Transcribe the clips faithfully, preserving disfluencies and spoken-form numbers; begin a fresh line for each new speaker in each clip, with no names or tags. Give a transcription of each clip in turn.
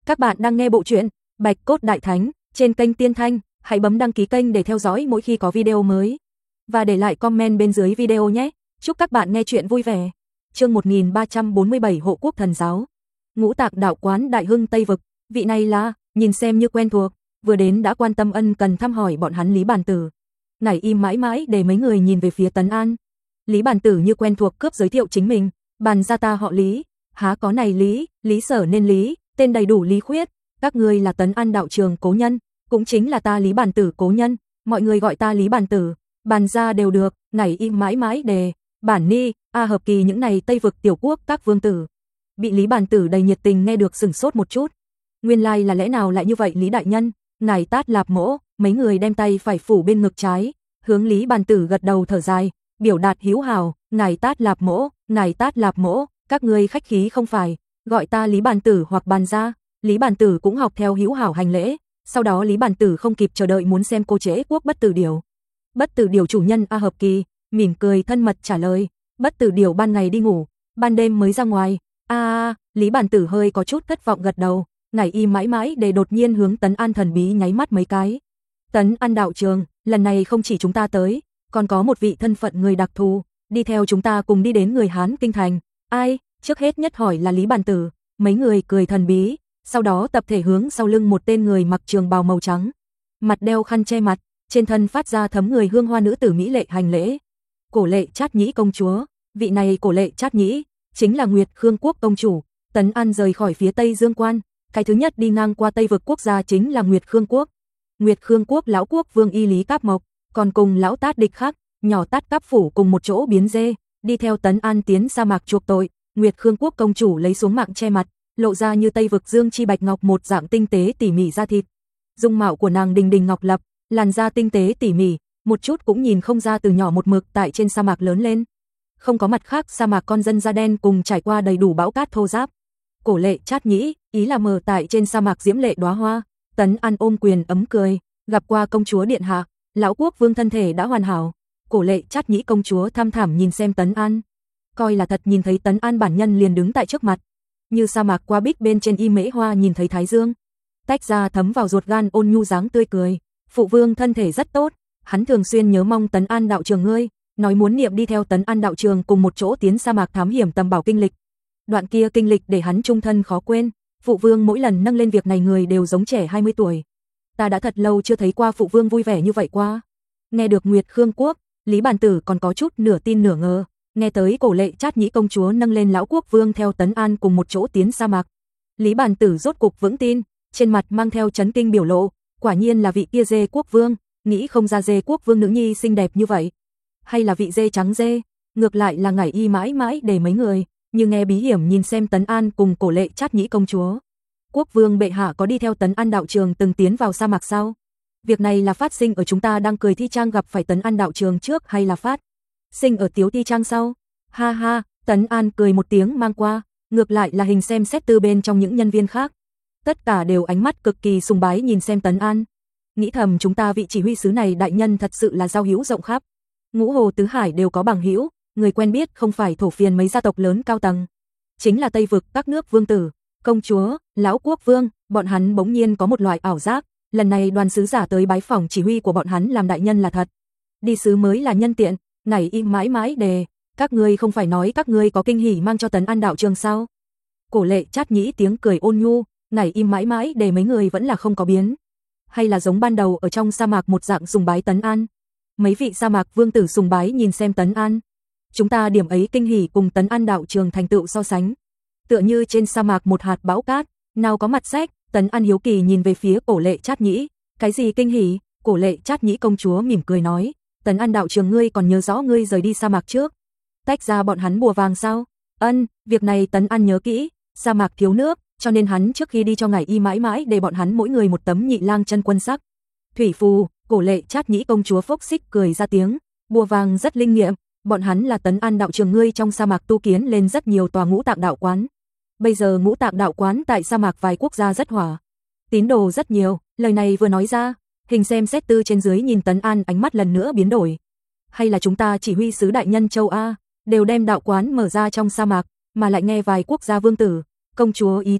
Các bạn đang nghe bộ truyện Bạch Cốt Đại Thánh trên kênh Tiên Thanh, hãy bấm đăng ký kênh để theo dõi mỗi khi có video mới. Và để lại comment bên dưới video nhé. Chúc các bạn nghe truyện vui vẻ. Chương một nghìn ba trăm bốn mươi bảy Hộ Quốc Thần Giáo. Ngũ Tạng Đạo Quán Đại Hưng Tây Vực, vị này là, nhìn xem như quen thuộc, vừa đến đã quan tâm ân cần thăm hỏi bọn hắn Lý Bản Tử. Nảy im mãi mãi để mấy người nhìn về phía Tấn An. Lý Bản Tử như quen thuộc cướp giới thiệu chính mình, bàn ra ta họ Lý, há có này Lý, Lý Sở nên Lý, tên đầy đủ Lý Khuyết, các ngươi là Tấn An đạo trường cố nhân, cũng chính là ta Lý Bản Tử cố nhân, mọi người gọi ta Lý Bản Tử, bàn ra đều được, nảy im mãi mãi đề, bản ni, a hợp kỳ những này Tây vực tiểu quốc các vương tử. Bị Lý Bản Tử đầy nhiệt tình nghe được sửng sốt một chút. Nguyên lai là lẽ nào lại như vậy Lý đại nhân, ngài tát lạp mỗ, mấy người đem tay phải phủ bên ngực trái, hướng Lý Bản Tử gật đầu thở dài, biểu đạt hữu hảo, ngài tát lạp mỗ, ngài tát lạp mỗ, các ngươi khách khí không phải, gọi ta Lý Bản Tử hoặc bàn ra. Lý Bản Tử cũng học theo hữu hảo hành lễ, sau đó Lý Bản Tử không kịp chờ đợi muốn xem cô trễ quốc Bất Tử Điểu. Bất Tử Điểu chủ nhân A Hợp Kỳ, mỉm cười thân mật trả lời, Bất Tử Điểu ban ngày đi ngủ, ban đêm mới ra ngoài. A a, Lý Bản Tử hơi có chút thất vọng gật đầu, ngải y mãi mãi để đột nhiên hướng Tấn An thần bí nháy mắt mấy cái. Tấn An đạo trường, lần này không chỉ chúng ta tới, còn có một vị thân phận người đặc thù, đi theo chúng ta cùng đi đến người Hán kinh thành. Ai? Trước hết nhất hỏi là Lý Bản Tử, mấy người cười thần bí, sau đó tập thể hướng sau lưng một tên người mặc trường bào màu trắng, mặt đeo khăn che mặt, trên thân phát ra thấm người hương hoa nữ tử mỹ lệ hành lễ. Cổ Lệ Trát Nhĩ công chúa, vị này Cổ Lệ Trát Nhĩ chính là Nguyệt Khương quốc công chủ. Tấn An rời khỏi phía Tây Dương Quan, cái thứ nhất đi ngang qua Tây vực quốc gia chính là Nguyệt Khương quốc. Nguyệt Khương quốc lão quốc vương y Lý Cáp Mộc, còn cùng lão Tát Địch Khắc, nhỏ Tát Cáp phủ cùng một chỗ biến dê, đi theo Tấn An tiến sa mạc chuộc tội. Nguyệt Khương quốc công chủ lấy xuống mạng che mặt, lộ ra như Tây vực dương chi bạch ngọc một dạng tinh tế tỉ mỉ da thịt. Dung mạo của nàng đình đình ngọc lập, làn da tinh tế tỉ mỉ, một chút cũng nhìn không ra từ nhỏ một mực tại trên sa mạc lớn lên. Không có mặt khác sa mạc con dân da đen cùng trải qua đầy đủ bão cát thô ráp. Cổ Lệ Trát Nhĩ, ý là mờ tại trên sa mạc diễm lệ đóa hoa. Tấn An ôm quyền ấm cười, gặp qua công chúa điện hạ, lão quốc vương thân thể đã hoàn hảo. Cổ Lệ Trát Nhĩ công chúa tham thảm nhìn xem Tấn An, coi là thật nhìn thấy Tấn An bản nhân liền đứng tại trước mặt, như sa mạc qua bích bên trên y mễ hoa nhìn thấy thái dương, tách ra thấm vào ruột gan ôn nhu dáng tươi cười. Phụ vương thân thể rất tốt, hắn thường xuyên nhớ mong Tấn An đạo trường ngươi, nói muốn niệm đi theo Tấn An đạo trường cùng một chỗ tiến sa mạc thám hiểm tầm bảo kinh lịch. Đoạn kia kinh lịch để hắn trung thân khó quên, phụ vương mỗi lần nâng lên việc này người đều giống trẻ hai mươi tuổi. Ta đã thật lâu chưa thấy qua phụ vương vui vẻ như vậy qua. Nghe được Nguyệt Khương quốc, Lý Bản Tử còn có chút nửa tin nửa ngờ, nghe tới Cổ Lệ Trát Nhĩ công chúa nâng lên lão quốc vương theo Tấn An cùng một chỗ tiến sa mạc. Lý Bản Tử rốt cục vững tin, trên mặt mang theo chấn kinh biểu lộ, quả nhiên là vị kia dê quốc vương, nghĩ không ra dê quốc vương nữ nhi xinh đẹp như vậy. Hay là vị dê trắng dê, ngược lại là ngải y mãi mãi để mấy người, như nghe bí hiểm nhìn xem Tấn An cùng Cổ Lệ Trát Nhĩ công chúa. Quốc vương bệ hạ có đi theo Tấn An đạo trường từng tiến vào sa mạc sao? Việc này là phát sinh ở chúng ta đang cười thi trang gặp phải Tấn An đạo trường trước hay là phát sinh ở tiếu thi trang sau? Ha ha, Tấn An cười một tiếng mang qua, ngược lại là hình xem xét từ bên trong những nhân viên khác. Tất cả đều ánh mắt cực kỳ sùng bái nhìn xem Tấn An. Nghĩ thầm chúng ta vị chỉ huy sứ này đại nhân thật sự là giao hữu rộng khắp. Ngũ hồ tứ hải đều có bằng hữu, người quen biết không phải thổ phiền mấy gia tộc lớn cao tầng. Chính là Tây vực các nước vương tử, công chúa, lão quốc vương, bọn hắn bỗng nhiên có một loại ảo giác, lần này đoàn sứ giả tới bái phỏng chỉ huy của bọn hắn làm đại nhân là thật. Đi sứ mới là nhân tiện, nảy im mãi mãi đề, các ngươi không phải nói các ngươi có kinh hỉ mang cho Tấn An đạo trường sao? Cổ Lệ Trát Nhĩ tiếng cười ôn nhu, nảy im mãi mãi đề mấy người vẫn là không có biến. Hay là giống ban đầu ở trong sa mạc một dạng sùng bái Tấn An? Mấy vị sa mạc vương tử sùng bái nhìn xem Tấn An. Chúng ta điểm ấy kinh hỉ cùng Tấn An đạo trường thành tựu so sánh, tựa như trên sa mạc một hạt bão cát, nào có mặt sách. Tấn An hiếu kỳ nhìn về phía Cổ Lệ Trát Nhĩ, cái gì kinh hỉ? Cổ Lệ Trát Nhĩ công chúa mỉm cười nói, Tấn An đạo trường ngươi còn nhớ rõ ngươi rời đi sa mạc trước, tách ra bọn hắn bùa vàng sao? Ân, việc này Tấn An nhớ kỹ, sa mạc thiếu nước, cho nên hắn trước khi đi cho ngải y mãi mãi để bọn hắn mỗi người một tấm nhị lang chân quân sắc thủy phù. Cổ Lệ Trát Nhĩ công chúa phốc xích cười ra tiếng, bùa vàng rất linh nghiệm, bọn hắn là Tấn An đạo trường ngươi trong sa mạc tu kiến lên rất nhiều tòa ngũ tạng đạo quán. Bây giờ ngũ tạng đạo quán tại sa mạc vài quốc gia rất hỏa, tín đồ rất nhiều. Lời này vừa nói ra, hình xem xét tư trên dưới nhìn Tấn An ánh mắt lần nữa biến đổi. Hay là chúng ta chỉ huy sứ đại nhân châu A đều đem đạo quán mở ra trong sa mạc, mà lại nghe vài quốc gia vương tử, công chúa ý tứ,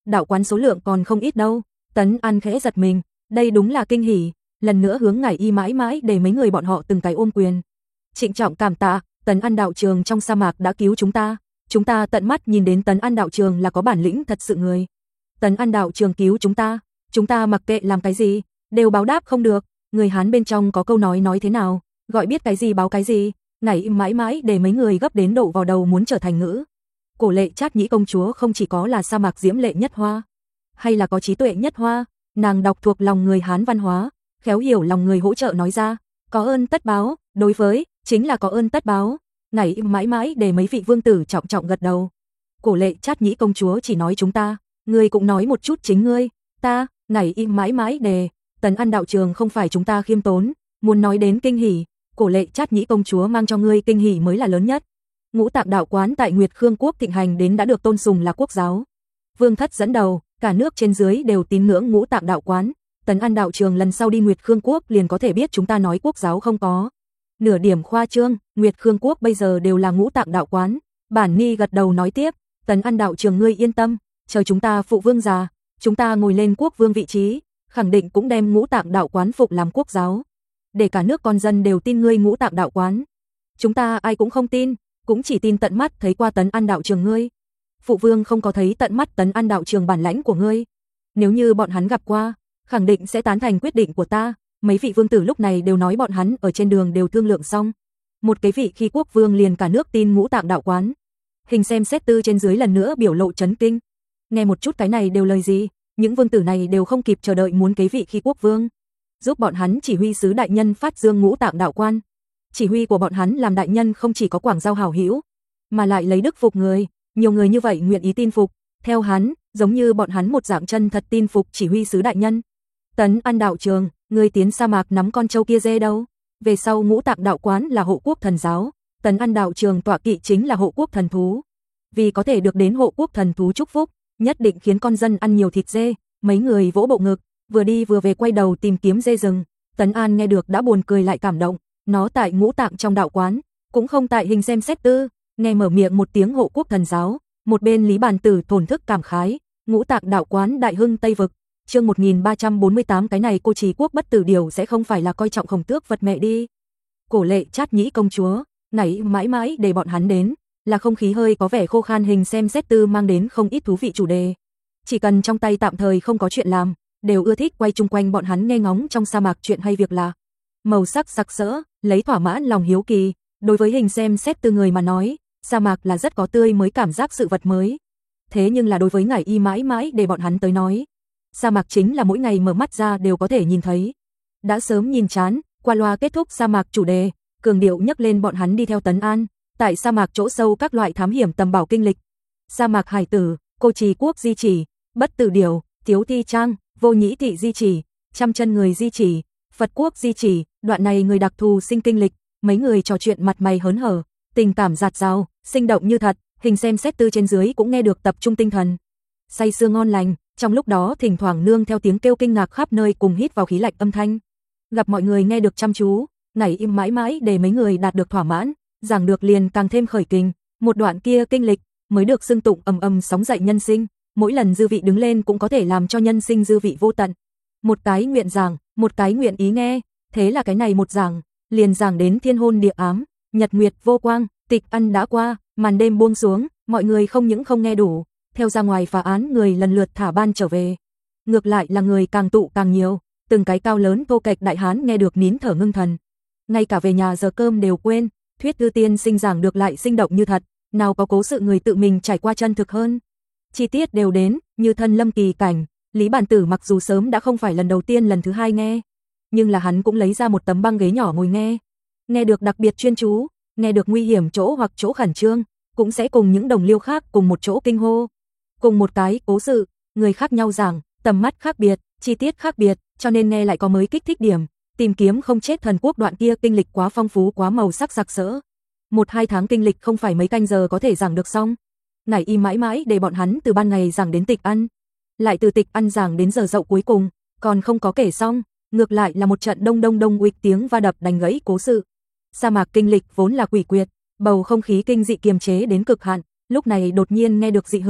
đạo quán số lượng còn không ít đâu. Tấn An khẽ giật mình, đây đúng là kinh hỉ, lần nữa hướng Ngải Y mãi mãi để mấy người bọn họ từng cái ôm quyền. Trịnh trọng cảm tạ, Tấn An đạo trường trong sa mạc đã cứu chúng ta, chúng ta tận mắt nhìn đến Tấn An đạo trường là có bản lĩnh thật sự người. Tấn An đạo trường cứu chúng ta, chúng ta mặc kệ làm cái gì, đều báo đáp không được, người Hán bên trong có câu nói nói thế nào, gọi biết cái gì báo cái gì, Ngải Y mãi mãi để mấy người gấp đến độ vào đầu muốn trở thành ngữ. Cổ Lệ Trát Nhĩ công chúa không chỉ có là sa mạc diễm lệ nhất hoa, hay là có trí tuệ nhất hoa, nàng đọc thuộc lòng người Hán văn hóa, khéo hiểu lòng người hỗ trợ nói ra, có ơn tất báo, đối với, chính là có ơn tất báo. Ngải Y mãi mãi để mấy vị vương tử trọng trọng gật đầu. Cổ Lệ Trát Nhĩ công chúa chỉ nói chúng ta, ngươi cũng nói một chút chính ngươi, ta, Ngải Y mãi mãi đề, Tấn An đạo trường không phải chúng ta khiêm tốn, muốn nói đến kinh hỉ, Cổ Lệ Trát Nhĩ công chúa mang cho ngươi kinh hỉ mới là lớn nhất. Ngũ Tạng đạo quán tại Nguyệt Khương quốc thịnh hành đến đã được tôn sùng là quốc giáo. Vương thất dẫn đầu, cả nước trên dưới đều tín ngưỡng Ngũ Tạng đạo quán. Tấn An đạo trường lần sau đi Nguyệt Khương quốc liền có thể biết chúng ta nói quốc giáo không có nửa điểm khoa trương, Nguyệt Khương quốc bây giờ đều là Ngũ Tạng đạo quán. Bản Ni gật đầu nói tiếp, Tấn An đạo trường ngươi yên tâm, chờ chúng ta phụ vương già, chúng ta ngồi lên quốc vương vị trí, khẳng định cũng đem Ngũ Tạng đạo quán phục làm quốc giáo, để cả nước con dân đều tin ngươi Ngũ Tạng đạo quán. Chúng ta ai cũng không tin, cũng chỉ tin tận mắt thấy qua Tấn An đạo trường ngươi. Phụ vương không có thấy tận mắt Tấn An đạo trường bản lãnh của ngươi. Nếu như bọn hắn gặp qua, khẳng định sẽ tán thành quyết định của ta. Mấy vị vương tử lúc này đều nói bọn hắn ở trên đường đều thương lượng xong. Một cái vị khi quốc vương liền cả nước tin Ngũ Tạng đạo quán. Hình xem xét tư trên dưới lần nữa biểu lộ chấn kinh. Nghe một chút cái này đều lời gì, những vương tử này đều không kịp chờ đợi muốn kế vị khi quốc vương. Giúp bọn hắn chỉ huy sứ đại nhân phát dương Ngũ Tạng đạo quan. Chỉ huy của bọn hắn làm đại nhân không chỉ có quảng giao hảo hữu, mà lại lấy đức phục người, nhiều người như vậy nguyện ý tin phục, theo hắn, giống như bọn hắn một dạng chân thật tin phục chỉ huy sứ đại nhân. Tấn An đạo trường, người tiến sa mạc nắm con trâu kia dê đâu? Về sau Ngũ Tạng đạo quán là hộ quốc thần giáo, Tấn An đạo trường tọa kỵ chính là hộ quốc thần thú. Vì có thể được đến hộ quốc thần thú chúc phúc, nhất định khiến con dân ăn nhiều thịt dê. Mấy người vỗ bộ ngực, vừa đi vừa về quay đầu tìm kiếm dê rừng. Tấn An nghe được đã buồn cười lại cảm động. Nó tại Ngũ Tạng trong đạo quán, cũng không tại hình xem xét tư. Nghe mở miệng một tiếng hộ quốc thần giáo, một bên Lý Bàn Tử thổn thức cảm khái, Ngũ Tạng đạo quán đại hưng Tây vực. Chương một nghìn ba trăm bốn mươi tám, cái này cô Trì quốc bất tử điều sẽ không phải là coi trọng Khổng Tước vật mẹ đi. Cổ Lệ Trát Nhĩ công chúa, Ngải mãi mãi để bọn hắn đến, là không khí hơi có vẻ khô khan hình xem xét tư mang đến không ít thú vị chủ đề. Chỉ cần trong tay tạm thời không có chuyện làm, đều ưa thích quay chung quanh bọn hắn nghe ngóng trong sa mạc chuyện hay việc lạ. Màu sắc sặc sỡ, lấy thỏa mãn lòng hiếu kỳ, đối với hình xem xét tư người mà nói, sa mạc là rất có tươi mới cảm giác sự vật mới. Thế nhưng là đối với Ngải Y mãi mãi để bọn hắn tới nói, sa mạc chính là mỗi ngày mở mắt ra đều có thể nhìn thấy. Đã sớm nhìn chán, qua loa kết thúc sa mạc chủ đề, cường điệu nhắc lên bọn hắn đi theo Tấn An, tại sa mạc chỗ sâu các loại thám hiểm tầm bảo kinh lịch. Sa mạc hải tử, cô Trì quốc di chỉ, bất tử điều, Tiếu Thi Trang, Vô Nhĩ thị di chỉ, Trăm chân người di chỉ, Phật quốc di chỉ, đoạn này người đặc thù sinh kinh lịch, mấy người trò chuyện mặt mày hớn hở, tình cảm dạt dào, sinh động như thật, hình xem xét tư trên dưới cũng nghe được tập trung tinh thần. Say sưa ngon lành, trong lúc đó thỉnh thoảng nương theo tiếng kêu kinh ngạc khắp nơi cùng hít vào khí lạnh âm thanh. Gặp mọi người nghe được chăm chú, Ngải im mãi mãi để mấy người đạt được thỏa mãn, giảng được liền càng thêm khởi kình, một đoạn kia kinh lịch mới được xưng tụng ầm ầm sóng dậy nhân sinh, mỗi lần dư vị đứng lên cũng có thể làm cho nhân sinh dư vị vô tận. Một cái nguyện giảng, một cái nguyện ý nghe, thế là cái này một giảng, liền giảng đến thiên hôn địa ám, nhật nguyệt vô quang, tịch ăn đã qua, màn đêm buông xuống, mọi người không những không nghe đủ, theo ra ngoài phá án người lần lượt thả ban trở về. Ngược lại là người càng tụ càng nhiều, từng cái cao lớn thô kệch đại hán nghe được nín thở ngưng thần. Ngay cả về nhà giờ cơm đều quên, thuyết thư tiên sinh giảng được lại sinh động như thật, nào có cố sự người tự mình trải qua chân thực hơn. Chi tiết đều đến, như thân lâm kỳ cảnh, Lý Bản Tử mặc dù sớm đã không phải lần đầu tiên lần thứ hai nghe, nhưng là hắn cũng lấy ra một tấm băng ghế nhỏ ngồi nghe. Nghe được đặc biệt chuyên chú, nghe được nguy hiểm chỗ hoặc chỗ khẩn trương, cũng sẽ cùng những đồng liêu khác cùng một chỗ kinh hô. Cùng một cái cố sự, người khác nhau giảng, tầm mắt khác biệt, chi tiết khác biệt, cho nên nghe lại có mới kích thích điểm. Tìm kiếm không chết thần quốc đoạn kia kinh lịch quá phong phú quá màu sắc sặc sỡ. Một hai tháng kinh lịch không phải mấy canh giờ có thể giảng được xong. Ngải y mãi mãi để bọn hắn từ ban ngày giảng đến tịch ăn, lại từ tịch ăn giảng đến giờ dậu cuối cùng, còn không có kể xong, ngược lại là một trận đông đông đông uịch tiếng va đập đánh gãy cố sự. Sa mạc kinh lịch vốn là quỷ quyệt, bầu không khí kinh dị kiềm chế đến cực hạn, lúc này đột nhiên nghe được dị hưởng,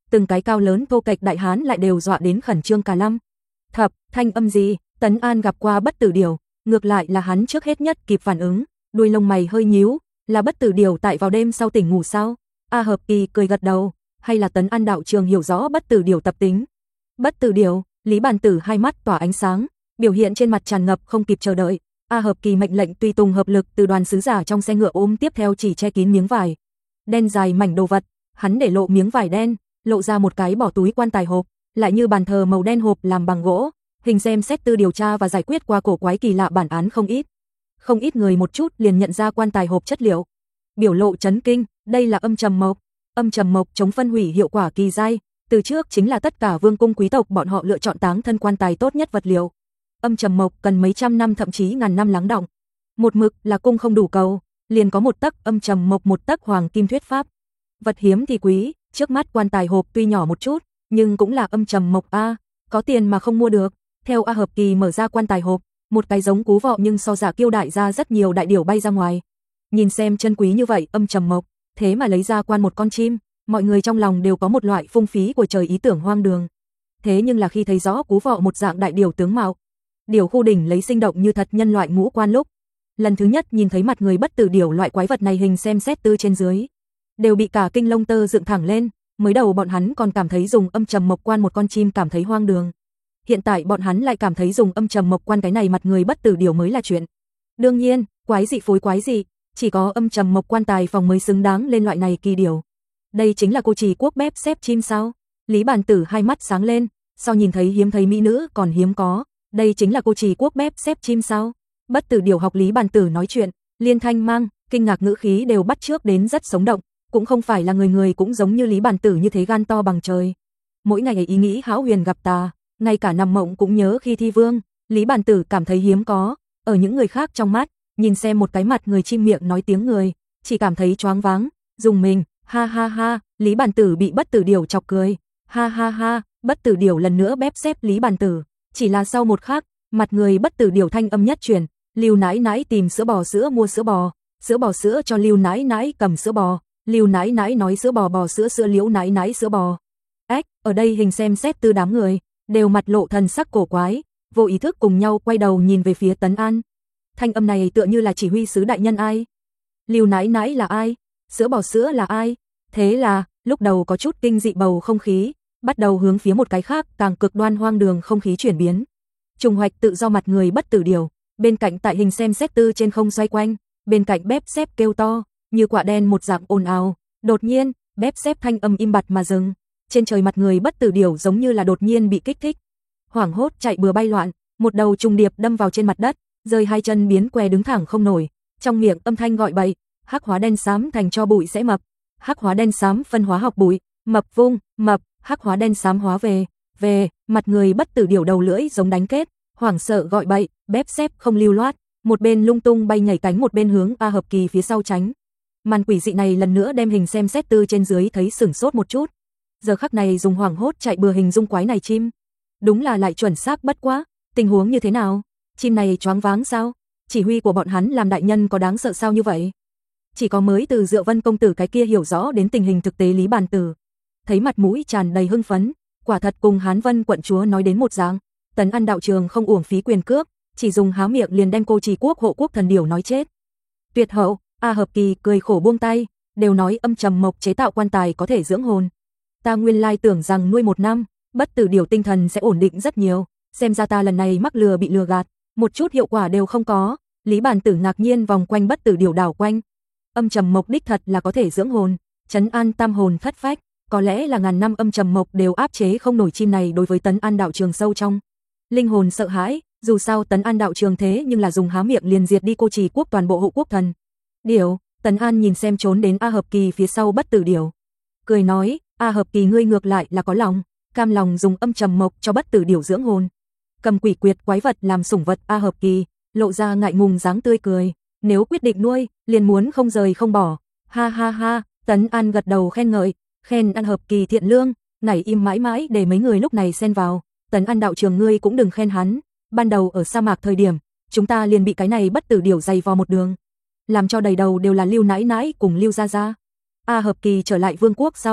từng cái cao lớn thô kệch đại hán lại đều dọa đến khẩn trương cả lâm. Thập, thanh âm gì? Tấn An gặp qua Bất Tử Điểu, ngược lại là hắn trước hết nhất kịp phản ứng, đuôi lông mày hơi nhíu, là Bất Tử Điểu tại vào đêm sau tỉnh ngủ sao? A Hợp Kỳ cười gật đầu, hay là Tấn An đạo trường hiểu rõ Bất Tử Điểu tập tính? Bất Tử Điểu, Lý Bàn Tử hai mắt tỏa ánh sáng, biểu hiện trên mặt tràn ngập không kịp chờ đợi. A Hợp Kỳ mệnh lệnh tùy tùng hợp lực từ đoàn sứ giả trong xe ngựa ôm tiếp theo chỉ che kín miếng vải đen dài mảnh đồ vật, hắn để lộ miếng vải đen, lộ ra một cái bỏ túi quan tài hộp, lại như bàn thờ màu đen hộp làm bằng gỗ, hình xem xét tư điều tra và giải quyết qua cổ quái kỳ lạ bản án không ít. Không ít người một chút liền nhận ra quan tài hộp chất liệu. Biểu lộ chấn kinh, đây là âm trầm mộc. Âm trầm mộc chống phân hủy hiệu quả kỳ dai, từ trước chính là tất cả vương cung quý tộc bọn họ lựa chọn táng thân quan tài tốt nhất vật liệu. Âm trầm mộc cần mấy trăm năm thậm chí ngàn năm lắng đọng. Một mực là cung không đủ cầu, liền có một tấc âm trầm mộc một tấc hoàng kim thuyết pháp. Vật hiếm thì quý, trước mắt quan tài hộp tuy nhỏ một chút, nhưng cũng là âm trầm mộc a, có tiền mà không mua được. Theo A Hợp Kỳ mở ra quan tài hộp, một cái giống cú vọ nhưng so giả kiêu đại ra rất nhiều đại điểu bay ra ngoài. Nhìn xem chân quý như vậy âm trầm mộc, thế mà lấy ra quan một con chim, mọi người trong lòng đều có một loại phung phí của trời ý tưởng hoang đường. Thế nhưng là khi thấy rõ cú vọ một dạng đại điểu tướng mạo, điểu khu đỉnh lấy sinh động như thật nhân loại ngũ quan lúc, lần thứ nhất nhìn thấy mặt người bất tử điểu loại quái vật này hình xem xét từ trên dưới, đều bị cả kinh lông tơ dựng thẳng lên. Mới đầu bọn hắn còn cảm thấy dùng âm trầm mộc quan một con chim cảm thấy hoang đường. Hiện tại bọn hắn lại cảm thấy dùng âm trầm mộc quan cái này mặt người bất tử điểu mới là chuyện. Đương nhiên, quái dị phối quái dị, chỉ có âm trầm mộc quan tài phòng mới xứng đáng lên loại này kỳ điểu. Đây chính là cô trì quốc bếp xếp chim sao? Lý Bàn Tử hai mắt sáng lên, sau nhìn thấy hiếm thấy mỹ nữ còn hiếm có, đây chính là cô trì quốc bếp xếp chim sao? Bất tử điểu học Lý Bàn Tử nói chuyện, liên thanh mang, kinh ngạc ngữ khí đều bắt chước đến rất sống động, cũng không phải là người người cũng giống như Lý Bàn Tử như thế gan to bằng trời. Mỗi ngày ấy ý nghĩ hão huyền gặp tà, ngay cả nằm mộng cũng nhớ khi thi vương, Lý Bàn Tử cảm thấy hiếm có, ở những người khác trong mắt, nhìn xem một cái mặt người chim miệng nói tiếng người, chỉ cảm thấy choáng váng, dùng mình, ha ha ha, Lý Bàn Tử bị bất tử điểu chọc cười, ha ha ha, bất tử điểu lần nữa bép xếp Lý Bàn Tử, chỉ là sau một khắc, mặt người bất tử điểu thanh âm nhất truyền, Lưu nãi nãi tìm sữa bò sữa mua sữa bò, sữa bò sữa cho Lưu nãi nãi cầm sữa bò, Lưu nãi nãi nói sữa bò bò sữa sữa Liễu nãi nãi sữa bò. Ếch, ở đây hình xem xét từ đám người, đều mặt lộ thần sắc cổ quái, vô ý thức cùng nhau quay đầu nhìn về phía Tấn An. Thanh âm này tựa như là chỉ huy sứ đại nhân ai? Lưu nãi nãi là ai? Sữa bò sữa là ai? Thế là, lúc đầu có chút kinh dị bầu không khí, bắt đầu hướng phía một cái khác càng cực đoan hoang đường không khí chuyển biến. Trùng hoạch tự do mặt người bất tử điểu, bên cạnh tại hình xem xét tư trên không xoay quanh, bên cạnh bếp xếp kêu to, như quả đen một dạng ồn ào, đột nhiên, bếp xếp thanh âm im bặt mà dừng. Trên trời mặt người bất tử điểu giống như là đột nhiên bị kích thích, hoảng hốt chạy bừa bay loạn, một đầu trùng điệp đâm vào trên mặt đất, rơi hai chân biến què đứng thẳng không nổi, trong miệng âm thanh gọi bậy, hắc hóa đen xám thành cho bụi sẽ mập, hắc hóa đen xám phân hóa học bụi, mập vung, mập, hắc hóa đen xám hóa về, về, mặt người bất tử điểu đầu lưỡi giống đánh kết, hoảng sợ gọi bậy, bếp xếp không lưu loát, một bên lung tung bay nhảy cánh một bên hướng A Hợp Kỳ phía sau tránh. Màn quỷ dị này lần nữa đem hình xem xét tư trên dưới thấy sửng sốt một chút. Giờ khắc này dùng hoảng hốt chạy bừa hình dung quái này chim, đúng là lại chuẩn xác bất quá, tình huống như thế nào? Chim này choáng váng sao? Chỉ huy của bọn hắn làm đại nhân có đáng sợ sao như vậy? Chỉ có mới từ Dựa Vân công tử cái kia hiểu rõ đến tình hình thực tế Lý Bàn Tử, thấy mặt mũi tràn đầy hưng phấn, quả thật cùng Hán Vân quận chúa nói đến một dạng, Tấn An đạo trường không uổng phí quyền cước, chỉ dùng há miệng liền đem cô trì quốc hộ quốc thần điểu nói chết. Tuyệt hậu, A Hợp Kỳ cười khổ buông tay, đều nói âm trầm mộc chế tạo quan tài có thể dưỡng hồn. Ta nguyên lai tưởng rằng nuôi một năm, bất tử điểu tinh thần sẽ ổn định rất nhiều, xem ra ta lần này mắc lừa bị lừa gạt, một chút hiệu quả đều không có. Lý Bàn Tử ngạc nhiên vòng quanh bất tử điểu đảo quanh. Âm trầm mộc đích thật là có thể dưỡng hồn, trấn an tam hồn thất phách, có lẽ là ngàn năm âm trầm mộc đều áp chế không nổi chim này đối với Tấn An đạo trường sâu trong linh hồn sợ hãi, dù sao Tấn An đạo trường thế nhưng là dùng há miệng liền diệt đi cô trì quốc toàn bộ hộ quốc thần. Điểu, Tấn An nhìn xem trốn đến A Hợp Kỳ phía sau bất tử điểu, cười nói, A Hợp Kỳ ngươi ngược lại là có lòng, cam lòng dùng âm trầm mộc cho bất tử điểu dưỡng hồn. Cầm quỷ quyệt quái vật làm sủng vật A Hợp Kỳ, lộ ra ngại ngùng dáng tươi cười, nếu quyết định nuôi, liền muốn không rời không bỏ. Ha ha ha, Tấn An gật đầu khen ngợi, khen An Hợp Kỳ thiện lương, nảy im mãi mãi để mấy người lúc này xen vào. Tấn An đạo trường ngươi cũng đừng khen hắn, ban đầu ở sa mạc thời điểm, chúng ta liền bị cái này bất tử điểu dày vò một đường, làm cho đầy đầu đều là Lưu nãi nãi cùng Lưu gia gia. A Hợp Kỳ trở lại vương quốc sau,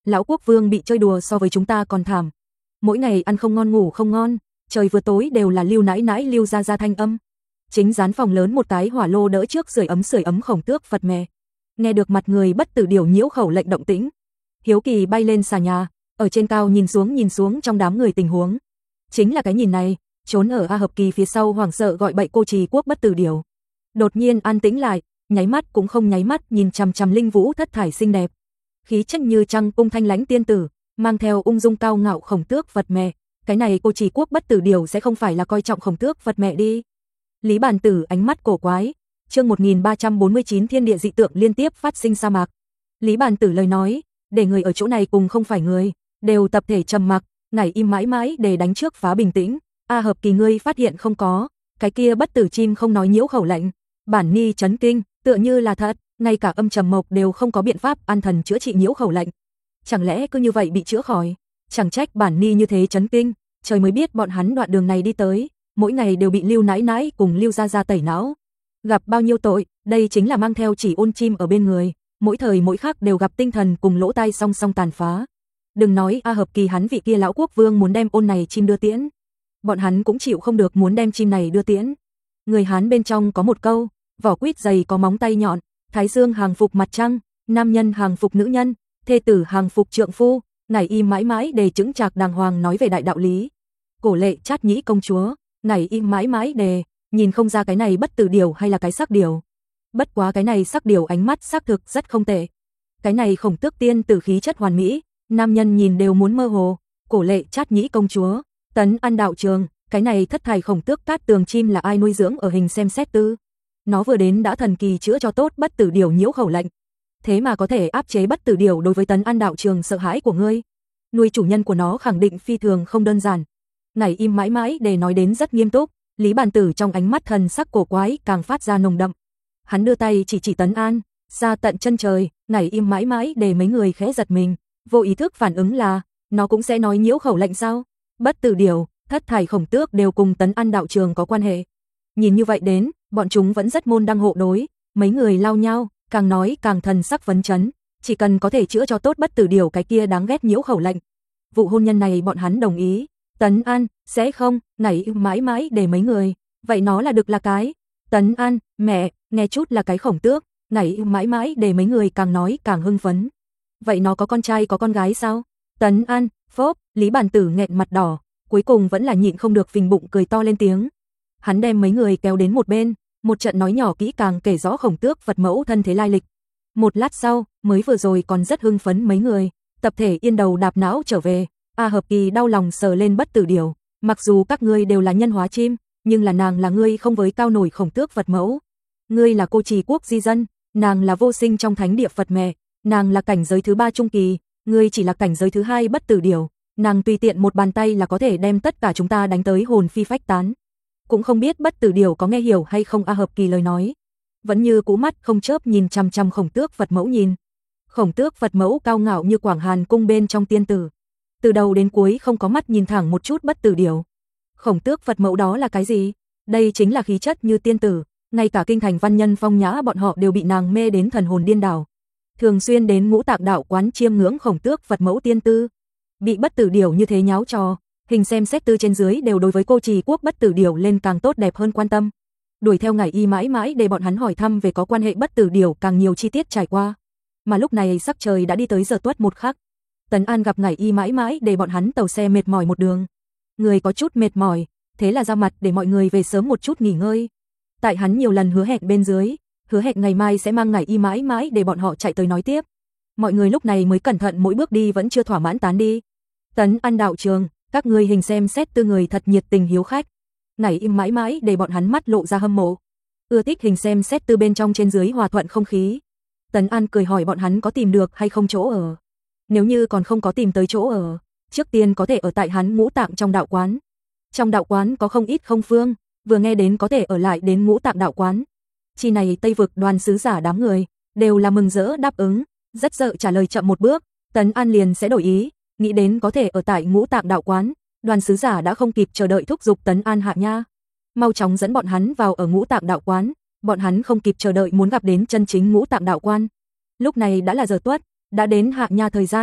Lão quốc vương bị chơi đùa so với chúng ta còn thảm. Mỗi ngày ăn không ngon ngủ không ngon, trời vừa tối đều là Lưu nãi nãi Lưu ra ra thanh âm. Chính dán phòng lớn một cái hỏa lô đỡ trước sưởi ấm sưởi ấm Khổng Tước Phật mẹ. Nghe được mặt người bất tử điều nhiễu khẩu lệnh động tĩnh, hiếu kỳ bay lên xà nhà, ở trên cao nhìn xuống nhìn xuống trong đám người tình huống. Chính là cái nhìn này, trốn ở A Hợp Kỳ phía sau hoảng sợ gọi bậy cô trì quốc bất tử điều. Đột nhiên an tĩnh lại, nháy mắt cũng không nháy mắt nhìn chằm chằm Linh Vũ thất thải xinh đẹp. Khí chất như trăng cung thanh lãnh tiên tử, mang theo ung dung cao ngạo Khổng Tước Phật mẹ. Cái này cô trì quốc bất tử điều sẽ không phải là coi trọng Khổng Tước Phật mẹ đi. Lý Bàn Tử ánh mắt cổ quái. Chương một nghìn ba trăm bốn mươi chín thiên địa dị tượng liên tiếp phát sinh sa mạc. Lý Bàn Tử lời nói, để người ở chỗ này cùng không phải người, đều tập thể trầm mặc, ngảy im mãi mãi để đánh trước phá bình tĩnh. A Hợp Kỳ ngươi phát hiện không có, cái kia bất tử chim không nói nhiễu khẩu lệnh. Bản Ni chấn kinh, tựa như là thật, ngay cả âm trầm mộc đều không có biện pháp an thần chữa trị nhiễu khẩu lệnh. Chẳng lẽ cứ như vậy bị chữa khỏi? Chẳng trách Bản Ni như thế chấn kinh, trời mới biết bọn hắn đoạn đường này đi tới, mỗi ngày đều bị Lưu nãi nãi cùng Lưu gia gia tẩy não. Gặp bao nhiêu tội, đây chính là mang theo chỉ ôn chim ở bên người, mỗi thời mỗi khắc đều gặp tinh thần cùng lỗ tai song song tàn phá. Đừng nói A Hợp Kỳ hắn vị kia lão quốc vương muốn đem ôn này chim đưa tiễn, bọn hắn cũng chịu không được muốn đem chim này đưa tiễn. Người Hán bên trong có một câu, vỏ quýt dày có móng tay nhọn, thái dương hàng phục mặt trăng, nam nhân hàng phục nữ nhân, thê tử hàng phục trượng phu, ngải im mãi mãi đề chững chạc đàng hoàng nói về đại đạo lý. Cổ Lệ Chát Nhĩ công chúa, ngải im mãi mãi đề, nhìn không ra cái này bất tử điều hay là cái sắc điều. Bất quá cái này sắc điều ánh mắt xác thực rất không tệ. Cái này Khổng Tước tiên tử khí chất hoàn mỹ, nam nhân nhìn đều muốn mơ hồ. Cổ Lệ Chát Nhĩ công chúa, Tấn An đạo trường, cái này thất thải Khổng Tước cát tường chim là ai nuôi dưỡng ở hình xem xét tư. Nó vừa đến đã thần kỳ chữa cho tốt bất tử điều nhiễu khẩu lệnh. Thế mà có thể áp chế bất tử điều đối với Tấn An đạo trường sợ hãi của ngươi. Nuôi chủ nhân của nó khẳng định phi thường không đơn giản. Ngải im mãi mãi để nói đến rất nghiêm túc, Lý Bàn Tử trong ánh mắt thần sắc cổ quái càng phát ra nồng đậm. Hắn đưa tay chỉ chỉ Tấn An, ra tận chân trời, ngải im mãi mãi để mấy người khẽ giật mình, vô ý thức phản ứng là, nó cũng sẽ nói nhiễu khẩu lệnh sao? Bất tử điều, thất thải Khổng Tước đều cùng Tấn An đạo trường có quan hệ. Nhìn như vậy đến, bọn chúng vẫn rất môn đăng hộ đối, mấy người lao nhau, càng nói càng thần sắc phấn chấn, chỉ cần có thể chữa cho tốt bất tử điều cái kia đáng ghét nhiễu khẩu lệnh. Vụ hôn nhân này bọn hắn đồng ý. Tấn An, sẽ không, ngải im mãi mãi để mấy người, vậy nó là được là cái. Tấn An, mẹ, nghe chút là cái Khổng Tước, ngải im mãi mãi để mấy người càng nói càng hưng phấn. Vậy nó có con trai có con gái sao? Tấn An, phốp, Lý Bàn Tử nghẹn mặt đỏ, cuối cùng vẫn là nhịn không được phình bụng cười to lên tiếng. Hắn đem mấy người kéo đến một bên, một trận nói nhỏ kỹ càng kể rõ Khổng Tước Phật mẫu thân thế lai lịch. Một lát sau, mới vừa rồi còn rất hưng phấn mấy người, tập thể yên đầu đạp não trở về. A Hợp Kỳ đau lòng sờ lên bất tử điều, mặc dù các ngươi đều là nhân hóa chim, nhưng là nàng là ngươi không với cao nổi Khổng Tước Phật mẫu. Ngươi là cô trì quốc di dân, nàng là vô sinh trong thánh địa Phật mẹ, nàng là cảnh giới thứ ba trung kỳ, ngươi chỉ là cảnh giới thứ hai bất tử điều, nàng tùy tiện một bàn tay là có thể đem tất cả chúng ta đánh tới hồn phi phách tán. Cũng không biết bất tử điều có nghe hiểu hay không. A Hợp Kỳ lời nói, vẫn như cũ mắt không chớp nhìn chằm chằm Khổng Tước Phật mẫu nhìn. Khổng Tước Phật mẫu cao ngạo như Quảng Hàn cung bên trong tiên tử, từ đầu đến cuối không có mắt nhìn thẳng một chút bất tử điều. Khổng Tước Phật mẫu đó là cái gì? Đây chính là khí chất như tiên tử, ngay cả kinh thành văn nhân phong nhã bọn họ đều bị nàng mê đến thần hồn điên đảo. Thường xuyên đến Ngũ Tạng đạo quán chiêm ngưỡng Khổng Tước Phật mẫu tiên tư. Bị bất tử điều như thế nháo trò, hình xem xét tư trên dưới đều đối với cô trì quốc bất tử điều lên càng tốt đẹp hơn quan tâm. Đuổi theo ngải y mãi mãi để bọn hắn hỏi thăm về có quan hệ bất tử điều càng nhiều chi tiết trải qua. Mà lúc này sắc trời đã đi tới giờ tuất một khắc. Tấn An gặp ngải y mãi mãi để bọn hắn tàu xe mệt mỏi một đường. Người có chút mệt mỏi, thế là ra mặt để mọi người về sớm một chút nghỉ ngơi. Tại hắn nhiều lần hứa hẹn bên dưới, hứa hẹn ngày mai sẽ mang ngải y mãi mãi để bọn họ chạy tới nói tiếp. Mọi người lúc này mới cẩn thận mỗi bước đi vẫn chưa thỏa mãn tán đi. Tấn An đạo trường, các ngươi hình xem xét tư người thật nhiệt tình hiếu khách. Ngải y mãi mãi để bọn hắn mắt lộ ra hâm mộ. Ưa thích hình xem xét tư bên trong trên dưới hòa thuận không khí. Tấn An cười hỏi bọn hắn có tìm được hay không chỗ ở. Nếu như còn không có tìm tới chỗ ở, trước tiên có thể ở tại hắn Ngũ Tạng trong đạo quán. Trong đạo quán có không ít không phương, vừa nghe đến có thể ở lại đến Ngũ Tạng đạo quán. Chi này Tây vực đoàn sứ giả đám người, đều là mừng rỡ đáp ứng, rất sợ trả lời chậm một bước, Tấn An liền sẽ đổi ý, nghĩ đến có thể ở tại Ngũ Tạng đạo quán, đoàn sứ giả đã không kịp chờ đợi thúc giục Tấn An hạ nha. Mau chóng dẫn bọn hắn vào ở Ngũ Tạng đạo quán, bọn hắn không kịp chờ đợi muốn gặp đến chân chính Ngũ Tạng đạo quan. Lúc này đã là giờ tuất, đã đến hạ nha thời gian,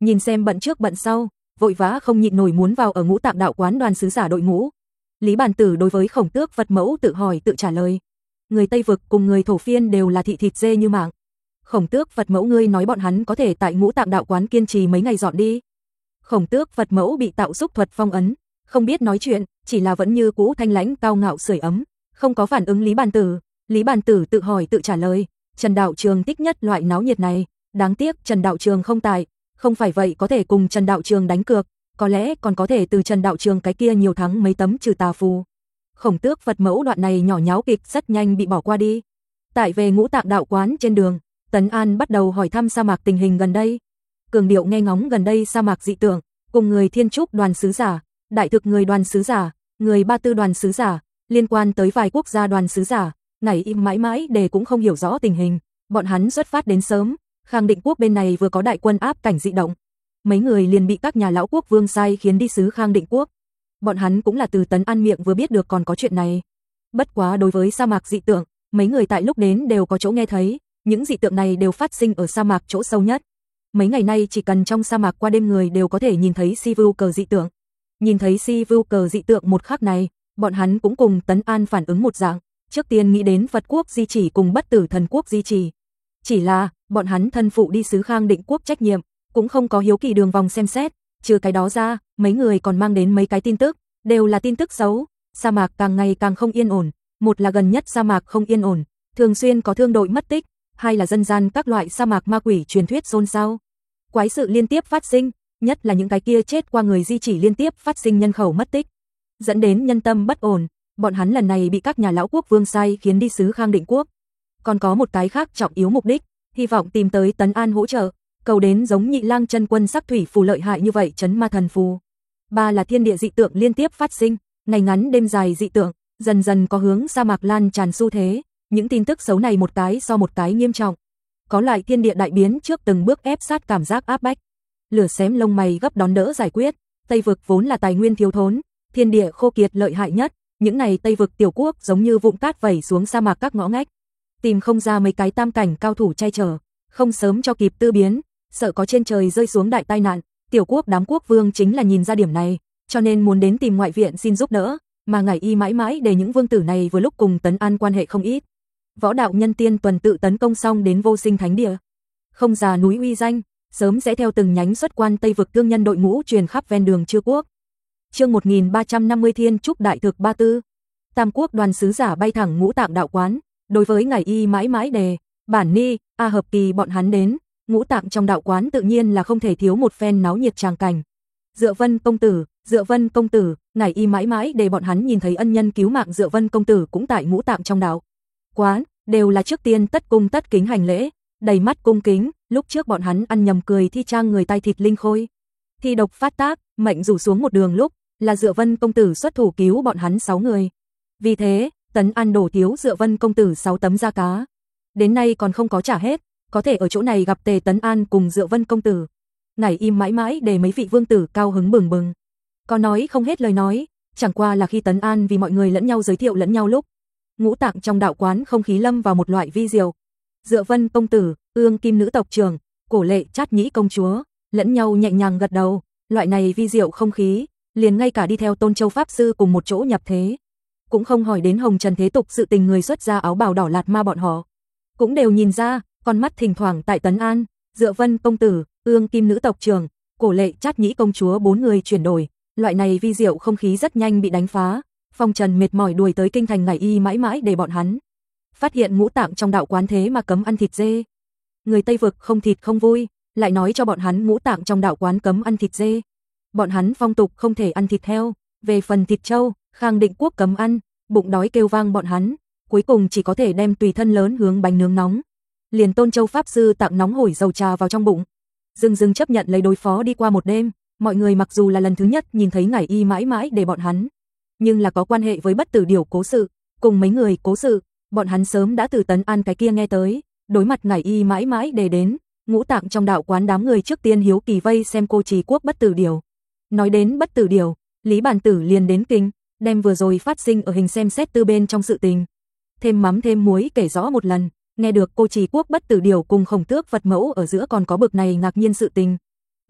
nhìn xem bận trước bận sau, vội vã không nhịn nổi muốn vào ở Ngũ Tạng đạo quán đoàn sứ giả đội ngũ. Lý Bàn Tử đối với Khổng Tước Phật mẫu tự hỏi tự trả lời. Người Tây vực cùng người thổ phiên đều là thị thịt dê như mạng. Khổng Tước Phật mẫu ngươi nói bọn hắn có thể tại Ngũ Tạng đạo quán kiên trì mấy ngày dọn đi. Khổng Tước Phật mẫu bị tạo xúc thuật phong ấn, không biết nói chuyện, chỉ là vẫn như cũ thanh lãnh cao ngạo sưởi ấm, không có phản ứng Lý Bàn Tử. Lý Bàn Tử tự hỏi tự trả lời, Trần Đạo Trường thích nhất loại náo nhiệt này, đáng tiếc Trần Đạo Trường không tại, không phải vậy có thể cùng Trần Đạo Trường đánh cược, có lẽ còn có thể từ Trần Đạo Trường cái kia nhiều thắng mấy tấm trừ tà phù. Khổng Tước Phật mẫu đoạn này nhỏ nháo kịch rất nhanh bị bỏ qua đi. Tại về Ngũ Tạng đạo quán trên đường, Tấn An bắt đầu hỏi thăm sa mạc tình hình gần đây. Cường điệu nghe ngóng gần đây sa mạc dị tượng, cùng người Thiên Trúc đoàn sứ giả, Đại Thực người đoàn sứ giả, người Ba Tư đoàn sứ giả, liên quan tới vài quốc gia đoàn sứ giả, ngày im mãi mãi để cũng không hiểu rõ tình hình. Bọn hắn xuất phát đến sớm, Khang Định quốc bên này vừa có đại quân áp cảnh dị động, mấy người liền bị các nhà lão quốc vương sai khiến đi sứ Khang Định quốc. Bọn hắn cũng là từ Tấn An miệng vừa biết được còn có chuyện này. Bất quá đối với sa mạc dị tượng, mấy người tại lúc đến đều có chỗ nghe thấy, những dị tượng này đều phát sinh ở sa mạc chỗ sâu nhất. Mấy ngày nay chỉ cần trong sa mạc qua đêm người đều có thể nhìn thấy si vưu cờ dị tượng. Nhìn thấy si vưu cờ dị tượng một khắc này, bọn hắn cũng cùng Tấn An phản ứng một dạng, trước tiên nghĩ đến Phật quốc di chỉ cùng Bất Tử Thần quốc di chỉ. Chỉ là, bọn hắn thân phụ đi sứ Khang Định quốc trách nhiệm, cũng không có hiếu kỳ đường vòng xem xét, trừ cái đó ra, mấy người còn mang đến mấy cái tin tức, đều là tin tức xấu. Sa mạc càng ngày càng không yên ổn, một là gần nhất sa mạc không yên ổn, thường xuyên có thương đội mất tích, hai là dân gian các loại sa mạc ma quỷ truyền thuyết xôn xao. Quái sự liên tiếp phát sinh, nhất là những cái kia chết qua người di chỉ liên tiếp phát sinh nhân khẩu mất tích, dẫn đến nhân tâm bất ổn. Bọn hắn lần này bị các nhà lão quốc vương sai khiến đi sứ Khang Định quốc. Còn có một cái khác trọng yếu mục đích, hy vọng tìm tới Tấn An hỗ trợ, cầu đến giống Nhị Lang chân quân sắc thủy phù lợi hại như vậy trấn ma thần phù. Ba là thiên địa dị tượng liên tiếp phát sinh, ngày ngắn đêm dài dị tượng, dần dần có hướng sa mạc lan tràn xu thế, những tin tức xấu này một cái so một cái nghiêm trọng. Có loại thiên địa đại biến trước từng bước ép sát cảm giác áp bách. Lửa xém lông mày gấp đón đỡ giải quyết, Tây vực vốn là tài nguyên thiếu thốn, thiên địa khô kiệt lợi hại nhất, những này Tây vực tiểu quốc giống như vụn cát vẩy xuống sa mạc các ngõ ngách, tìm không ra mấy cái tam cảnh cao thủ che chở, không sớm cho kịp tư biến, sợ có trên trời rơi xuống đại tai nạn. Tiểu quốc đám quốc vương chính là nhìn ra điểm này, cho nên muốn đến tìm ngoại viện xin giúp đỡ, mà Ngải Y mãi mãi để những vương tử này vừa lúc cùng Tấn An quan hệ không ít. Võ đạo nhân tiên tuần tự tấn công xong đến Vô Sinh Thánh Địa, không già núi uy danh, sớm sẽ theo từng nhánh xuất quan Tây vực thương nhân đội ngũ truyền khắp ven đường Chư quốc. Chương một nghìn ba trăm năm mươi Thiên Trúc Đại Thực Ba Tư. Tam quốc đoàn sứ giả bay thẳng Ngũ Tạng đạo quán, đối với Ngải Y mãi mãi đề, Bản Ni, A Hợp Kỳ bọn hắn đến, Ngũ Tạng trong đạo quán tự nhiên là không thể thiếu một phen náo nhiệt tràng cảnh. Dựa Vân công tử, Dựa Vân công tử, Ngải Y mãi mãi để bọn hắn nhìn thấy ân nhân cứu mạng Dựa Vân công tử cũng tại Ngũ Tạng trong đạo quán, đều là trước tiên tất cung tất kính hành lễ, đầy mắt cung kính. Lúc trước bọn hắn ăn nhầm cười thi trang người tay thịt linh khôi, thi độc phát tác, mệnh rủ xuống một đường lúc, là Dựa Vân công tử xuất thủ cứu bọn hắn sáu người. Vì thế, Tấn An đổ thiếu Dựa Vân công tử sáu tấm da cá, đến nay còn không có trả hết, có thể ở chỗ này gặp Tề Tấn An cùng Dựa Vân công tử. Ngải Y mãi mãi để mấy vị vương tử cao hứng bừng bừng, có nói không hết lời nói, chẳng qua là khi Tấn An vì mọi người lẫn nhau giới thiệu lẫn nhau lúc, Ngũ Tạng trong đạo quán không khí lâm vào một loại vi diệu. Dựa Vân công tử, Ương Kim nữ tộc trưởng, Cổ Lệ Trát Nhĩ công chúa, lẫn nhau nhẹ nhàng gật đầu, loại này vi diệu không khí, liền ngay cả đi theo Tôn Châu pháp sư cùng một chỗ nhập thế, cũng không hỏi đến hồng trần thế tục sự tình người xuất gia áo bào đỏ lạt ma bọn họ, cũng đều nhìn ra, con mắt thỉnh thoảng tại Tấn An, Dựa Vân công tử, Ương Kim nữ tộc trưởng, Cổ Lệ Trát Nhĩ công chúa bốn người chuyển đổi, loại này vi diệu không khí rất nhanh bị đánh phá. Phong Trần mệt mỏi đuổi tới kinh thành Ngải Y mãi mãi để bọn hắn phát hiện Ngũ Tạng trong đạo quán thế mà cấm ăn thịt dê. Người Tây vực không thịt không vui, lại nói cho bọn hắn Ngũ Tạng trong đạo quán cấm ăn thịt dê. Bọn hắn phong tục không thể ăn thịt heo, về phần thịt trâu, Khang Định quốc cấm ăn, bụng đói kêu vang bọn hắn, cuối cùng chỉ có thể đem tùy thân lớn hướng bánh nướng nóng. Liền Tôn Châu pháp sư tặng nóng hổi dầu trà vào trong bụng, dưng dưng chấp nhận lấy đối phó đi qua một đêm. Mọi người mặc dù là lần thứ nhất nhìn thấy Ngải Y mãi mãi để bọn hắn, nhưng là có quan hệ với Bất Tử Điểu cố sự, cùng mấy người cố sự, bọn hắn sớm đã từ Tấn An cái kia nghe tới. Đối mặt Ngải Y mãi mãi để đến, Ngũ Tạng trong đạo quán đám người trước tiên hiếu kỳ vây xem cô trì quốc Bất Tử Điểu. Nói đến Bất Tử Điểu, Lý Bàn Tử liền đến kinh, đem vừa rồi phát sinh ở hình xem xét tư bên trong sự tình, thêm mắm thêm muối kể rõ một lần. Nghe được cô trì quốc Bất Tử Điểu cùng Khổng Tước Phật mẫu ở giữa còn có bực này ngạc nhiên sự tình,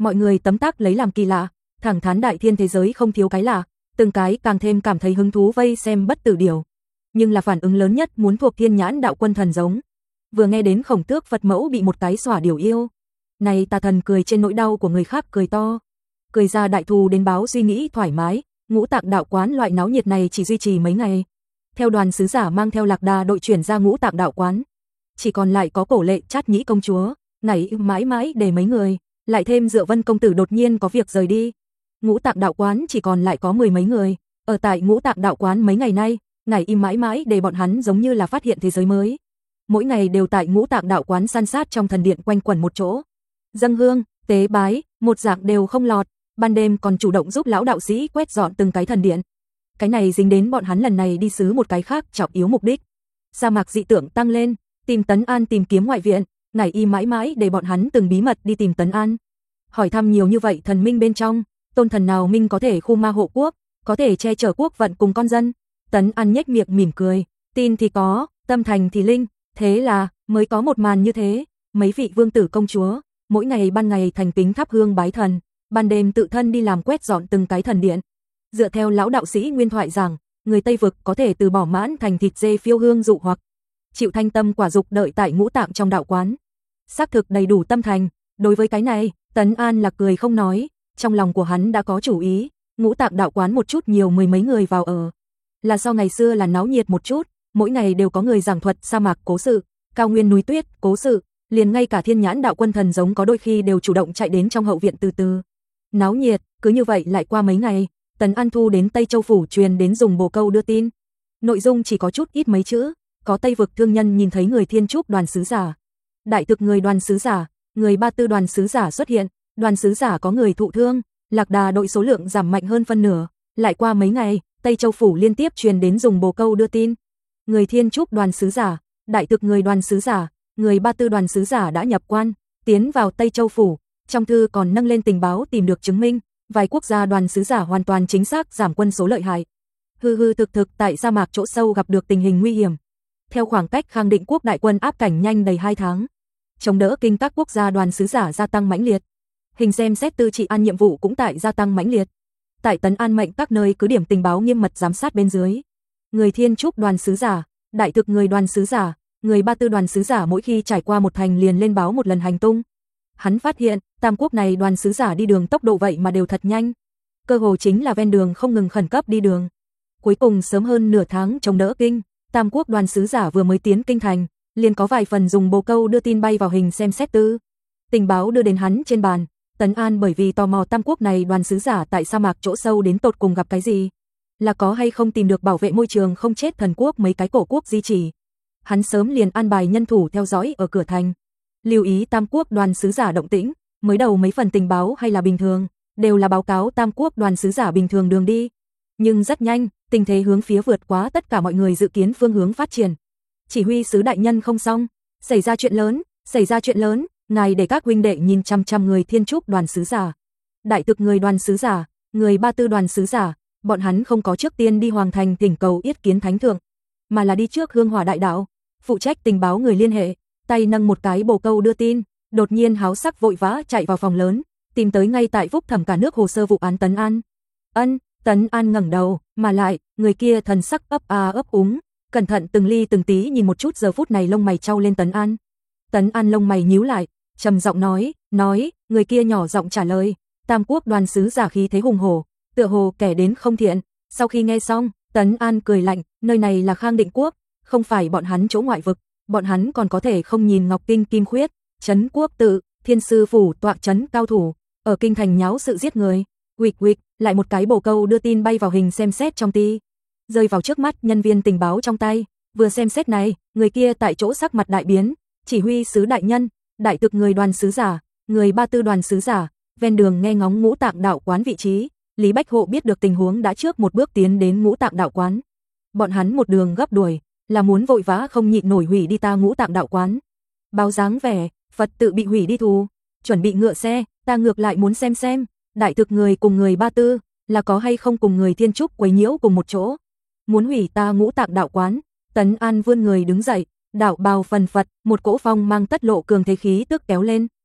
Mọi người tấm tắc lấy làm kỳ lạ, thẳng thắn đại thiên thế giới không thiếu cái lạ, từng cái càng thêm cảm thấy hứng thú vây xem bất tử điều. Nhưng là phản ứng lớn nhất muốn thuộc Thiên Nhãn đạo quân thần giống. Vừa nghe đến Khổng Tước Phật mẫu bị một cái xỏa điều yêu. Này tà thần cười trên nỗi đau của người khác cười to. Cười ra đại thù đến báo suy nghĩ thoải mái, Ngũ Tạng đạo quán loại náo nhiệt này chỉ duy trì mấy ngày. Theo đoàn sứ giả mang theo Lạc Đà đội chuyển ra Ngũ Tạng đạo quán. Chỉ còn lại có Cổ Lệ, Trát Nhĩ công chúa, Ngải mãi mãi để mấy người, lại thêm Dựa Vân công tử đột nhiên có việc rời đi. Ngũ Tạng đạo quán chỉ còn lại có mười mấy người, ở tại Ngũ Tạng đạo quán mấy ngày nay, Ngải im mãi mãi để bọn hắn giống như là phát hiện thế giới mới. Mỗi ngày đều tại Ngũ Tạng đạo quán san sát trong thần điện quanh quẩn một chỗ. Dâng hương, tế bái, một dạng đều không lọt, ban đêm còn chủ động giúp lão đạo sĩ quét dọn từng cái thần điện. Cái này dính đến bọn hắn lần này đi xứ một cái khác trọng yếu mục đích. Sa mạc dị tượng tăng lên, tìm Tấn An tìm kiếm ngoại viện, Ngải y mãi mãi để bọn hắn từng bí mật đi tìm Tấn An. Hỏi thăm nhiều như vậy thần minh bên trong, tôn thần nào minh có thể khu ma hộ quốc, có thể che chở quốc vận cùng con dân. Tấn An nhếch miệng mỉm cười, tin thì có, tâm thành thì linh, thế là mới có một màn như thế. Mấy vị vương tử công chúa, mỗi ngày ban ngày thành kính thắp hương bái thần, ban đêm tự thân đi làm quét dọn từng cái thần điện. Dựa theo lão đạo sĩ nguyên thoại rằng, người Tây vực có thể từ bỏ mãn thành thịt dê phiêu hương dụ hoặc chịu thanh tâm quả dục đợi tại Ngũ Tạng trong đạo quán. Xác thực đầy đủ tâm thành, đối với cái này, Tấn An là cười không nói, trong lòng của hắn đã có chủ ý, Ngũ Tạng đạo quán một chút nhiều mười mấy người vào ở. Là do ngày xưa là náo nhiệt một chút, mỗi ngày đều có người giảng thuật sa mạc cố sự, cao nguyên núi tuyết cố sự, liền ngay cả Thiên Nhãn đạo quân thần giống có đôi khi đều chủ động chạy đến trong hậu viện từ từ. Náo nhiệt, cứ như vậy lại qua mấy ngày, Tấn An thu đến Tây Châu phủ truyền đến dùng bồ câu đưa tin. Nội dung chỉ có chút ít mấy chữ, có Tây vực thương nhân nhìn thấy người Thiên Trúc đoàn sứ giả, đại thực người đoàn sứ giả, người Ba Tư đoàn sứ giả xuất hiện, đoàn sứ giả có người thụ thương, Lạc Đà đội số lượng giảm mạnh hơn phân nửa, lại qua mấy ngày, Tây Châu phủ liên tiếp truyền đến dùng bồ câu đưa tin. Người Thiên Trúc đoàn sứ giả, đại thực người đoàn sứ giả, người Ba Tư đoàn sứ giả đã nhập quan, tiến vào Tây Châu phủ, trong thư còn nâng lên tình báo tìm được chứng minh, vài quốc gia đoàn sứ giả hoàn toàn chính xác giảm quân số lợi hại. Hư hư thực thực tại sa mạc chỗ sâu gặp được tình hình nguy hiểm. Theo khoảng cách Khang Định quốc đại quân áp cảnh nhanh đầy hai tháng, chống đỡ kinh các quốc gia đoàn sứ giả gia tăng mãnh liệt. Hình xem xét tư trị an nhiệm vụ cũng tại gia tăng mãnh liệt. Tại Tấn An mệnh các nơi cứ điểm tình báo nghiêm mật giám sát bên dưới. Người Thiên Trúc đoàn sứ giả, đại thực người đoàn sứ giả, người Ba Tư đoàn sứ giả mỗi khi trải qua một thành liền lên báo một lần hành tung. Hắn phát hiện, tam quốc này đoàn sứ giả đi đường tốc độ vậy mà đều thật nhanh. Cơ hồ chính là ven đường không ngừng khẩn cấp đi đường. Cuối cùng sớm hơn nửa tháng chống đỡ kinh, tam quốc đoàn sứ giả vừa mới tiến kinh thành, liền có vài phần dùng bồ câu đưa tin bay vào hình xem xét tư. Tình báo đưa đến hắn trên bàn, Tấn An bởi vì tò mò tam quốc này đoàn sứ giả tại sa mạc chỗ sâu đến tột cùng gặp cái gì, là có hay không tìm được bảo vệ môi trường không chết thần quốc mấy cái cổ quốc di chỉ. Hắn sớm liền an bài nhân thủ theo dõi ở cửa thành. Lưu ý tam quốc đoàn sứ giả động tĩnh, mới đầu mấy phần tình báo hay là bình thường, đều là báo cáo tam quốc đoàn sứ giả bình thường đường đi. Nhưng rất nhanh, tình thế hướng phía vượt quá tất cả mọi người dự kiến phương hướng phát triển. Chỉ huy sứ đại nhân không xong, xảy ra chuyện lớn, xảy ra chuyện lớn, ngài để các huynh đệ nhìn chăm chăm người Thiên Trúc đoàn sứ giả, đại thực người đoàn sứ giả, người Ba Tư đoàn sứ giả, bọn hắn không có trước tiên đi hoàng thành thỉnh cầu yết kiến thánh thượng, mà là đi trước Hương Hỏa đại đạo, phụ trách tình báo người liên hệ, tay nâng một cái bồ câu đưa tin, đột nhiên háo sắc vội vã chạy vào phòng lớn, tìm tới ngay tại phúc thẩm cả nước hồ sơ vụ án Tấn An. Ân, Tấn An ngẩng đầu, mà lại, người kia thần sắc ấp a ấp úng, cẩn thận từng ly từng tí nhìn một chút giờ phút này lông mày trao lên Tấn An. Tấn An lông mày nhíu lại, trầm giọng nói, nói, người kia nhỏ giọng trả lời, tam quốc đoàn sứ giả khí thế hùng hổ, tựa hồ kẻ đến không thiện. Sau khi nghe xong, Tấn An cười lạnh, nơi này là Khang Định quốc, không phải bọn hắn chỗ ngoại vực, bọn hắn còn có thể không nhìn Ngọc Kinh Kim Khuyết, Trấn Quốc tự, Thiên sư phủ tọa trấn cao thủ, ở kinh thành nháo sự giết người. Huỵch huỵch, lại một cái bồ câu đưa tin bay vào hình xem xét trong ti, rơi vào trước mắt nhân viên tình báo trong tay, vừa xem xét này, người kia tại chỗ sắc mặt đại biến, chỉ huy sứ đại nhân, đại thực người đoàn sứ giả, người Ba Tư đoàn sứ giả, ven đường nghe ngóng Ngũ Tạng đạo quán vị trí, Lý Bách Hộ biết được tình huống đã trước một bước tiến đến Ngũ Tạng đạo quán. Bọn hắn một đường gấp đuổi, là muốn vội vã không nhịn nổi hủy đi ta Ngũ Tạng đạo quán. Báo dáng vẻ, Phật tự bị hủy đi thù, chuẩn bị ngựa xe, ta ngược lại muốn xem xem, đại thực người cùng người Ba Tư, là có hay không cùng người Thiên Trúc quấy nhiễu cùng một chỗ. Muốn hủy ta Ngũ Tạng đạo quán. Tấn An vươn người đứng dậy, đạo bào phần phật, một cỗ phong mang tất lộ cường thế khí tức kéo lên.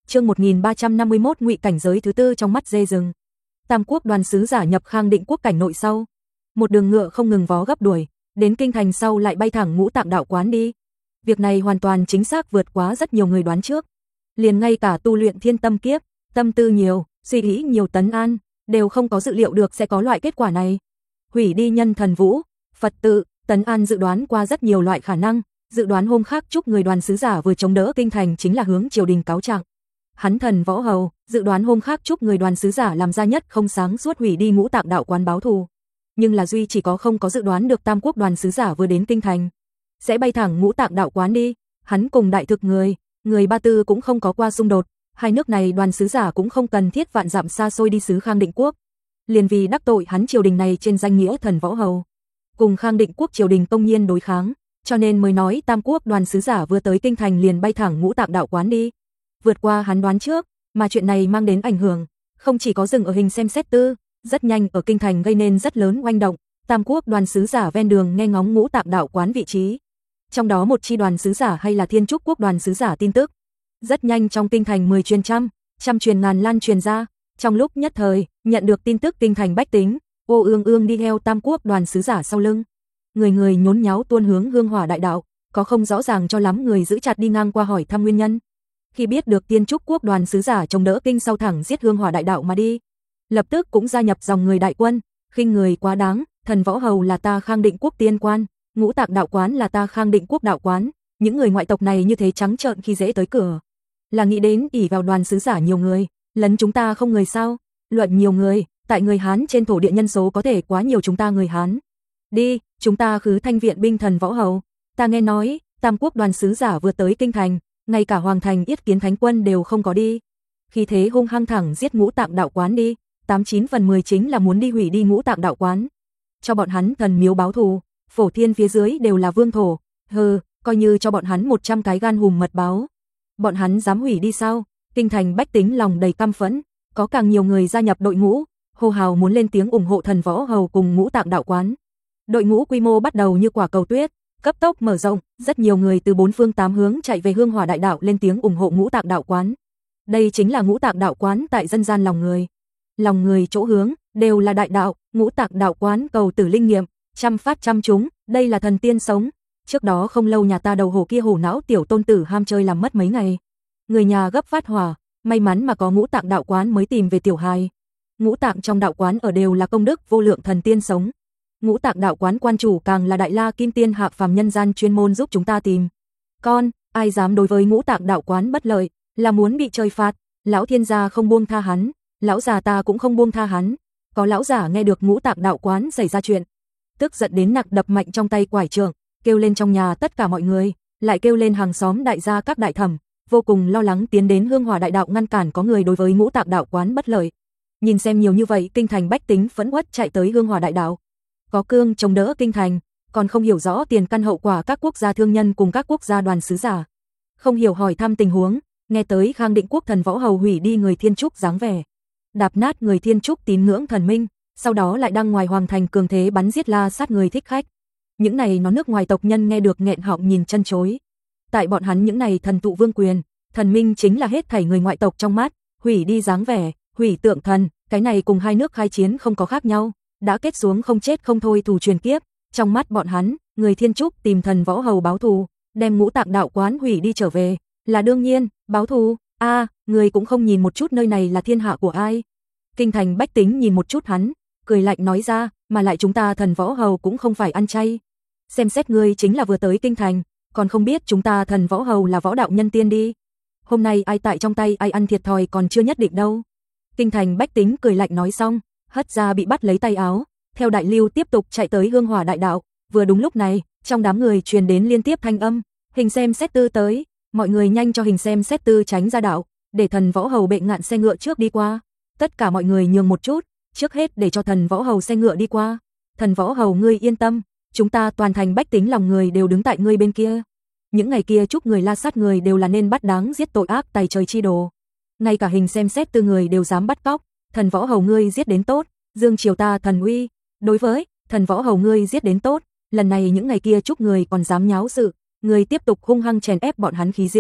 Chương một nghìn ba trăm năm mươi mốt Ngụy cảnh giới thứ tư trong mắt dê rừng. Tam quốc đoàn sứ giả nhập Khang Định quốc cảnh nội sau, một đường ngựa không ngừng vó gấp đuổi, đến kinh thành sau lại bay thẳng Ngũ Tạng đạo quán đi. Việc này hoàn toàn chính xác vượt quá rất nhiều người đoán trước. Liền ngay cả tu luyện thiên tâm kiếp, tâm tư nhiều, suy nghĩ nhiều Tấn An, đều không có dự liệu được sẽ có loại kết quả này. Hủy đi nhân thần vũ, Phật tự, Tấn An dự đoán qua rất nhiều loại khả năng, dự đoán hôm khác chúc người đoàn sứ giả vừa chống đỡ kinh thành chính là hướng triều đình cáo trạng. Hắn Thần Võ Hầu, dự đoán hôm khác chúc người đoàn sứ giả làm ra nhất không sáng suốt hủy đi Ngũ Tạng đạo quán báo thù. Nhưng là duy chỉ có không có dự đoán được Tam quốc đoàn sứ giả vừa đến kinh thành sẽ bay thẳng Ngũ Tạng đạo quán đi. Hắn cùng đại thực người, người Ba Tư cũng không có qua xung đột, hai nước này đoàn sứ giả cũng không cần thiết vạn dặm xa xôi đi sứ Khang Định quốc. Liền vì đắc tội hắn triều đình này trên danh nghĩa Thần Võ Hầu, cùng Khang Định quốc triều đình công nhiên đối kháng, cho nên mới nói Tam quốc đoàn sứ giả vừa tới kinh thành liền bay thẳng Ngũ Tạng đạo quán đi. Vượt qua hắn đoán trước, mà chuyện này mang đến ảnh hưởng, không chỉ có dừng ở hình xem xét tư, rất nhanh ở kinh thành gây nên rất lớn oanh động. Tam quốc đoàn sứ giả ven đường nghe ngóng Ngũ Tạng đạo quán vị trí, trong đó một chi đoàn sứ giả hay là Thiên Trúc quốc đoàn sứ giả tin tức, rất nhanh trong kinh thành mười truyền trăm, trăm truyền ngàn lan truyền ra. Trong lúc nhất thời, nhận được tin tức kinh thành bách tính, ô ương ương đi theo Tam quốc đoàn sứ giả sau lưng, người người nhốn nháo tuôn hướng Hương Hỏa đại đạo, có không rõ ràng cho lắm người giữ chặt đi ngang qua hỏi thăm nguyên nhân. Khi biết được Thiên Trúc quốc đoàn sứ giả chống đỡ kinh sau thẳng giết Hương Hỏa đại đạo mà đi, lập tức cũng gia nhập dòng người đại quân, khinh người quá đáng, Thần Võ Hầu là ta Khang Định quốc tiên quan, Ngũ Tạng đạo quán là ta Khang Định quốc đạo quán, những người ngoại tộc này như thế trắng trợn khi dễ tới cửa, là nghĩ đến ỷ vào đoàn sứ giả nhiều người, lấn chúng ta không người sao? Luận nhiều người, tại người Hán trên thổ địa nhân số có thể quá nhiều chúng ta người Hán. Đi, chúng ta khứ thanh viện binh Thần Võ Hầu. Ta nghe nói, Tam quốc đoàn sứ giả vừa tới kinh thành, ngay cả hoàng thành yết kiến thánh quân đều không có đi. Khi thế hung hăng thẳng giết Ngũ Tạng đạo quán đi, tám chín phần mười chính là muốn đi hủy đi Ngũ Tạng đạo quán, cho bọn hắn thần miếu báo thù. Phổ thiên phía dưới đều là vương thổ, hừ, coi như cho bọn hắn một trăm cái gan hùm mật báo, bọn hắn dám hủy đi sao? Kinh thành bách tính lòng đầy căm phẫn, có càng nhiều người gia nhập đội ngũ, hô hào muốn lên tiếng ủng hộ Thần Võ Hầu cùng Ngũ Tạng đạo quán. Đội ngũ quy mô bắt đầu như quả cầu tuyết, cấp tốc mở rộng, rất nhiều người từ bốn phương tám hướng chạy về Hương Hỏa đại đạo lên tiếng ủng hộ Ngũ Tạng đạo quán. Đây chính là Ngũ Tạng đạo quán tại dân gian lòng người. Lòng người chỗ hướng đều là đại đạo, Ngũ Tạng đạo quán cầu tử linh nghiệm, trăm phát trăm trúng, đây là thần tiên sống. Trước đó không lâu nhà ta đầu hồ kia hổ não tiểu tôn tử ham chơi làm mất mấy ngày. Người nhà gấp phát hỏa, may mắn mà có Ngũ Tạng đạo quán mới tìm về tiểu hài. Ngũ Tạng trong đạo quán ở đều là công đức vô lượng thần tiên sống. Ngũ Tạng đạo quán quan chủ càng là đại la kim tiên hạ phàm nhân gian chuyên môn giúp chúng ta tìm con, ai dám đối với Ngũ Tạng đạo quán bất lợi, là muốn bị trời phạt. Lão thiên gia không buông tha hắn, lão già ta cũng không buông tha hắn. Có lão giả nghe được Ngũ Tạng đạo quán xảy ra chuyện, tức giận đến nặc đập mạnh trong tay quải trượng, kêu lên trong nhà tất cả mọi người, lại kêu lên hàng xóm đại gia các đại thẩm, vô cùng lo lắng tiến đến Hương Hỏa đại đạo ngăn cản có người đối với Ngũ Tạng đạo quán bất lợi. Nhìn xem nhiều như vậy, kinh thành bách tính phẫn uất chạy tới Hương Hỏa đại đạo, có cương chống đỡ kinh thành, còn không hiểu rõ tiền căn hậu quả các quốc gia thương nhân cùng các quốc gia đoàn sứ giả, không hiểu hỏi thăm tình huống, nghe tới Khang Định quốc Thần Võ Hầu hủy đi người Thiên Trúc dáng vẻ, đạp nát người Thiên Trúc tín ngưỡng thần minh, sau đó lại đăng ngoài hoàng thành cường thế bắn giết la sát người thích khách. Những này nó nước ngoài tộc nhân nghe được nghẹn họng nhìn chân chối. Tại bọn hắn những này thần tụ vương quyền, thần minh chính là hết thảy người ngoại tộc trong mắt, hủy đi dáng vẻ, hủy tượng thần, cái này cùng hai nước khai chiến không có khác nhau, đã kết xuống không chết không thôi thù truyền kiếp. Trong mắt bọn hắn, người Thiên Trúc tìm Thần Võ Hầu báo thù, đem Ngũ Tạng đạo quán hủy đi trở về, là đương nhiên. Báo thù? A, à, người cũng không nhìn một chút nơi này là thiên hạ của ai? Kinh thành bách tính nhìn một chút hắn, cười lạnh nói ra, mà lại chúng ta Thần Võ Hầu cũng không phải ăn chay. Xem xét ngươi chính là vừa tới kinh thành, còn không biết chúng ta Thần Võ Hầu là võ đạo nhân tiên đi. Hôm nay ai tại trong tay ai ăn thiệt thòi còn chưa nhất định đâu. Kinh thành bách tính cười lạnh nói xong, hất ra bị bắt lấy tay áo, theo đại lưu tiếp tục chạy tới Hương Hỏa đại đạo. Vừa đúng lúc này, trong đám người truyền đến liên tiếp thanh âm, hình xem xét tư tới, mọi người nhanh cho hình xem xét tư tránh ra đạo, để Thần Võ Hầu bệ ngạn xe ngựa trước đi qua. Tất cả mọi người nhường một chút, trước hết để cho Thần Võ Hầu xe ngựa đi qua. Thần Võ Hầu ngươi yên tâm, chúng ta toàn thành bách tính lòng người đều đứng tại ngươi bên kia. Những ngày kia chúc người la sát người đều là nên bắt đáng giết tội ác tày trời chi đồ. Ngay cả hình xem xét tư người đều dám bắt cóc, Thần Võ Hầu ngươi giết đến tốt, dương triều ta thần uy. Đối với Thần Võ Hầu ngươi giết đến tốt, lần này những ngày kia chúc người còn dám nháo sự, người tiếp tục hung hăng chèn ép bọn hắn khí diễm,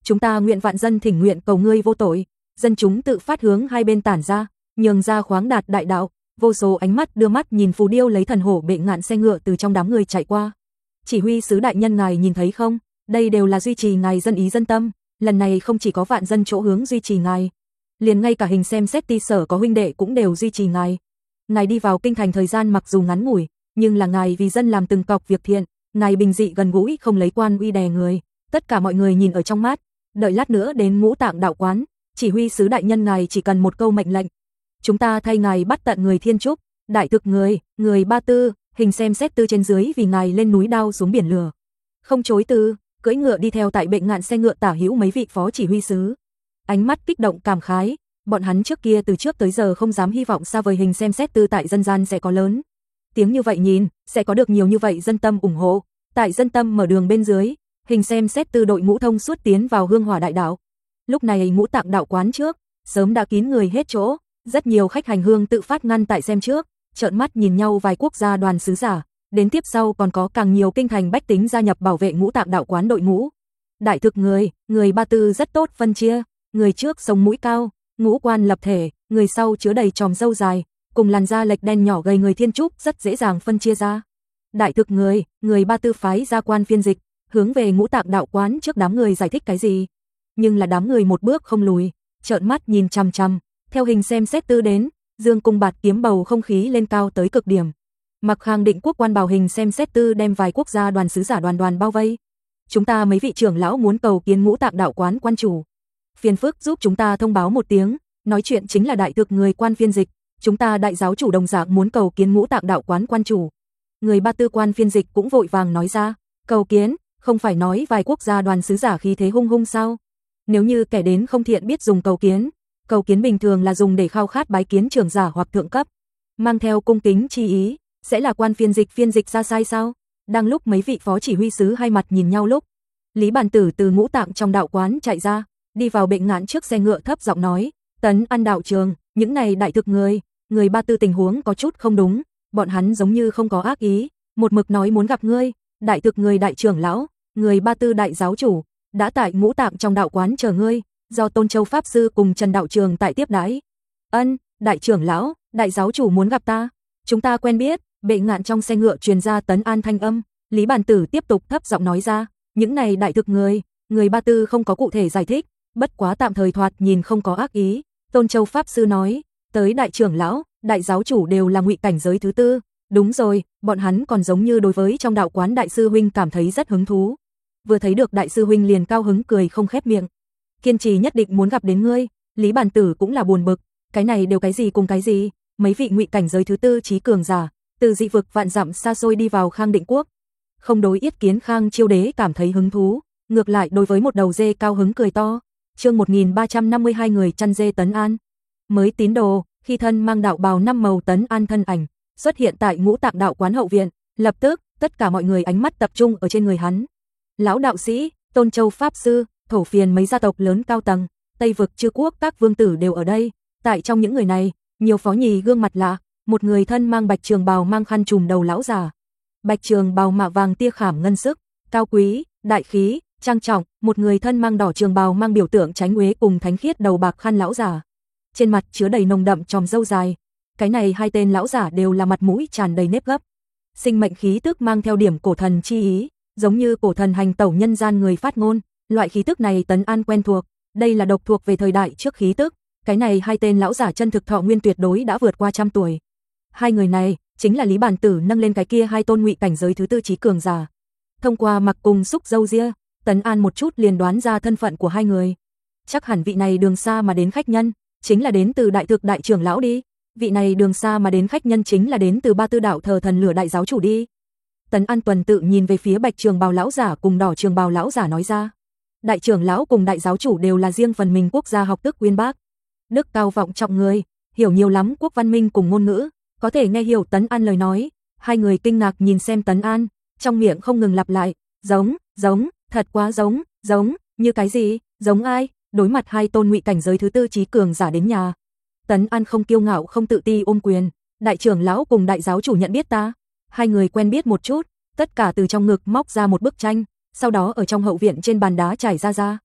chúng ta nguyện vạn dân thỉnh nguyện cầu ngươi vô tội. Dân chúng tự phát hướng hai bên tản ra, nhường ra khoáng đạt đại đạo, vô số ánh mắt đưa mắt nhìn phù điêu lấy thần hổ bệ ngạn xe ngựa từ trong đám người chạy qua. Chỉ huy sứ đại nhân ngài nhìn thấy không, đây đều là duy trì ngài dân ý dân tâm, lần này không chỉ có vạn dân chỗ hướng duy trì ngài, liền ngay cả hình xem xét ti sở có huynh đệ cũng đều duy trì ngài. Ngài đi vào kinh thành thời gian mặc dù ngắn ngủi, nhưng là ngài vì dân làm từng cọc việc thiện, ngài bình dị gần gũi không lấy quan uy đè người, tất cả mọi người nhìn ở trong mắt. Đợi lát nữa đến Ngũ Tạng đạo quán, chỉ huy sứ đại nhân ngài chỉ cần một câu mệnh lệnh, chúng ta thay ngài bắt tận người thiên trúc, đại thực người, người ba tư, hình xem xét tư trên dưới vì ngài lên núi đao xuống biển lửa. Không chối từ, cưỡi ngựa đi theo tại bệnh ngạn xe ngựa tả hữu mấy vị phó chỉ huy sứ. Ánh mắt kích động cảm khái, bọn hắn trước kia từ trước tới giờ không dám hy vọng xa vời hình xem xét tư tại dân gian sẽ có lớn tiếng như vậy nhìn, sẽ có được nhiều như vậy dân tâm ủng hộ. Tại dân tâm mở đường bên dưới, hình xem xét tư đội ngũ thông suốt tiến vào hương hỏa đại đạo. Lúc này Ngũ Tạng đạo quán trước, sớm đã kín người hết chỗ, rất nhiều khách hành hương tự phát ngăn tại xem trước, trợn mắt nhìn nhau vài quốc gia đoàn sứ giả, đến tiếp sau còn có càng nhiều kinh thành bách tính gia nhập bảo vệ Ngũ Tạng đạo quán đội ngũ. Đại thực người, người ba tư rất tốt phân chia, người trước sống mũi cao, ngũ quan lập thể, người sau chứa đầy tròm râu dài, cùng làn da lệch đen nhỏ gầy người thiên trúc rất dễ dàng phân chia ra. Đại thực người, người ba tư phái ra quan phiên dịch, hướng về Ngũ Tạng đạo quán trước đám người giải thích cái gì. Nhưng là đám người một bước không lùi, trợn mắt nhìn chằm chằm, theo hình xem xét tư đến, dương cung bạt kiếm bầu không khí lên cao tới cực điểm. Mặc Khang Định quốc quan bảo hình xem xét tư đem vài quốc gia đoàn sứ giả đoàn đoàn bao vây. Chúng ta mấy vị trưởng lão muốn cầu kiến Ngũ Tạng đạo quán quan chủ. Phiền phức giúp chúng ta thông báo một tiếng, nói chuyện chính là đại thực người quan phiên dịch, chúng ta đại giáo chủ đồng dạng muốn cầu kiến Ngũ Tạng đạo quán quan chủ. Người ba tư quan phiên dịch cũng vội vàng nói ra, cầu kiến, không phải nói vài quốc gia đoàn sứ giả khí thế hung hung sao? Nếu như kẻ đến không thiện biết dùng cầu kiến, cầu kiến bình thường là dùng để khao khát bái kiến trưởng giả hoặc thượng cấp, mang theo cung kính chi ý, sẽ là quan phiên dịch phiên dịch ra sai sao? Đang lúc mấy vị phó chỉ huy sứ hai mặt nhìn nhau lúc, Lý Bản Tử từ Ngũ Tạng trong đạo quán chạy ra, đi vào bệnh ngạn trước xe ngựa thấp giọng nói, Tấn An đạo trường, những này đại thực người, người ba tư tình huống có chút không đúng, bọn hắn giống như không có ác ý, một mực nói muốn gặp ngươi, đại thực người đại trưởng lão, người ba tư đại giáo chủ, đã tại Ngũ Tạng trong đạo quán chờ ngươi, do Tôn Châu Pháp Sư cùng Trần Đạo Trường tại tiếp đãi. Ân, đại trưởng lão, đại giáo chủ muốn gặp ta, chúng ta quen biết. Bệ ngạn trong xe ngựa truyền ra Tấn An thanh âm, Lý Bản Tử tiếp tục thấp giọng nói ra, những này đại thực người, người ba tư không có cụ thể giải thích, bất quá tạm thời thoạt nhìn không có ác ý. Tôn Châu Pháp Sư nói, tới đại trưởng lão, đại giáo chủ đều là ngụy cảnh giới thứ tư, đúng rồi, bọn hắn còn giống như đối với trong đạo quán đại sư huynh cảm thấy rất hứng thú. Vừa thấy được đại sư huynh liền cao hứng cười không khép miệng, kiên trì nhất định muốn gặp đến ngươi. Lý Bản Tử cũng là buồn bực, cái này đều cái gì cùng cái gì, mấy vị ngụy cảnh giới thứ tư trí cường giả, từ dị vực vạn dặm xa xôi đi vào Khang Định quốc, không đối yết kiến Khang Chiêu Đế cảm thấy hứng thú, ngược lại đối với một đầu dê cao hứng cười to. Chương một nghìn ba trăm năm mươi hai người chăn dê Tấn An. Mới tín đồ, khi thân mang đạo bào năm màu Tấn An thân ảnh xuất hiện tại Ngũ Tạng đạo quán hậu viện, lập tức tất cả mọi người ánh mắt tập trung ở trên người hắn. Lão đạo sĩ, Tôn Châu Pháp Sư, thổ phiền mấy gia tộc lớn cao tầng, Tây vực chư quốc các vương tử đều ở đây. Tại trong những người này, nhiều phó nhì gương mặt lạ, một người thân mang bạch trường bào mang khăn trùm đầu lão già. Bạch trường bào mạ vàng tia khảm ngân sức, cao quý, đại khí, trang trọng, một người thân mang đỏ trường bào mang biểu tượng tránh uế cùng thánh khiết đầu bạc khăn lão già. Trên mặt chứa đầy nồng đậm tròm râu dài. Cái này hai tên lão giả đều là mặt mũi tràn đầy nếp gấp. Sinh mệnh khí tức mang theo điểm cổ thần chi ý, giống như cổ thần hành tẩu nhân gian người phát ngôn, loại khí tức này Tấn An quen thuộc, đây là độc thuộc về thời đại trước khí tức. Cái này hai tên lão giả chân thực thọ nguyên tuyệt đối đã vượt qua trăm tuổi. Hai người này chính là Lý Bản Tử nâng lên cái kia hai tôn ngụy cảnh giới thứ tư trí cường giả. Thông qua mặc cùng xúc râu ria, Tấn An một chút liền đoán ra thân phận của hai người. Chắc hẳn vị này đường xa mà đến khách nhân chính là đến từ đại thực đại trưởng lão đi. Vị này đường xa mà đến khách nhân chính là đến từ ba tư đạo thờ thần lửa đại giáo chủ đi. Tấn An tuần tự nhìn về phía bạch trường bào lão giả cùng đỏ trường bào lão giả nói ra. Đại trưởng lão cùng đại giáo chủ đều là riêng phần mình quốc gia học tức uyên bác, đức cao vọng trọng người, hiểu nhiều lắm quốc văn minh cùng ngôn ngữ, có thể nghe hiểu Tấn An lời nói. Hai người kinh ngạc nhìn xem Tấn An, trong miệng không ngừng lặp lại, giống, giống, thật quá giống, giống, như cái gì, giống ai? Đối mặt hai tôn ngụy cảnh giới thứ tư trí cường giả đến nhà, Tấn An không kiêu ngạo không tự ti ôm quyền, đại trưởng lão cùng đại giáo chủ nhận biết ta. Hai người quen biết một chút, tất cả từ trong ngực móc ra một bức tranh, sau đó ở trong hậu viện trên bàn đá trải ra ra.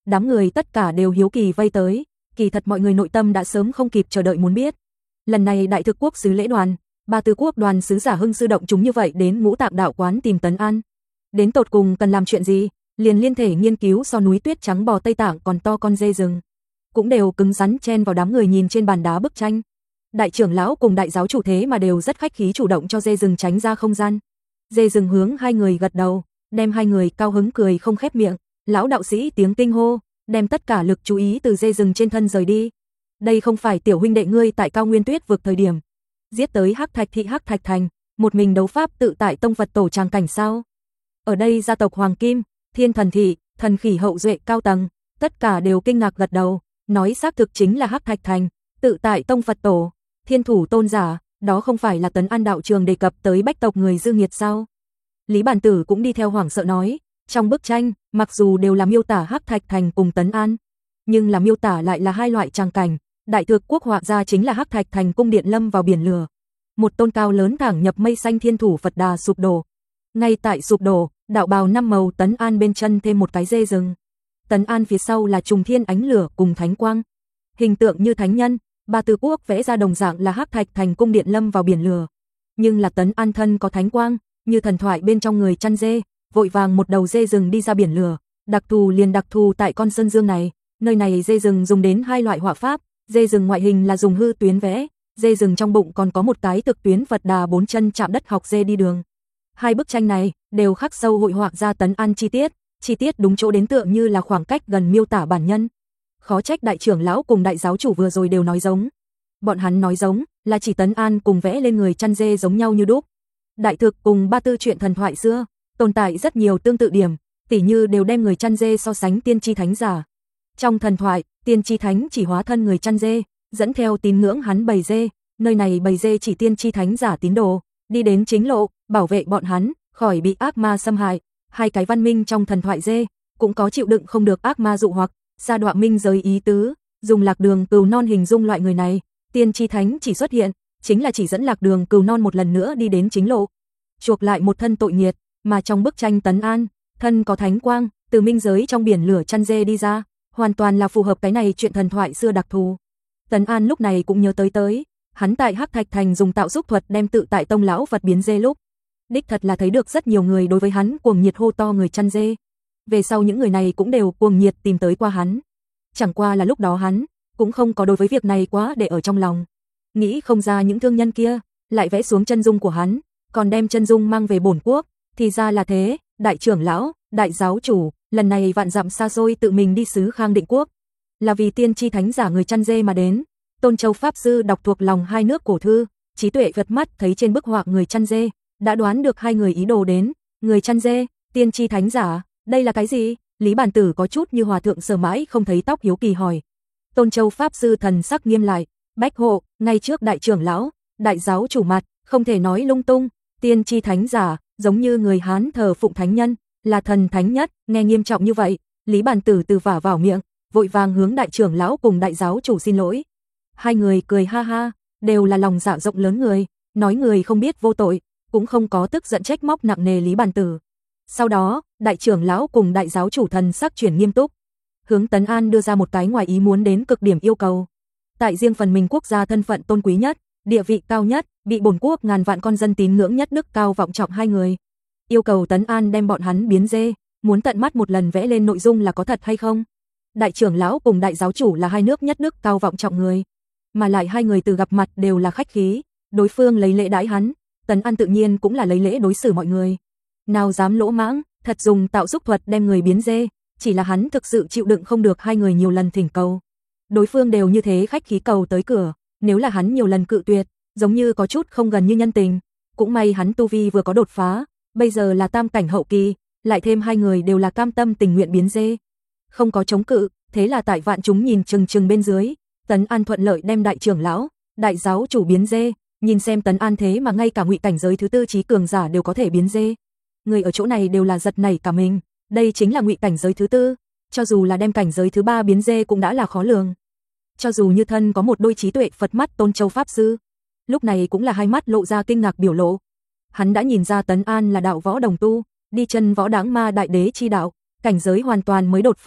Đám người tất cả đều hiếu kỳ vây tới, kỳ thật mọi người nội tâm đã sớm không kịp chờ đợi muốn biết. Lần này Đại Thực Quốc sứ lễ đoàn, Ba Tư Quốc đoàn sứ giả Hưng sư động chúng như vậy đến Ngũ Tạng đạo quán tìm Tấn An. Đến tột cùng cần làm chuyện gì, liền liên thể nghiên cứu so núi tuyết trắng bò Tây Tạng còn to con dê rừng. Cũng đều cứng rắn chen vào đám người nhìn trên bàn đá bức tranh. Đại trưởng lão cùng đại giáo chủ thế mà đều rất khách khí chủ động cho dê rừng tránh ra không gian. Dê rừng hướng hai người gật đầu, đem hai người cao hứng cười không khép miệng. Lão đạo sĩ tiếng kinh hô, đem tất cả lực chú ý từ dê rừng trên thân rời đi. Đây không phải tiểu huynh đệ ngươi tại Cao Nguyên Tuyết vực thời điểm giết tới Hắc Thạch thị Hắc Thạch thành, một mình đấu pháp tự tại tông Phật tổ tràng cảnh sao? Ở đây gia tộc Hoàng Kim, Thiên Thần thị, Thần Khỉ hậu duệ cao tầng, tất cả đều kinh ngạc gật đầu, nói xác thực chính là Hắc Thạch thành, tự tại tông Phật tổ, Thiên thủ tôn giả, đó không phải là Tấn An đạo trường đề cập tới bách tộc người dư nghiệt sao? Lý Bản Tử cũng đi theo hoảng sợ nói, trong bức tranh, mặc dù đều là miêu tả Hắc Thạch thành cùng Tấn An, nhưng là miêu tả lại là hai loại tràng cảnh. Đại Thực Quốc họa ra chính là Hắc Thạch thành cung điện lâm vào biển lửa, một tôn cao lớn thẳng nhập mây xanh thiên thủ Phật Đà sụp đổ. Ngay tại sụp đổ, đạo bào năm màu Tấn An bên chân thêm một cái dê rừng. Tấn An phía sau là trùng thiên ánh lửa cùng thánh quang, hình tượng như thánh nhân. Ba Tư Quốc vẽ ra đồng dạng là Hắc Thạch thành cung điện lâm vào biển lửa, nhưng là Tấn An thân có thánh quang, như thần thoại bên trong người chăn dê, vội vàng một đầu dê rừng đi ra biển lửa. Đặc thù liền đặc thù tại con sơn dương này, nơi này dê rừng dùng đến hai loại họa pháp. Dê rừng ngoại hình là dùng hư tuyến vẽ, dê rừng trong bụng còn có một cái thực tuyến Phật Đà bốn chân chạm đất học dê đi đường. Hai bức tranh này đều khắc sâu hội họa ra Tấn An chi tiết, chi tiết đúng chỗ đến tượng như là khoảng cách gần miêu tả bản nhân. Khó trách đại trưởng lão cùng đại giáo chủ vừa rồi đều nói giống. Bọn hắn nói giống là chỉ Tấn An cùng vẽ lên người chăn dê giống nhau như đúc. Đại Thực cùng Ba Tư chuyện thần thoại xưa, tồn tại rất nhiều tương tự điểm, tỉ như đều đem người chăn dê so sánh tiên tri thánh giả. Trong thần thoại, tiên tri thánh chỉ hóa thân người chăn dê, dẫn theo tín ngưỡng hắn bầy dê, nơi này bầy dê chỉ tiên tri thánh giả tín đồ, đi đến chính lộ, bảo vệ bọn hắn khỏi bị ác ma xâm hại. Hai cái văn minh trong thần thoại dê cũng có chịu đựng không được ác ma dụ hoặc, sa đọa minh giới ý tứ, dùng lạc đường cừu non hình dung loại người này, tiên tri thánh chỉ xuất hiện, chính là chỉ dẫn lạc đường cừu non một lần nữa đi đến chính lộ, chuộc lại một thân tội nghiệt, mà trong bức tranh Tấn An, thân có thánh quang, từ minh giới trong biển lửa chăn dê đi ra, hoàn toàn là phù hợp cái này chuyện thần thoại xưa đặc thù. Tấn An lúc này cũng nhớ tới tới, hắn tại Hắc Thạch thành dùng tạo xúc thuật đem tự tại tông lão Phật biến dê lúc, đích thật là thấy được rất nhiều người đối với hắn cuồng nhiệt hô to người chăn dê. Về sau những người này cũng đều cuồng nhiệt tìm tới qua hắn. Chẳng qua là lúc đó hắn cũng không có đối với việc này quá để ở trong lòng. Nghĩ không ra những thương nhân kia lại vẽ xuống chân dung của hắn, còn đem chân dung mang về bổn quốc, thì ra là thế, đại trưởng lão, đại giáo chủ, lần này vạn dặm xa xôi tự mình đi xứ Khang Định quốc, là vì tiên tri thánh giả người chăn dê mà đến. Tôn Châu pháp sư đọc thuộc lòng hai nước cổ thư, trí tuệ vật mắt thấy trên bức họa người chăn dê, đã đoán được hai người ý đồ đến. Người chăn dê, tiên tri thánh giả, đây là cái gì? Lý Bản Tử có chút như hòa thượng sờ mãi không thấy tóc hiếu kỳ hỏi. Tôn Châu pháp sư thần sắc nghiêm lại, bách hộ, ngay trước đại trưởng lão, đại giáo chủ mặt, không thể nói lung tung. Tiên tri thánh giả, giống như người Hán thờ phụng thánh nhân, là thần thánh nhất. Nghe nghiêm trọng như vậy, Lý Bản Tử từ vả vào miệng, vội vàng hướng đại trưởng lão cùng đại giáo chủ xin lỗi. Hai người cười ha ha, đều là lòng dạ rộng lớn người, nói người không biết vô tội, cũng không có tức giận trách móc nặng nề Lý Bản Tử. Sau đó, đại trưởng lão cùng đại giáo chủ thần sắc chuyển nghiêm túc, hướng Tấn An đưa ra một cái ngoài ý muốn đến cực điểm yêu cầu. Tại riêng phần mình quốc gia thân phận tôn quý nhất, địa vị cao nhất, bị bổn quốc ngàn vạn con dân tín ngưỡng nhất đức cao vọng trọng hai người, yêu cầu Tấn An đem bọn hắn biến dê, muốn tận mắt một lần vẽ lên nội dung là có thật hay không. Đại trưởng lão cùng đại giáo chủ là hai nước nhất đức cao vọng trọng người, mà lại hai người từ gặp mặt đều là khách khí, đối phương lấy lễ đãi hắn, Tấn An tự nhiên cũng là lấy lễ đối xử mọi người. Nào dám lỗ mãng, thật dùng tạo xúc thuật đem người biến dê, chỉ là hắn thực sự chịu đựng không được hai người nhiều lần thỉnh cầu. Đối phương đều như thế khách khí cầu tới cửa, nếu là hắn nhiều lần cự tuyệt, giống như có chút không gần như nhân tình. Cũng may hắn tu vi vừa có đột phá, bây giờ là tam cảnh hậu kỳ, lại thêm hai người đều là cam tâm tình nguyện biến dê, không có chống cự, thế là tại vạn chúng nhìn chừng chừng bên dưới, Tấn An thuận lợi đem đại trưởng lão, đại giáo chủ biến dê. Nhìn xem Tấn An thế mà ngay cả ngụy cảnh giới thứ tư trí cường giả đều có thể biến dê. Người ở chỗ này đều là giật nảy cả mình, đây chính là ngụy cảnh giới thứ tư, cho dù là đem cảnh giới thứ ba biến dê cũng đã là khó lường. Cho dù như thân có một đôi trí tuệ Phật mắt Tôn Châu pháp sư, lúc này cũng là hai mắt lộ ra kinh ngạc biểu lộ. Hắn đã nhìn ra Tấn An là đạo võ đồng tu, đi chân võ đáng ma đại đế chi đạo, cảnh giới hoàn toàn mới đột phá,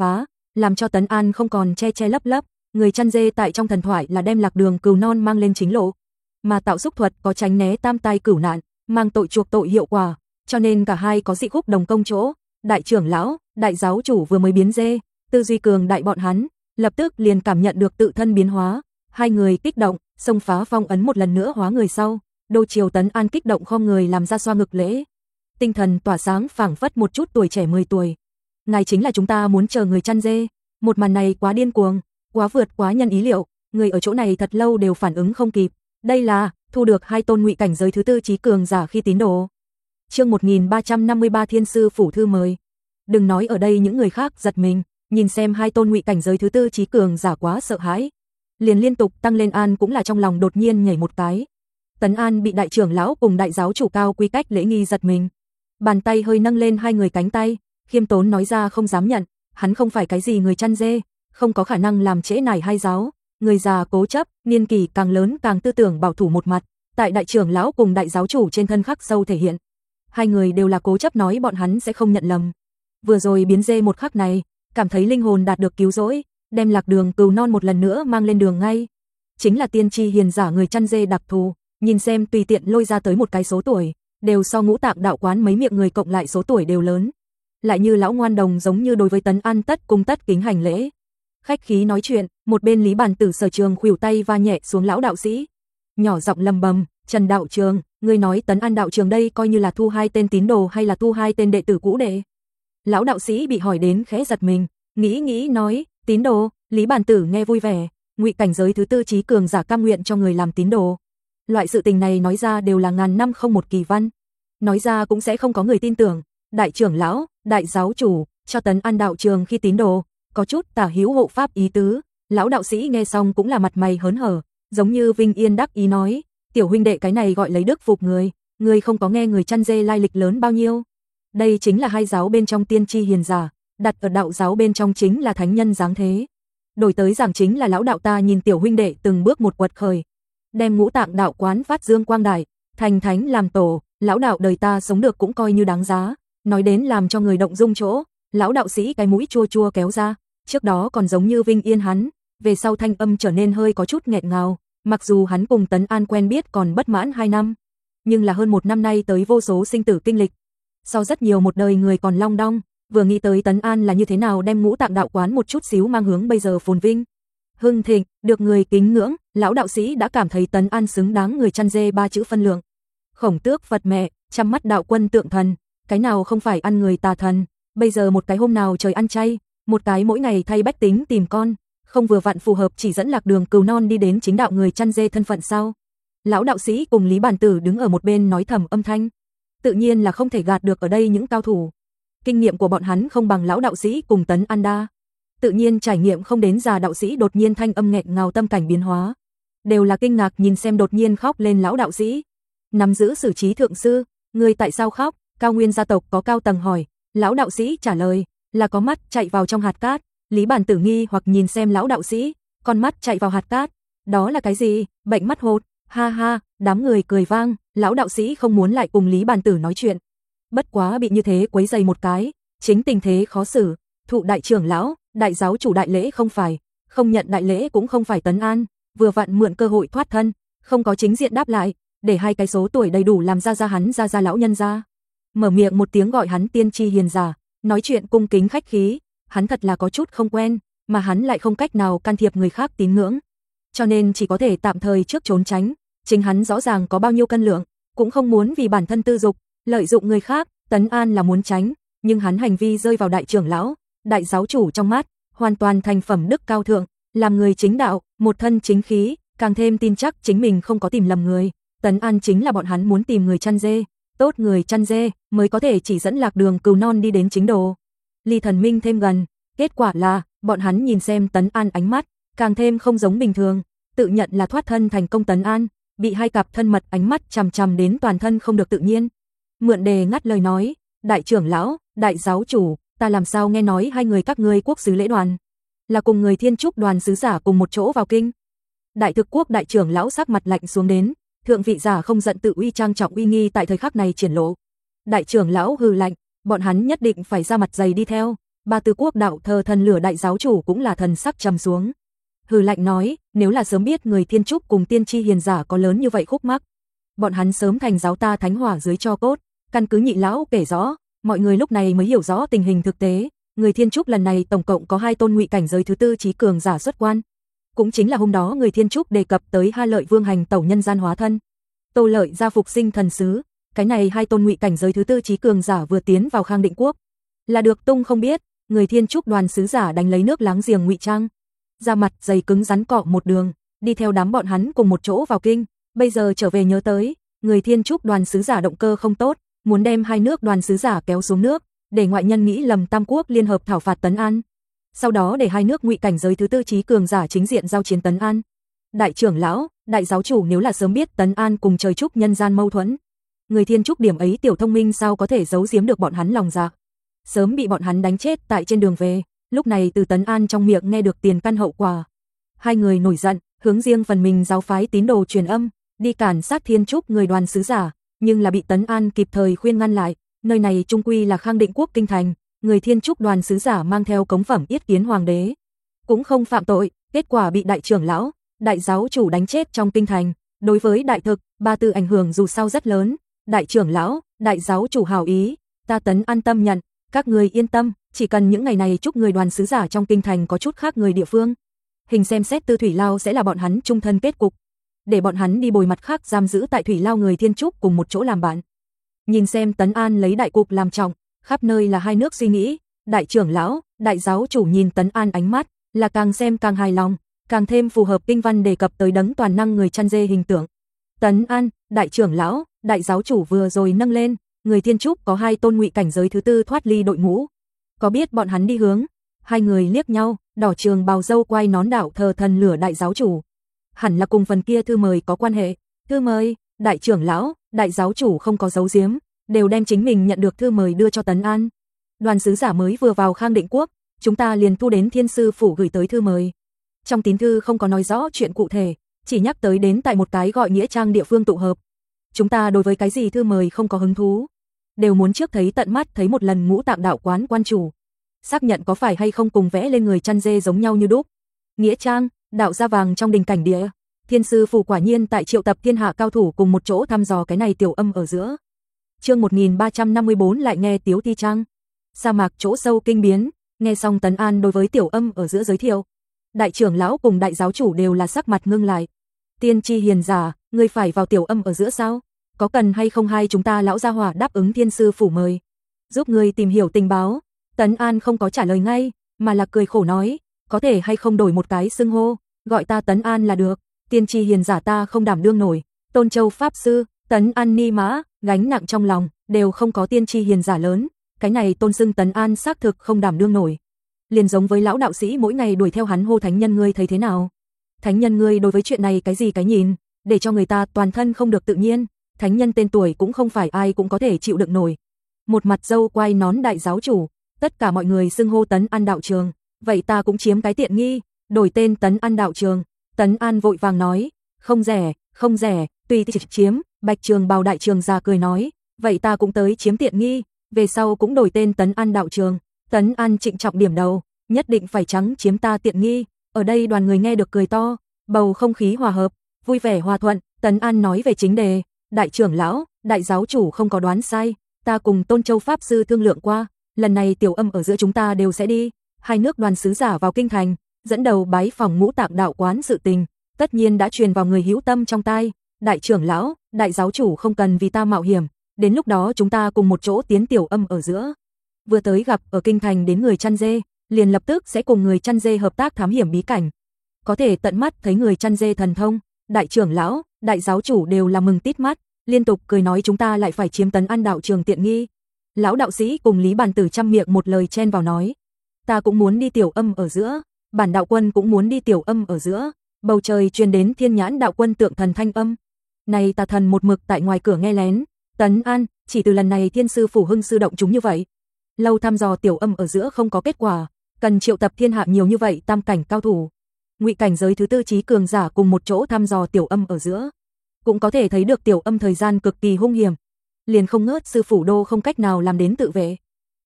làm cho Tấn An không còn che che lấp lấp, người chăn dê tại trong thần thoại là đem lạc đường cừu non mang lên chính lộ, mà tạo xúc thuật có tránh né tam tai cửu nạn, mang tội chuộc tội hiệu quả, cho nên cả hai có dị khúc đồng công chỗ. Đại trưởng lão, đại giáo chủ vừa mới biến dê, tư duy cường đại bọn hắn, lập tức liền cảm nhận được tự thân biến hóa, hai người kích động, xông phá phong ấn một lần nữa hóa người sau. Đô Triều Tấn An kích động khom người làm ra xoa ngực lễ, tinh thần tỏa sáng phảng phất một chút tuổi trẻ mười tuổi. Ngài chính là chúng ta muốn chờ người chăn dê. Một màn này quá điên cuồng, quá vượt quá nhân ý liệu, người ở chỗ này thật lâu đều phản ứng không kịp. Đây là thu được hai tôn ngụy cảnh giới thứ tư trí cường giả khi tín đồ. Chương một nghìn ba trăm năm mươi ba Thiên sư phủ thư mời. Đừng nói ở đây những người khác giật mình, nhìn xem hai tôn ngụy cảnh giới thứ tư trí cường giả quá sợ hãi, liền liên tục tăng lên An cũng là trong lòng đột nhiên nhảy một cái. Tấn An bị đại trưởng lão cùng đại giáo chủ cao quy cách lễ nghi giật mình, bàn tay hơi nâng lên hai người cánh tay, khiêm tốn nói ra không dám nhận, hắn không phải cái gì người chăn dê, không có khả năng làm trễ nải hai giáo. Người già cố chấp, niên kỷ càng lớn càng tư tưởng bảo thủ một mặt, tại đại trưởng lão cùng đại giáo chủ trên thân khắc sâu thể hiện. Hai người đều là cố chấp nói bọn hắn sẽ không nhận lầm. Vừa rồi biến dê một khắc này, cảm thấy linh hồn đạt được cứu rỗi, đem lạc đường cừu non một lần nữa mang lên đường ngay. Chính là tiên tri hiền giả người chăn dê đặc thù, nhìn xem tùy tiện lôi ra tới một cái số tuổi, đều so ngũ tạng đạo quán mấy miệng người cộng lại số tuổi đều lớn. Lại như lão ngoan đồng giống như đối với Tấn An tất cung tất kính hành lễ. Khách khí nói chuyện, một bên Lý Bản Tử Sở Trường khuỷu tay va nhẹ xuống lão đạo sĩ, nhỏ giọng lầm bầm, "Trần đạo trường, ngươi nói Tấn An đạo trường đây coi như là thu hai tên tín đồ hay là thu hai tên đệ tử cũ đệ?" Lão đạo sĩ bị hỏi đến khẽ giật mình, nghĩ nghĩ nói, "Tín đồ." Lý Bản Tử nghe vui vẻ, ngụy cảnh giới thứ tư trí cường giả cam nguyện cho người làm tín đồ. Loại sự tình này nói ra đều là ngàn năm không một kỳ văn, nói ra cũng sẽ không có người tin tưởng. Đại trưởng lão, đại giáo chủ, cho Tấn An đạo trường khi tín đồ, có chút tả hữu hộ pháp ý tứ. Lão đạo sĩ nghe xong cũng là mặt mày hớn hở, giống như vinh yên đắc ý nói, "Tiểu huynh đệ cái này gọi lấy đức phục người, người không có nghe người chăn dê lai lịch lớn bao nhiêu. Đây chính là hai giáo bên trong tiên tri hiền giả, đặt ở đạo giáo bên trong chính là thánh nhân dáng thế. Đổi tới giảng chính là lão đạo ta nhìn tiểu huynh đệ từng bước một quật khởi, đem ngũ tạng đạo quán phát dương quang đại, thành thánh làm tổ, lão đạo đời ta sống được cũng coi như đáng giá." Nói đến làm cho người động dung chỗ, lão đạo sĩ cái mũi chua chua kéo ra, trước đó còn giống như vinh yên hắn, về sau thanh âm trở nên hơi có chút nghẹn ngào, mặc dù hắn cùng Tấn An quen biết còn bất mãn hai năm, nhưng là hơn một năm nay tới vô số sinh tử kinh lịch. Sau rất nhiều một đời người còn long đong, vừa nghĩ tới Tấn An là như thế nào đem ngũ tạng đạo quán một chút xíu mang hướng bây giờ phồn vinh, hưng thịnh, được người kính ngưỡng, lão đạo sĩ đã cảm thấy Tấn An xứng đáng người chăn dê ba chữ phân lượng. Khổng Tước Phật mẹ, chăm mắt đạo quân tượng thần, cái nào không phải ăn người tà thần, bây giờ một cái hôm nào trời ăn chay, một cái mỗi ngày thay bách tính tìm con, không vừa vặn phù hợp chỉ dẫn lạc đường cừu non đi đến chính đạo người chăn dê thân phận sao? Lão đạo sĩ cùng Lý Bản Tử đứng ở một bên nói thầm âm thanh, tự nhiên là không thể gạt được ở đây những cao thủ. Kinh nghiệm của bọn hắn không bằng lão đạo sĩ cùng Tấn An đa, tự nhiên trải nghiệm không đến già đạo sĩ đột nhiên thanh âm nghẹn ngào tâm cảnh biến hóa, đều là kinh ngạc nhìn xem đột nhiên khóc lên lão đạo sĩ. Nắm giữ xử trí thượng sư, người tại sao khóc? Cao nguyên gia tộc có cao tầng hỏi, lão đạo sĩ trả lời, là có mắt chạy vào trong hạt cát. Lý Bản Tử nghi hoặc nhìn xem lão đạo sĩ, con mắt chạy vào hạt cát, đó là cái gì? Bệnh mắt hột. Ha ha, đám người cười vang, lão đạo sĩ không muốn lại cùng Lý Bản Tử nói chuyện. Bất quá bị như thế quấy dày một cái, chính tình thế khó xử, thụ đại trưởng lão, đại giáo chủ đại lễ không phải, không nhận đại lễ cũng không phải Tấn An, vừa vặn mượn cơ hội thoát thân, không có chính diện đáp lại, để hai cái số tuổi đầy đủ làm ra ra hắn ra ra lão nhân ra. Mở miệng một tiếng gọi hắn tiên tri hiền giả, nói chuyện cung kính khách khí, hắn thật là có chút không quen, mà hắn lại không cách nào can thiệp người khác tín ngưỡng, cho nên chỉ có thể tạm thời trước trốn tránh. Chính hắn rõ ràng có bao nhiêu cân lượng, cũng không muốn vì bản thân tư dục, lợi dụng người khác. Tấn An là muốn tránh, nhưng hắn hành vi rơi vào đại trưởng lão, đại giáo chủ trong mắt, hoàn toàn thành phẩm đức cao thượng, làm người chính đạo, một thân chính khí, càng thêm tin chắc chính mình không có tìm lầm người. Tấn An chính là bọn hắn muốn tìm người chăn dê, tốt người chăn dê mới có thể chỉ dẫn lạc đường cừu non đi đến chính đồ. Ly thần minh thêm gần, kết quả là bọn hắn nhìn xem Tấn An ánh mắt càng thêm không giống bình thường, tự nhận là thoát thân thành công. Tấn An bị hai cặp thân mật ánh mắt chằm chằm đến toàn thân không được tự nhiên, mượn đề ngắt lời nói, đại trưởng lão, đại giáo chủ, ta làm sao nghe nói hai người các ngươi quốc sứ lễ đoàn là cùng người thiên trúc đoàn sứ giả cùng một chỗ vào kinh. Đại thực quốc đại trưởng lão sắc mặt lạnh xuống đến, thượng vị giả không giận tự uy trang trọng uy nghi tại thời khắc này triển lộ. Đại trưởng lão hừ lạnh, bọn hắn nhất định phải ra mặt dày đi theo, Ba Tư Quốc đạo thờ thần lửa đại giáo chủ cũng là thần sắc trầm xuống. Hừ lạnh nói, nếu là sớm biết người thiên trúc cùng tiên tri hiền giả có lớn như vậy khúc mắc, bọn hắn sớm thành giáo ta thánh hỏa dưới tro cốt. Căn cứ nhị lão kể rõ, mọi người lúc này mới hiểu rõ tình hình thực tế. Người thiên trúc lần này tổng cộng có hai tôn ngụy cảnh giới thứ tư trí cường giả xuất quan. Cũng chính là hôm đó người thiên trúc đề cập tới Ha Lợi Vương hành tẩu nhân gian hóa thân, Tô Lợi gia phục sinh thần sứ. Cái này hai tôn ngụy cảnh giới thứ tư trí cường giả vừa tiến vào Khang Định Quốc, là được tung không biết. Người thiên trúc đoàn sứ giả đánh lấy nước láng giềng ngụy trang, da mặt dày cứng rắn cọ một đường, đi theo đám bọn hắn cùng một chỗ vào kinh. Bây giờ trở về nhớ tới, người thiên trúc đoàn sứ giả động cơ không tốt, muốn đem hai nước đoàn sứ giả kéo xuống nước, để ngoại nhân nghĩ lầm Tam Quốc liên hợp thảo phạt Tấn An. Sau đó để hai nước ngụy cảnh giới thứ tư trí cường giả chính diện giao chiến Tấn An. Đại trưởng lão, đại giáo chủ nếu là sớm biết Tấn An cùng trời trúc nhân gian mâu thuẫn, người thiên trúc điểm ấy tiểu thông minh sao có thể giấu giếm được bọn hắn lòng dạ. Sớm bị bọn hắn đánh chết tại trên đường về, lúc này từ Tấn An trong miệng nghe được tiền căn hậu quả. Hai người nổi giận, hướng riêng phần mình giáo phái tín đồ truyền âm, đi cản sát thiên trúc người đoàn sứ giả, nhưng là bị Tấn An kịp thời khuyên ngăn lại. Nơi này trung quy là Khang Định Quốc kinh thành, người thiên trúc đoàn sứ giả mang theo cống phẩm yết kiến hoàng đế, cũng không phạm tội, kết quả bị đại trưởng lão, đại giáo chủ đánh chết trong kinh thành. Đối với đại thực, Ba Tư ảnh hưởng dù sao rất lớn. Đại trưởng lão, đại giáo chủ hảo ý, ta Tấn An tâm nhận, các người yên tâm, chỉ cần những ngày này chúc người đoàn sứ giả trong kinh thành có chút khác người địa phương, hình xem xét Tư Thủy Lao sẽ là bọn hắn trung thân kết cục, để bọn hắn đi bồi mặt khác giam giữ tại Thủy Lao người thiên trúc cùng một chỗ làm bạn. Nhìn xem Tấn An lấy đại cục làm trọng, khắp nơi là hai nước suy nghĩ. Đại trưởng lão, đại giáo chủ nhìn Tấn An ánh mắt là càng xem càng hài lòng, càng thêm phù hợp kinh văn đề cập tới đấng toàn năng người chăn dê hình tượng. Tấn An, đại trưởng lão, đại giáo chủ vừa rồi nâng lên, người thiên trúc có hai tôn ngụy cảnh giới thứ tư thoát ly đội ngũ, có biết bọn hắn đi hướng? Hai người liếc nhau, đỏ trường bào dâu quay nón đạo thờ thần lửa đại giáo chủ, hẳn là cùng phần kia thư mời có quan hệ. Thư mời? Đại trưởng lão, đại giáo chủ không có giấu giếm, đều đem chính mình nhận được thư mời đưa cho Tấn An. Đoàn sứ giả mới vừa vào Khang Định Quốc, chúng ta liền thu đến thiên sư phủ gửi tới thư mời. Trong tín thư không có nói rõ chuyện cụ thể, chỉ nhắc tới đến tại một cái gọi nghĩa trang địa phương tụ hợp. Chúng ta đối với cái gì thư mời không có hứng thú, đều muốn trước thấy tận mắt thấy một lần Ngũ Tạng đạo quán quan chủ, xác nhận có phải hay không cùng vẽ lên người chăn dê giống nhau như đúc. Nghĩa trang, đạo gia vàng trong đình cảnh địa, thiên sư phủ quả nhiên tại triệu tập thiên hạ cao thủ cùng một chỗ thăm dò cái này tiểu âm ở giữa. Chương một nghìn ba trăm năm mươi bốn lại nghe Tiếu Thi Trang. Sa mạc chỗ sâu kinh biến, nghe xong Tấn An đối với tiểu âm ở giữa giới thiệu, đại trưởng lão cùng đại giáo chủ đều là sắc mặt ngưng lại. Tiên tri hiền giả, ngươi phải vào tiểu âm ở giữa sao? Có cần hay không hai chúng ta lão gia hỏa đáp ứng thiên sư phủ mời, giúp ngươi tìm hiểu tình báo? Tấn An không có trả lời ngay, mà là cười khổ nói, có thể hay không đổi một cái xưng hô, gọi ta Tấn An là được. Tiên tri hiền giả ta không đảm đương nổi. Tôn Châu pháp sư, Tấn An ni mã, gánh nặng trong lòng, đều không có tiên tri hiền giả lớn, cái này tôn xưng Tấn An xác thực không đảm đương nổi. Liền giống với lão đạo sĩ mỗi ngày đuổi theo hắn hô thánh nhân ngươi thấy thế nào? Thánh nhân ngươi đối với chuyện này cái gì cái nhìn, để cho người ta toàn thân không được tự nhiên, thánh nhân tên tuổi cũng không phải ai cũng có thể chịu đựng nổi. Một mặt dâu quai nón đại giáo chủ, tất cả mọi người xưng hô Tấn An đạo trường, vậy ta cũng chiếm cái tiện nghi, đổi tên Tấn An đạo trường. Tấn An vội vàng nói, không rẻ, không rẻ, tùy thì chiếm. Bạch trường bào đại trường già cười nói, vậy ta cũng tới chiếm tiện nghi, về sau cũng đổi tên Tấn An đạo trường. Tấn An trịnh trọng điểm đầu, nhất định phải trắng chiếm ta tiện nghi. Ở đây đoàn người nghe được cười to, bầu không khí hòa hợp, vui vẻ hòa thuận. Tấn An nói về chính đề, đại trưởng lão, đại giáo chủ không có đoán sai, ta cùng Tôn Châu pháp sư thương lượng qua, lần này tiểu âm ở giữa chúng ta đều sẽ đi, hai nước đoàn sứ giả vào kinh thành, dẫn đầu bái phòng Ngũ Tạng đạo quán sự tình, tất nhiên đã truyền vào người hữu tâm trong tai. Đại trưởng lão, đại giáo chủ không cần vì ta mạo hiểm, đến lúc đó chúng ta cùng một chỗ tiến tiểu âm ở giữa. Vừa tới gặp ở kinh thành đến người chăn dê, liền lập tức sẽ cùng người chăn dê hợp tác thám hiểm bí cảnh. Có thể tận mắt thấy người chăn dê thần thông, đại trưởng lão, đại giáo chủ đều là mừng tít mắt, liên tục cười nói chúng ta lại phải chiếm Tấn An đạo trường tiện nghi. Lão đạo sĩ cùng Lý Bàn Tử trăm miệng một lời chen vào nói, ta cũng muốn đi tiểu âm ở giữa, bản đạo quân cũng muốn đi tiểu âm ở giữa. Bầu trời truyền đến thiên nhãn đạo quân tượng thần thanh âm. Này tà thần một mực tại ngoài cửa nghe lén. Tấn An, chỉ từ lần này thiên sư phủ hưng sư động chúng như vậy, lâu thăm dò tiểu âm ở giữa không có kết quả, cần triệu tập thiên hạ nhiều như vậy tam cảnh cao thủ, ngụy cảnh giới thứ tư trí cường giả cùng một chỗ thăm dò tiểu âm ở giữa, cũng có thể thấy được tiểu âm thời gian cực kỳ hung hiểm, liền không ngớt sư phủ đô không cách nào làm đến tự vệ.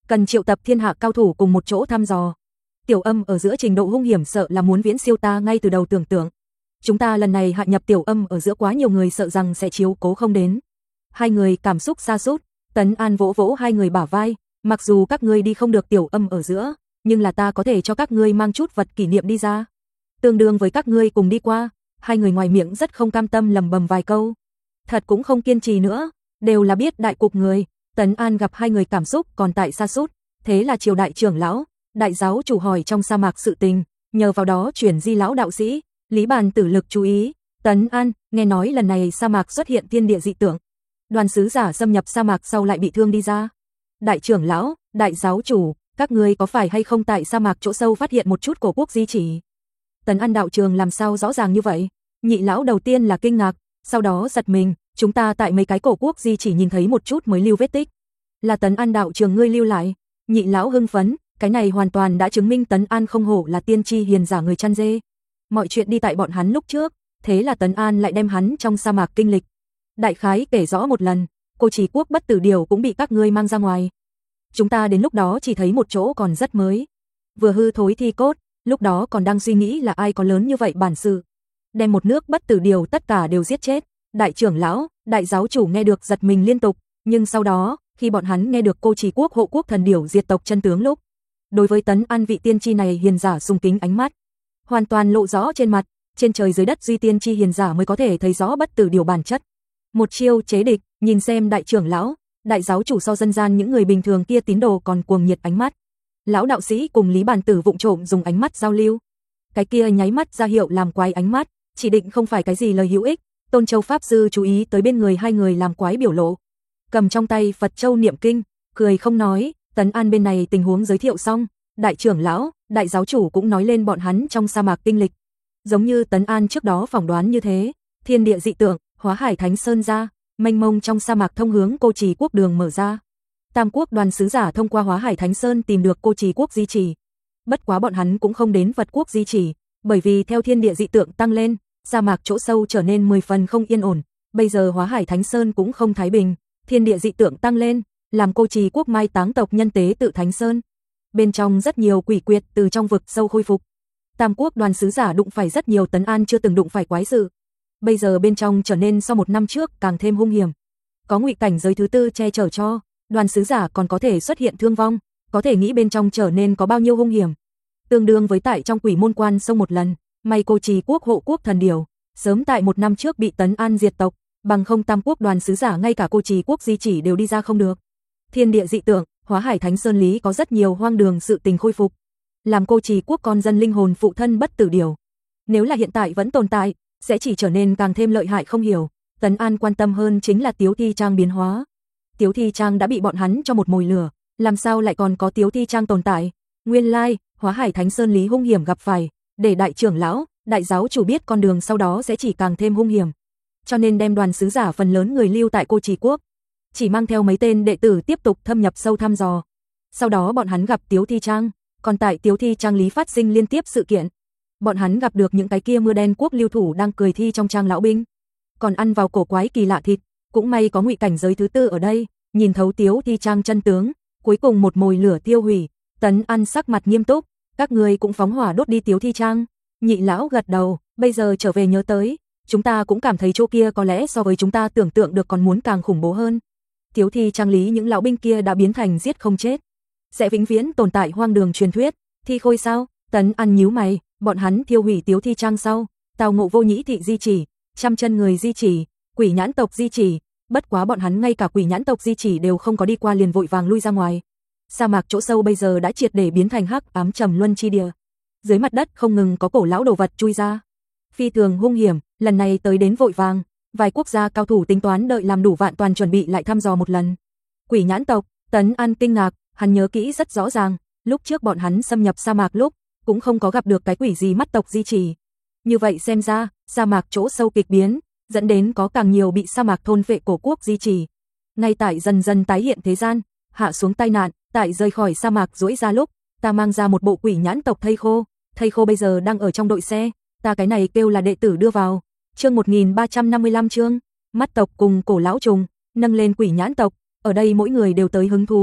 cần triệu tập thiên hạ cao thủ cùng một chỗ thăm dò. Tiểu Âm ở giữa trình độ hung hiểm sợ là muốn viễn siêu ta ngay từ đầu tưởng tượng. Chúng ta lần này hạ nhập Tiểu Âm ở giữa quá nhiều người sợ rằng sẽ chiếu cố không đến. Hai người cảm xúc sa sút, Tấn An vỗ vỗ hai người bả vai, mặc dù các ngươi đi không được Tiểu Âm ở giữa, nhưng là ta có thể cho các ngươi mang chút vật kỷ niệm đi ra. Tương đương với các ngươi cùng đi qua. Hai người ngoài miệng rất không cam tâm lầm bầm vài câu. Thật cũng không kiên trì nữa, đều là biết đại cục người. Tấn An gặp hai người cảm xúc còn tại sa sút, thế là triều đại trưởng lão, đại giáo chủ hỏi trong sa mạc sự tình, nhờ vào đó chuyển di lão đạo sĩ, Lý Bàn Tử lực chú ý. Tấn An, nghe nói lần này sa mạc xuất hiện thiên địa dị tượng. Đoàn sứ giả xâm nhập sa mạc sau lại bị thương đi ra. Đại trưởng lão, đại giáo chủ, các ngươi có phải hay không tại sa mạc chỗ sâu phát hiện một chút cổ quốc di chỉ? Tấn An đạo trường làm sao rõ ràng như vậy? Nhị lão đầu tiên là kinh ngạc, sau đó giật mình, chúng ta tại mấy cái cổ quốc di chỉ nhìn thấy một chút mới lưu vết tích. Là Tấn An đạo trường ngươi lưu lại. Nhị lão hưng phấn, cái này hoàn toàn đã chứng minh Tấn An không hổ là tiên tri hiền giả người chăn dê. Mọi chuyện đi tại bọn hắn lúc trước, thế là Tấn An lại đem hắn trong sa mạc kinh lịch. Đại khái kể rõ một lần, Cô Trì quốc bất tử điều cũng bị các ngươi mang ra ngoài. Chúng ta đến lúc đó chỉ thấy một chỗ còn rất mới. Vừa hư thối thi cốt, lúc đó còn đang suy nghĩ là ai có lớn như vậy bản sự. Đem một nước bất tử điều tất cả đều giết chết. Đại trưởng lão, đại giáo chủ nghe được giật mình liên tục, nhưng sau đó, khi bọn hắn nghe được Cô Trì quốc hộ quốc thần điểu diệt tộc chân tướng lúc, đối với Tấn An vị tiên tri này hiền giả sùng kính ánh mắt, hoàn toàn lộ rõ trên mặt, trên trời dưới đất duy tiên tri hiền giả mới có thể thấy rõ bất tử điều bản chất. Một chiêu chế địch, nhìn xem đại trưởng lão, đại giáo chủ so dân gian những người bình thường kia tín đồ còn cuồng nhiệt ánh mắt. Lão đạo sĩ cùng Lý Bàn Tử vụng trộm dùng ánh mắt giao lưu. Cái kia nháy mắt ra hiệu làm quái ánh mắt, chỉ định không phải cái gì lời hữu ích. Tôn Châu pháp sư chú ý tới bên người hai người làm quái biểu lộ, cầm trong tay Phật châu niệm kinh, cười không nói. Tấn An bên này tình huống giới thiệu xong, đại trưởng lão, đại giáo chủ cũng nói lên bọn hắn trong sa mạc kinh lịch. Giống như Tấn An trước đó phỏng đoán như thế, thiên địa dị tượng, Hóa Hải Thánh Sơn ra, mênh mông trong sa mạc thông hướng Cô Trì quốc đường mở ra. Tam quốc đoàn sứ giả thông qua Hóa Hải Thánh Sơn tìm được Cô Trì quốc di chỉ. Bất quá bọn hắn cũng không đến Vật quốc di chỉ, bởi vì theo thiên địa dị tượng tăng lên, sa mạc chỗ sâu trở nên mười phần không yên ổn. Bây giờ Hóa Hải Thánh Sơn cũng không thái bình, thiên địa dị tượng tăng lên, làm Cô Trì quốc mai táng tộc nhân tế tự Thánh Sơn. Bên trong rất nhiều quỷ quyệt từ trong vực sâu khôi phục. Tam quốc đoàn sứ giả đụng phải rất nhiều Tấn An chưa từng đụng phải quái sự. Bây giờ bên trong trở nên so một năm trước càng thêm hung hiểm. Có ngụy cảnh giới thứ tư che chở cho, đoàn sứ giả còn có thể xuất hiện thương vong, có thể nghĩ bên trong trở nên có bao nhiêu hung hiểm. Tương đương với tại trong quỷ môn quan sông một lần, may Cô Trì quốc hộ quốc thần điểu, sớm tại một năm trước bị Tấn An diệt tộc, bằng không tam quốc đoàn sứ giả ngay cả Cô Trì quốc di chỉ đều đi ra không được. Thiên địa dị tượng, Hóa Hải Thánh Sơn lý có rất nhiều hoang đường sự tình khôi phục. Làm Cô Trì quốc con dân linh hồn phụ thân bất tử điều. Nếu là hiện tại vẫn tồn tại, sẽ chỉ trở nên càng thêm lợi hại không hiểu. Tấn An quan tâm hơn chính là Tiếu Thi Trang biến hóa. Tiếu Thi Trang đã bị bọn hắn cho một mồi lửa, làm sao lại còn có Tiếu Thi Trang tồn tại? Nguyên lai, Hóa Hải Thánh Sơn lý hung hiểm gặp phải, để đại trưởng lão, đại giáo chủ biết con đường sau đó sẽ chỉ càng thêm hung hiểm. Cho nên đem đoàn sứ giả phần lớn người lưu tại Cô Trì quốc, chỉ mang theo mấy tên đệ tử tiếp tục thâm nhập sâu thăm dò. Sau đó bọn hắn gặp Tiếu Thi Trang, còn tại Tiếu Thi Trang lý phát sinh liên tiếp sự kiện. Bọn hắn gặp được những cái kia mưa đen quốc lưu thủ đang cười thi trong trang lão binh, còn ăn vào cổ quái kỳ lạ thịt, cũng may có ngụy cảnh giới thứ tư ở đây, nhìn thấu Tiếu Thi Trang chân tướng, cuối cùng một mồi lửa tiêu hủy. Tấn An sắc mặt nghiêm túc, các người cũng phóng hỏa đốt đi Tiếu Thi Trang. Nhị lão gật đầu, bây giờ trở về nhớ tới, chúng ta cũng cảm thấy chỗ kia có lẽ so với chúng ta tưởng tượng được còn muốn càng khủng bố hơn. Tiếu Thi Trang lý những lão binh kia đã biến thành giết không chết, sẽ vĩnh viễn tồn tại hoang đường truyền thuyết. Thi khôi sao? Tấn An nhíu mày, bọn hắn thiêu hủy Tiếu Thi Trang sau, tào ngộ vô nhĩ thị di chỉ, trăm chân người di chỉ, quỷ nhãn tộc di chỉ, bất quá bọn hắn ngay cả quỷ nhãn tộc di chỉ đều không có đi qua liền vội vàng lui ra ngoài. Sa mạc chỗ sâu bây giờ đã triệt để biến thành hắc ám trầm luân chi địa. Dưới mặt đất không ngừng có cổ lão đồ vật chui ra. Phi thường hung hiểm, lần này tới đến vội vàng, vài quốc gia cao thủ tính toán đợi làm đủ vạn toàn chuẩn bị lại thăm dò một lần. Quỷ nhãn tộc, Tấn An kinh ngạc, hắn nhớ kỹ rất rõ ràng, lúc trước bọn hắn xâm nhập sa mạc lúc, cũng không có gặp được cái quỷ gì mắt tộc di chỉ. Như vậy xem ra, sa mạc chỗ sâu kịch biến, dẫn đến có càng nhiều bị sa mạc thôn vệ cổ quốc di chỉ. Ngay tại dần dần tái hiện thế gian, hạ xuống tai nạn, tại rời khỏi sa mạc duỗi ra lúc, ta mang ra một bộ quỷ nhãn tộc thây khô, thây khô bây giờ đang ở trong đội xe, ta cái này kêu là đệ tử đưa vào. Chương một nghìn ba trăm năm mươi lăm chương, mắt tộc cùng cổ lão trùng, nâng lên quỷ nhãn tộc, ở đây mỗi người đều tới hứng thú,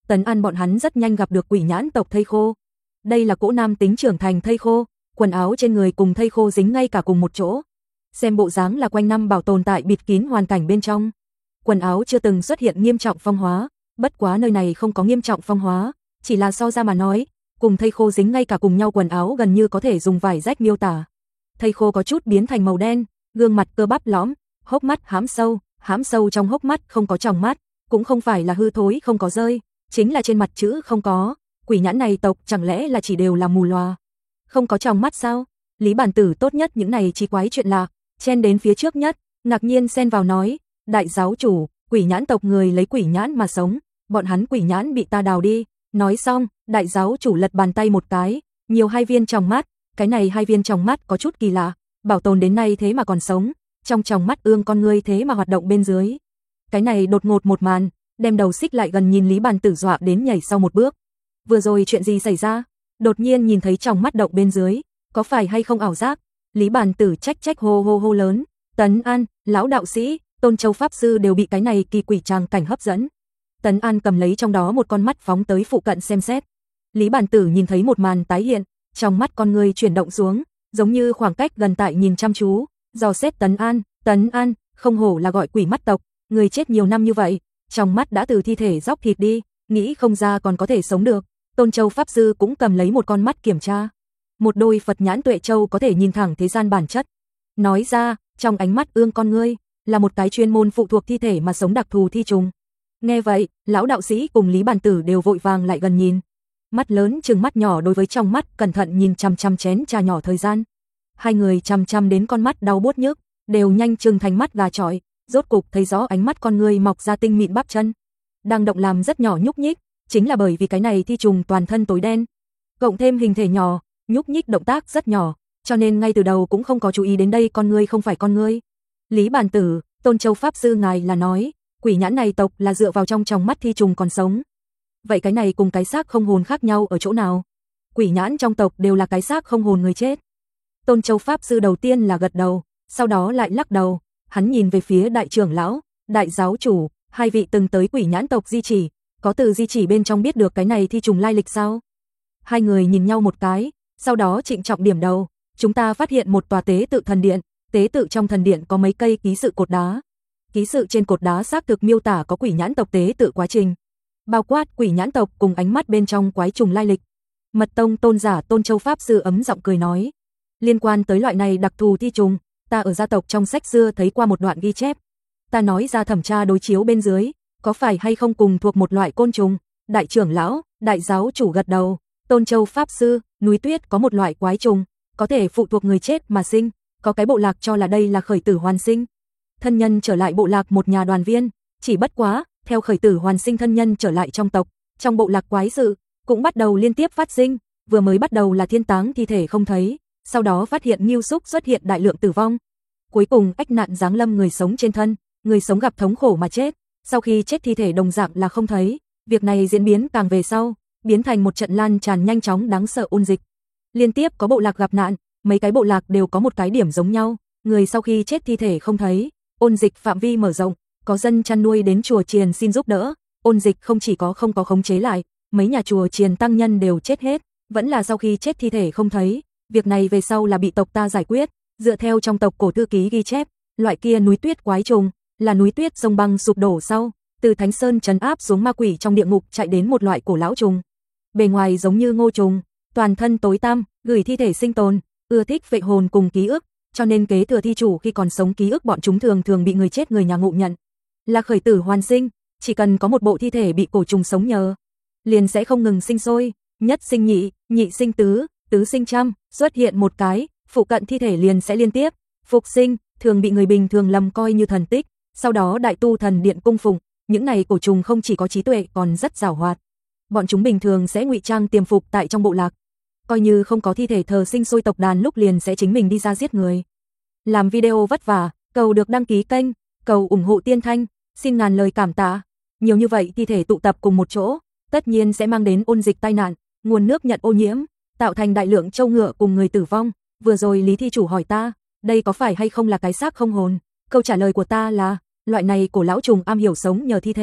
Tấn An bọn hắn rất nhanh gặp được quỷ nhãn tộc thây khô. Đây là cỗ nam tính trưởng thành thây khô, quần áo trên người cùng thây khô dính ngay cả cùng một chỗ. Xem bộ dáng là quanh năm bảo tồn tại bịt kín hoàn cảnh bên trong. Quần áo chưa từng xuất hiện nghiêm trọng phong hóa, bất quá nơi này không có nghiêm trọng phong hóa, chỉ là so ra mà nói, cùng thây khô dính ngay cả cùng nhau quần áo gần như có thể dùng vải rách miêu tả. Thây khô có chút biến thành màu đen, gương mặt cơ bắp lõm, hốc mắt hãm sâu, hãm sâu trong hốc mắt không có tròng mắt, cũng không phải là hư thối không có rơi, chính là trên mặt chữ không có. Quỷ nhãn này tộc chẳng lẽ là chỉ đều là mù lòa? Không có tròng mắt sao? Lý Bản Tử tốt nhất những này chi quái chuyện lạ, chen đến phía trước nhất, ngạc nhiên xen vào nói, đại giáo chủ, quỷ nhãn tộc người lấy quỷ nhãn mà sống, bọn hắn quỷ nhãn bị ta đào đi. Nói xong, đại giáo chủ lật bàn tay một cái, nhiều hai viên tròng mắt, cái này hai viên tròng mắt có chút kỳ lạ, bảo tồn đến nay thế mà còn sống, trong tròng mắt ương con ngươi thế mà hoạt động bên dưới. Cái này đột ngột một màn, đem đầu xích lại gần nhìn Lý Bản Tử dọa đến nhảy sau một bước. Vừa rồi chuyện gì xảy ra? Đột nhiên nhìn thấy tròng mắt động bên dưới, có phải hay không ảo giác? Lý Bản Tử trách trách hô hô hô lớn, Tấn An, lão đạo sĩ, Tôn Châu pháp sư đều bị cái này kỳ quỷ tràng cảnh hấp dẫn. Tấn An cầm lấy trong đó một con mắt phóng tới phụ cận xem xét. Lý Bản Tử nhìn thấy một màn tái hiện, trong mắt con người chuyển động xuống, giống như khoảng cách gần tại nhìn chăm chú, dò xét Tấn An, Tấn An, không hổ là gọi quỷ mắt tộc, người chết nhiều năm như vậy, trong mắt đã từ thi thể róc thịt đi, nghĩ không ra còn có thể sống được. Tôn Châu pháp sư cũng cầm lấy một con mắt kiểm tra. Một đôi Phật nhãn tuệ châu có thể nhìn thẳng thế gian bản chất. Nói ra, trong ánh mắt ương con ngươi, là một cái chuyên môn phụ thuộc thi thể mà sống đặc thù thi trùng. Nghe vậy, lão đạo sĩ cùng Lý Bản Tử đều vội vàng lại gần nhìn. Mắt lớn trừng mắt nhỏ đối với trong mắt cẩn thận nhìn chằm chằm chén trà nhỏ thời gian. Hai người chằm chằm đến con mắt đau buốt nhức, đều nhanh trừng thành mắt gà chọi, rốt cục thấy rõ ánh mắt con người mọc ra tinh mịn bắp chân. Đang động làm rất nhỏ nhúc nhích, chính là bởi vì cái này thi trùng toàn thân tối đen. Cộng thêm hình thể nhỏ, nhúc nhích động tác rất nhỏ, cho nên ngay từ đầu cũng không có chú ý đến đây con người không phải con người. Lý Bản Tử, Tôn Châu pháp sư ngài là nói, quỷ nhãn này tộc là dựa vào trong tròng mắt thi trùng còn sống. Vậy cái này cùng cái xác không hồn khác nhau ở chỗ nào? Quỷ nhãn trong tộc đều là cái xác không hồn người chết. Tôn Châu pháp sư đầu tiên là gật đầu, sau đó lại lắc đầu, hắn nhìn về phía đại trưởng lão, đại giáo chủ, hai vị từng tới quỷ nhãn tộc di chỉ, có từ di chỉ bên trong biết được cái này thi trùng lai lịch sao? Hai người nhìn nhau một cái, sau đó trịnh trọng điểm đầu, chúng ta phát hiện một tòa tế tự thần điện, tế tự trong thần điện có mấy cây ký sự cột đá. Ký sự trên cột đá xác thực miêu tả có quỷ nhãn tộc tế tự quá trình, bao quát quỷ nhãn tộc cùng ánh mắt bên trong quái trùng lai lịch. Mật tông tôn giả Tôn Châu pháp sư ấm giọng cười nói, liên quan tới loại này đặc thù thi trùng, ta ở gia tộc trong sách xưa thấy qua một đoạn ghi chép. Ta nói ra thẩm tra đối chiếu bên dưới, có phải hay không cùng thuộc một loại côn trùng? Đại trưởng lão, đại giáo chủ gật đầu, Tôn Châu pháp sư, núi tuyết có một loại quái trùng, có thể phụ thuộc người chết mà sinh, có cái bộ lạc cho là đây là khởi tử hoàn sinh. Thân nhân trở lại bộ lạc một nhà đoàn viên, chỉ bất quá, theo khởi tử hoàn sinh thân nhân trở lại trong tộc, trong bộ lạc quái sự cũng bắt đầu liên tiếp phát sinh, vừa mới bắt đầu là thiên táng thi thể không thấy, sau đó phát hiện ngưu súc xuất hiện đại lượng tử vong. Cuối cùng ách nạn giáng lâm người sống trên thân, người sống gặp thống khổ mà chết, sau khi chết thi thể đồng dạng là không thấy. Việc này diễn biến càng về sau, biến thành một trận lan tràn nhanh chóng đáng sợ ôn dịch. Liên tiếp có bộ lạc gặp nạn, mấy cái bộ lạc đều có một cái điểm giống nhau, người sau khi chết thi thể không thấy, ôn dịch phạm vi mở rộng, có dân chăn nuôi đến chùa chiền xin giúp đỡ, ôn dịch không chỉ có không có khống chế lại, mấy nhà chùa chiền tăng nhân đều chết hết, vẫn là sau khi chết thi thể không thấy. Việc này về sau là bị tộc ta giải quyết, dựa theo trong tộc cổ thư ký ghi chép, loại kia núi tuyết quái trùng là núi tuyết sông băng sụp đổ sau, từ Thánh Sơn trấn áp xuống ma quỷ trong địa ngục chạy đến một loại cổ lão trùng. Bề ngoài giống như ngô trùng, toàn thân tối tăm, gửi thi thể sinh tồn, ưa thích vệ hồn cùng ký ức, cho nên kế thừa thi chủ khi còn sống ký ức bọn chúng thường thường bị người chết người nhà ngộ nhận. Là khởi tử hoàn sinh, chỉ cần có một bộ thi thể bị cổ trùng sống nhờ, liền sẽ không ngừng sinh sôi, nhất sinh nhị, nhị sinh tứ, tứ sinh trăm, xuất hiện một cái, phụ cận thi thể liền sẽ liên tiếp phục sinh, thường bị người bình thường lầm coi như thần tích, sau đó đại tu thần điện cung phụng. Những này cổ trùng không chỉ có trí tuệ còn rất giàu hoạt. Bọn chúng bình thường sẽ ngụy trang tiềm phục tại trong bộ lạc, coi như không có thi thể thờ sinh sôi tộc đàn lúc liền sẽ chính mình đi ra giết người. Làm video vất vả, cầu được đăng ký kênh, cầu ủng hộ Tiên Thanh, xin ngàn lời cảm tạ. Nhiều như vậy thi thể tụ tập cùng một chỗ, tất nhiên sẽ mang đến ôn dịch tai nạn, nguồn nước nhận ô nhiễm, tạo thành đại lượng trâu ngựa cùng người tử vong. Vừa rồi Lý thi chủ hỏi ta, đây có phải hay không là cái xác không hồn? Câu trả lời của ta là, loại này cổ lão trùng am hiểu sống nhờ thi thể,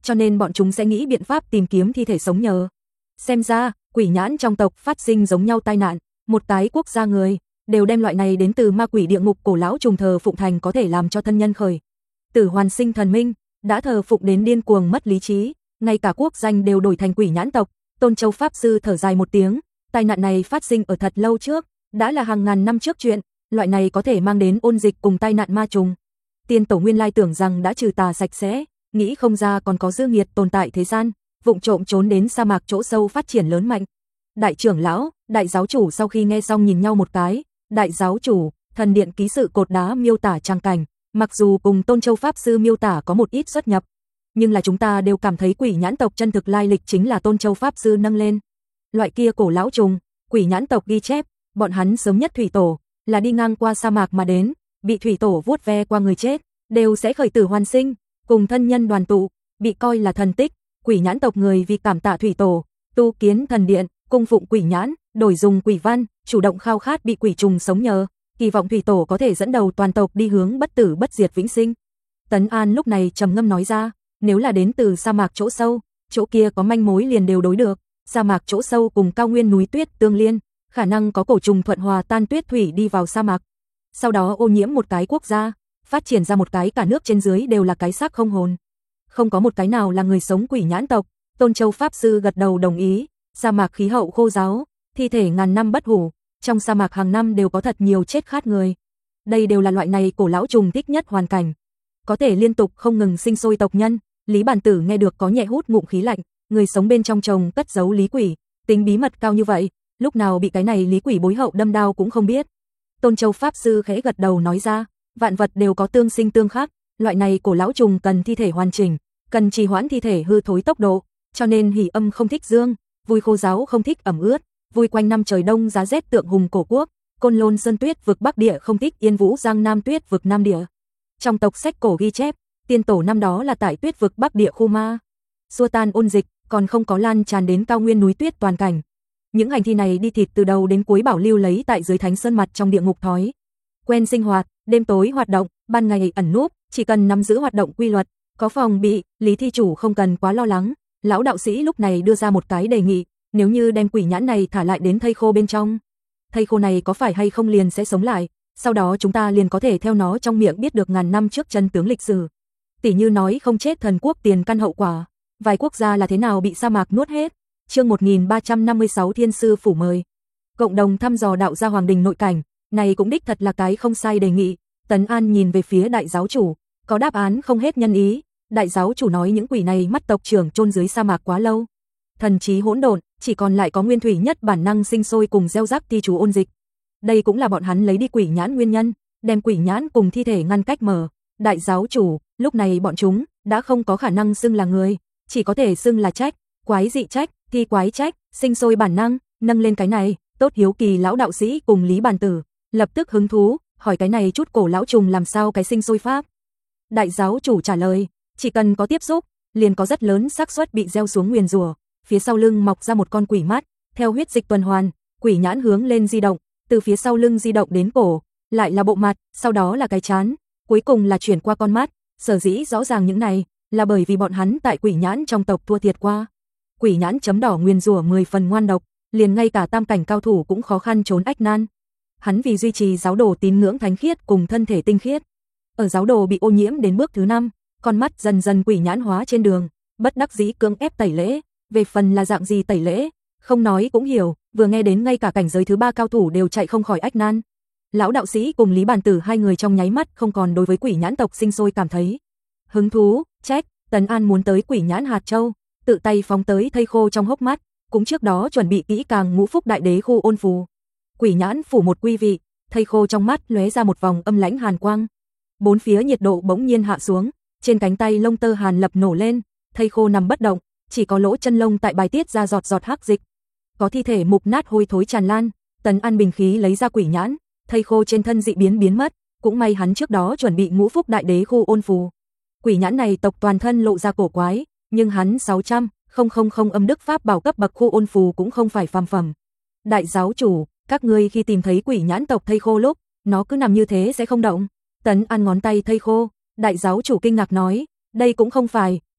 cho nên bọn chúng sẽ nghĩ biện pháp tìm kiếm thi thể sống nhờ. Xem ra, quỷ nhãn trong tộc phát sinh giống nhau tai nạn, một cái quốc gia người đều đem loại này đến từ ma quỷ địa ngục cổ lão trùng thờ phụng thành có thể làm cho thân nhân khởi tử hoàn sinh thần minh, đã thờ phụng đến điên cuồng mất lý trí, ngay cả quốc danh đều đổi thành quỷ nhãn tộc. Tôn Châu pháp sư thở dài một tiếng, tai nạn này phát sinh ở thật lâu trước, đã là hàng ngàn năm trước chuyện, loại này có thể mang đến ôn dịch cùng tai nạn ma trùng. Tiên tổ nguyên lai tưởng rằng đã trừ tà sạch sẽ, nghĩ không ra còn có dư nghiệt tồn tại thế gian, vụng trộm trốn đến sa mạc chỗ sâu phát triển lớn mạnh. Đại trưởng lão, đại giáo chủ sau khi nghe xong nhìn nhau một cái, đại giáo chủ, thần điện ký sự cột đá miêu tả trang cảnh, mặc dù cùng Tôn Châu pháp sư miêu tả có một ít xuất nhập, nhưng là chúng ta đều cảm thấy quỷ nhãn tộc chân thực lai lịch chính là Tôn Châu pháp sư nâng lên. Loại kia cổ lão trùng, quỷ nhãn tộc ghi chép, bọn hắn sớm nhất thủy tổ, là đi ngang qua sa mạc mà đến, bị thủy tổ vuốt ve qua người chết, đều sẽ khởi tử hoàn sinh, cùng thân nhân đoàn tụ, bị coi là thần tích. Quỷ nhãn tộc người vì cảm tạ thủy tổ, tu kiến thần điện, cung phụng quỷ nhãn, đổi dùng quỷ văn, chủ động khao khát bị quỷ trùng sống nhờ, kỳ vọng thủy tổ có thể dẫn đầu toàn tộc đi hướng bất tử bất diệt vĩnh sinh. Tấn An lúc này trầm ngâm nói ra, nếu là đến từ sa mạc chỗ sâu, chỗ kia có manh mối liền đều đối được, sa mạc chỗ sâu cùng cao nguyên núi tuyết tương liên, khả năng có cổ trùng thuận hòa tan tuyết thủy đi vào sa mạc, sau đó ô nhiễm một cái quốc gia, phát triển ra một cái cả nước trên dưới đều là cái xác không hồn. Không có một cái nào là người sống quỷ nhãn tộc. Tôn Châu pháp sư gật đầu đồng ý, sa mạc khí hậu khô ráo, thi thể ngàn năm bất hủ, trong sa mạc hàng năm đều có thật nhiều chết khát người. Đây đều là loại này cổ lão trùng thích nhất hoàn cảnh, có thể liên tục không ngừng sinh sôi tộc nhân. Lý Bản Tử nghe được có nhẹ hút ngụm khí lạnh, người sống bên trong chồng cất giấu lý quỷ, tính bí mật cao như vậy, lúc nào bị cái này lý quỷ bối hậu đâm đao cũng không biết. Tôn Châu pháp sư khẽ gật đầu nói ra, vạn vật đều có tương sinh tương khắc, loại này cổ lão trùng cần thi thể hoàn chỉnh, cần trì hoãn thi thể hư thối tốc độ, cho nên hỉ âm không thích dương, vui khô ráo không thích ẩm ướt, vui quanh năm trời đông giá rét tượng hùng cổ quốc, Côn Lôn sơn tuyết vực Bắc địa không thích Yên Vũ Giang Nam tuyết vực Nam địa. Trong tộc sách cổ ghi chép, tiên tổ năm đó là tại tuyết vực Bắc địa khu ma xua tan ôn dịch, còn không có lan tràn đến cao nguyên núi tuyết toàn cảnh. Những hành thi này đi thịt từ đầu đến cuối bảo lưu lấy tại dưới thánh sơn mặt trong địa ngục thói quen sinh hoạt, đêm tối hoạt động, ban ngày ẩn núp, chỉ cần nắm giữ hoạt động quy luật, có phòng bị, Lý thi chủ không cần quá lo lắng. Lão đạo sĩ lúc này đưa ra một cái đề nghị, nếu như đem quỷ nhãn này thả lại đến thây khô bên trong, thây khô này có phải hay không liền sẽ sống lại, sau đó chúng ta liền có thể theo nó trong miệng biết được ngàn năm trước chân tướng lịch sử. Tỷ như nói không chết thần quốc tiền căn hậu quả, vài quốc gia là thế nào bị sa mạc nuốt hết. Chương một nghìn ba trăm năm mươi sáu Thiên sư phủ mời. Cộng đồng thăm dò đạo gia hoàng đình nội cảnh, này cũng đích thật là cái không sai đề nghị. Tấn An nhìn về phía đại giáo chủ, có đáp án không hết nhân ý. Đại giáo chủ nói những quỷ này mắt tộc trưởng chôn dưới sa mạc quá lâu, thần trí hỗn độn, chỉ còn lại có nguyên thủy nhất bản năng sinh sôi cùng gieo rắc thi chú ôn dịch. Đây cũng là bọn hắn lấy đi quỷ nhãn nguyên nhân, đem quỷ nhãn cùng thi thể ngăn cách mở. Đại giáo chủ, lúc này bọn chúng đã không có khả năng xưng là người, chỉ có thể xưng là trách, quái dị trách, thi quái trách, sinh sôi bản năng, nâng lên cái này, tốt hiếu kỳ lão đạo sĩ cùng Lý Bản Tử, lập tức hứng thú, hỏi cái này chút cổ lão trùng làm sao cái sinh sôi pháp. Đại giáo chủ trả lời, chỉ cần có tiếp xúc, liền có rất lớn xác suất bị gieo xuống nguyền rủa. Phía sau lưng mọc ra một con quỷ mắt, theo huyết dịch tuần hoàn, quỷ nhãn hướng lên di động, từ phía sau lưng di động đến cổ, lại là bộ mặt, sau đó là cái trán, cuối cùng là chuyển qua con mắt. Sở dĩ rõ ràng những này, là bởi vì bọn hắn tại quỷ nhãn trong tộc thua thiệt qua. Quỷ nhãn chấm đỏ nguyền rủa mười phần ngoan độc, liền ngay cả tam cảnh cao thủ cũng khó khăn trốn ách nan. Hắn vì duy trì giáo đồ tín ngưỡng thánh khiết cùng thân thể tinh khiết, ở giáo đồ bị ô nhiễm đến bước thứ năm, con mắt dần dần quỷ nhãn hóa trên đường, bất đắc dĩ cưỡng ép tẩy lễ. Về phần là dạng gì tẩy lễ, không nói cũng hiểu, vừa nghe đến ngay cả cảnh giới thứ ba cao thủ đều chạy không khỏi ách nan. Lão đạo sĩ cùng Lý Bản Tử hai người trong nháy mắt không còn đối với quỷ nhãn tộc sinh sôi cảm thấy hứng thú, trách. Tấn An muốn tới quỷ nhãn hạt châu, tự tay phóng tới thây khô trong hốc mắt, cũng trước đó chuẩn bị kỹ càng ngũ phúc đại đế khu ôn phù. Quỷ nhãn phủ một quy vị, thây khô trong mắt lóe ra một vòng âm lãnh hàn quang. Bốn phía nhiệt độ bỗng nhiên hạ xuống, trên cánh tay lông tơ hàn lập nổ lên, thây khô nằm bất động, chỉ có lỗ chân lông tại bài tiết ra giọt giọt hắc dịch. Có thi thể mục nát hôi thối tràn lan. Tấn An bình khí lấy ra quỷ nhãn, thây khô trên thân dị biến biến mất, cũng may hắn trước đó chuẩn bị ngũ phúc đại đế khu ôn phù. Quỷ nhãn này tộc toàn thân lộ ra cổ quái, nhưng hắn sáu trăm không âm đức pháp bảo cấp bậc khu ôn phù cũng không phải phàm phẩm. Đại giáo chủ, các ngươi khi tìm thấy quỷ nhãn tộc thây khô lúc, nó cứ nằm như thế sẽ không động. Tấn An ngón tay thây khô, đại giáo chủ kinh ngạc nói, đây cũng không phải,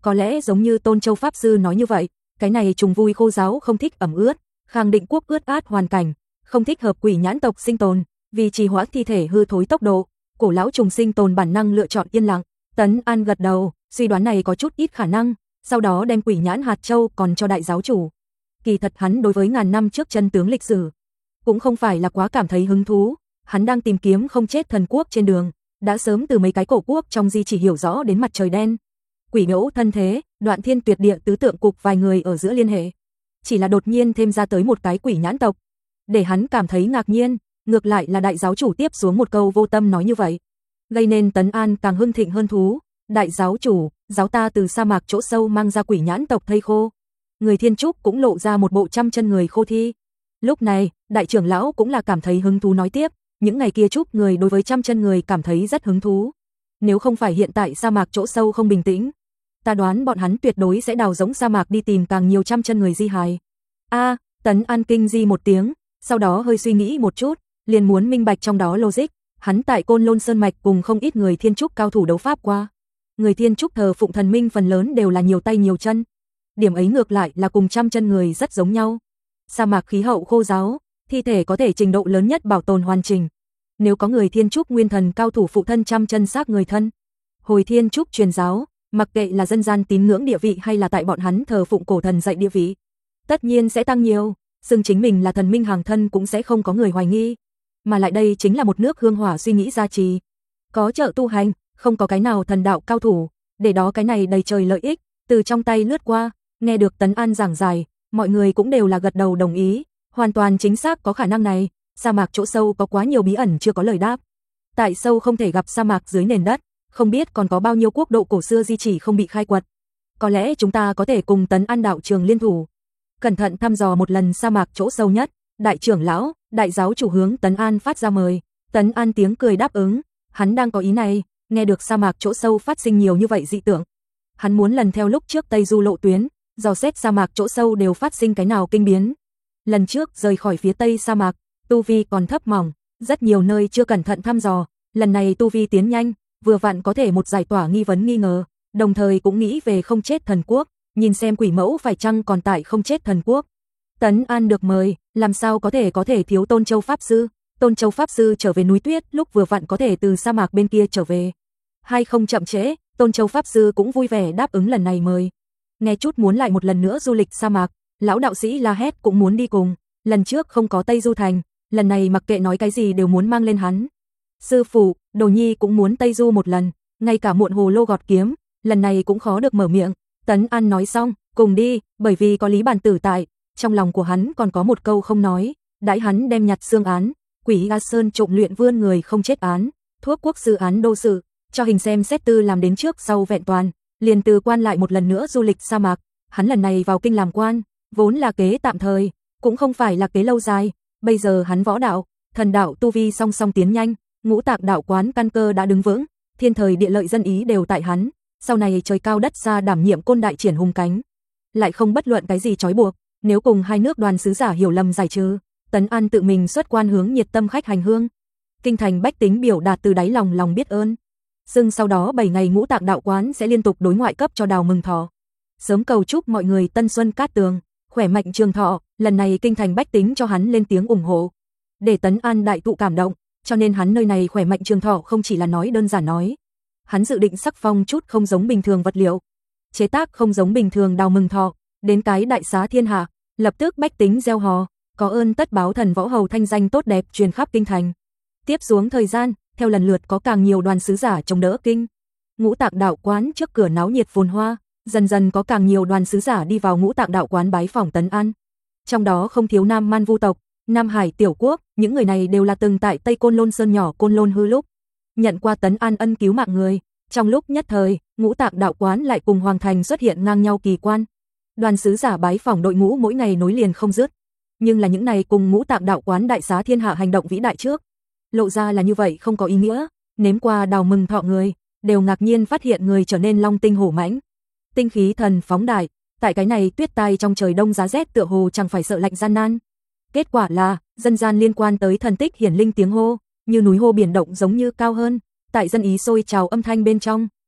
Có lẽ giống như Tôn Châu Pháp Sư nói như vậy, cái này trùng vui khô giáo không thích ẩm ướt, Khang Định Quốc ướt át hoàn cảnh, không thích hợp quỷ nhãn tộc sinh tồn, vì trì hoãn thi thể hư thối tốc độ, cổ lão trùng sinh tồn bản năng lựa chọn yên lặng. Tấn An gật đầu, suy đoán này có chút ít khả năng, sau đó đem quỷ nhãn hạt châu còn cho đại giáo chủ. Kỳ thật hắn đối với ngàn năm trước chân tướng lịch sử cũng không phải là quá cảm thấy hứng thú, hắn đang tìm kiếm không chết thần quốc trên đường, đã sớm từ mấy cái cổ quốc trong di chỉ hiểu rõ đến mặt trời đen. Quỷ ngẫu thân thế, đoạn thiên tuyệt địa tứ tượng cục vài người ở giữa liên hệ. Chỉ là đột nhiên thêm ra tới một cái quỷ nhãn tộc, để hắn cảm thấy ngạc nhiên, ngược lại là đại giáo chủ tiếp xuống một câu vô tâm nói như vậy, gây nên Tấn An càng hưng thịnh hơn thú. Đại giáo chủ, giáo ta từ sa mạc chỗ sâu mang ra quỷ nhãn tộc thây khô. Người Thiên Trúc cũng lộ ra một bộ trăm chân người khô thi. Lúc này, đại trưởng lão cũng là cảm thấy hứng thú nói tiếp, những ngày kia Trúc người đối với trăm chân người cảm thấy rất hứng thú. Nếu không phải hiện tại sa mạc chỗ sâu không bình tĩnh, ta đoán bọn hắn tuyệt đối sẽ đào rỗng sa mạc đi tìm càng nhiều trăm chân người di hài. A, Tấn An kinh di một tiếng, sau đó hơi suy nghĩ một chút, liền muốn minh bạch trong đó logic, hắn tại Côn Lôn Sơn mạch cùng không ít người Thiên Trúc cao thủ đấu pháp qua. Người Thiên Trúc thờ phụng thần minh phần lớn đều là nhiều tay nhiều chân. Điểm ấy ngược lại là cùng trăm chân người rất giống nhau. Sa mạc khí hậu khô ráo, thi thể có thể trình độ lớn nhất bảo tồn hoàn chỉnh. Nếu có người Thiên Trúc nguyên thần cao thủ phụ thân trăm chân xác người thân, hồi Thiên Trúc truyền giáo, mặc kệ là dân gian tín ngưỡng địa vị hay là tại bọn hắn thờ phụng cổ thần dạy địa vị, tất nhiên sẽ tăng nhiều, xưng chính mình là thần minh hàng thân cũng sẽ không có người hoài nghi. Mà lại đây chính là một nước hương hỏa suy nghĩ gia trì. Có trợ tu hành, không có cái nào thần đạo cao thủ, để đó cái này đầy trời lợi ích, từ trong tay lướt qua, nghe được Tấn An giảng giải, mọi người cũng đều là gật đầu đồng ý, hoàn toàn chính xác có khả năng này, sa mạc chỗ sâu có quá nhiều bí ẩn chưa có lời đáp. Tại sâu không thể gặp sa mạc dưới nền đất, không biết còn có bao nhiêu quốc độ cổ xưa di chỉ không bị khai quật. Có lẽ chúng ta có thể cùng Tấn An đạo trường liên thủ, cẩn thận thăm dò một lần sa mạc chỗ sâu nhất. Đại trưởng lão, đại giáo chủ hướng Tấn An phát ra mời. Tấn An tiếng cười đáp ứng, hắn đang có ý này, nghe được sa mạc chỗ sâu phát sinh nhiều như vậy dị tượng. Hắn muốn lần theo lúc trước Tây Du lộ tuyến, dò xét sa mạc chỗ sâu đều phát sinh cái nào kinh biến. Lần trước rời khỏi phía Tây sa mạc, tu vi còn thấp mỏng, rất nhiều nơi chưa cẩn thận thăm dò, lần này tu vi tiến nhanh, vừa vặn có thể một giải tỏa nghi vấn nghi ngờ, đồng thời cũng nghĩ về không chết thần quốc, nhìn xem quỷ mẫu phải chăng còn tại không chết thần quốc. Tấn An được mời, làm sao có thể có thể thiếu Tôn Châu Pháp Sư. Tôn Châu Pháp Sư trở về núi tuyết lúc vừa vặn có thể từ sa mạc bên kia trở về. Hay không chậm trễ, Tôn Châu Pháp Sư cũng vui vẻ đáp ứng lần này mời. Nghe chút muốn lại một lần nữa du lịch sa mạc, lão đạo sĩ La Hét cũng muốn đi cùng, lần trước không có Tây Du Thành, lần này mặc kệ nói cái gì đều muốn mang lên hắn. Sư phụ, Đồ Nhi cũng muốn Tây Du một lần, ngay cả muộn hồ lô gọt kiếm, lần này cũng khó được mở miệng. Tấn An nói xong, cùng đi, bởi vì có Lý Bản Tử tại, trong lòng của hắn còn có một câu không nói, đãi hắn đem nhặt xương án, quỷ A Sơn trộm luyện vươn người không chết án, thuốc quốc sư án đô sự, cho hình xem xét tư làm đến trước sau vẹn toàn, liền từ quan lại một lần nữa du lịch sa mạc, hắn lần này vào kinh làm quan, vốn là kế tạm thời, cũng không phải là kế lâu dài, bây giờ hắn võ đạo, thần đạo tu vi song song tiến nhanh, ngũ tạng đạo quán căn cơ đã đứng vững, thiên thời địa lợi dân ý đều tại hắn, sau này trời cao đất xa đảm nhiệm côn đại triển hùng cánh, lại không bất luận cái gì trói buộc, nếu cùng hai nước đoàn sứ giả hiểu lầm giải trừ, Tấn An tự mình xuất quan hướng nhiệt tâm khách hành hương. Kinh thành bách tính biểu đạt từ đáy lòng lòng biết ơn. Sưng sau đó bảy ngày ngũ tạng đạo quán sẽ liên tục đối ngoại cấp cho Đào mừng thọ. Sớm cầu chúc mọi người tân xuân cát tường, khỏe mạnh trường thọ, lần này kinh thành bách tính cho hắn lên tiếng ủng hộ. Để Tấn An đại tụ cảm động, cho nên hắn nơi này khỏe mạnh trường thọ không chỉ là nói đơn giản nói. Hắn dự định sắc phong chút không giống bình thường vật liệu, chế tác không giống bình thường Đào mừng thọ, đến cái đại xá thiên hạ, lập tức bách tính gieo hò, có ơn tất báo thần võ hầu thanh danh tốt đẹp truyền khắp kinh thành. Tiếp xuống thời gian, theo lần lượt có càng nhiều đoàn sứ giả chống đỡ kinh. Ngũ Tạng đạo quán trước cửa náo nhiệt phồn hoa, dần dần có càng nhiều đoàn sứ giả đi vào Ngũ Tạng đạo quán bái phỏng Tấn An. Trong đó không thiếu Nam Man Vu tộc, Nam Hải tiểu quốc, những người này đều là từng tại Tây Côn Lôn Sơn nhỏ Côn Lôn hư lúc nhận qua Tấn An ân cứu mạng người. Trong lúc nhất thời, Ngũ Tạng đạo quán lại cùng hoàng thành xuất hiện ngang nhau kỳ quan. Đoàn sứ giả bái phỏng đội ngũ mỗi ngày nối liền không dứt, nhưng là những này cùng Ngũ Tạng đạo quán đại xá thiên hạ hành động vĩ đại trước, lộ ra là như vậy không có ý nghĩa, nếm qua Đào mừng thọ người, đều ngạc nhiên phát hiện người trở nên long tinh hổ mãnh, tinh khí thần phóng đại, tại cái này tuyết tai trong trời đông giá rét tựa hồ chẳng phải sợ lạnh gian nan. Kết quả là, dân gian liên quan tới thần tích hiển linh tiếng hô, như núi hô biển động giống như cao hơn, tại dân ý sôi trào âm thanh bên trong,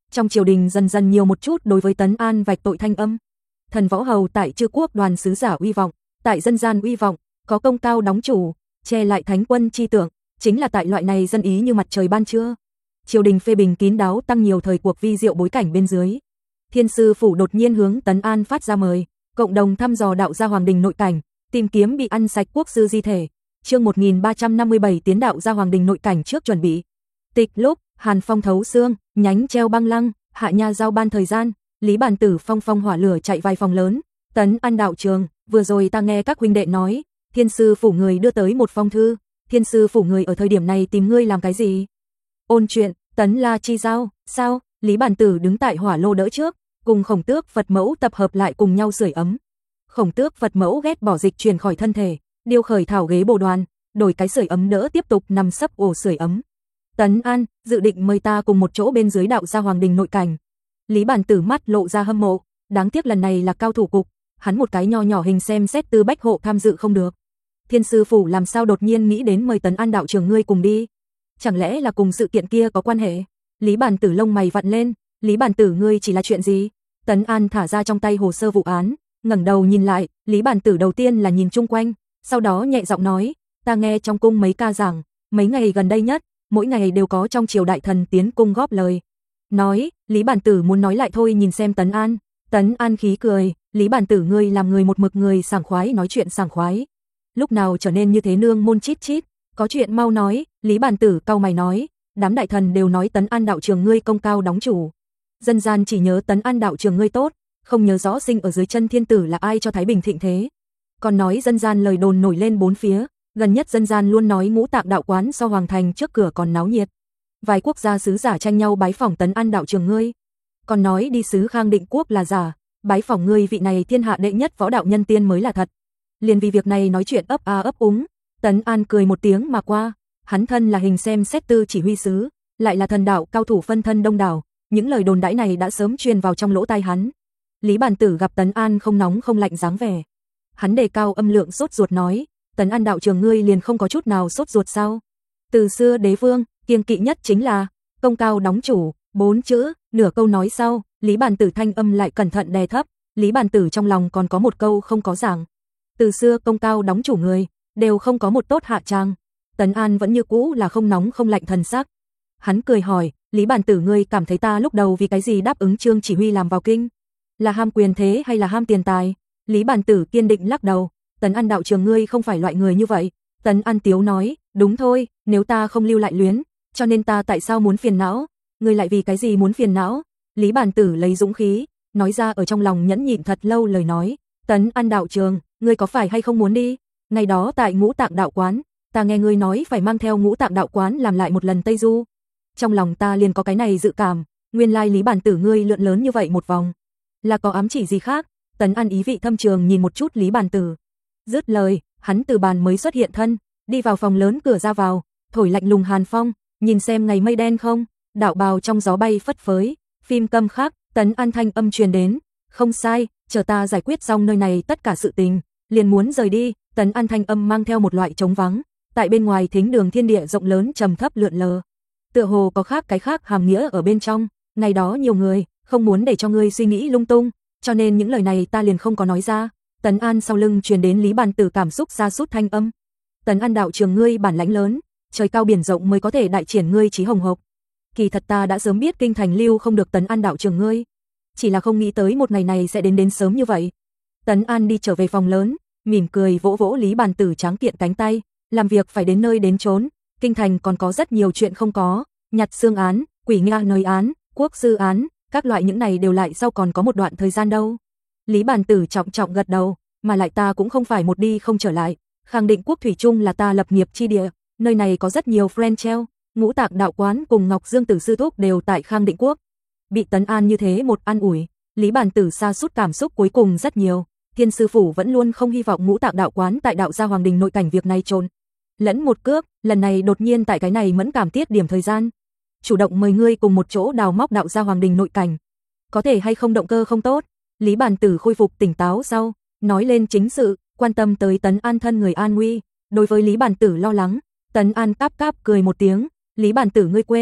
Trong triều đình dần dần nhiều một chút đối với Tấn An vạch tội thanh âm. Thần võ hầu tại Chư Quốc đoàn sứ giả uy vọng, tại dân gian uy vọng, có công cao đóng chủ, che lại thánh quân chi tưởng, chính là tại loại này dân ý như mặt trời ban trưa. Triều đình phê bình kín đáo tăng nhiều thời cuộc vi diệu bối cảnh bên dưới. Thiên sư phủ đột nhiên hướng Tấn An phát ra mời, cộng đồng thăm dò đạo gia hoàng đình nội cảnh, tìm kiếm bị ăn sạch quốc sư di thể. Chương một nghìn ba trăm năm mươi bảy tiến đạo gia hoàng đình nội cảnh trước chuẩn bị. Tịch lúc, hàn phong thấu xương, nhánh treo băng lăng, hạ nha giao ban thời gian, Lý Bản Tử phong phong hỏa lửa chạy vài phòng lớn. Tấn An đạo trường, vừa rồi ta nghe các huynh đệ nói, thiên sư phủ người đưa tới một phong thư, thiên sư phủ người ở thời điểm này tìm ngươi làm cái gì? Ôn chuyện, Tấn La chi giao, sao? Lý Bản Tử đứng tại hỏa lô đỡ trước, cùng Khổng Tước Phật mẫu tập hợp lại cùng nhau sưởi ấm. Khổng Tước Phật mẫu ghét bỏ dịch truyền khỏi thân thể, điêu khởi thảo ghế bồ đoàn, đổi cái sưởi ấm đỡ tiếp tục nằm sấp ổ sưởi ấm. Tấn An, dự định mời ta cùng một chỗ bên dưới đạo gia hoàng đình nội cảnh. Lý Bản Tử mắt lộ ra hâm mộ, đáng tiếc lần này là cao thủ cục, hắn một cái nho nhỏ hình xem xét tư bách hộ tham dự không được. Thiên sư phủ làm sao đột nhiên nghĩ đến mời Tấn An đạo trưởng ngươi cùng đi? Chẳng lẽ là cùng sự kiện kia có quan hệ? Lý Bản Tử lông mày vặn lên, Lý Bản Tử ngươi chỉ là chuyện gì? Tấn An thả ra trong tay hồ sơ vụ án, ngẩng đầu nhìn lại, Lý Bản Tử đầu tiên là nhìn chung quanh, sau đó nhẹ giọng nói, ta nghe trong cung mấy ca giảng, mấy ngày gần đây nhất, mỗi ngày đều có trong triều đại thần tiến cung góp lời. Nói, Lý Bản Tử muốn nói lại thôi nhìn xem Tấn An, Tấn An khí cười, Lý Bản Tử ngươi làm người một mực người sảng khoái nói chuyện sảng khoái. Lúc nào trở nên như thế nương môn chít chít, có chuyện mau nói, Lý Bản Tử cau mày nói, đám đại thần đều nói Tấn An đạo trường ngươi công cao đóng chủ. Dân gian chỉ nhớ Tấn An đạo trường ngươi tốt, không nhớ rõ sinh ở dưới chân thiên tử là ai cho Thái Bình thịnh thế. Còn nói dân gian lời đồn nổi lên bốn phía, gần nhất dân gian luôn nói Ngũ Tạng đạo quán so hoàng thành trước cửa còn náo nhiệt. Vài quốc gia sứ giả tranh nhau bái phỏng Tấn An đạo trường ngươi. Còn nói đi sứ Khang Định quốc là giả, bái phỏng ngươi vị này thiên hạ đệ nhất võ đạo nhân tiên mới là thật. Liền vì việc này nói chuyện ấp a ấp úng. Tấn An cười một tiếng mà qua, hắn thân là hình xem xét tư chỉ huy sứ, lại là thần đạo cao thủ phân thân đông đảo, những lời đồn đãi này đã sớm truyền vào trong lỗ tai hắn. Lý Bản Tử gặp Tấn An không nóng không lạnh dáng vẻ, hắn đề cao âm lượng sốt ruột nói, Tấn An đạo trường ngươi liền không có chút nào sốt ruột sao? Từ xưa đế vương kiêng kỵ nhất chính là công cao đóng chủ, bốn chữ, nửa câu nói sau, Lý Bản Tử thanh âm lại cẩn thận đè thấp, Lý Bản Tử trong lòng còn có một câu không có giảng. Từ xưa công cao đóng chủ người đều không có một tốt hạ trang. Tấn An vẫn như cũ là không nóng không lạnh thần sắc. Hắn cười hỏi, Lý Bản Tử ngươi cảm thấy ta lúc đầu vì cái gì đáp ứng Trương chỉ huy làm vào kinh? Là ham quyền thế hay là ham tiền tài? Lý Bản Tử kiên định lắc đầu, Tấn An đạo trường ngươi không phải loại người như vậy. Tấn An tiếu nói, đúng thôi, nếu ta không lưu lại luyến, cho nên ta tại sao muốn phiền não? Ngươi lại vì cái gì muốn phiền não? Lý Bản Tử lấy dũng khí, nói ra ở trong lòng nhẫn nhịn thật lâu lời nói, Tấn An đạo trường, ngươi có phải hay không muốn đi? Ngày đó tại Ngũ Tạng đạo quán, ta nghe ngươi nói phải mang theo Ngũ Tạng đạo quán làm lại một lần Tây Du. Trong lòng ta liền có cái này dự cảm, nguyên lai Lý Bản Tử ngươi lượn lớn như vậy một vòng, là có ám chỉ gì khác? Tấn An ý vị thâm trường nhìn một chút Lý Bản Tử. Dứt lời, hắn từ bàn mới xuất hiện thân, đi vào phòng lớn cửa ra vào, thổi lạnh lùng hàn phong, nhìn xem ngày mây đen không, đạo bào trong gió bay phất phới, phim câm khắc, Tấn An thanh âm truyền đến, không sai, chờ ta giải quyết xong nơi này tất cả sự tình, liền muốn rời đi. Tấn An thanh âm mang theo một loại trống vắng, tại bên ngoài thính đường thiên địa rộng lớn trầm thấp lượn lờ, tựa hồ có khác cái khác hàm nghĩa ở bên trong. Ngày đó nhiều người không muốn để cho ngươi suy nghĩ lung tung, cho nên những lời này ta liền không có nói ra. Tấn An sau lưng truyền đến Lý Bản Tử cảm xúc sa sút thanh âm, Tấn An đạo trường ngươi bản lãnh lớn, trời cao biển rộng mới có thể đại triển ngươi trí hồng hộc. Kỳ thật ta đã sớm biết kinh thành lưu không được Tấn An đạo trường ngươi, chỉ là không nghĩ tới một ngày này sẽ đến đến sớm như vậy. Tấn An đi trở về phòng lớn, mỉm cười vỗ vỗ Lý Bản Tử tráng kiện cánh tay, làm việc phải đến nơi đến chốn, kinh thành còn có rất nhiều chuyện không có, nhặt xương án, quỷ nga nơi án, quốc sư án, các loại những này đều lại sau còn có một đoạn thời gian đâu. Lý Bản Tử trọng trọng gật đầu, mà lại ta cũng không phải một đi không trở lại, Khang Định quốc thủy chung là ta lập nghiệp chi địa, nơi này có rất nhiều friend treo, Ngũ Tạng đạo quán cùng Ngọc Dương Tử sư thúc đều tại Khang Định quốc. Bị Tấn An như thế một an ủi, Lý Bản Tử sa sút cảm xúc cuối cùng rất nhiều. Thiên sư phủ vẫn luôn không hy vọng Ngũ Tạng đạo quán tại đạo gia hoàng đình nội cảnh việc này trốn lẫn một cước, lần này đột nhiên tại cái này mẫn cảm tiết điểm thời gian, chủ động mời ngươi cùng một chỗ đào móc đạo gia hoàng đình nội cảnh, có thể hay không động cơ không tốt. Lý Bản Tử khôi phục tỉnh táo sau, nói lên chính sự, quan tâm tới Tấn An thân người an nguy. Đối với Lý Bản Tử lo lắng, Tấn An cáp cáp cười một tiếng, Lý Bản Tử ngươi quên,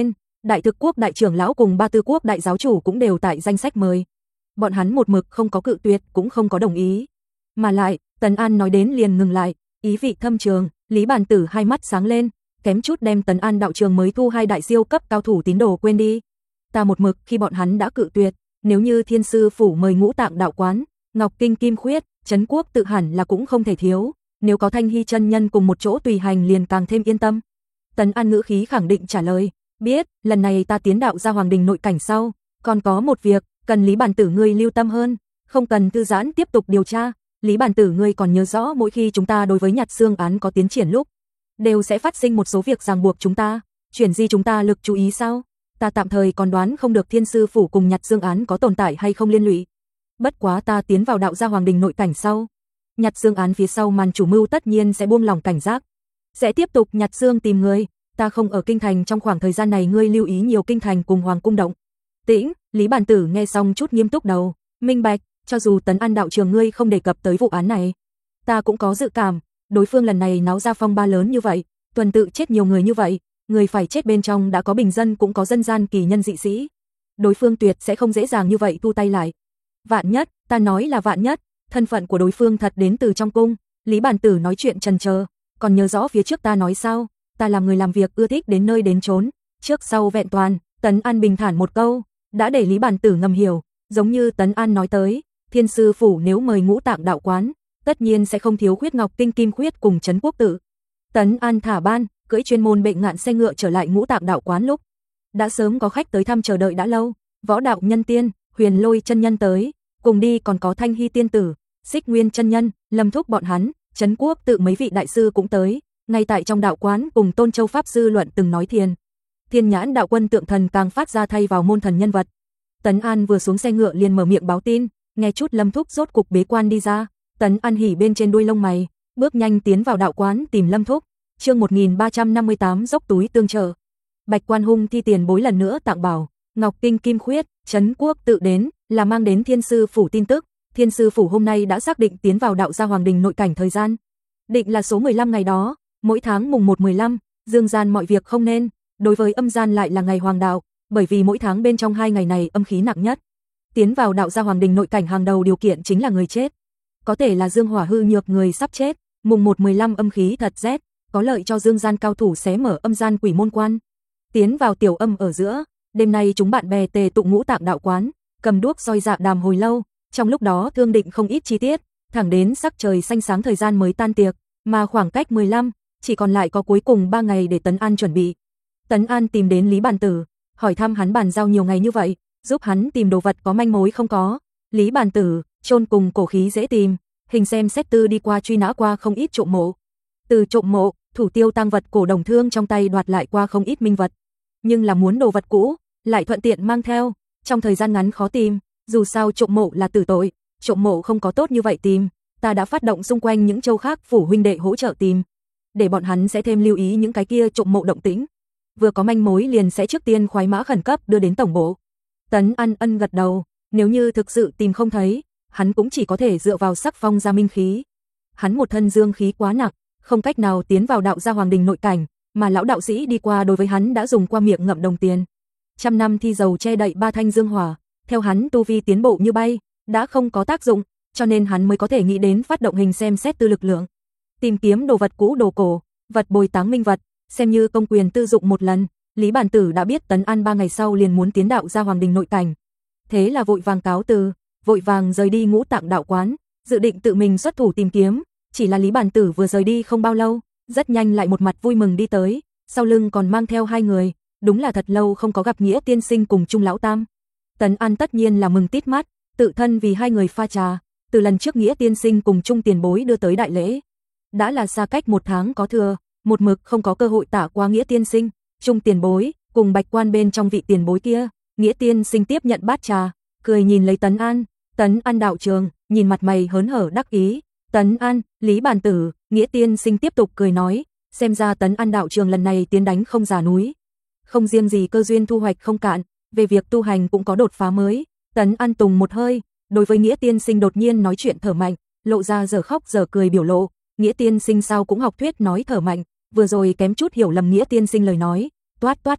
Đại Thực Quốc đại trưởng lão cùng Ba Tư Quốc đại giáo chủ cũng đều tại danh sách mời. Bọn hắn một mực không có cự tuyệt, cũng không có đồng ý. Mà lại, Tấn An nói đến liền ngừng lại, ý vị thâm trường, Lý Bản Tử hai mắt sáng lên, kém chút đem Tấn An đạo trường mới thu hai đại siêu cấp cao thủ tín đồ quên đi. Ta một mực khi bọn hắn đã cự tuyệt, nếu như Thiên sư phủ mời Ngũ Tạng đạo quán, Ngọc Kinh Kim Khuyết, Trấn Quốc tự hẳn là cũng không thể thiếu, nếu có Thanh Hy chân nhân cùng một chỗ tùy hành liền càng thêm yên tâm. Tấn An ngữ khí khẳng định trả lời, biết, lần này ta tiến đạo ra Hoàng Đình nội cảnh sau, còn có một việc, cần Lý Bản Tử ngươi lưu tâm hơn, không cần thư giãn tiếp tục điều tra. Lý Bản Tử ngươi còn nhớ rõ mỗi khi chúng ta đối với Nhặt Xương án có tiến triển lúc, đều sẽ phát sinh một số việc ràng buộc chúng ta, chuyển di chúng ta lực chú ý sao? Ta tạm thời còn đoán không được Thiên sư phủ cùng Nhặt Xương án có tồn tại hay không liên lụy. Bất quá ta tiến vào đạo gia Hoàng Đình nội cảnh sau, Nhặt Xương án phía sau màn chủ mưu tất nhiên sẽ buông lòng cảnh giác, sẽ tiếp tục Nhặt Xương tìm người. Ta không ở kinh thành trong khoảng thời gian này, ngươi lưu ý nhiều kinh thành cùng Hoàng cung động tĩnh. Lý Bản Tử nghe xong chút nghiêm túc đầu, minh bạch, cho dù Tấn An đạo trường ngươi không đề cập tới vụ án này, ta cũng có dự cảm, đối phương lần này náo ra phong ba lớn như vậy, tuần tự chết nhiều người như vậy, người phải chết bên trong đã có bình dân cũng có dân gian kỳ nhân dị sĩ. Đối phương tuyệt sẽ không dễ dàng như vậy thu tay lại. Vạn nhất, ta nói là vạn nhất, thân phận của đối phương thật đến từ trong cung. Lý Bản Tử nói chuyện chần chờ, còn nhớ rõ phía trước ta nói sao, ta làm người làm việc ưa thích đến nơi đến chốn, trước sau vẹn toàn. Tấn An bình thản một câu, đã để Lý Bản Tử ngầm hiểu, giống như Tấn An nói tới, Thiên sư phủ nếu mời Ngũ Tạng đạo quán, tất nhiên sẽ không thiếu Khuyết Ngọc Kinh Kim Khuyết cùng Trấn Quốc tự. Tấn An thả ban, cưỡi chuyên môn bệnh ngạn xe ngựa trở lại Ngũ Tạng đạo quán lúc, đã sớm có khách tới thăm chờ đợi đã lâu, Võ đạo nhân tiên, Huyền Lôi chân nhân tới, cùng đi còn có Thanh Hy tiên tử, Xích Nguyên chân nhân, Lâm Thúc bọn hắn, Trấn Quốc tự mấy vị đại sư cũng tới, ngay tại trong đạo quán cùng Tôn Châu pháp sư luận từng nói thiền. Thiên Nhãn đạo quân tượng thần càng phát ra thay vào môn thần nhân vật. Tấn An vừa xuống xe ngựa liền mở miệng báo tin, nghe chút Lâm Thúc rốt cục bế quan đi ra, Tấn An hỉ bên trên đuôi lông mày, bước nhanh tiến vào đạo quán tìm Lâm Thúc. Chương một nghìn ba trăm năm mươi tám dốc túi tương trợ. Bạch Quan Hung thi tiền bối lần nữa tặng bảo, Ngọc Kinh Kim Khuyết, Trấn Quốc tự đến, là mang đến Thiên sư phủ tin tức. Thiên sư phủ hôm nay đã xác định tiến vào đạo gia Hoàng Đình nội cảnh thời gian, định là số mười lăm ngày đó, mỗi tháng mùng một mười lăm, dương gian mọi việc không nên, đối với âm gian lại là ngày hoàng đạo, bởi vì mỗi tháng bên trong hai ngày này âm khí nặng nhất. Tiến vào đạo gia Hoàng Đình nội cảnh hàng đầu điều kiện chính là người chết. Có thể là dương hỏa hư nhược người sắp chết, mùng một mười lăm âm khí thật rét, có lợi cho dương gian cao thủ xé mở âm gian quỷ môn quan. Tiến vào tiểu âm ở giữa, đêm nay chúng bạn bè tề tụng Ngũ Tạng đạo quán, cầm đuốc soi dạ đàm hồi lâu, trong lúc đó thương định không ít chi tiết, thẳng đến sắc trời xanh sáng thời gian mới tan tiệc, mà khoảng cách mười lăm, chỉ còn lại có cuối cùng ba ngày để Tấn An chuẩn bị. Tấn An tìm đến Lý Bản Tử, hỏi thăm hắn bàn giao nhiều ngày như vậy, giúp hắn tìm đồ vật có manh mối không có. Lý Bản Tử, chôn cùng cổ khí dễ tìm, hình xem xét tư đi qua truy nã qua không ít trộm mộ. Từ trộm mộ, thủ tiêu tang vật cổ đồng thương trong tay đoạt lại qua không ít minh vật. Nhưng là muốn đồ vật cũ, lại thuận tiện mang theo, trong thời gian ngắn khó tìm, dù sao trộm mộ là tử tội, trộm mộ không có tốt như vậy tìm, ta đã phát động xung quanh những châu khác phủ huynh đệ hỗ trợ tìm, để bọn hắn sẽ thêm lưu ý những cái kia trộm mộ động tĩnh. Vừa có manh mối liền sẽ trước tiên khoái mã khẩn cấp đưa đến tổng bộ. Tấn An ân gật đầu, nếu như thực sự tìm không thấy, hắn cũng chỉ có thể dựa vào sắc phong gia minh khí. Hắn một thân dương khí quá nặng, không cách nào tiến vào đạo gia Hoàng Đình nội cảnh, mà lão đạo sĩ đi qua đối với hắn đã dùng qua miệng ngậm đồng tiền. Trăm năm thi dầu che đậy ba thanh dương hỏa, theo hắn tu vi tiến bộ như bay, đã không có tác dụng, cho nên hắn mới có thể nghĩ đến phát động hình xem xét tư lực lượng. Tìm kiếm đồ vật cũ đồ cổ, vật bồi táng minh vật, xem như công quyền tư dụng một lần. Lý Bản Tử đã biết Tấn An ba ngày sau liền muốn tiến đạo gia Hoàng Đình nội cảnh. Thế là vội vàng cáo từ, vội vàng rời đi Ngũ Tạng đạo quán, dự định tự mình xuất thủ tìm kiếm, chỉ là Lý Bản Tử vừa rời đi không bao lâu, rất nhanh lại một mặt vui mừng đi tới, sau lưng còn mang theo hai người, đúng là thật lâu không có gặp Nghĩa tiên sinh cùng Trung lão tam. Tấn An tất nhiên là mừng tít mắt, tự thân vì hai người pha trà, từ lần trước Nghĩa tiên sinh cùng Trung tiền bối đưa tới đại lễ, đã là xa cách một tháng có thừa, một mực không có cơ hội tả qua Nghĩa tiên sinh, Trung tiền bối cùng Bạch Quan bên trong vị tiền bối kia. Nghĩa tiên sinh tiếp nhận bát trà, cười nhìn lấy Tấn An. Tấn An đạo trường, nhìn mặt mày hớn hở đắc ý. Tấn An, Lý Bản Tử, Nghĩa tiên sinh tiếp tục cười nói, xem ra Tấn An đạo trường lần này tiến đánh không giả núi. Không riêng gì cơ duyên thu hoạch không cạn, về việc tu hành cũng có đột phá mới. Tấn An tùng một hơi, đối với Nghĩa tiên sinh đột nhiên nói chuyện thở mạnh, lộ ra giờ khóc giờ cười biểu lộ. Nghĩa tiên sinh sao cũng học thuyết nói thở mạnh, vừa rồi kém chút hiểu lầm Nghĩa tiên sinh lời nói, toát toát toát,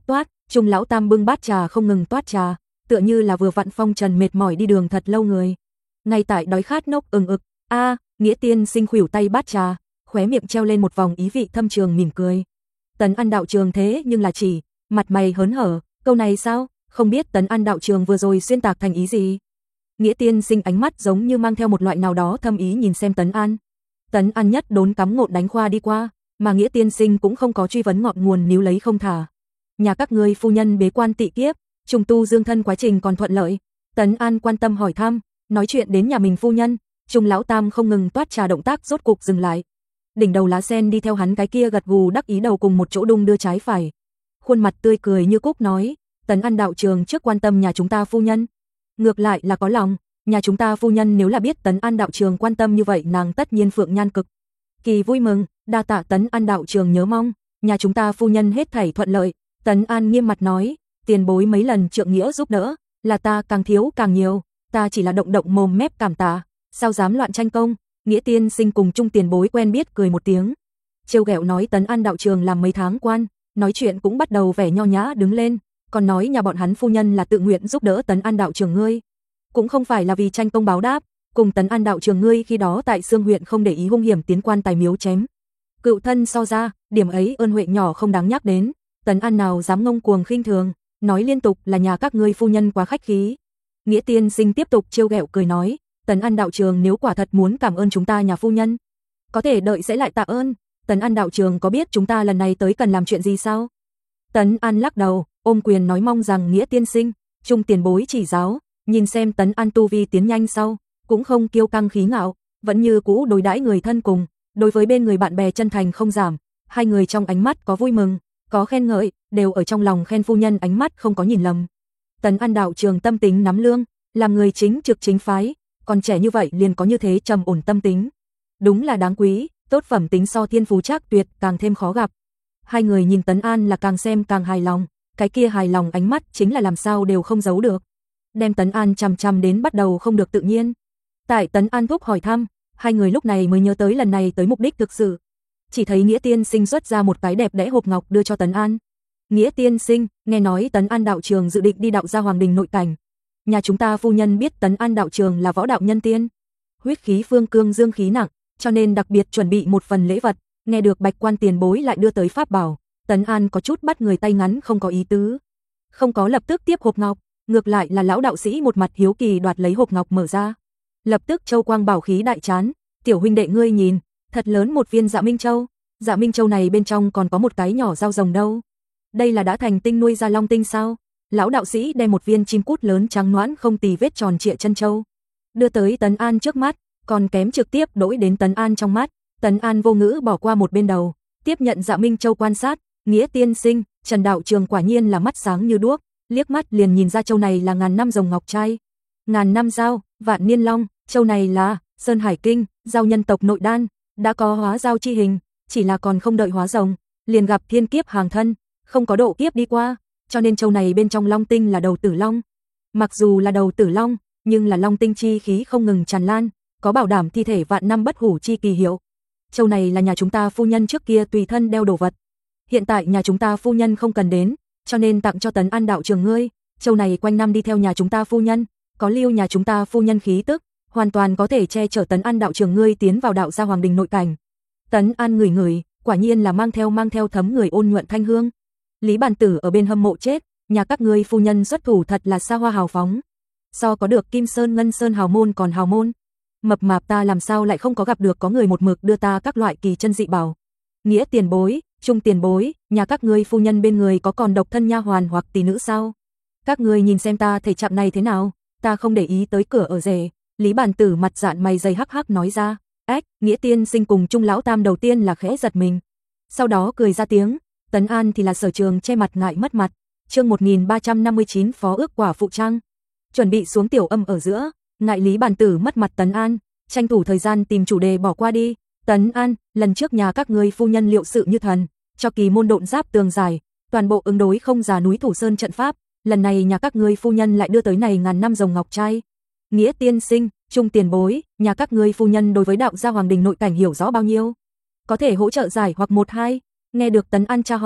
Trung lão tam bưng bát trà không ngừng toát trà, tựa như là vừa vặn phong trần mệt mỏi đi đường thật lâu người. Ngay tại đói khát nốc ừng ực, a, Nghĩa tiên sinh khuỷu tay bát trà, khóe miệng treo lên một vòng ý vị thâm trường mỉm cười. Tấn An đạo trường thế nhưng là chỉ, mặt mày hớn hở, câu này sao, không biết Tấn An đạo trường vừa rồi xuyên tạc thành ý gì. Nghĩa tiên sinh ánh mắt giống như mang theo một loại nào đó thâm ý nhìn xem Tấn An. Tấn An nhất đốn cắm ngộn đánh khoa đi qua, mà Nghĩa tiên sinh cũng không có truy vấn ngọn nguồn níu lấy không thả. Nhà các ngươi phu nhân bế quan tị kiếp, trùng tu dương thân quá trình còn thuận lợi. Tấn An quan tâm hỏi thăm, nói chuyện đến nhà mình phu nhân, Trung lão tam không ngừng toát trà động tác rốt cục dừng lại. Đỉnh đầu lá sen đi theo hắn cái kia gật gù đắc ý đầu cùng một chỗ đung đưa trái phải. Khuôn mặt tươi cười như cúc nói, Tấn An đạo trường trước quan tâm nhà chúng ta phu nhân. Ngược lại là có lòng, nhà chúng ta phu nhân nếu là biết Tấn An đạo trường quan tâm như vậy nàng tất nhiên phượng nhan cực kỳ vui mừng, đa tạ Tấn An đạo trường nhớ mong, nhà chúng ta phu nhân hết thảy thuận lợi. Tấn An nghiêm mặt nói, tiền bối mấy lần trượng nghĩa giúp đỡ, là ta càng thiếu càng nhiều, ta chỉ là động động mồm mép cảm tạ, sao dám loạn tranh công. Nghĩa tiên sinh cùng Trung tiền bối quen biết cười một tiếng, trêu ghẹo nói Tấn An đạo trường làm mấy tháng quan, nói chuyện cũng bắt đầu vẻ nho nhã đứng lên, còn nói nhà bọn hắn phu nhân là tự nguyện giúp đỡ Tấn An đạo trường ngươi, cũng không phải là vì tranh công báo đáp, cùng Tấn An đạo trường ngươi khi đó tại Sương huyện không để ý hung hiểm tiến quan tài miếu chém cựu thân so ra, điểm ấy ơn huệ nhỏ không đáng nhắc đến. Tấn An nào dám ngông cuồng khinh thường, nói liên tục là nhà các ngươi phu nhân quá khách khí. Nghĩa tiên sinh tiếp tục trêu ghẹo cười nói, Tấn An đạo trường nếu quả thật muốn cảm ơn chúng ta nhà phu nhân, có thể đợi sẽ lại tạ ơn. Tấn An đạo trường có biết chúng ta lần này tới cần làm chuyện gì sao? Tấn An lắc đầu, ôm quyền nói mong rằng Nghĩa tiên sinh, Trung tiền bối chỉ giáo, nhìn xem Tấn An tu vi tiến nhanh sau, cũng không kiêu căng khí ngạo, vẫn như cũ đối đãi người thân cùng, đối với bên người bạn bè chân thành không giảm. Hai người trong ánh mắt có vui mừng, có khen ngợi, đều ở trong lòng khen phu nhân ánh mắt không có nhìn lầm. Tấn An đạo trường tâm tính nắm lương, làm người chính trực chính phái, còn trẻ như vậy liền có như thế trầm ổn tâm tính, đúng là đáng quý, tốt phẩm tính so thiên phú trác tuyệt càng thêm khó gặp. Hai người nhìn Tấn An là càng xem càng hài lòng, cái kia hài lòng ánh mắt chính là làm sao đều không giấu được, đem Tấn An chằm chằm đến bắt đầu không được tự nhiên. Tại Tấn An thúc hỏi thăm, hai người lúc này mới nhớ tới lần này tới mục đích thực sự. Chỉ thấy Nghĩa tiên sinh xuất ra một cái đẹp đẽ hộp ngọc đưa cho Tấn An. Nghĩa tiên sinh, nghe nói Tấn An đạo trường dự định đi đạo gia hoàng đình nội cảnh. Nhà chúng ta phu nhân biết Tấn An đạo trường là võ đạo nhân tiên, huyết khí phương cương dương khí nặng, cho nên đặc biệt chuẩn bị một phần lễ vật. Nghe được Bạch quan tiền bối lại đưa tới pháp bảo, Tấn An có chút bắt người tay ngắn không có ý tứ, không có lập tức tiếp hộp ngọc, ngược lại là lão đạo sĩ một mặt hiếu kỳ đoạt lấy hộp ngọc mở ra. Lập tức châu quang bảo khí đại chán, tiểu huynh đệ ngươi nhìn, thật lớn một viên Dạ Minh Châu, Dạ Minh Châu này bên trong còn có một cái nhỏ dao rồng đâu. Đây là đã thành tinh nuôi ra long tinh sao? Lão đạo sĩ đem một viên chim cút lớn trắng nõn không tì vết tròn trịa chân châu đưa tới Tấn An trước mắt, còn kém trực tiếp đỗi đến Tấn An trong mắt. Tấn An vô ngữ bỏ qua một bên đầu, tiếp nhận Dạ Minh Châu quan sát, Nghĩa tiên sinh, Trần đạo trường quả nhiên là mắt sáng như đuốc, liếc mắt liền nhìn ra châu này là ngàn năm rồng ngọc trai, ngàn năm dao, vạn niên long, châu này là Sơn Hải Kinh, giao nhân tộc nội đan, đã có hóa dao chi hình, chỉ là còn không đợi hóa rồng, liền gặp thiên kiếp hàng thân, không có độ kiếp đi qua, cho nên châu này bên trong long tinh là đầu tử long. Mặc dù là đầu tử long, nhưng là long tinh chi khí không ngừng tràn lan, có bảo đảm thi thể vạn năm bất hủ chi kỳ hiệu. Châu này là nhà chúng ta phu nhân trước kia tùy thân đeo đồ vật, hiện tại nhà chúng ta phu nhân không cần đến, cho nên tặng cho Tấn An đạo trường ngươi. Châu này quanh năm đi theo nhà chúng ta phu nhân, có lưu nhà chúng ta phu nhân khí tức, hoàn toàn có thể che chở Tấn An đạo trường ngươi tiến vào đạo gia hoàng đình nội cảnh. Tấn An ngửi ngửi, quả nhiên là mang theo mang theo thấm người ôn nhuận thanh hương. Lý Bàn Tử ở bên hâm mộ chết, nhà các ngươi phu nhân xuất thủ thật là xa hoa hào phóng, so có được Kim Sơn Ngân Sơn hào môn còn hào môn. Mập mạp ta làm sao lại không có gặp được có người một mực đưa ta các loại kỳ chân dị bảo. Nghĩa tiền bối, Trung tiền bối, nhà các ngươi phu nhân bên người có còn độc thân nha hoàn hoặc tỷ nữ sao? Các ngươi nhìn xem ta thể trạng này thế nào, ta không để ý tới cửa ở rể. Lý Bàn Tử mặt dạn mày dày hắc hắc nói ra. Ách, Nghĩa tiên sinh cùng Trung lão tam đầu tiên là khẽ giật mình, sau đó cười ra tiếng. Tấn An thì là sở trường che mặt ngại mất mặt. Chương một nghìn ba trăm năm mươi chín phó ước quả phụ trang. Chuẩn bị xuống tiểu âm ở giữa, ngại Lý Bàn Tử mất mặt Tấn An, tranh thủ thời gian tìm chủ đề bỏ qua đi. Tấn An, lần trước nhà các ngươi phu nhân liệu sự như thần, cho kỳ môn độn giáp tường giải, toàn bộ ứng đối không giả núi Thủ Sơn trận pháp, lần này nhà các ngươi phu nhân lại đưa tới này ngàn năm rồng ngọc trai. Nghĩa tiên sinh, Trung tiền bối, nhà các ngươi phu nhân đối với đạo gia hoàng đình nội cảnh hiểu rõ bao nhiêu? Có thể hỗ trợ giải hoặc một hai? Nghe được Tấn An tra hỏi,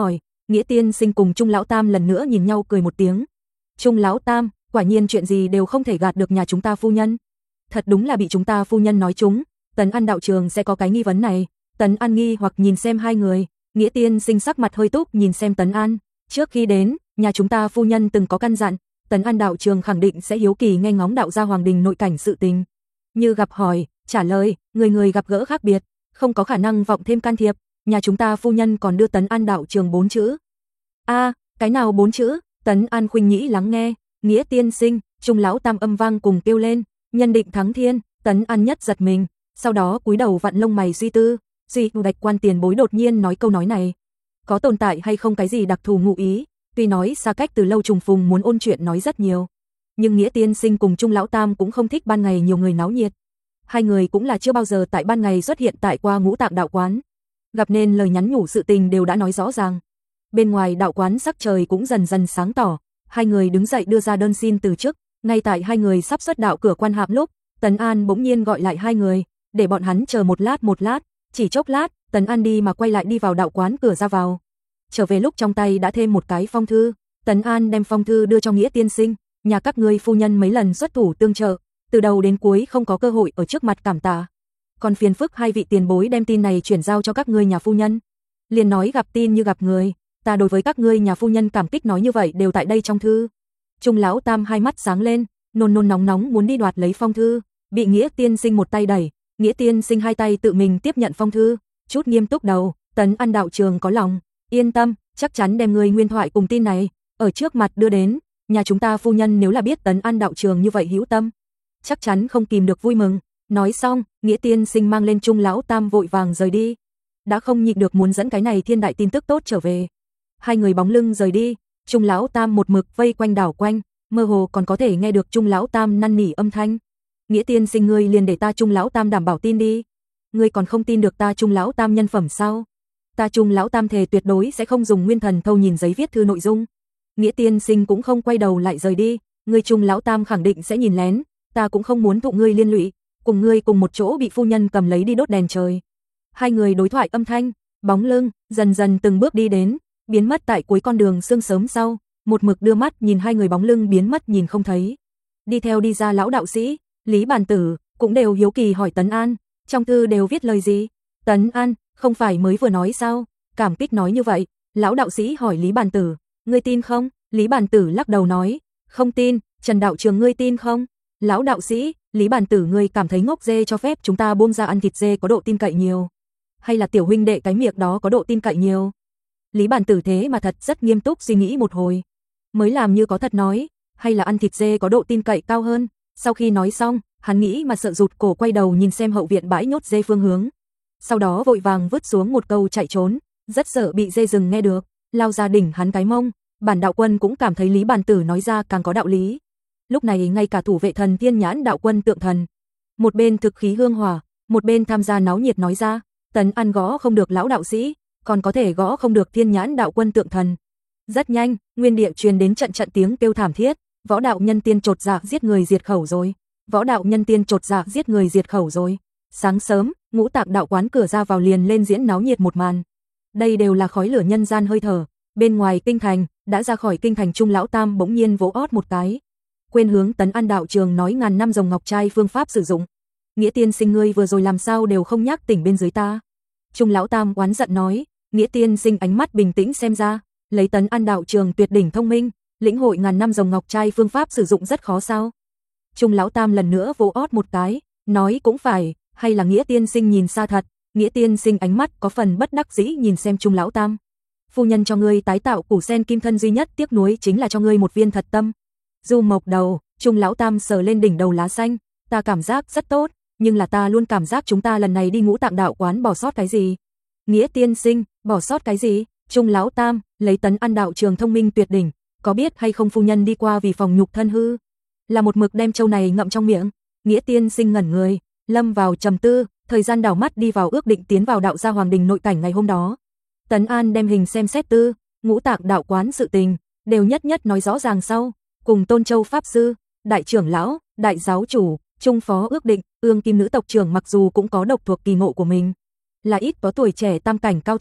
Nghĩa Tiên Sinh cùng Trung lão tam lần nữa nhìn nhau cười một tiếng. Trung lão tam, quả nhiên chuyện gì đều không thể gạt được nhà chúng ta phu nhân. Thật đúng là bị chúng ta phu nhân nói trúng, Tấn An đạo trường sẽ có cái nghi vấn này. Tấn An nghi hoặc nhìn xem hai người, Nghĩa Tiên Sinh sắc mặt hơi túc nhìn xem Tấn An. Trước khi đến, nhà chúng ta phu nhân từng có căn dặn, Tấn An đạo trường khẳng định sẽ hiếu kỳ nghe ngóng đạo gia hoàng đình nội cảnh sự tình. Như gặp hỏi, trả lời, người người gặp gỡ khác biệt, không có khả năng vọng thêm can thiệp. Nhà chúng ta phu nhân còn đưa Tấn An đạo trường bốn chữ. A, à, cái nào bốn chữ? Tấn An khuynh nhĩ lắng nghe, Nghĩa Tiên Sinh, Trung lão tam âm vang cùng kêu lên, nhân định thắng thiên. Tấn An nhất giật mình, sau đó cúi đầu vặn lông mày suy tư. Duy Bạch Quan tiền bối đột nhiên nói câu nói này, có tồn tại hay không cái gì đặc thù ngụ ý? Tuy nói xa cách từ lâu trùng phùng muốn ôn chuyện nói rất nhiều, nhưng Nghĩa Tiên Sinh cùng Trung lão tam cũng không thích ban ngày nhiều người náo nhiệt. Hai người cũng là chưa bao giờ tại ban ngày xuất hiện tại qua Ngũ Tạng đạo quán, gặp nên lời nhắn nhủ sự tình đều đã nói rõ ràng. Bên ngoài đạo quán sắc trời cũng dần dần sáng tỏ, hai người đứng dậy đưa ra đơn xin từ chức. Ngay tại hai người sắp xuất đạo cửa quan hạm lúc, Tấn An bỗng nhiên gọi lại hai người, để bọn hắn chờ một lát một lát. Chỉ chốc lát, Tấn An đi mà quay lại đi vào đạo quán cửa ra vào. Trở về lúc trong tay đã thêm một cái phong thư. Tấn An đem phong thư đưa cho Nghĩa Tiên Sinh, nhà các ngươi phu nhân mấy lần xuất thủ tương trợ, từ đầu đến cuối không có cơ hội ở trước mặt cảm tạ. Còn phiền phức hai vị tiền bối đem tin này chuyển giao cho các ngươi nhà phu nhân. Liền nói gặp tin như gặp người, ta đối với các ngươi nhà phu nhân cảm kích nói như vậy đều tại đây trong thư. Trung lão tam hai mắt sáng lên, nôn nôn nóng nóng muốn đi đoạt lấy phong thư, bị Nghĩa Tiên Sinh một tay đẩy. Nghĩa Tiên Sinh hai tay tự mình tiếp nhận phong thư, chút nghiêm túc đầu, Tấn An đạo trường có lòng, yên tâm, chắc chắn đem người nguyên thoại cùng tin này ở trước mặt đưa đến. Nhà chúng ta phu nhân nếu là biết Tấn An đạo trường như vậy hữu tâm, chắc chắn không kìm được vui mừng. Nói xong, Nghĩa Tiên Sinh mang lên Trung lão tam vội vàng rời đi, đã không nhịn được muốn dẫn cái này thiên đại tin tức tốt trở về. Hai người bóng lưng rời đi, Trung lão tam một mực vây quanh đảo quanh, mơ hồ còn có thể nghe được Trung lão tam năn nỉ âm thanh. Nghĩa Tiên Sinh ngươi liền để ta Trung lão tam đảm bảo tin đi. Ngươi còn không tin được ta Trung lão tam nhân phẩm sao? Ta Trung lão tam thề tuyệt đối sẽ không dùng nguyên thần thâu nhìn giấy viết thư nội dung. Nghĩa Tiên Sinh cũng không quay đầu lại rời đi, ngươi Trung lão tam khẳng định sẽ nhìn lén, ta cũng không muốn thụ ngươi liên lụy, cùng ngươi cùng một chỗ bị phu nhân cầm lấy đi đốt đèn trời. Hai người đối thoại âm thanh, bóng lưng dần dần từng bước đi đến, biến mất tại cuối con đường sương sớm sau, một mực đưa mắt nhìn hai người bóng lưng biến mất nhìn không thấy. Đi theo đi ra lão đạo sĩ, Lý Bản Tử cũng đều hiếu kỳ hỏi Tấn An, trong thư đều viết lời gì? Tấn An, không phải mới vừa nói sao? Cảm kích nói như vậy. Lão đạo sĩ hỏi Lý Bản Tử, ngươi tin không? Lý Bản Tử lắc đầu nói, không tin. Trần đạo trường ngươi tin không? Lão đạo sĩ, Lý Bản Tử ngươi cảm thấy ngốc dê cho phép chúng ta buông ra ăn thịt dê có độ tin cậy nhiều, hay là tiểu huynh đệ cái miệng đó có độ tin cậy nhiều? Lý Bản Tử thế mà thật rất nghiêm túc suy nghĩ một hồi, mới làm như có thật nói, hay là ăn thịt dê có độ tin cậy cao hơn. Sau khi nói xong, hắn nghĩ mà sợ rụt cổ quay đầu nhìn xem hậu viện bãi nhốt dê phương hướng. Sau đó vội vàng vứt xuống một câu chạy trốn, rất sợ bị dê rừng nghe được, lao ra đỉnh hắn cái mông. Bản đạo quân cũng cảm thấy Lý Bản Tử nói ra càng có đạo lý. Lúc này ngay cả thủ vệ thần Thiên Nhãn đạo quân tượng thần, một bên thực khí hương hỏa, một bên tham gia náo nhiệt nói ra, Tấn An gõ không được lão đạo sĩ, còn có thể gõ không được Thiên Nhãn đạo quân tượng thần. Rất nhanh, nguyên địa truyền đến trận trận tiếng kêu thảm thiết, võ đạo nhân tiên chột dạ giết người diệt khẩu rồi, võ đạo nhân tiên chột dạ giết người diệt khẩu rồi. Sáng sớm, Ngũ Tạng đạo quán cửa ra vào liền lên diễn náo nhiệt một màn. Đây đều là khói lửa nhân gian hơi thở. Bên ngoài kinh thành, đã ra khỏi kinh thành Trung lão tam bỗng nhiên vỗ ót một cái, quên hướng Tấn An đạo trường nói ngàn năm rồng ngọc trai phương pháp sử dụng. Nghĩa Tiên Sinh ngươi vừa rồi làm sao đều không nhắc tỉnh bên dưới ta? Trung lão tam oán giận nói. Nghĩa Tiên Sinh ánh mắt bình tĩnh xem ra, lấy Tấn An đạo trường tuyệt đỉnh thông minh, lĩnh hội ngàn năm rồng ngọc trai phương pháp sử dụng rất khó sao? Trung lão tam lần nữa vỗ ót một cái, nói cũng phải, hay là Nghĩa Tiên Sinh nhìn xa thật? Nghĩa Tiên Sinh ánh mắt có phần bất đắc dĩ nhìn xem Trung lão tam. Phu nhân cho ngươi tái tạo củ sen kim thân duy nhất tiếc nuối chính là cho ngươi một viên thật tâm. Du mộc đầu, Trung lão tam sờ lên đỉnh đầu lá xanh, ta cảm giác rất tốt, nhưng là ta luôn cảm giác chúng ta lần này đi Ngũ Tạng đạo quán bỏ sót cái gì. Nghĩa Tiên Sinh, bỏ sót cái gì? Trung lão tam, lấy Tấn An đạo trường thông minh tuyệt đỉnh, có biết hay không phu nhân đi qua vì phòng nhục thân hư, là một mực đem châu này ngậm trong miệng. Nghĩa Tiên Sinh ngẩn người, lâm vào trầm tư, thời gian đảo mắt đi vào ước định tiến vào đạo gia hoàng đình nội cảnh ngày hôm đó. Tấn An đem hình xem xét tư, Ngũ Tạng đạo quán sự tình, đều nhất nhất nói rõ ràng sau, cùng Tôn Châu pháp sư, đại trưởng lão, đại giáo chủ, trung phó ước định, Ương Kim nữ tộc trưởng mặc dù cũng có độc thuộc kỳ ngộ của mình, là ít có tuổi trẻ tam cảnh cao thủ,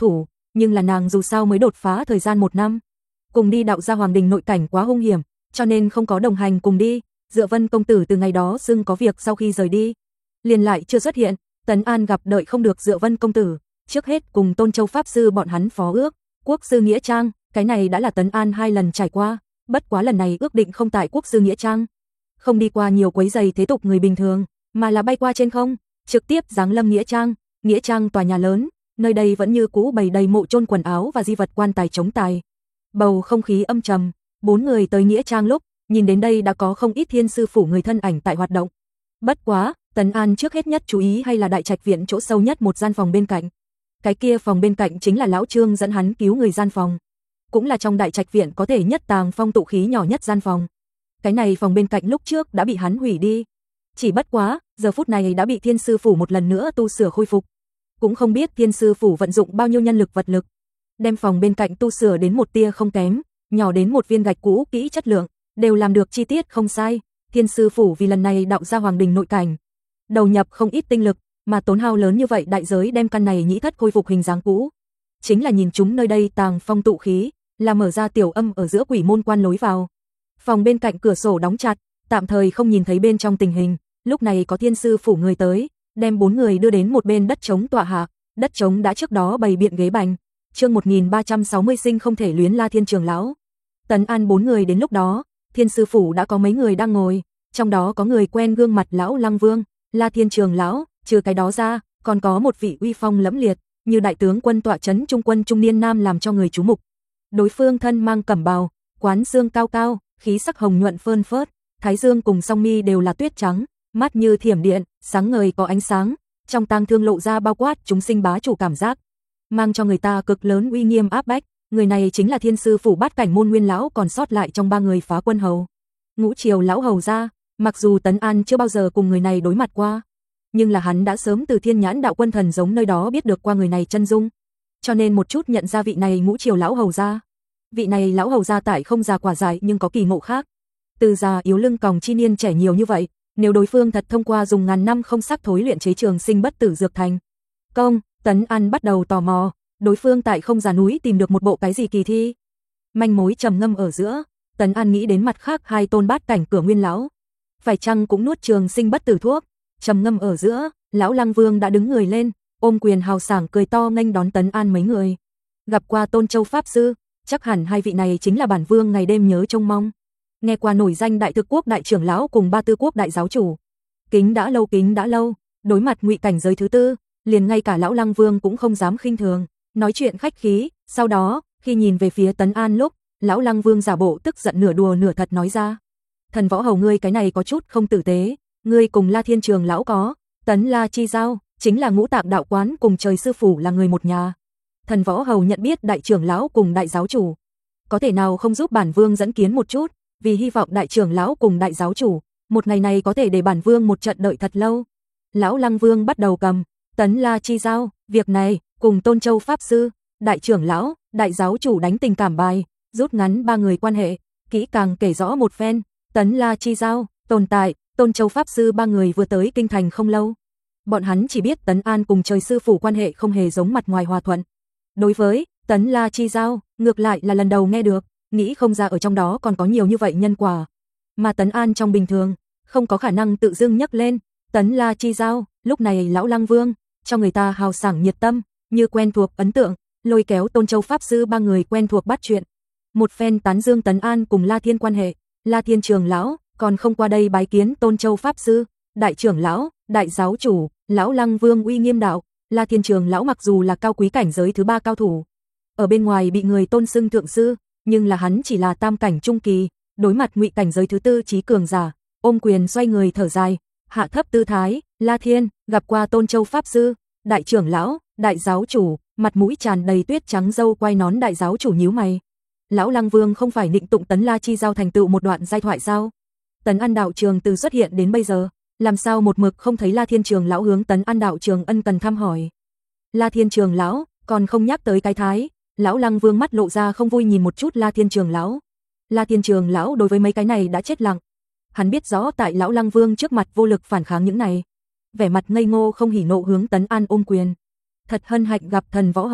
nhưng là nàng dù sao mới đột phá thời gian một năm. Cùng đi đạo gia hoàng đình nội cảnh quá hung hiểm, cho nên không có đồng hành cùng đi. Dựa Vân công tử từ ngày đó xưng có việc sau khi rời đi, liền lại chưa xuất hiện. Tấn An gặp đợi không được Dựa Vân công tử, trước hết cùng Tôn Châu pháp sư bọn hắn phó ước, Quốc sư nghĩa trang, cái này đã là Tấn An hai lần trải qua, bất quá lần này ước định không tại Quốc sư nghĩa trang, không đi qua nhiều quấy giày thế tục người bình thường, mà là bay qua trên không, trực tiếp giáng lâm nghĩa trang. Nghĩa trang tòa nhà lớn, nơi đây vẫn như cũ bày đầy mộ chôn quần áo và di vật quan tài chống tài. Bầu không khí âm trầm, bốn người tới nghĩa trang lúc, nhìn đến đây đã có không ít thiên sư phủ người thân ảnh tại hoạt động. Bất quá, Tấn An trước hết nhất chú ý hay là đại trạch viện chỗ sâu nhất một gian phòng bên cạnh. Cái kia phòng bên cạnh chính là lão Trương dẫn hắn cứu người gian phòng, cũng là trong đại trạch viện có thể nhất tàng phong tụ khí nhỏ nhất gian phòng. Cái này phòng bên cạnh lúc trước đã bị hắn hủy đi, chỉ bất quá, giờ phút này đã bị thiên sư phủ một lần nữa tu sửa khôi phục. Cũng không biết thiên sư phủ vận dụng bao nhiêu nhân lực vật lực, đem phòng bên cạnh tu sửa đến một tia không kém, nhỏ đến một viên gạch cũ kỹ chất lượng, đều làm được chi tiết không sai. Thiên sư phủ vì lần này đạo gia hoàng đình nội cảnh, đầu nhập không ít tinh lực, mà tốn hao lớn như vậy đại giới đem căn này nhĩ thất khôi phục hình dáng cũ. Chính là nhìn chúng nơi đây tàng phong tụ khí, là mở ra tiểu âm ở giữa quỷ môn quan lối vào. Phòng bên cạnh cửa sổ đóng chặt, tạm thời không nhìn thấy bên trong tình hình. Lúc này có thiên sư phủ người tới, đem bốn người đưa đến một bên đất trống tọa hạ. Đất trống đã trước đó bày biện ghế bành. Chương một nghìn ba trăm sáu mươi sinh không thể luyến La Thiên Trường lão. Tấn An bốn người đến lúc đó, thiên sư phủ đã có mấy người đang ngồi, trong đó có người quen gương mặt lão Lăng Vương, La Thiên Trường lão, trừ cái đó ra, còn có một vị uy phong lẫm liệt, như đại tướng quân tọa trấn trung quân trung niên nam làm cho người chú mục. Đối phương thân mang cẩm bào, quán xương cao cao, khí sắc hồng nhuận phơn phớt, thái dương cùng song mi đều là tuyết trắng, mắt như thiểm điện, sáng ngời có ánh sáng, trong tang thương lộ ra bao quát chúng sinh bá chủ cảm giác, mang cho người ta cực lớn uy nghiêm áp bách. Người này chính là thiên sư phủ bát cảnh môn nguyên lão còn sót lại trong ba người phá quân hầu, Ngũ Triều lão hầu gia. Mặc dù Tấn An chưa bao giờ cùng người này đối mặt qua, nhưng là hắn đã sớm từ Thiên Nhãn đạo quân thần giống nơi đó biết được qua người này chân dung, cho nên một chút nhận ra vị này Ngũ Triều lão hầu gia. Vị này lão hầu gia tại không già quả dại nhưng có kỳ ngộ khác, từ già yếu lưng còng chi niên trẻ nhiều như vậy, nếu đối phương thật thông qua dùng ngàn năm không sắc thối luyện chế trường sinh bất tử dược thành công, Tấn An bắt đầu tò mò, đối phương tại không già núi tìm được một bộ cái gì kỳ thi. Manh mối trầm ngâm ở giữa, Tấn An nghĩ đến mặt khác hai tôn bát cảnh cửa nguyên lão, phải chăng cũng nuốt trường sinh bất tử thuốc. Trầm ngâm ở giữa, lão Lăng Vương đã đứng người lên, ôm quyền hào sảng cười to nghênh đón Tấn An mấy người. Gặp qua Tôn Châu pháp sư, chắc hẳn hai vị này chính là bản vương ngày đêm nhớ trông mong. Nghe qua nổi danh đại thực quốc đại trưởng lão cùng ba tư quốc đại giáo chủ. Kính đã lâu kính đã lâu, đối mặt ngụy cảnh giới thứ tư, liền ngay cả lão Lăng Vương cũng không dám khinh thường, nói chuyện khách khí. Sau đó, khi nhìn về phía Tấn An lúc, lão Lăng Vương giả bộ tức giận nửa đùa nửa thật nói ra: "Thần võ hầu ngươi cái này có chút không tử tế, ngươi cùng La Thiên Trường lão có Tấn La chi giao, chính là ngũ tạng đạo quán cùng trời sư phủ là người một nhà. Thần võ hầu nhận biết đại trưởng lão cùng đại giáo chủ, có thể nào không giúp bản vương dẫn kiến một chút, vì hy vọng đại trưởng lão cùng đại giáo chủ, một ngày này có thể để bản vương một trận đợi thật lâu." Lão Lăng Vương bắt đầu cầm Tấn La chi giao, việc này cùng Tôn Châu pháp sư, đại trưởng lão, đại giáo chủ đánh tình cảm bài, rút ngắn ba người quan hệ, kỹ càng kể rõ một phen. Tấn La chi giao tồn tại, Tôn Châu pháp sư ba người vừa tới kinh thành không lâu, bọn hắn chỉ biết Tấn An cùng trời sư phủ quan hệ không hề giống mặt ngoài hòa thuận. Đối với Tấn La chi giao, ngược lại là lần đầu nghe được, nghĩ không ra ở trong đó còn có nhiều như vậy nhân quả, mà Tấn An trong bình thường không có khả năng tự dưng nhắc lên Tấn La chi giao. Lúc này lão Lăng Vương cho người ta hào sảng nhiệt tâm, như quen thuộc ấn tượng, lôi kéo Tôn Châu pháp sư ba người quen thuộc bắt chuyện, một phen tán dương Tấn An cùng La Thiên quan hệ. La Thiên Trường lão còn không qua đây bái kiến Tôn Châu pháp sư, đại trưởng lão, đại giáo chủ. Lão Lăng Vương uy nghiêm đạo: La Thiên Trường lão mặc dù là cao quý cảnh giới thứ ba cao thủ, ở bên ngoài bị người tôn xưng thượng sư, nhưng là hắn chỉ là tam cảnh trung kỳ, đối mặt ngụy cảnh giới thứ tư trí cường giả, ôm quyền xoay người thở dài, hạ thấp tư thái: La Thiên, gặp qua Tôn Châu pháp sư, đại trưởng lão, đại giáo chủ. Mặt mũi tràn đầy tuyết trắng râu quai nón đại giáo chủ nhíu mày. Lão Lăng Vương không phải định tụng Tấn La chi giao thành tựu một đoạn giai thoại sao? Tấn An đạo trường từ xuất hiện đến bây giờ, làm sao một mực không thấy La Thiên Trường lão hướng Tấn An đạo trường ân cần thăm hỏi. La Thiên Trường lão còn không nhắc tới cái thái. Lão Lăng Vương mắt lộ ra không vui nhìn một chút La Thiên Trường lão. La Thiên Trường lão đối với mấy cái này đã chết lặng. Hắn biết rõ tại lão Lăng Vương trước mặt vô lực phản kháng những này, vẻ mặt ngây ngô không hỉ nộ hướng Tấn An ôm quyền. Thật hân hạnh gặp thần võ hầu,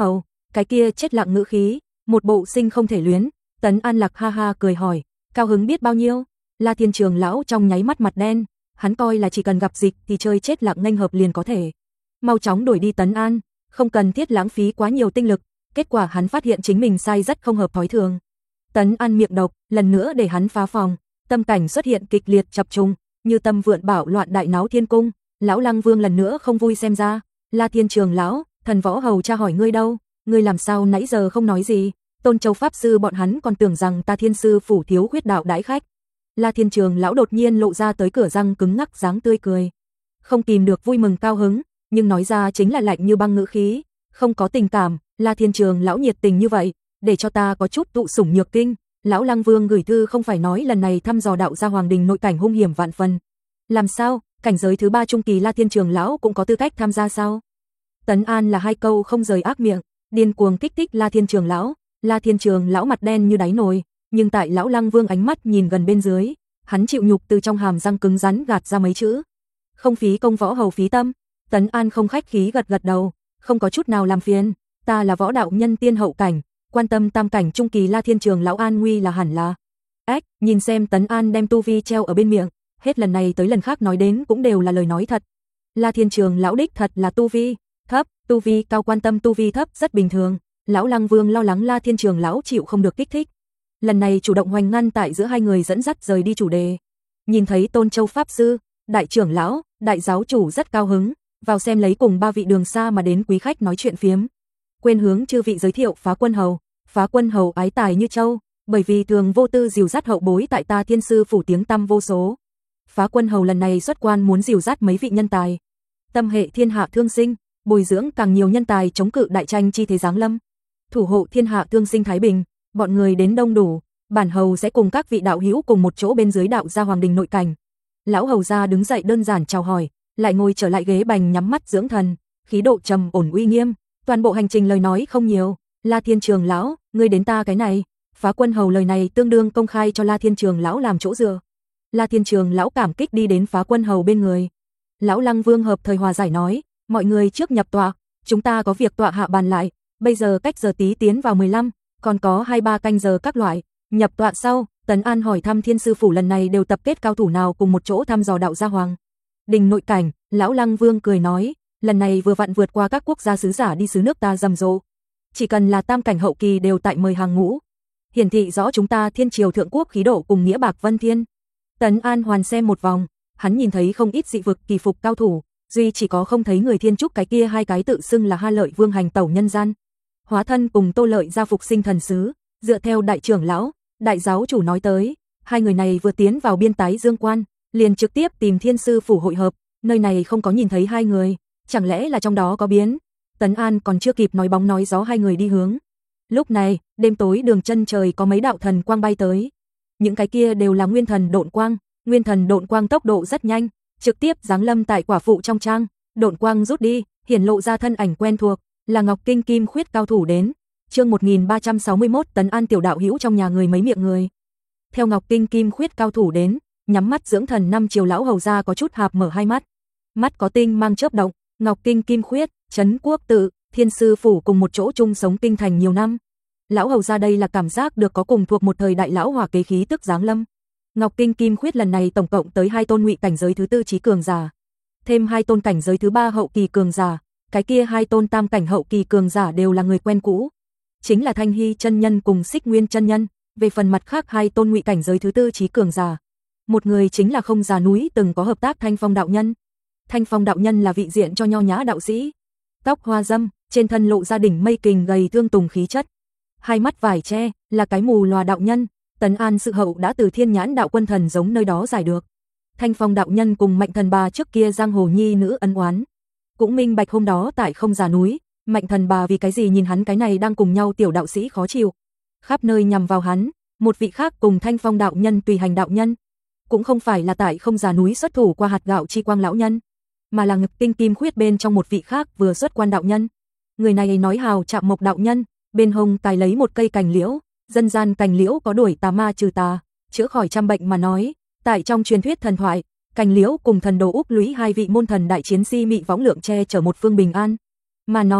cái kia chết lặng ngữ khí, một bộ sinh không thể luyến. Tấn An Lạc ha ha cười hỏi, cao hứng biết bao nhiêu? La Thiên Trường lão trong nháy mắt mặt đen, hắn coi là chỉ cần gặp dịch thì chơi chết lặng nghênh hợp liền có thể. Mau chóng đuổi đi Tấn An, không cần thiết lãng phí quá nhiều tinh lực, kết quả hắn phát hiện chính mình sai rất không hợp thói thường. Tấn An miệng độc, lần nữa để hắn phá phòng, tâm cảnh xuất hiện kịch liệt chập trùng, như tâm vượn bạo loạn đại náo thiên cung. Lão Lăng Vương lần nữa không vui xem ra, La Thiên Trường lão, thần võ hầu cha hỏi ngươi đâu, ngươi làm sao nãy giờ không nói gì? Tôn Châu pháp sư bọn hắn còn tưởng rằng ta Thiên sư phủ thiếu khuyết đạo đãi khách. La Thiên Trường lão đột nhiên lộ ra tới cửa răng cứng ngắc dáng tươi cười, không kìm được vui mừng cao hứng, nhưng nói ra chính là lạnh như băng ngữ khí, không có tình cảm. La Thiên Trường lão nhiệt tình như vậy, để cho ta có chút tụ sủng nhược kinh. Lão Lăng Vương gửi thư không phải nói lần này thăm dò đạo gia hoàng đình nội cảnh hung hiểm vạn phần. Làm sao, cảnh giới thứ ba trung kỳ La Thiên Trường lão cũng có tư cách tham gia sao? Tấn An là hai câu không rời ác miệng, điên cuồng kích thích La Thiên Trường lão. La Thiên Trường lão mặt đen như đáy nồi, nhưng tại lão Lăng Vương ánh mắt nhìn gần bên dưới, hắn chịu nhục từ trong hàm răng cứng rắn gạt ra mấy chữ. Không phí công võ hầu phí tâm. Tấn An không khách khí gật gật đầu, không có chút nào làm phiền, ta là võ đạo nhân tiên hậu cảnh, quan tâm tam cảnh trung kỳ La Thiên Trường lão an nguy là hẳn là. Ếch, nhìn xem Tấn An đem tu vi treo ở bên miệng, hết lần này tới lần khác nói đến cũng đều là lời nói thật. La Thiên Trường lão đích thật là tu vi thấp, tu vi cao quan tâm tu vi thấp rất bình thường. Lão Lăng Vương lo lắng La Thiên Trường lão chịu không được kích thích, lần này chủ động hoành ngăn tại giữa hai người dẫn dắt rời đi chủ đề. Nhìn thấy Tôn Châu pháp sư, đại trưởng lão, đại giáo chủ rất cao hứng, vào xem lấy cùng ba vị đường xa mà đến quý khách nói chuyện phiếm. Quên hướng chư vị giới thiệu Phá Quân hầu. Phá Quân hầu ái tài như châu, bởi vì thường vô tư dìu dắt hậu bối tại ta Thiên sư phủ tiếng tăm vô số. Phá Quân hầu lần này xuất quan muốn dìu dắt mấy vị nhân tài, tâm hệ thiên hạ thương sinh, bồi dưỡng càng nhiều nhân tài chống cự đại tranh chi thế giáng lâm, thủ hộ thiên hạ thương sinh thái bình. Bọn người đến đông đủ, bản hầu sẽ cùng các vị đạo hữu cùng một chỗ bên dưới đạo gia hoàng đình nội cảnh. Lão hầu gia đứng dậy đơn giản chào hỏi, lại ngồi trở lại ghế bành nhắm mắt dưỡng thần, khí độ trầm ổn uy nghiêm. Toàn bộ hành trình lời nói không nhiều. La Thiên Trường lão, ngươi đến ta cái này. Phá Quân hầu lời này tương đương công khai cho La Thiên Trường lão làm chỗ dựa. La Thiên Trường lão cảm kích đi đến Phá Quân hầu bên người. Lão Lăng Vương hợp thời hòa giải nói, mọi người trước nhập tọa, chúng ta có việc tọa hạ bàn lại, bây giờ cách giờ tí tiến vào mười lăm, còn có hai ba canh giờ các loại. Nhập tọa sau, Tấn An hỏi thăm Thiên sư phủ lần này đều tập kết cao thủ nào cùng một chỗ thăm dò đạo gia hoàng đình nội cảnh. Lão Lăng Vương cười nói, lần này vừa vặn vượt qua các quốc gia sứ giả đi xứ nước ta rầm rộ, chỉ cần là tam cảnh hậu kỳ đều tại mời hàng ngũ, hiển thị rõ chúng ta Thiên triều thượng quốc khí độ cùng nghĩa bạc vân thiên. Tấn An hoàn xem một vòng, hắn nhìn thấy không ít dị vực kỳ phục cao thủ, duy chỉ có không thấy người Thiên trúc cái kia hai cái tự xưng là Ha Lợi Vương hành tẩu nhân gian, hóa thân cùng Tô Lợi gia phục sinh thần sứ. Dựa theo đại trưởng lão, đại giáo chủ nói tới, hai người này vừa tiến vào biên tái dương quan, liền trực tiếp tìm Thiên sư phủ hội hợp, nơi này không có nhìn thấy hai người, chẳng lẽ là trong đó có biến. Tấn An còn chưa kịp nói bóng nói gió hai người đi hướng. Lúc này, đêm tối đường chân trời có mấy đạo thần quang bay tới. Những cái kia đều là nguyên thần độn quang, nguyên thần độn quang tốc độ rất nhanh, trực tiếp giáng lâm tại quả phụ trong trang. Độn quang rút đi, hiển lộ ra thân ảnh quen thuộc, là Ngọc Kinh Kim Khuyết cao thủ đến. Chương một nghìn ba trăm sáu mươi mốt, Tấn An tiểu đạo hữu trong nhà người mấy miệng người. Theo Ngọc Kinh Kim Khuyết cao thủ đến, nhắm mắt dưỡng thần năm triều lão hầu gia có chút hạp mở hai mắt. Mắt có tinh mang chớp động. Ngọc Kinh Kim Khuyết, Trấn Quốc tự, Thiên sư phủ cùng một chỗ chung sống kinh thành nhiều năm. Lão hầu gia đây là cảm giác được có cùng thuộc một thời đại lão hỏa kế khí tức giáng lâm. Ngọc Kinh Kim Khuyết lần này tổng cộng tới hai tôn ngụy cảnh giới thứ tư chí cường giả, thêm hai tôn cảnh giới thứ ba hậu kỳ cường giả, cái kia hai tôn tam cảnh hậu kỳ cường giả đều là người quen cũ, chính là Thanh Hy chân nhân cùng Xích Nguyên chân nhân. Về phần mặt khác hai tôn ngụy cảnh giới thứ tư chí cường giả, một người chính là Không Già núi từng có hợp tác Thanh Phong đạo nhân. Thanh Phong đạo nhân là vị diện cho nho nhã đạo sĩ, tóc hoa dâm, trên thân lộ ra đỉnh mây kình gầy thương tùng khí chất, hai mắt vải che, là cái mù lòa đạo nhân. Tấn An sự hậu đã từ Thiên Nhãn đạo quân thần giống nơi đó giải được. Thanh Phong đạo nhân cùng Mạnh Thần Bà trước kia giang hồ nhi nữ ân oán, cũng minh bạch hôm đó tại Không Già núi, Mạnh Thần Bà vì cái gì nhìn hắn cái này đang cùng nhau tiểu đạo sĩ khó chịu, khắp nơi nhằm vào hắn. Một vị khác cùng Thanh Phong đạo nhân tùy hành đạo nhân, cũng không phải là tại Không Già núi xuất thủ qua hạt gạo chi quang lão nhân, mà là Ngọc Kinh Kim Khuyết bên trong một vị khác vừa xuất quan đạo nhân. Người này nói hào chạm mộc đạo nhân, bên hông tài lấy một cây cành liễu, dân gian cành liễu có đuổi tà ma trừ tà, chữa khỏi trăm bệnh mà nói. Tại trong truyền thuyết thần thoại, cành liễu cùng thần đồ Úc Lũy hai vị môn thần đại chiến si mị võng lượng che chở một phương bình an mà nói,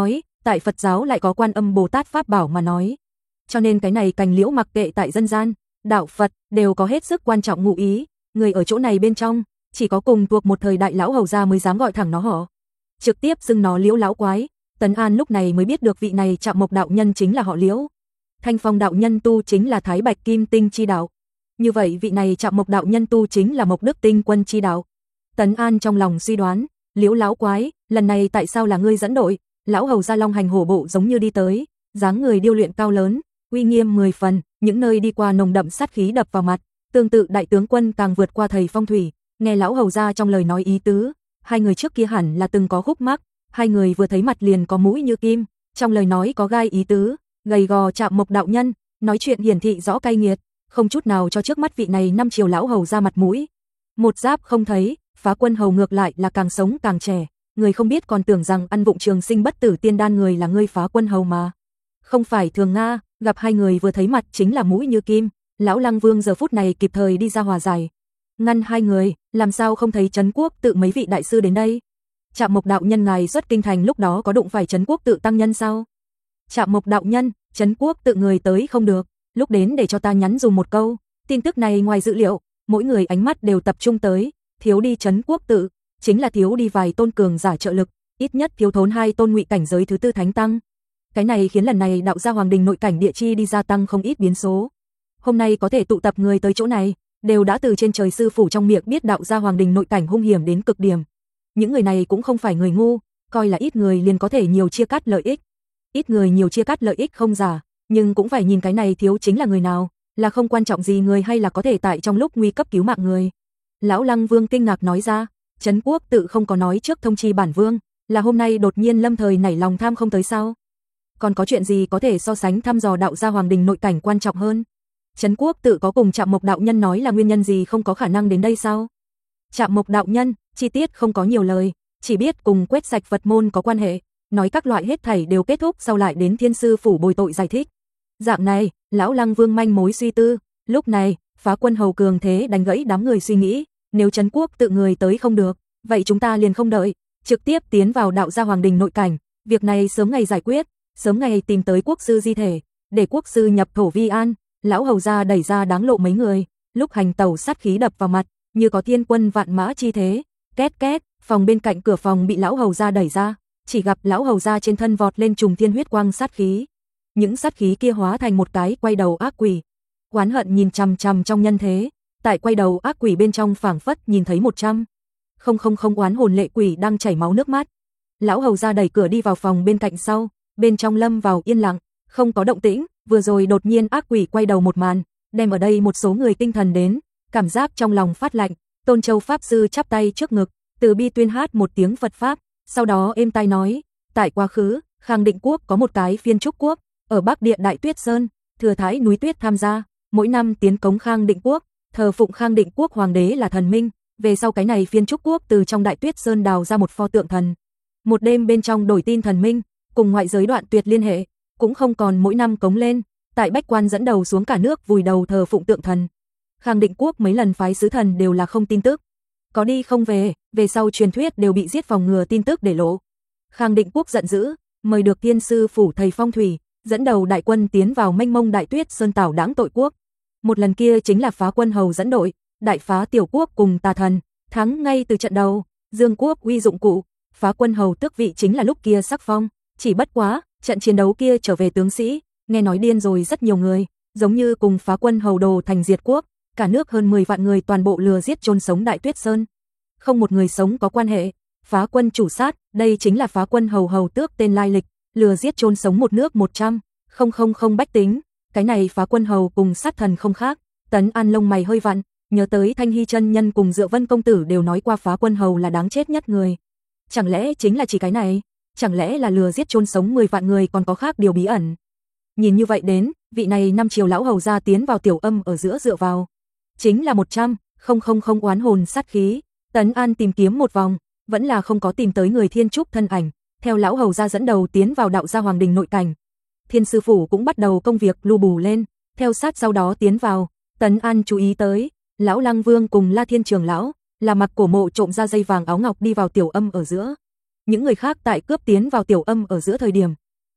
tại Phật giáo lại có Quan Âm Bồ Tát pháp bảo mà nói. Cho nên cái này cành liễu mặc kệ tại dân gian, đạo Phật đều có hết sức quan trọng ngụ ý, người ở chỗ này bên trong, chỉ có cùng thuộc một thời đại lão hầu gia mới dám gọi thẳng nó họ. Trực tiếp xưng nó Liễu lão quái, Tấn An lúc này mới biết được vị này Trạm Mộc đạo nhân chính là họ Liễu. Thanh Phong đạo nhân tu chính là Thái Bạch Kim Tinh chi đạo. Như vậy vị này Trạm Mộc đạo nhân tu chính là Mộc Đức Tinh Quân chi đạo. Tấn An trong lòng suy đoán, Liễu lão quái, lần này tại sao là ngươi dẫn đội? Lão hầu gia long hành hổ bộ giống như đi tới, dáng người điêu luyện cao lớn, uy nghiêm mười phần, những nơi đi qua nồng đậm sát khí đập vào mặt, tương tự đại tướng quân càng vượt qua thầy phong thủy, nghe lão hầu gia trong lời nói ý tứ, hai người trước kia hẳn là từng có khúc mắc, hai người vừa thấy mặt liền có mũi như kim, trong lời nói có gai ý tứ, gầy gò Trạm Mộc đạo nhân, nói chuyện hiển thị rõ cay nghiệt, không chút nào cho trước mắt vị này năm triều lão hầu gia mặt mũi. Một giáp không thấy, Phá Quân hầu ngược lại là càng sống càng trẻ, người không biết còn tưởng rằng ăn vụng trường sinh bất tử tiên đan người là ngươi Phá Quân hầu mà. Không phải thường nga, gặp hai người vừa thấy mặt chính là mũi như kim, lão Lăng Vương giờ phút này kịp thời đi ra hòa giải. Ngăn hai người, làm sao không thấy Trấn Quốc tự mấy vị đại sư đến đây? Trạm Mộc đạo nhân ngài xuất kinh thành lúc đó có đụng phải Trấn Quốc tự tăng nhân sao? Trạm Mộc đạo nhân, Trấn Quốc tự người tới không được, lúc đến để cho ta nhắn dùng một câu, tin tức này ngoài dữ liệu, mỗi người ánh mắt đều tập trung tới, thiếu đi Trấn Quốc tự, chính là thiếu đi vài tôn cường giả trợ lực, ít nhất thiếu thốn hai tôn ngụy cảnh giới thứ tư thánh tăng. Cái này khiến lần này đạo gia hoàng đình nội cảnh địa chi đi gia tăng không ít biến số. Hôm nay có thể tụ tập người tới chỗ này, đều đã từ trên trời sư phủ trong miệng biết đạo gia hoàng đình nội cảnh hung hiểm đến cực điểm. Những người này cũng không phải người ngu, coi là ít người liền có thể nhiều chia cắt lợi ích. Ít người nhiều chia cắt lợi ích không giả, nhưng cũng phải nhìn cái này thiếu chính là người nào, là không quan trọng gì người hay là có thể tại trong lúc nguy cấp cứu mạng người. Lão Lăng Vương kinh ngạc nói ra, Trấn Quốc tự không có nói trước thông chi bản vương, là hôm nay đột nhiên lâm thời nảy lòng tham không tới sao? Còn có chuyện gì có thể so sánh thăm dò đạo gia hoàng đình nội cảnh quan trọng hơn? Trấn Quốc tự có cùng Trạm Mộc đạo nhân nói là nguyên nhân gì không có khả năng đến đây sao? Trạm Mộc đạo nhân, chi tiết không có nhiều lời, chỉ biết cùng quét sạch Phật môn có quan hệ, nói các loại hết thảy đều kết thúc sau lại đến Thiên sư phủ bồi tội giải thích. Dạng này, lão Lăng Vương manh mối suy tư, lúc này, Phá Quân hầu cường thế đánh gãy đám người suy nghĩ, nếu Trấn Quốc tự người tới không được, vậy chúng ta liền không đợi, trực tiếp tiến vào đạo gia hoàng đình nội cảnh, việc này sớm ngày giải quyết, sớm ngày tìm tới quốc sư di thể, để quốc sư nhập thổ vi an. Lão hầu gia đẩy ra đáng lộ mấy người, lúc hành tẩu sát khí đập vào mặt, như có thiên quân vạn mã chi thế. Két két, phòng bên cạnh cửa phòng bị lão hầu gia đẩy ra, chỉ gặp lão hầu gia trên thân vọt lên trùng thiên huyết quang sát khí. Những sát khí kia hóa thành một cái quay đầu ác quỷ. Oán hận nhìn chằm chằm trong nhân thế, tại quay đầu ác quỷ bên trong phảng phất nhìn thấy một trăm không không không oán hồn lệ quỷ đang chảy máu nước mắt. Lão hầu gia đẩy cửa đi vào phòng bên cạnh sau, bên trong lâm vào yên lặng, không có động tĩnh. Vừa rồi đột nhiên ác quỷ quay đầu một màn, đem ở đây một số người tinh thần đến, cảm giác trong lòng phát lạnh. Tôn Châu pháp sư chắp tay trước ngực, từ bi tuyên hát một tiếng Phật pháp, sau đó êm tai nói, tại quá khứ, Khang Định quốc có một cái phiên trúc quốc, ở Bắc Địa Đại Tuyết Sơn, thừa thái núi tuyết tham gia, mỗi năm tiến cống Khang Định quốc, thờ phụng Khang Định quốc hoàng đế là thần minh, về sau cái này phiên trúc quốc từ trong Đại Tuyết Sơn đào ra một pho tượng thần. Một đêm bên trong đổi tin thần minh, cùng ngoại giới đoạn tuyệt liên hệ, cũng không còn mỗi năm cống lên, tại Bách Quan dẫn đầu xuống cả nước vùi đầu thờ phụng tượng thần. Khang Định quốc mấy lần phái sứ thần đều là không tin tức, có đi không về, về sau truyền thuyết đều bị giết phòng ngừa tin tức để lộ. Khang Định quốc giận dữ, mời được Thiên sư phủ thầy phong thủy, dẫn đầu đại quân tiến vào mênh mông Đại Tuyết Sơn tảo đãng tội quốc. Một lần kia chính là Phá Quân hầu dẫn đội, đại phá tiểu quốc cùng tà thần, thắng ngay từ trận đầu, Dương quốc uy dụng cụ, Phá Quân hầu tước vị chính là lúc kia sắc phong, chỉ bất quá, trận chiến đấu kia trở về tướng sĩ, nghe nói điên rồi rất nhiều người, giống như cùng Phá Quân hầu đồ thành diệt quốc, cả nước hơn mười vạn người toàn bộ lừa giết chôn sống Đại Tuyết Sơn. Không một người sống có quan hệ, Phá Quân chủ sát, đây chính là Phá Quân hầu hầu tước tên lai lịch, lừa giết chôn sống một nước một trăm không không không bách tính, cái này Phá Quân hầu cùng sát thần không khác. Tấn An lông mày hơi vặn, nhớ tới Thanh Hy chân nhân cùng Dựa Vân công tử đều nói qua Phá Quân hầu là đáng chết nhất người. Chẳng lẽ chính là chỉ cái này? Chẳng lẽ là lừa giết chôn sống mười vạn người còn có khác điều bí ẩn? Nhìn như vậy đến, vị này năm triều lão hầu gia tiến vào tiểu âm ở giữa dựa vào, chính là một trăm không không không oán hồn sát khí. Tấn An tìm kiếm một vòng, vẫn là không có tìm tới người thiên trúc thân ảnh, theo lão hầu gia dẫn đầu tiến vào đạo gia hoàng đình nội cảnh. Thiên sư phủ cũng bắt đầu công việc lưu bù lên, theo sát sau đó tiến vào. Tấn An chú ý tới, lão Lăng Vương cùng La Thiên trưởng lão, là mặc cổ mộ trộm ra dây vàng áo ngọc đi vào tiểu âm ở giữa. Những người khác tại cướp tiến vào tiểu âm ở giữa thời điểm,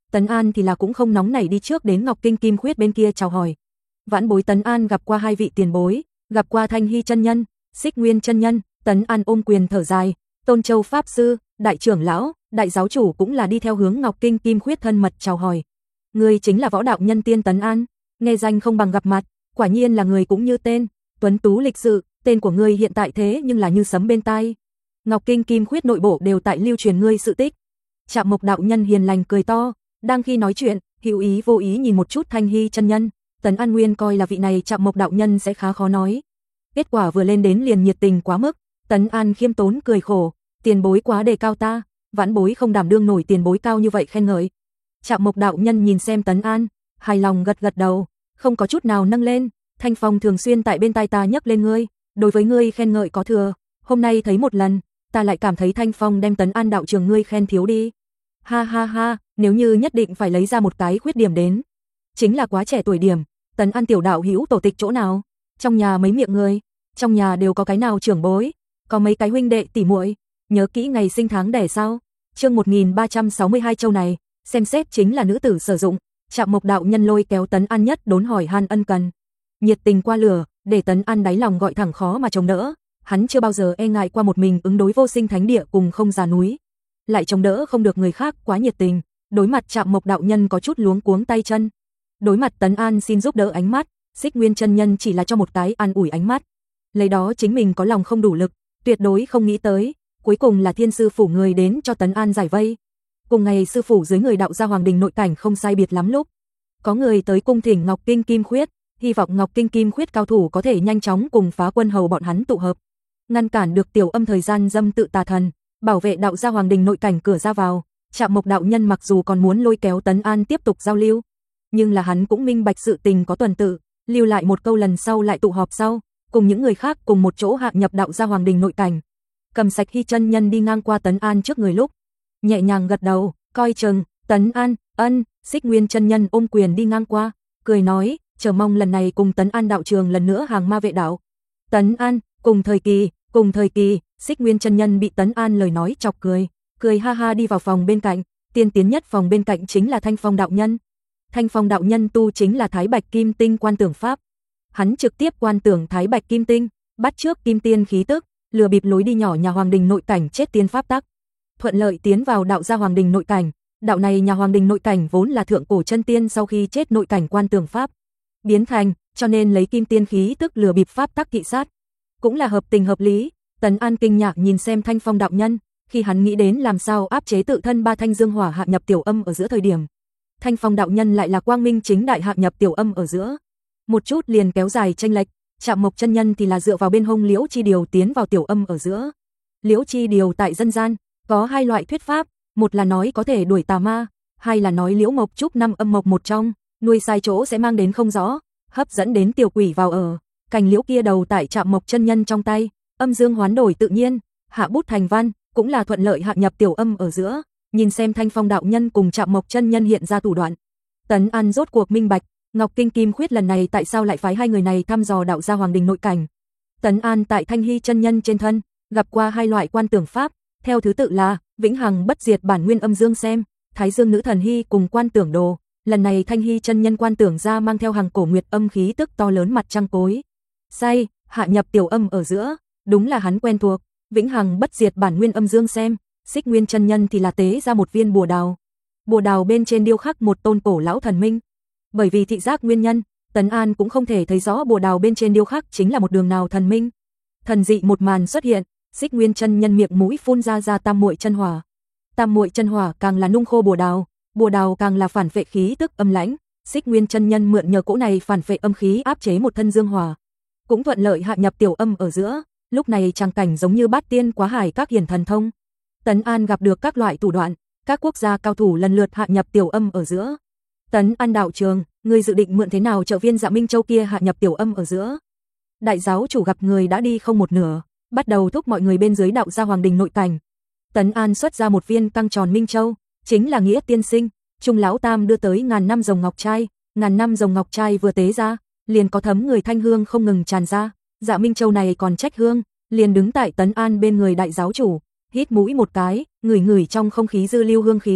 Tấn An thì là cũng không nóng nảy đi trước đến Ngọc Kinh Kim Khuyết bên kia chào hỏi. Vãn bối Tấn An gặp qua hai vị tiền bối, gặp qua Thanh Hy chân nhân, Xích Nguyên chân nhân. Tấn An ôm quyền thở dài, Tôn Châu pháp sư, đại trưởng lão, đại giáo chủ cũng là đi theo hướng Ngọc Kinh Kim Khuyết thân mật chào hỏi. Người chính là võ đạo nhân tiên Tấn An, nghe danh không bằng gặp mặt, quả nhiên là người cũng như tên, tuấn tú lịch sự, tên của ngươi hiện tại thế nhưng là như sấm bên tai. Ngọc Kinh Kim Khuyết nội bộ đều tại lưu truyền ngươi sự tích. Trạm Mộc đạo nhân hiền lành cười to, đang khi nói chuyện, hữu ý vô ý nhìn một chút Thanh Hy chân nhân. Tấn An nguyên coi là vị này Trạm Mộc đạo nhân sẽ khá khó nói. Kết quả vừa lên đến liền nhiệt tình quá mức, Tấn An khiêm tốn cười khổ, tiền bối quá đề cao ta, vãn bối không đảm đương nổi tiền bối cao như vậy khen ngợi. Trạm Mộc đạo nhân nhìn xem Tấn An, hài lòng gật gật đầu, không có chút nào nâng lên, Thanh Phong thường xuyên tại bên tai ta nhắc lên ngươi, đối với ngươi khen ngợi có thừa, hôm nay thấy một lần, ta lại cảm thấy Thanh Phong đem Tấn An đạo trường ngươi khen thiếu đi. Ha ha ha, nếu như nhất định phải lấy ra một cái khuyết điểm đến, chính là quá trẻ tuổi điểm. Tấn An tiểu đạo hữu tổ tịch chỗ nào? Trong nhà mấy miệng người, trong nhà đều có cái nào trưởng bối, có mấy cái huynh đệ tỷ muội, nhớ kỹ ngày sinh tháng đẻ sao? Chương một nghìn ba trăm sáu mươi hai châu này, xem xét chính là nữ tử sử dụng. Trạm Mộc đạo nhân lôi kéo Tấn An nhất đốn hỏi han ân cần, nhiệt tình qua lửa, để Tấn An đáy lòng gọi thẳng khó mà chống đỡ. Hắn chưa bao giờ e ngại qua một mình ứng đối vô sinh thánh địa cùng không già núi, lại chống đỡ không được người khác quá nhiệt tình. Đối mặt Trạm Mộc đạo nhân có chút luống cuống tay chân. Đối mặt Tấn An xin giúp đỡ ánh mắt, Xích Nguyên chân nhân chỉ là cho một cái an ủi ánh mắt. Lấy đó chính mình có lòng không đủ lực, tuyệt đối không nghĩ tới, cuối cùng là Thiên sư phủ người đến cho Tấn An giải vây. Cùng ngày sư phủ dưới người đạo gia Hoàng Đình nội cảnh không sai biệt lắm lúc, có người tới cung thỉnh Ngọc Kinh Kim Khuyết, hy vọng Ngọc Kinh Kim Khuyết cao thủ có thể nhanh chóng cùng Phá Quân hầu bọn hắn tụ hợp, ngăn cản được Tiểu Âm thời gian dâm tự tà thần, bảo vệ đạo gia Hoàng Đình nội cảnh cửa ra vào. Trạm Mộc đạo nhân mặc dù còn muốn lôi kéo Tấn An tiếp tục giao lưu, nhưng là hắn cũng minh bạch sự tình có tuần tự, lưu lại một câu lần sau lại tụ họp sau, cùng những người khác cùng một chỗ hạ nhập đạo gia Hoàng Đình nội cảnh. Cầm Sạch Hy chân nhân đi ngang qua Tấn An trước người lúc, nhẹ nhàng gật đầu, coi chừng. Tấn An, ân. Xích Nguyên chân nhân ôm quyền đi ngang qua, cười nói, chờ mong lần này cùng Tấn An đạo trường lần nữa hàng ma vệ đạo. Tấn An, cùng thời kỳ, cùng thời kỳ. Xích Nguyên chân nhân bị Tấn An lời nói chọc cười, cười ha ha đi vào phòng bên cạnh. Tiên tiến nhất phòng bên cạnh chính là Thanh Phong đạo nhân. Thanh Phong đạo nhân tu chính là Thái Bạch Kim Tinh quan tưởng pháp. Hắn trực tiếp quan tưởng Thái Bạch Kim Tinh, bắt trước kim tiên khí tức, lừa bịp lối đi nhỏ nhà Hoàng Đình nội cảnh chết tiên pháp tắc, thuận lợi tiến vào đạo gia Hoàng Đình nội cảnh. Đạo này nhà Hoàng Đình nội cảnh vốn là thượng cổ chân tiên sau khi chết nội cảnh quan tưởng pháp biến thành, cho nên lấy kim tiên khí tức lừa bịp pháp tắc kỵ sát, cũng là hợp tình hợp lý. Tấn An kinh ngạc nhìn xem Thanh Phong đạo nhân, khi hắn nghĩ đến làm sao áp chế tự thân ba thanh dương hỏa hạ nhập Tiểu Âm ở giữa thời điểm, Thanh Phong đạo nhân lại là quang minh chính đại hạ nhập Tiểu Âm ở giữa, một chút liền kéo dài chênh lệch. Trạm Mộc chân nhân thì là dựa vào bên hông Liễu Chi Điều tiến vào Tiểu Âm ở giữa. Liễu Chi Điều tại dân gian có hai loại thuyết pháp, một là nói có thể đuổi tà ma, hai là nói Liễu Mộc trúc năm âm mộc một trong, nuôi sai chỗ sẽ mang đến không rõ, hấp dẫn đến tiểu quỷ vào ở. Cành liễu kia đầu tại Trạm Mộc chân nhân trong tay, âm dương hoán đổi tự nhiên, hạ bút thành văn, cũng là thuận lợi hạ nhập Tiểu Âm ở giữa. Nhìn xem Thanh Phong đạo nhân cùng Trạm Mộc chân nhân hiện ra thủ đoạn, Tấn An rốt cuộc minh bạch, Ngọc Kinh Kim Khuyết lần này tại sao lại phái hai người này thăm dò đạo gia Hoàng Đình nội cảnh. Tấn An tại Thanh Hy chân nhân trên thân gặp qua hai loại quan tưởng pháp, theo thứ tự là Vĩnh Hằng Bất Diệt Bản Nguyên Âm Dương Xem, Thái Dương Nữ Thần Hy cùng quan tưởng đồ. Lần này Thanh Hy chân nhân quan tưởng ra mang theo hàng cổ nguyệt âm khí tức to lớn mặt trăng cối say, hạ nhập Tiểu Âm ở giữa, đúng là hắn quen thuộc. Vĩnh Hằng Bất Diệt Bản Nguyên Âm Dương Xem, Xích Nguyên chân nhân thì là tế ra một viên bùa đào. Bùa đào bên trên điêu khắc một tôn cổ lão thần minh. Bởi vì thị giác nguyên nhân, Tấn An cũng không thể thấy rõ bùa đào bên trên điêu khắc chính là một đường nào thần minh. Thần dị một màn xuất hiện, Xích Nguyên chân nhân miệng mũi phun ra ra tam muội chân hỏa. Tam muội chân hỏa càng là nung khô bùa đào, bùa đào càng là phản phệ khí tức âm lãnh. Xích Nguyên chân nhân mượn nhờ cỗ này phản phệ âm khí áp chế một thân dương hỏa, cũng thuận lợi hạ nhập Tiểu Âm ở giữa. Lúc này tràng cảnh giống như bát tiên quá hải các hiển thần thông. Tấn An gặp được các loại thủ đoạn, các quốc gia cao thủ lần lượt hạ nhập Tiểu Âm ở giữa. Tấn An đạo trường, ngươi dự định mượn thế nào trợ viên Dạ Minh Châu kia hạ nhập Tiểu Âm ở giữa? Đại giáo chủ gặp người đã đi không một nửa, bắt đầu thúc mọi người bên dưới đạo gia Hoàng Đình nội cảnh. Tấn An xuất ra một viên căng tròn Minh Châu, chính là nghĩa tiên sinh, Trung lão tam đưa tới ngàn năm rồng ngọc trai, ngàn năm rồng ngọc trai vừa tế ra, liền có thấm người thanh hương không ngừng tràn ra. Dạ Minh Châu này còn trách hương, liền đứng tại Tấn An bên người đại giáo chủ, hít mũi một cái, ngửi ngửi trong không khí dư lưu hương khí,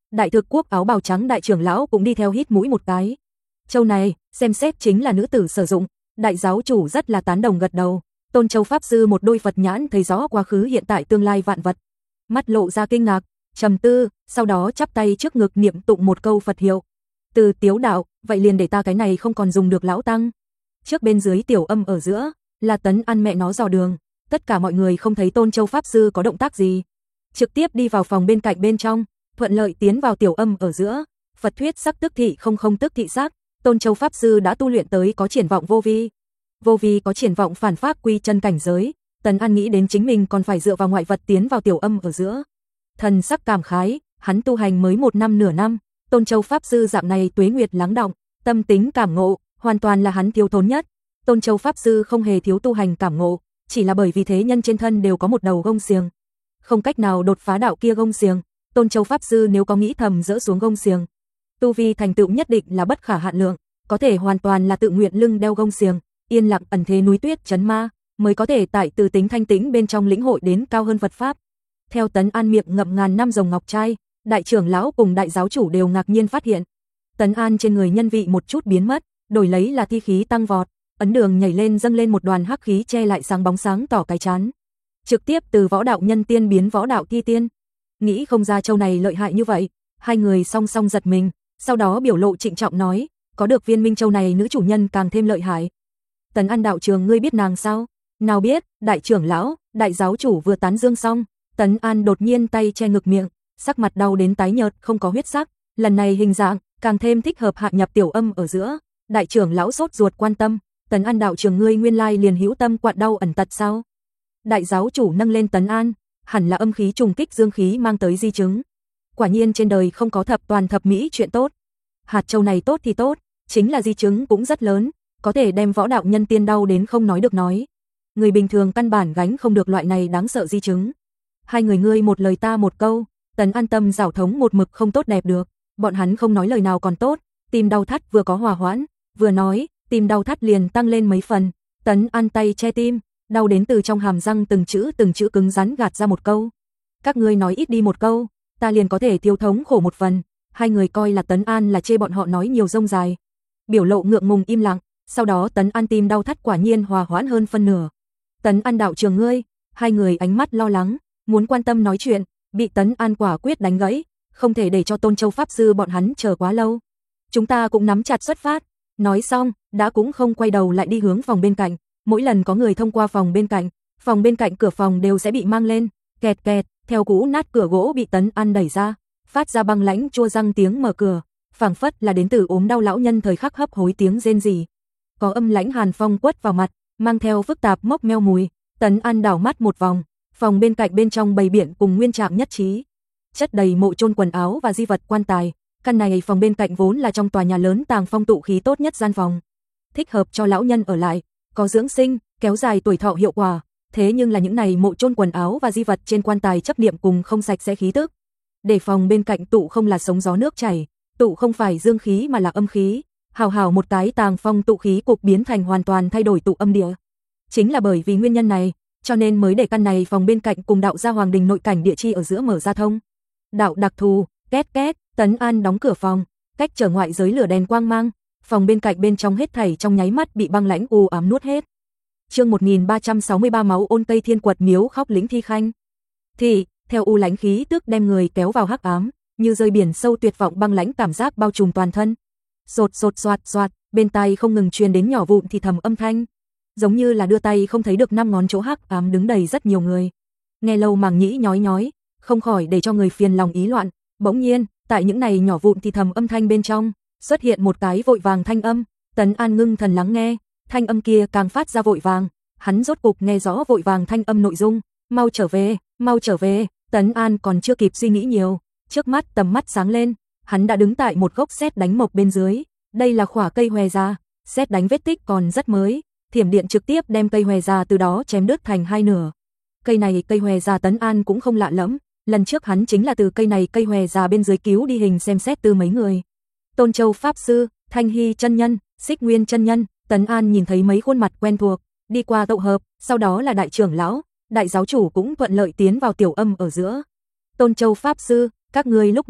Đại thực quốc áo bào trắng đại trưởng lão cũng đi theo hít mũi một cái. Châu này, xem xét chính là nữ tử sử dụng, đại giáo chủ rất là tán đồng gật đầu. Tôn Châu pháp sư một đôi Phật nhãn thấy rõ quá khứ hiện tại tương lai vạn vật, mắt lộ ra kinh ngạc, trầm tư, sau đó chắp tay trước ngực niệm tụng một câu Phật hiệu. Từ Tiếu đạo, vậy liền để ta cái này không còn dùng được lão tăng. Trước bên dưới tiểu âm ở giữa, là Tấn An mẹ nó dò đường, tất cả mọi người không thấy Tôn Châu pháp sư có động tác gì, trực tiếp đi vào phòng bên cạnh bên trong, thuận lợi tiến vào tiểu âm ở giữa. Phật thuyết sắc tức thị không không tức thị sắc, Tôn Châu pháp sư đã tu luyện tới có triển vọng vô vi. Vô vi có triển vọng phản pháp quy chân cảnh giới, Tấn An nghĩ đến chính mình còn phải dựa vào ngoại vật tiến vào tiểu âm ở giữa. Thần sắc cảm khái, hắn tu hành mới một năm nửa năm, Tôn Châu pháp sư dạng này tuế nguyệt lắng đọng, tâm tính cảm ngộ, hoàn toàn là hắn thiếu thốn nhất. Tôn Châu pháp sư không hề thiếu tu hành cảm ngộ, chỉ là bởi vì thế nhân trên thân đều có một đầu gông xiềng, không cách nào đột phá đạo kia gông xiềng. Tôn Châu pháp sư nếu có nghĩ thầm dỡ xuống gông xiềng, tu vi thành tựu nhất định là bất khả hạn lượng, có thể hoàn toàn là tự nguyện lưng đeo gông xiềng, yên lặng ẩn thế núi tuyết trấn ma, mới có thể tại từ tính thanh tĩnh bên trong lĩnh hội đến cao hơn Phật pháp. Theo Tấn An miệng ngậm ngàn năm rồng ngọc trai, đại trưởng lão cùng đại giáo chủ đều ngạc nhiên phát hiện, Tấn An trên người nhân vị một chút biến mất, đổi lấy là thi khí tăng vọt, ấn đường nhảy lên dâng lên một đoàn hắc khí che lại sáng bóng sáng tỏ cái chán, trực tiếp từ võ đạo nhân tiên biến võ đạo thi tiên. Nghĩ không ra châu này lợi hại như vậy, hai người song song giật mình, sau đó biểu lộ trịnh trọng nói, có được viên minh châu này nữ chủ nhân càng thêm lợi hại. Tấn An đạo trường ngươi biết nàng sao? Nào biết, đại trưởng lão, đại giáo chủ vừa tán dương xong, Tấn An đột nhiên tay che ngực miệng, sắc mặt đau đến tái nhợt không có huyết sắc, lần này hình dạng càng thêm thích hợp hạ nhập tiểu âm ở giữa. Đại trưởng lão sốt ruột quan tâm, Tấn An đạo trường ngươi nguyên lai liền hữu tâm quặn đau ẩn tật sao? Đại giáo chủ nâng lên Tấn An, hẳn là âm khí trùng kích dương khí mang tới di chứng. Quả nhiên trên đời không có thập toàn thập mỹ chuyện tốt. Hạt châu này tốt thì tốt, chính là di chứng cũng rất lớn, có thể đem võ đạo nhân tiên đau đến không nói được nói. Người bình thường căn bản gánh không được loại này đáng sợ di chứng. Hai người ngươi một lời ta một câu, Tấn An tâm giảo thống một mực không tốt đẹp được, bọn hắn không nói lời nào còn tốt, tim đau thắt vừa có hòa hoãn, vừa nói, tim đau thắt liền tăng lên mấy phần. Tấn An tay che tim, đau đến từ trong hàm răng từng chữ từng chữ cứng rắn gạt ra một câu. Các ngươi nói ít đi một câu, ta liền có thể thiếu thống khổ một phần. Hai người coi là Tấn An là chê bọn họ nói nhiều rông dài, biểu lộ ngượng ngùng im lặng. Sau đó Tấn An tim đau thắt quả nhiên hòa hoãn hơn phân nửa. Tấn An đạo trường ngươi, hai người ánh mắt lo lắng, muốn quan tâm nói chuyện, bị Tấn An quả quyết đánh gãy, không thể để cho Tôn Châu pháp sư bọn hắn chờ quá lâu. Chúng ta cũng nắm chặt xuất phát. Nói xong, đã cũng không quay đầu lại đi hướng phòng bên cạnh, mỗi lần có người thông qua phòng bên cạnh, phòng bên cạnh cửa phòng đều sẽ bị mang lên, kẹt kẹt, theo cú nát cửa gỗ bị Tấn An đẩy ra, phát ra băng lãnh chua răng tiếng mở cửa, phảng phất là đến từ ốm đau lão nhân thời khắc hấp hối tiếng rên rỉ. Có âm lãnh hàn phong quất vào mặt, mang theo phức tạp mốc meo mùi. Tấn An đảo mắt một vòng, phòng bên cạnh bên trong bày biện cùng nguyên trạng nhất trí, chất đầy mộ chôn quần áo và di vật quan tài. Căn này phòng bên cạnh vốn là trong tòa nhà lớn tàng phong tụ khí tốt nhất gian phòng, thích hợp cho lão nhân ở lại, có dưỡng sinh, kéo dài tuổi thọ hiệu quả. Thế nhưng là những này mộ chôn quần áo và di vật trên quan tài chấp niệm cùng không sạch sẽ khí tức, để phòng bên cạnh tụ không là sống gió nước chảy, tụ không phải dương khí mà là âm khí. Hào hào một cái tàng phong tụ khí cục biến thành hoàn toàn thay đổi tụ âm địa. Chính là bởi vì nguyên nhân này, cho nên mới để căn này phòng bên cạnh cùng đạo gia hoàng đình nội cảnh địa chi ở giữa mở ra thông đạo đặc thù. Két két, Tấn An đóng cửa phòng, cách trở ngoại giới lửa đèn quang mang, phòng bên cạnh bên trong hết thảy trong nháy mắt bị băng lãnh u ám nuốt hết. Chương một nghìn ba trăm sáu mươi ba máu ôn Tây Thiên Quật miếu khóc lĩnh thi khanh. Thì, theo u lãnh khí tức đem người kéo vào hắc ám, như rơi biển sâu tuyệt vọng băng lãnh cảm giác bao trùm toàn thân. Sột sột soạt soạt, bên tai không ngừng truyền đến nhỏ vụn thì thầm âm thanh, giống như là đưa tay không thấy được năm ngón chỗ hắc ám đứng đầy rất nhiều người. Nghe lâu màng nhĩ nhói nhói, không khỏi để cho người phiền lòng ý loạn. Bỗng nhiên, tại những này nhỏ vụn thì thầm âm thanh bên trong, xuất hiện một cái vội vàng thanh âm. Tấn An ngưng thần lắng nghe, thanh âm kia càng phát ra vội vàng, hắn rốt cục nghe rõ vội vàng thanh âm nội dung, mau trở về, mau trở về. Tấn An còn chưa kịp suy nghĩ nhiều, trước mắt tầm mắt sáng lên, hắn đã đứng tại một gốc sét đánh mộc bên dưới, đây là khỏa cây hòe già, sét đánh vết tích còn rất mới, thiểm điện trực tiếp đem cây hòe già từ đó chém đứt thành hai nửa. Cây này cây hòe già Tấn An cũng không lạ lẫm, lần trước hắn chính là từ cây này cây hòe già bên dưới cứu đi hình xem xét từ mấy người. Tôn Châu pháp sư, Thanh Hy chân nhân, Xích Nguyên chân nhân. Tấn An nhìn thấy mấy khuôn mặt quen thuộc, đi qua tụ hợp, sau đó là đại trưởng lão, đại giáo chủ cũng thuận lợi tiến vào tiểu âm ở giữa. Tôn Châu pháp sư, các ngươi lúc đến,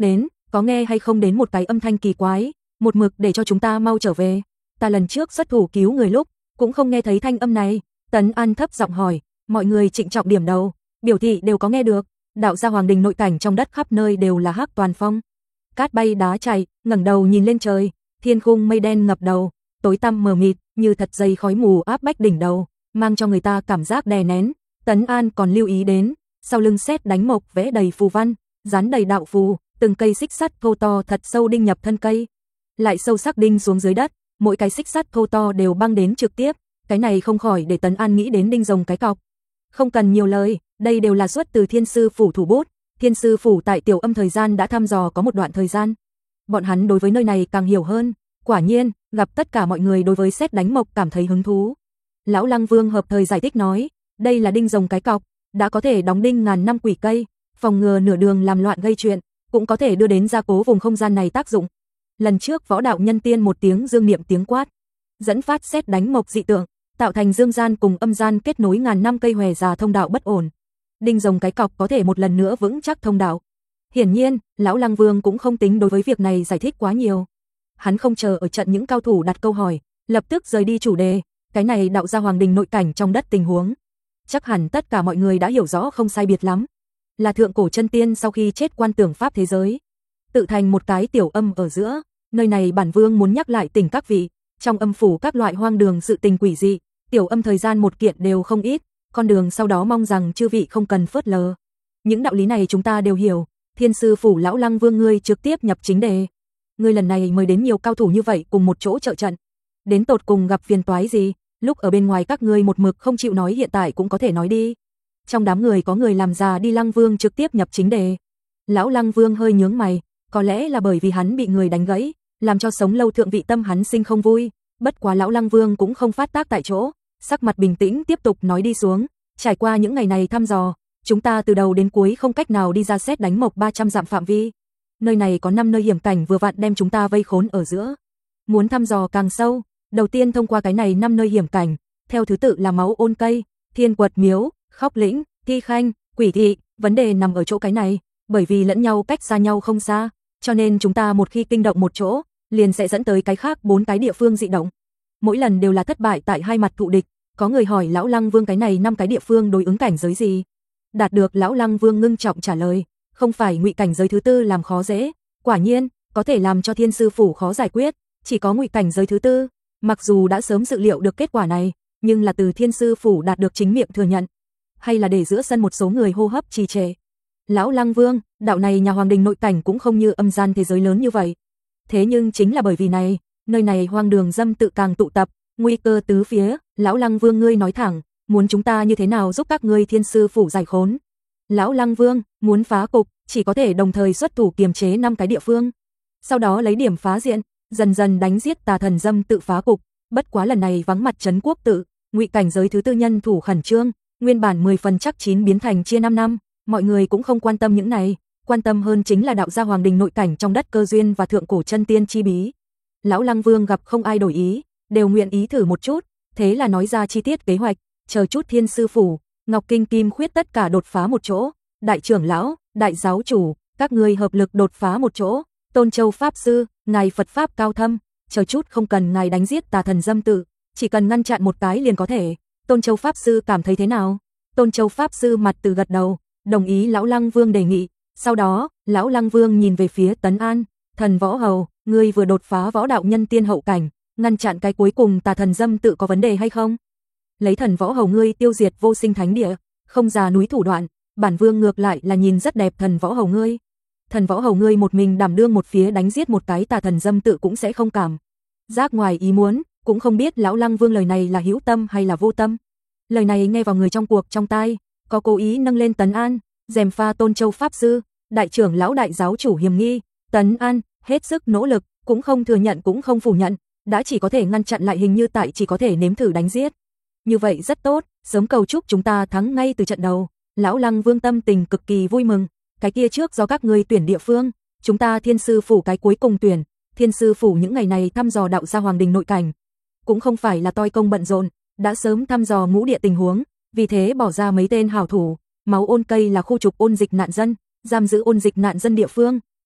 có nghe hay không đến một cái âm thanh kỳ quái, một mực để cho chúng ta mau trở về. Ta lần trước xuất thủ cứu người lúc, cũng không nghe thấy thanh âm này. Tấn An thấp giọng hỏi, mọi người trịnh trọng điểm đầu, biểu thị đều có nghe được. Đạo gia hoàng đình nội cảnh trong đất khắp nơi đều là hắc toàn phong. Cát bay đá chạy, ngẩng đầu nhìn lên trời, thiên khung mây đen ngập đầu, tối tăm mờ mịt, như thật dây khói mù áp bách đỉnh đầu, mang cho người ta cảm giác đè nén. Tấn An còn lưu ý đến, sau lưng sét đánh mộc vẽ đầy phù văn, dán đầy đạo phù, từng cây xích sắt thô to thật sâu đinh nhập thân cây, lại sâu sắc đinh xuống dưới đất, mỗi cái xích sắt thô to đều băng đến trực tiếp, cái này không khỏi để Tấn An nghĩ đến đinh rồng cái cọc. Không cần nhiều lời, đây đều là xuất từ Thiên sư phủ thủ bút, Thiên sư phủ tại Tiểu Âm thời gian đã thăm dò có một đoạn thời gian. Bọn hắn đối với nơi này càng hiểu hơn, quả nhiên, gặp tất cả mọi người đối với sét đánh mộc cảm thấy hứng thú. Lão Lăng Vương hợp thời giải thích nói, đây là đinh rồng cái cọc, đã có thể đóng đinh ngàn năm quỷ cây, phòng ngừa nửa đường làm loạn gây chuyện, cũng có thể đưa đến gia cố vùng không gian này tác dụng. Lần trước võ đạo nhân tiên một tiếng dương niệm tiếng quát, dẫn phát sét đánh mộc dị tượng, tạo thành dương gian cùng âm gian kết nối ngàn năm cây hòe già thông đạo bất ổn. Đinh rồng cái cọc có thể một lần nữa vững chắc thông đạo. Hiển nhiên, lão Lăng Vương cũng không tính đối với việc này giải thích quá nhiều. Hắn không chờ ở trận những cao thủ đặt câu hỏi, lập tức rời đi chủ đề, cái này đạo gia hoàng đình nội cảnh trong đất tình huống. Chắc hẳn tất cả mọi người đã hiểu rõ không sai biệt lắm. Là thượng cổ chân tiên sau khi chết quan tưởng pháp thế giới, tự thành một cái tiểu âm ở giữa, nơi này bản vương muốn nhắc lại tỉnh các vị, trong âm phủ các loại hoang đường sự tình quỷ dị, tiểu âm thời gian một kiện đều không ít, con đường sau đó mong rằng chư vị không cần phớt lờ. Những đạo lý này chúng ta đều hiểu, Thiên sư phủ lão Lăng Vương ngươi trực tiếp nhập chính đề. Ngươi lần này mời đến nhiều cao thủ như vậy cùng một chỗ trợ trận, đến tột cùng gặp phiền toái gì, lúc ở bên ngoài các ngươi một mực không chịu nói hiện tại cũng có thể nói đi. Trong đám người có người làm già đi Lăng Vương trực tiếp nhập chính đề. Lão Lăng Vương hơi nhướng mày, có lẽ là bởi vì hắn bị người đánh gãy, làm cho sống lâu thượng vị tâm hắn sinh không vui, bất quá lão Lăng Vương cũng không phát tác tại chỗ, sắc mặt bình tĩnh tiếp tục nói đi xuống, trải qua những ngày này thăm dò, chúng ta từ đầu đến cuối không cách nào đi ra xét đánh mộc ba trăm dặm phạm vi. Nơi này có năm nơi hiểm cảnh vừa vặn đem chúng ta vây khốn ở giữa. Muốn thăm dò càng sâu, đầu tiên thông qua cái này năm nơi hiểm cảnh, theo thứ tự là Máu Ôn Cây, Thiên Quật Miếu, Khóc Lĩnh, Thi Khanh, Quỷ Thị, vấn đề nằm ở chỗ cái này, bởi vì lẫn nhau cách xa nhau không xa, cho nên chúng ta một khi kinh động một chỗ, liền sẽ dẫn tới cái khác bốn cái địa phương dị động. Mỗi lần đều là thất bại tại hai mặt thụ địch, có người hỏi lão Lăng Vương cái này năm cái địa phương đối ứng cảnh giới gì? Đạt được lão Lăng Vương ngưng trọng trả lời, không phải ngụy cảnh giới thứ tư làm khó dễ, quả nhiên, có thể làm cho Thiên sư phủ khó giải quyết, chỉ có ngụy cảnh giới thứ tư, mặc dù đã sớm dự liệu được kết quả này, nhưng là từ Thiên sư phủ đạt được chính miệng thừa nhận, hay là để giữa sân một số người hô hấp trì trệ. Lão Lăng Vương, đạo này nhà hoàng đình nội cảnh cũng không như âm gian thế giới lớn như vậy. Thế nhưng chính là bởi vì này, nơi này hoang đường dâm tự càng tụ tập, nguy cơ tứ phía, lão Lăng Vương ngươi nói thẳng, muốn chúng ta như thế nào giúp các ngươi Thiên sư phủ giải khốn? Lão Lăng Vương, muốn phá cục, chỉ có thể đồng thời xuất thủ kiềm chế năm cái địa phương. Sau đó lấy điểm phá diện, dần dần đánh giết tà thần dâm tự phá cục, bất quá lần này vắng mặt trấn quốc tự, ngụy cảnh giới thứ tư nhân thủ khẩn trương, nguyên bản mười phần chắc chín biến thành chia năm năm, mọi người cũng không quan tâm những này, quan tâm hơn chính là đạo gia hoàng đình nội cảnh trong đất cơ duyên và thượng cổ chân tiên chi bí. Lão Lăng Vương gặp không ai đổi ý, đều nguyện ý thử một chút, thế là nói ra chi tiết kế hoạch, chờ chút Thiên sư phủ, Ngọc Kinh Kim Khuyết tất cả đột phá một chỗ, đại trưởng lão, đại giáo chủ, các ngươi hợp lực đột phá một chỗ, Tôn Châu pháp sư, ngài Phật pháp cao thâm, chờ chút không cần ngài đánh giết tà thần dâm tự, chỉ cần ngăn chặn một cái liền có thể. Tôn Châu pháp sư cảm thấy thế nào? Tôn Châu pháp sư mặt từ gật đầu, đồng ý lão Lăng Vương đề nghị. Sau đó, lão Lăng Vương nhìn về phía Tấn An, thần võ hầu, ngươi vừa đột phá võ đạo nhân tiên hậu cảnh, ngăn chặn cái cuối cùng tà thần dâm tự có vấn đề hay không? Lấy thần võ hầu ngươi tiêu diệt vô sinh thánh địa, không già núi thủ đoạn, bản vương ngược lại là nhìn rất đẹp thần võ hầu ngươi. Thần võ hầu ngươi một mình đảm đương một phía đánh giết một cái tà thần dâm tự cũng sẽ không cảm giác ngoài ý muốn, cũng không biết lão Lăng Vương lời này là hữu tâm hay là vô tâm. Lời này nghe vào người trong cuộc trong tai, có cố ý nâng lên Tấn An, dèm pha Tôn Châu pháp sư, đại trưởng lão đại giáo chủ hiềm nghi. Tấn An hết sức nỗ lực, cũng không thừa nhận cũng không phủ nhận, đã chỉ có thể ngăn chặn lại hình như tại chỉ có thể nếm thử đánh giết. Như vậy rất tốt, sớm cầu chúc chúng ta thắng ngay từ trận đầu. Lão Lăng Vương tâm tình cực kỳ vui mừng, cái kia trước do các ngươi tuyển địa phương, chúng ta Thiên sư phủ cái cuối cùng tuyển. Thiên sư phủ những ngày này thăm dò đạo gia hoàng đình nội cảnh, cũng không phải là toi công bận rộn, đã sớm thăm dò ngũ địa tình huống, vì thế bỏ ra mấy tên hảo thủ. Máu Ôn Cây là khu trục ôn dịch nạn dân, giam giữ ôn dịch nạn dân địa phương,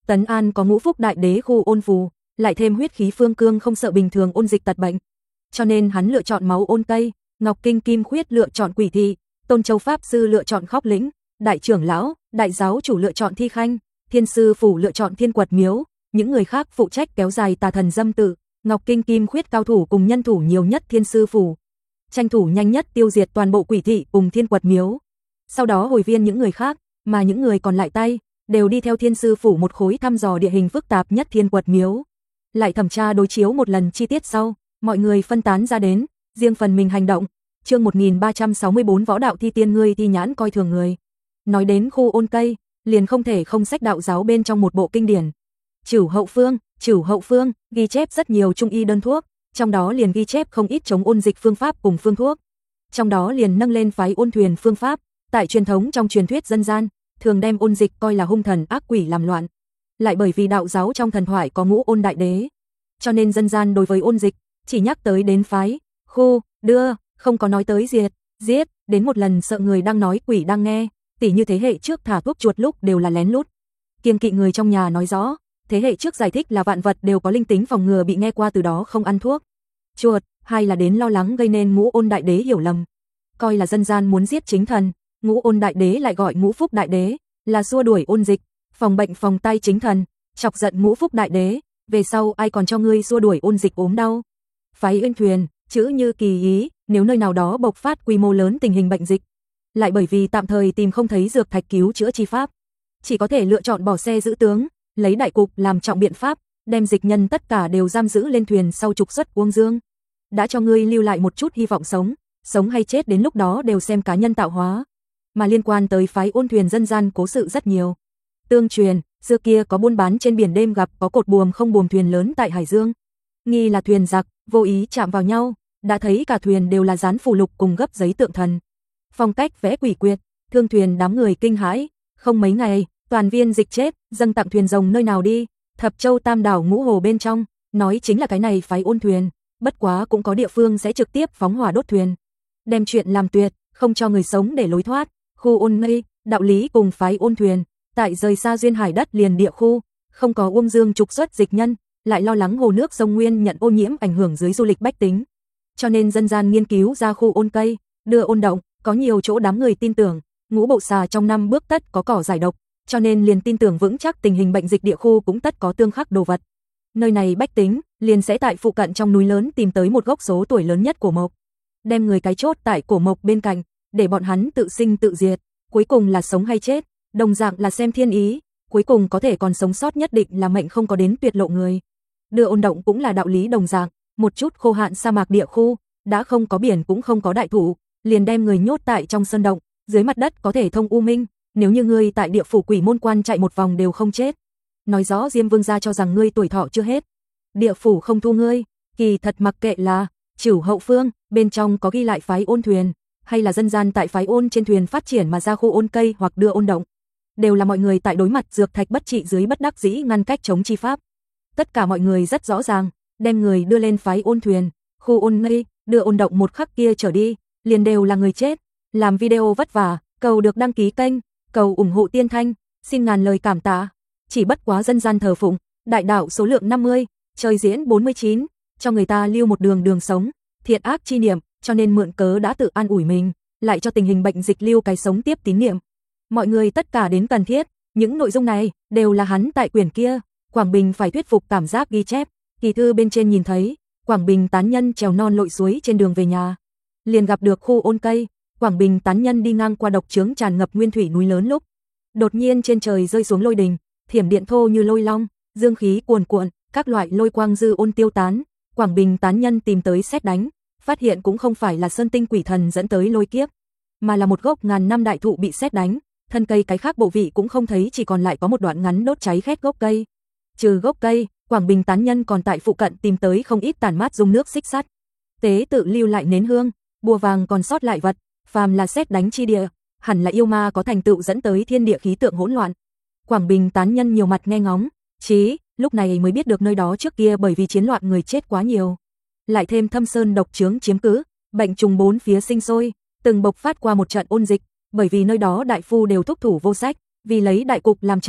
Tấn An có ngũ phúc đại đế khu ôn phù, lại thêm huyết khí phương cương không sợ bình thường ôn dịch tật bệnh. Cho nên hắn lựa chọn máu ôn cây, Ngọc Kinh Kim Khuyết lựa chọn quỷ thị, Tôn Châu Pháp Sư lựa chọn khóc lĩnh, đại trưởng lão, đại giáo chủ lựa chọn thi khanh, thiên sư phủ lựa chọn thiên quật miếu, những người khác phụ trách kéo dài tà thần dâm tự. Ngọc Kinh Kim Khuyết cao thủ cùng nhân thủ nhiều nhất thiên sư phủ, tranh thủ nhanh nhất tiêu diệt toàn bộ quỷ thị cùng thiên quật miếu. Sau đó hồi viên những người khác, mà những người còn lại tay đều đi theo thiên sư phủ một khối thăm dò địa hình phức tạp nhất thiên quật miếu. Lại thẩm tra đối chiếu một lần chi tiết sau, mọi người phân tán ra đến, riêng phần mình hành động. Chương một nghìn ba trăm sáu mươi bốn Võ đạo thi tiên ngươi thi nhãn coi thường người. Nói đến khu ôn cây, liền không thể không sách đạo giáo bên trong một bộ kinh điển. Chửu hậu phương, chửu hậu phương, ghi chép rất nhiều trung y đơn thuốc, trong đó liền ghi chép không ít chống ôn dịch phương pháp cùng phương thuốc. Trong đó liền nâng lên phái ôn thuyền phương pháp, tại truyền thống trong truyền thuyết dân gian, thường đem ôn dịch coi là hung thần ác quỷ làm loạn. Lại bởi vì đạo giáo trong thần thoại có ngũ ôn đại đế, cho nên dân gian đối với ôn dịch chỉ nhắc tới đến phái, khu, đưa, không có nói tới diệt, giết, đến một lần sợ người đang nói quỷ đang nghe, tỉ như thế hệ trước thả thuốc chuột lúc đều là lén lút. Kiêng kỵ người trong nhà nói rõ, thế hệ trước giải thích là vạn vật đều có linh tính phòng ngừa bị nghe qua từ đó không ăn thuốc chuột, hay là đến lo lắng gây nên ngũ ôn đại đế hiểu lầm, coi là dân gian muốn giết chính thần. Ngũ ôn đại đế lại gọi ngũ phúc đại đế, là xua đuổi ôn dịch, phòng bệnh phòng tay chính thần, chọc giận ngũ phúc đại đế, về sau ai còn cho ngươi xua đuổi ôn dịch ốm đau. Phái Uyên Thuyền, chữ như kỳ ý, nếu nơi nào đó bộc phát quy mô lớn tình hình bệnh dịch, lại bởi vì tạm thời tìm không thấy dược thạch cứu chữa chi pháp, chỉ có thể lựa chọn bỏ xe giữ tướng, lấy đại cục làm trọng biện pháp, đem dịch nhân tất cả đều giam giữ lên thuyền sau trục xuất Uông Dương. Đã cho ngươi lưu lại một chút hy vọng sống, sống hay chết đến lúc đó đều xem cá nhân tạo hóa. Mà liên quan tới phái ôn thuyền dân gian cố sự rất nhiều. Tương truyền, xưa kia có buôn bán trên biển đêm gặp có cột buồm không buồm thuyền lớn tại Hải Dương. Nghi là thuyền giặc, vô ý chạm vào nhau, đã thấy cả thuyền đều là dán phù lục cùng gấp giấy tượng thần. Phong cách vẽ quỷ quyệt, thương thuyền đám người kinh hãi, không mấy ngày, toàn viên dịch chết, dâng tặng thuyền rồng nơi nào đi, Thập Châu Tam đảo Ngũ Hồ bên trong, nói chính là cái này phái ôn thuyền, bất quá cũng có địa phương sẽ trực tiếp phóng hỏa đốt thuyền. Đem chuyện làm tuyệt, không cho người sống để lối thoát. Khu ôn ngây, đạo lý cùng phái ôn thuyền, tại rời xa duyên hải đất liền địa khu, không có Uông Dương trục xuất dịch nhân, lại lo lắng hồ nước sông Nguyên nhận ô nhiễm ảnh hưởng dưới du lịch bách tính. Cho nên dân gian nghiên cứu ra khu ôn cây, đưa ôn động, có nhiều chỗ đám người tin tưởng, ngũ bộ xà trong năm bước tất có cỏ giải độc, cho nên liền tin tưởng vững chắc tình hình bệnh dịch địa khu cũng tất có tương khắc đồ vật. Nơi này bách tính, liền sẽ tại phụ cận trong núi lớn tìm tới một gốc số tuổi lớn nhất cổ mộc, đem người cái chốt tại cổ mộc bên cạnh, để bọn hắn tự sinh tự diệt, cuối cùng là sống hay chết, đồng dạng là xem thiên ý, cuối cùng có thể còn sống sót nhất định là mệnh không có đến tuyệt lộ người. Đưa ôn động cũng là đạo lý đồng dạng, một chút khô hạn sa mạc địa khu, đã không có biển cũng không có đại thụ, liền đem người nhốt tại trong sơn động, dưới mặt đất có thể thông u minh, nếu như ngươi tại địa phủ quỷ môn quan chạy một vòng đều không chết. Nói rõ Diêm Vương gia cho rằng ngươi tuổi thọ chưa hết, địa phủ không thu ngươi, kỳ thật mặc kệ là Chửu Hậu Phương, bên trong có ghi lại phái ôn thuyền, hay là dân gian tại phái ôn trên thuyền phát triển mà ra khu ôn cây hoặc đưa ôn động, đều là mọi người tại đối mặt dược thạch bất trị dưới bất đắc dĩ ngăn cách chống chi pháp. Tất cả mọi người rất rõ ràng, đem người đưa lên phái ôn thuyền, khu ôn ngây, đưa ôn động một khắc kia trở đi, liền đều là người chết. Làm video vất vả, cầu được đăng ký kênh, cầu ủng hộ Tiên Thanh, xin ngàn lời cảm tạ. Chỉ bất quá dân gian thờ phụng, đại đạo số lượng năm mươi, trời diễn bốn mươi chín, cho người ta lưu một đường đường sống, thiện ác chi niệm, cho nên mượn cớ đã tự an ủi mình, lại cho tình hình bệnh dịch lưu cái sống tiếp tín niệm. Mọi người tất cả đến cần thiết, những nội dung này đều là hắn tại quyển kia, Quảng Bình phải thuyết phục cảm giác ghi chép, kỳ thư bên trên nhìn thấy, Quảng Bình tán nhân trèo non lội suối trên đường về nhà, liền gặp được khu ôn cây, Quảng Bình tán nhân đi ngang qua độc trướng tràn ngập nguyên thủy núi lớn lúc, đột nhiên trên trời rơi xuống lôi đình, thiểm điện thô như lôi long, dương khí cuồn cuộn, các loại lôi quang dư ôn tiêu tán, Quảng Bình tán nhân tìm tới sét đánh, phát hiện cũng không phải là sơn tinh quỷ thần dẫn tới lôi kiếp, mà là một gốc ngàn năm đại thụ bị sét đánh, thân cây cái khác bộ vị cũng không thấy, chỉ còn lại có một đoạn ngắn đốt cháy khét gốc cây. Trừ gốc cây, Quảng Bình tán nhân còn tại phụ cận tìm tới không ít tàn mát dung nước xích sắt, tế tự lưu lại nến hương, bùa vàng còn sót lại vật, phàm là sét đánh chi địa, hẳn là yêu ma có thành tựu dẫn tới thiên địa khí tượng hỗn loạn. Quảng Bình tán nhân nhiều mặt nghe ngóng, chí lúc này mới biết được nơi đó trước kia bởi vì chiến loạn người chết quá nhiều, lại thêm thâm sơn độc trướng chiếm cứ, bệnh trùng bốn phía sinh sôi, từng bộc phát qua một trận ôn dịch, bởi vì nơi đó đại phu đều thúc thủ vô sách, vì lấy đại cục làm trọng,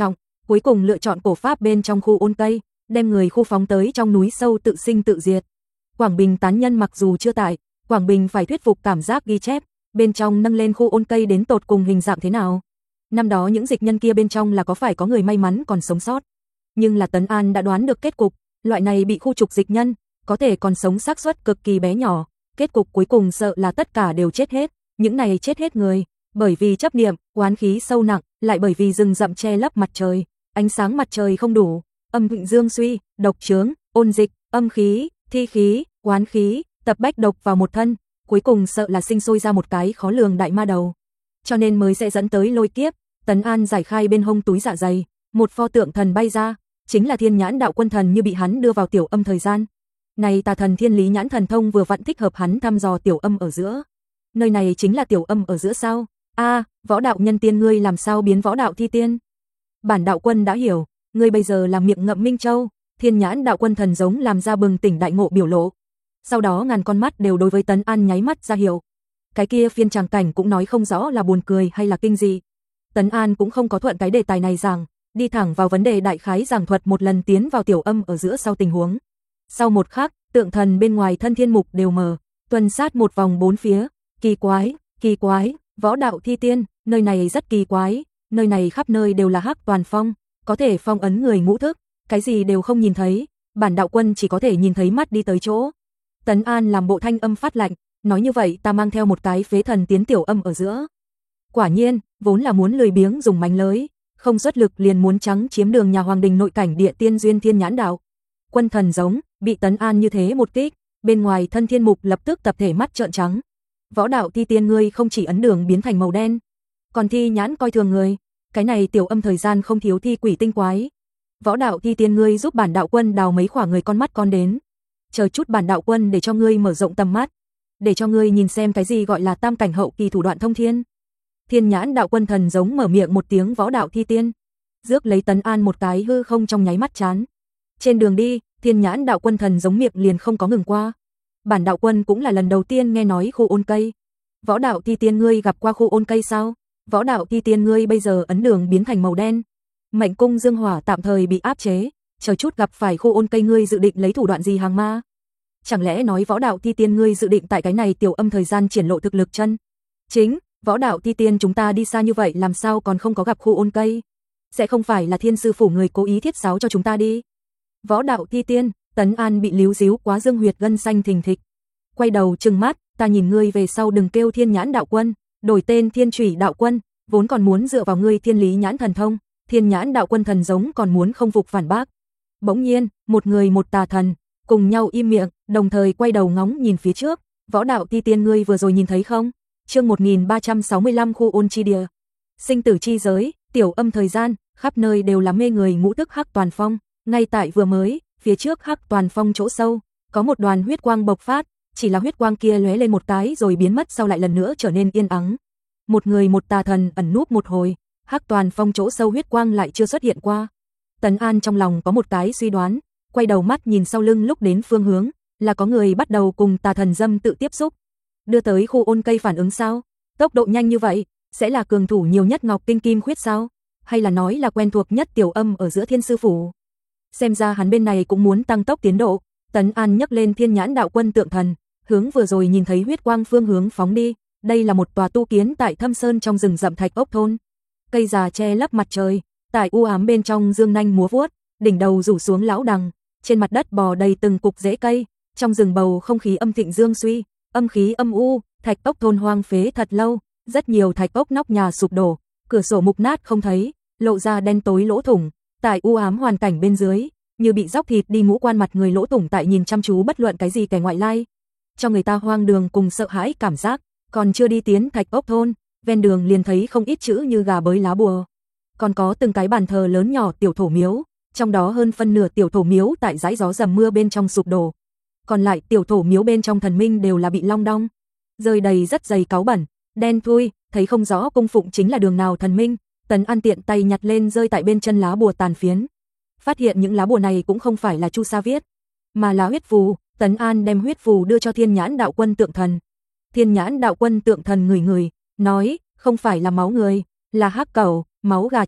cuối cùng lựa chọn cổ pháp bên trong khu ôn cây, đem người khu phóng tới trong núi sâu tự sinh tự diệt. Quảng Bình tán nhân mặc dù chưa tại, Quảng Bình phải thuyết phục cảm giác ghi chép, bên trong nâng lên khu ôn cây đến tột cùng hình dạng thế nào. Năm đó những dịch nhân kia bên trong là có phải có người may mắn còn sống sót. Nhưng là Tấn An đã đoán được kết cục, loại này bị khu trục dịch nhân, có thể còn sống xác suất cực kỳ bé nhỏ, kết cục cuối cùng sợ là tất cả đều chết hết, những này chết hết người, bởi vì chấp niệm, oán khí sâu nặng, lại bởi vì rừng rậm che lấp mặt trời, ánh sáng mặt trời không đủ, âm thịnh dương suy, độc chướng, ôn dịch, âm khí, thi khí, oán khí, tập bách độc vào một thân, cuối cùng sợ là sinh sôi ra một cái khó lường đại ma đầu. Cho nên mới sẽ dẫn tới lôi kiếp. Tấn An giải khai bên hông túi dạ dày, một pho tượng thần bay ra, chính là Thiên Nhãn Đạo Quân Thần, như bị hắn đưa vào tiểu âm thời gian. Này tà thần Thiên Lý Nhãn Thần Thông vừa vặn thích hợp hắn thăm dò tiểu âm ở giữa. Nơi này chính là tiểu âm ở giữa sao? A, à, võ đạo nhân tiên ngươi làm sao biến võ đạo thi tiên? Bản đạo quân đã hiểu, ngươi bây giờ làm miệng ngậm Minh Châu. Thiên Nhãn Đạo Quân Thần giống làm ra bừng tỉnh đại ngộ biểu lộ. Sau đó ngàn con mắt đều đối với Tấn An nháy mắt ra hiệu. Cái kia phiên tràng cảnh cũng nói không rõ là buồn cười hay là kinh dị. Tấn An cũng không có thuận cái đề tài này rằng, đi thẳng vào vấn đề đại khái giảng thuật một lần tiến vào tiểu âm ở giữa sau tình huống. Sau một khắc, tượng thần bên ngoài thân thiên mục đều mờ, tuần sát một vòng bốn phía, kỳ quái, kỳ quái, võ đạo thi tiên, nơi này rất kỳ quái, nơi này khắp nơi đều là hắc toàn phong, có thể phong ấn người ngũ thức, cái gì đều không nhìn thấy, bản đạo quân chỉ có thể nhìn thấy mắt đi tới chỗ. Tấn An làm bộ thanh âm phát lạnh, nói như vậy ta mang theo một cái phế thần tiến tiểu âm ở giữa. Quả nhiên, vốn là muốn lười biếng dùng mánh lới, không xuất lực liền muốn trắng chiếm đường nhà hoàng đình nội cảnh địa tiên duyên Thiên Nhãn Đạo Quân Thần giống, bị Tấn An như thế một kích, bên ngoài thân thiên mục lập tức tập thể mắt trợn trắng. Võ đạo thi tiên ngươi không chỉ ấn đường biến thành màu đen, còn thi nhãn coi thường người, cái này tiểu âm thời gian không thiếu thi quỷ tinh quái. Võ đạo thi tiên ngươi giúp bản đạo quân đào mấy khỏa người con mắt con đến. Chờ chút bản đạo quân để cho ngươi mở rộng tầm mắt, để cho ngươi nhìn xem cái gì gọi là tam cảnh hậu kỳ thủ đoạn thông thiên. Thiên Nhãn Đạo Quân Thần giống mở miệng một tiếng võ đạo thi tiên, rước lấy Tấn An một cái hư không trong nháy mắt chán. Trên đường đi, Thiên Nhãn Đạo Quân Thần giống miệng liền không có ngừng qua. Bản đạo quân cũng là lần đầu tiên nghe nói khu ôn cây. Võ đạo thi tiên ngươi gặp qua khu ôn cây sao? Võ đạo thi tiên ngươi bây giờ ấn đường biến thành màu đen. Mệnh cung dương hỏa tạm thời bị áp chế, chờ chút gặp phải khu ôn cây ngươi dự định lấy thủ đoạn gì hàng ma? Chẳng lẽ nói võ đạo thi tiên ngươi dự định tại cái này tiểu âm thời gian triển lộ thực lực chân chính? Võ đạo thi tiên chúng ta đi xa như vậy làm sao còn không có gặp khu ôn cây? Sẽ không phải là thiên sư phủ người cố ý thiết giáo cho chúng ta đi? Võ đạo thi tiên, Tấn An bị líu díu quá dương huyệt gân xanh thình thịch. Quay đầu trừng mắt, ta nhìn ngươi về sau đừng kêu Thiên Nhãn Đạo Quân, đổi tên Thiên Chủy Đạo Quân, vốn còn muốn dựa vào ngươi Thiên Lý Nhãn Thần Thông, Thiên Nhãn Đạo Quân Thần giống còn muốn không phục phản bác. Bỗng nhiên, một người một tà thần, cùng nhau im miệng, đồng thời quay đầu ngóng nhìn phía trước. Võ đạo thi tiên ngươi vừa rồi nhìn thấy không? Chương một nghìn ba trăm sáu mươi lăm khu ôn chi địa. Sinh tử chi giới, tiểu âm thời gian, khắp nơi đều là mê người ngũ thức hắc toàn phong, ngay tại vừa mới, phía trước hắc toàn phong chỗ sâu, có một đoàn huyết quang bộc phát, chỉ là huyết quang kia lóe lên một cái rồi biến mất sau lại lần nữa trở nên yên ắng. Một người một tà thần ẩn núp một hồi, hắc toàn phong chỗ sâu huyết quang lại chưa xuất hiện qua. Tấn An trong lòng có một cái suy đoán, quay đầu mắt nhìn sau lưng lúc đến phương hướng, là có người bắt đầu cùng tà thần dâm tự tiếp xúc. Đưa tới khu ôn cây phản ứng sao? Tốc độ nhanh như vậy, sẽ là cường thủ nhiều nhất Ngọc Kinh Kim Khuyết sao? Hay là nói là quen thuộc nhất tiểu âm ở giữa Thiên sư phủ? Xem ra hắn bên này cũng muốn tăng tốc tiến độ. Tấn An nhấc lên Thiên Nhãn Đạo Quân tượng thần, hướng vừa rồi nhìn thấy huyết quang phương hướng phóng đi. Đây là một tòa tu kiến tại Thâm Sơn trong rừng rậm Thạch Ốc thôn. Cây già che lấp mặt trời, tại u ám bên trong dương nanh múa vuốt, đỉnh đầu rủ xuống lão đằng, trên mặt đất bò đầy từng cục rễ cây, trong rừng bầu không khí âm thịnh dương suy, âm khí âm u, Thạch Ốc thôn hoang phế thật lâu, rất nhiều thạch ốc nóc nhà sụp đổ, cửa sổ mục nát không thấy, lộ ra đen tối lỗ thủng, tại u ám hoàn cảnh bên dưới, như bị róc thịt đi ngũ quan mặt người lỗ thủng tại nhìn chăm chú bất luận cái gì kẻ ngoại lai, cho người ta hoang đường cùng sợ hãi cảm giác. Còn chưa đi tiến Thạch Ốc thôn, ven đường liền thấy không ít chữ như gà bới lá bùa, còn có từng cái bàn thờ lớn nhỏ tiểu thổ miếu, trong đó hơn phân nửa tiểu thổ miếu tại dãi gió dầm mưa bên trong sụp đổ, còn lại tiểu thổ miếu bên trong thần minh đều là bị long đong, rơi đầy rất dày cáu bẩn, đen thui, thấy không rõ cung phụng chính là đường nào thần minh. Tấn An tiện tay nhặt lên rơi tại bên chân lá bùa tàn phiến, phát hiện những lá bùa này cũng không phải là Chu Sa viết, mà là huyết phù. Tấn An đem huyết phù đưa cho Thiên Nhãn Đạo Quân tượng thần. Thiên Nhãn Đạo Quân tượng thần ngửi ngửi, nói, không phải là máu người, là hắc cẩu, máu gà trống,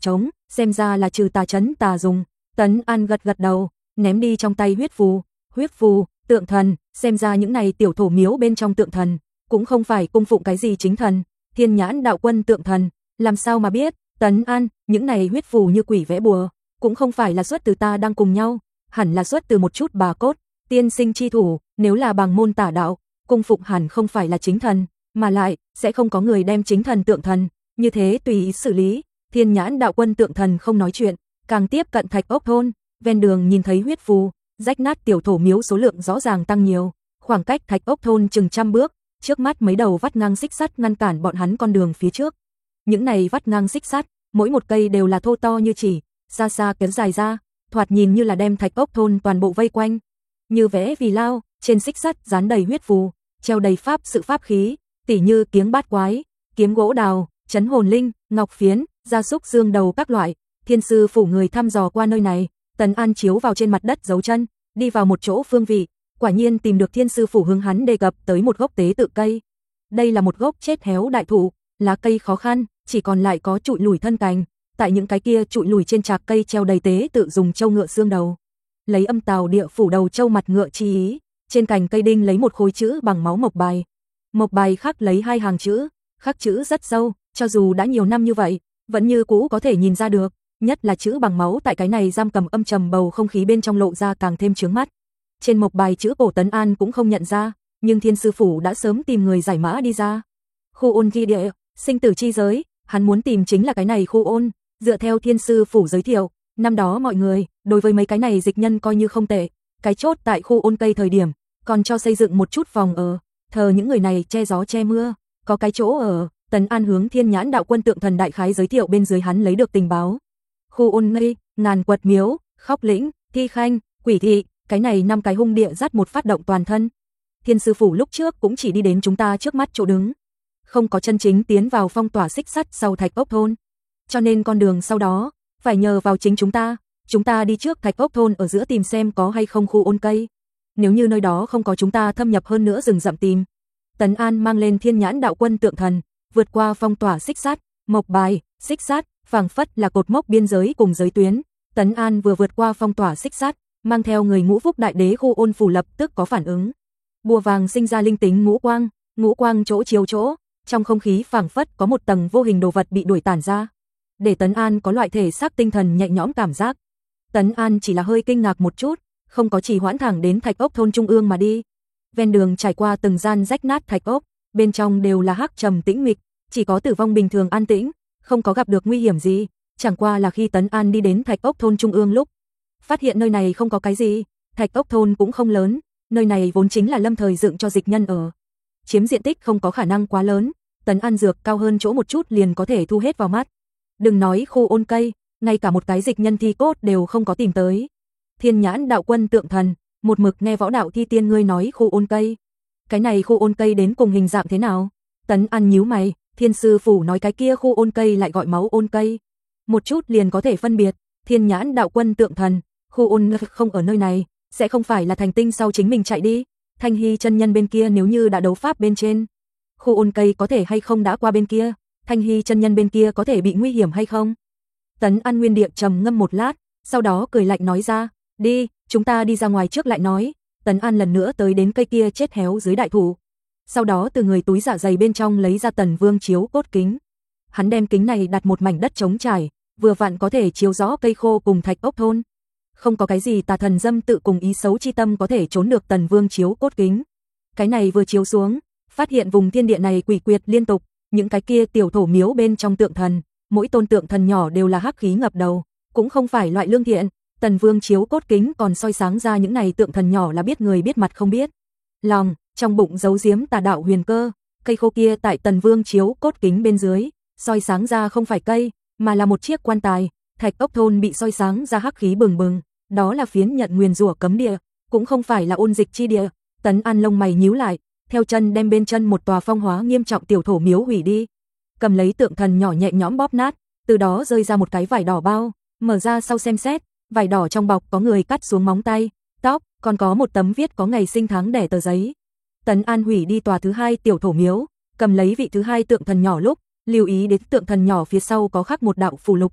xem ra là trừ tà trấn tà dùng. Tấn An gật gật đầu, ném đi trong tay huyết phù. Huyết phù, tượng thần, xem ra những này tiểu thổ miếu bên trong tượng thần cũng không phải cung phụng cái gì chính thần. Thiên Nhãn đạo quân tượng thần, làm sao mà biết? Tấn An, những này huyết phù như quỷ vẽ bùa, cũng không phải là xuất từ ta đang cùng nhau, hẳn là xuất từ một chút bà cốt, tiên sinh chi thủ, nếu là bằng môn tả đạo, cung phụng hẳn không phải là chính thần, mà lại sẽ không có người đem chính thần tượng thần như thế tùy ý xử lý. Thiên Nhãn đạo quân tượng thần không nói chuyện, càng tiếp cận Thạch Ốc thôn, ven đường nhìn thấy huyết phù, rách nát tiểu thổ miếu số lượng rõ ràng tăng nhiều, khoảng cách Thạch Ốc thôn chừng trăm bước, trước mắt mấy đầu vắt ngang xích sắt ngăn cản bọn hắn con đường phía trước. Những này vắt ngang xích sắt, mỗi một cây đều là thô to như chỉ, xa xa kéo dài ra, thoạt nhìn như là đem Thạch Ốc thôn toàn bộ vây quanh. Như vẽ vì lao, trên xích sắt dán đầy huyết phù, treo đầy pháp sự pháp khí, tỉ như kiếng bát quái, kiếm gỗ đào, trấn hồn linh, ngọc phiến, gia súc dương đầu các loại. Thiên sư phủ người thăm dò qua nơi này, Tấn An chiếu vào trên mặt đất dấu chân, đi vào một chỗ phương vị, quả nhiên tìm được thiên sư phủ hướng hắn đề cập tới một gốc tế tự cây. Đây là một gốc chết héo đại thụ, lá cây khó khăn, chỉ còn lại có trụi lủi thân cành, tại những cái kia trụi lủi trên trạc cây treo đầy tế tự dùng châu ngựa xương đầu. Lấy âm tào địa phủ đầu châu mặt ngựa chi ý, trên cành cây đinh lấy một khối chữ bằng máu mộc bài. Mộc bài khắc lấy hai hàng chữ, khắc chữ rất sâu, cho dù đã nhiều năm như vậy, vẫn như cũ có thể nhìn ra được, nhất là chữ bằng máu tại cái này giam cầm âm trầm bầu không khí bên trong lộ ra càng thêm chướng mắt. Trên mộc bài chữ cổ Tấn An cũng không nhận ra, nhưng thiên sư phủ đã sớm tìm người giải mã đi ra. Khu ôn ghi địa, sinh tử chi giới, hắn muốn tìm chính là cái này khu ôn, dựa theo thiên sư phủ giới thiệu, năm đó mọi người, đối với mấy cái này dịch nhân coi như không tệ, cái chốt tại khu ôn cây thời điểm, còn cho xây dựng một chút phòng ở, thờ những người này che gió che mưa, có cái chỗ ở. Tấn An hướng Thiên Nhãn đạo quân tượng thần đại khái giới thiệu bên dưới hắn lấy được tình báo. Khu ôn ngây, ngàn quật miếu, khóc lĩnh, thi khanh, quỷ thị, cái này năm cái hung địa dắt một phát động toàn thân. Thiên sư phủ lúc trước cũng chỉ đi đến chúng ta trước mắt chỗ đứng, không có chân chính tiến vào phong tỏa xích sắt sau Thạch Ốc thôn, cho nên con đường sau đó phải nhờ vào chính chúng ta. Chúng ta đi trước Thạch Ốc thôn ở giữa tìm xem có hay không khu ôn cây. Nếu như nơi đó không có, chúng ta thâm nhập hơn nữa rừng rậm tìm. Tấn An mang lên Thiên Nhãn đạo quân tượng thần, vượt qua phong tỏa xích sắt, mộc bài, xích sắt, phảng phất là cột mốc biên giới cùng giới tuyến. Tấn An vừa vượt qua phong tỏa xích sắt, mang theo người ngũ phúc đại đế khu ôn phủ lập tức có phản ứng. Bùa vàng sinh ra linh tính ngũ quang, ngũ quang chỗ chiếu chỗ, trong không khí phảng phất có một tầng vô hình đồ vật bị đuổi tản ra, để Tấn An có loại thể xác tinh thần nhẹ nhõm cảm giác. Tấn An chỉ là hơi kinh ngạc một chút, không có trì hoãn thẳng đến Thạch Ốc thôn trung ương mà đi. Ven đường trải qua từng gian rách nát thạch ốc, bên trong đều là hắc trầm tĩnh mịch, chỉ có tử vong bình thường an tĩnh, không có gặp được nguy hiểm gì, chẳng qua là khi Tấn An đi đến Thạch Ốc thôn trung ương lúc, phát hiện nơi này không có cái gì, Thạch Ốc thôn cũng không lớn, nơi này vốn chính là lâm thời dựng cho dịch nhân ở, chiếm diện tích không có khả năng quá lớn, Tấn An dược cao hơn chỗ một chút liền có thể thu hết vào mắt. Đừng nói khu ôn cây, ngay cả một cái dịch nhân thi cốt đều không có tìm tới. Thiên Nhãn đạo quân tượng thần, một mực nghe võ đạo thi tiên ngươi nói khu ôn cây. Cái này khu ôn cây đến cùng hình dạng thế nào? Tấn An nhíu mày, thiên sư phủ nói cái kia khu ôn cây lại gọi máu ôn cây. Một chút liền có thể phân biệt, Thiên Nhãn đạo quân tượng thần, khu ôn không ở nơi này, sẽ không phải là thành tinh sau chính mình chạy đi. Thanh Hy chân nhân bên kia nếu như đã đấu pháp bên trên, khu ôn cây có thể hay không đã qua bên kia, Thanh Hy chân nhân bên kia có thể bị nguy hiểm hay không? Tấn An nguyên địa trầm ngâm một lát, sau đó cười lạnh nói ra, đi, chúng ta đi ra ngoài trước lại nói. Tấn An lần nữa tới đến cây kia chết héo dưới đại thụ, sau đó từ người túi dạ dày bên trong lấy ra Tần Vương chiếu cốt kính. Hắn đem kính này đặt một mảnh đất trống trải, vừa vặn có thể chiếu rõ cây khô cùng Thạch Ốc thôn. Không có cái gì tà thần dâm tự cùng ý xấu chi tâm có thể trốn được Tần Vương chiếu cốt kính. Cái này vừa chiếu xuống, phát hiện vùng thiên địa này quỷ quyệt liên tục, những cái kia tiểu thổ miếu bên trong tượng thần, mỗi tôn tượng thần nhỏ đều là hắc khí ngập đầu, cũng không phải loại lương thiện. Tần Vương chiếu cốt kính còn soi sáng ra những này tượng thần nhỏ là biết người biết mặt không biết lòng, trong bụng giấu giếm tà đạo huyền cơ. Cây khô kia tại Tần Vương chiếu cốt kính bên dưới, soi sáng ra không phải cây, mà là một chiếc quan tài. Thạch Ốc thôn bị soi sáng ra hắc khí bừng bừng, đó là phiến nhận nguyền rủa cấm địa, cũng không phải là ôn dịch chi địa. Tấn An lông mày nhíu lại, theo chân đem bên chân một tòa phong hóa nghiêm trọng tiểu thổ miếu hủy đi, cầm lấy tượng thần nhỏ nhẹ nhõm bóp nát, từ đó rơi ra một cái vải đỏ bao, mở ra sau xem xét, vải đỏ trong bọc có người cắt xuống móng tay, tóc, còn có một tấm viết có ngày sinh tháng đẻ tờ giấy. Tấn An hủy đi tòa thứ hai tiểu thổ miếu, cầm lấy vị thứ hai tượng thần nhỏ lúc, lưu ý đến tượng thần nhỏ phía sau có khắc một đạo phù lục.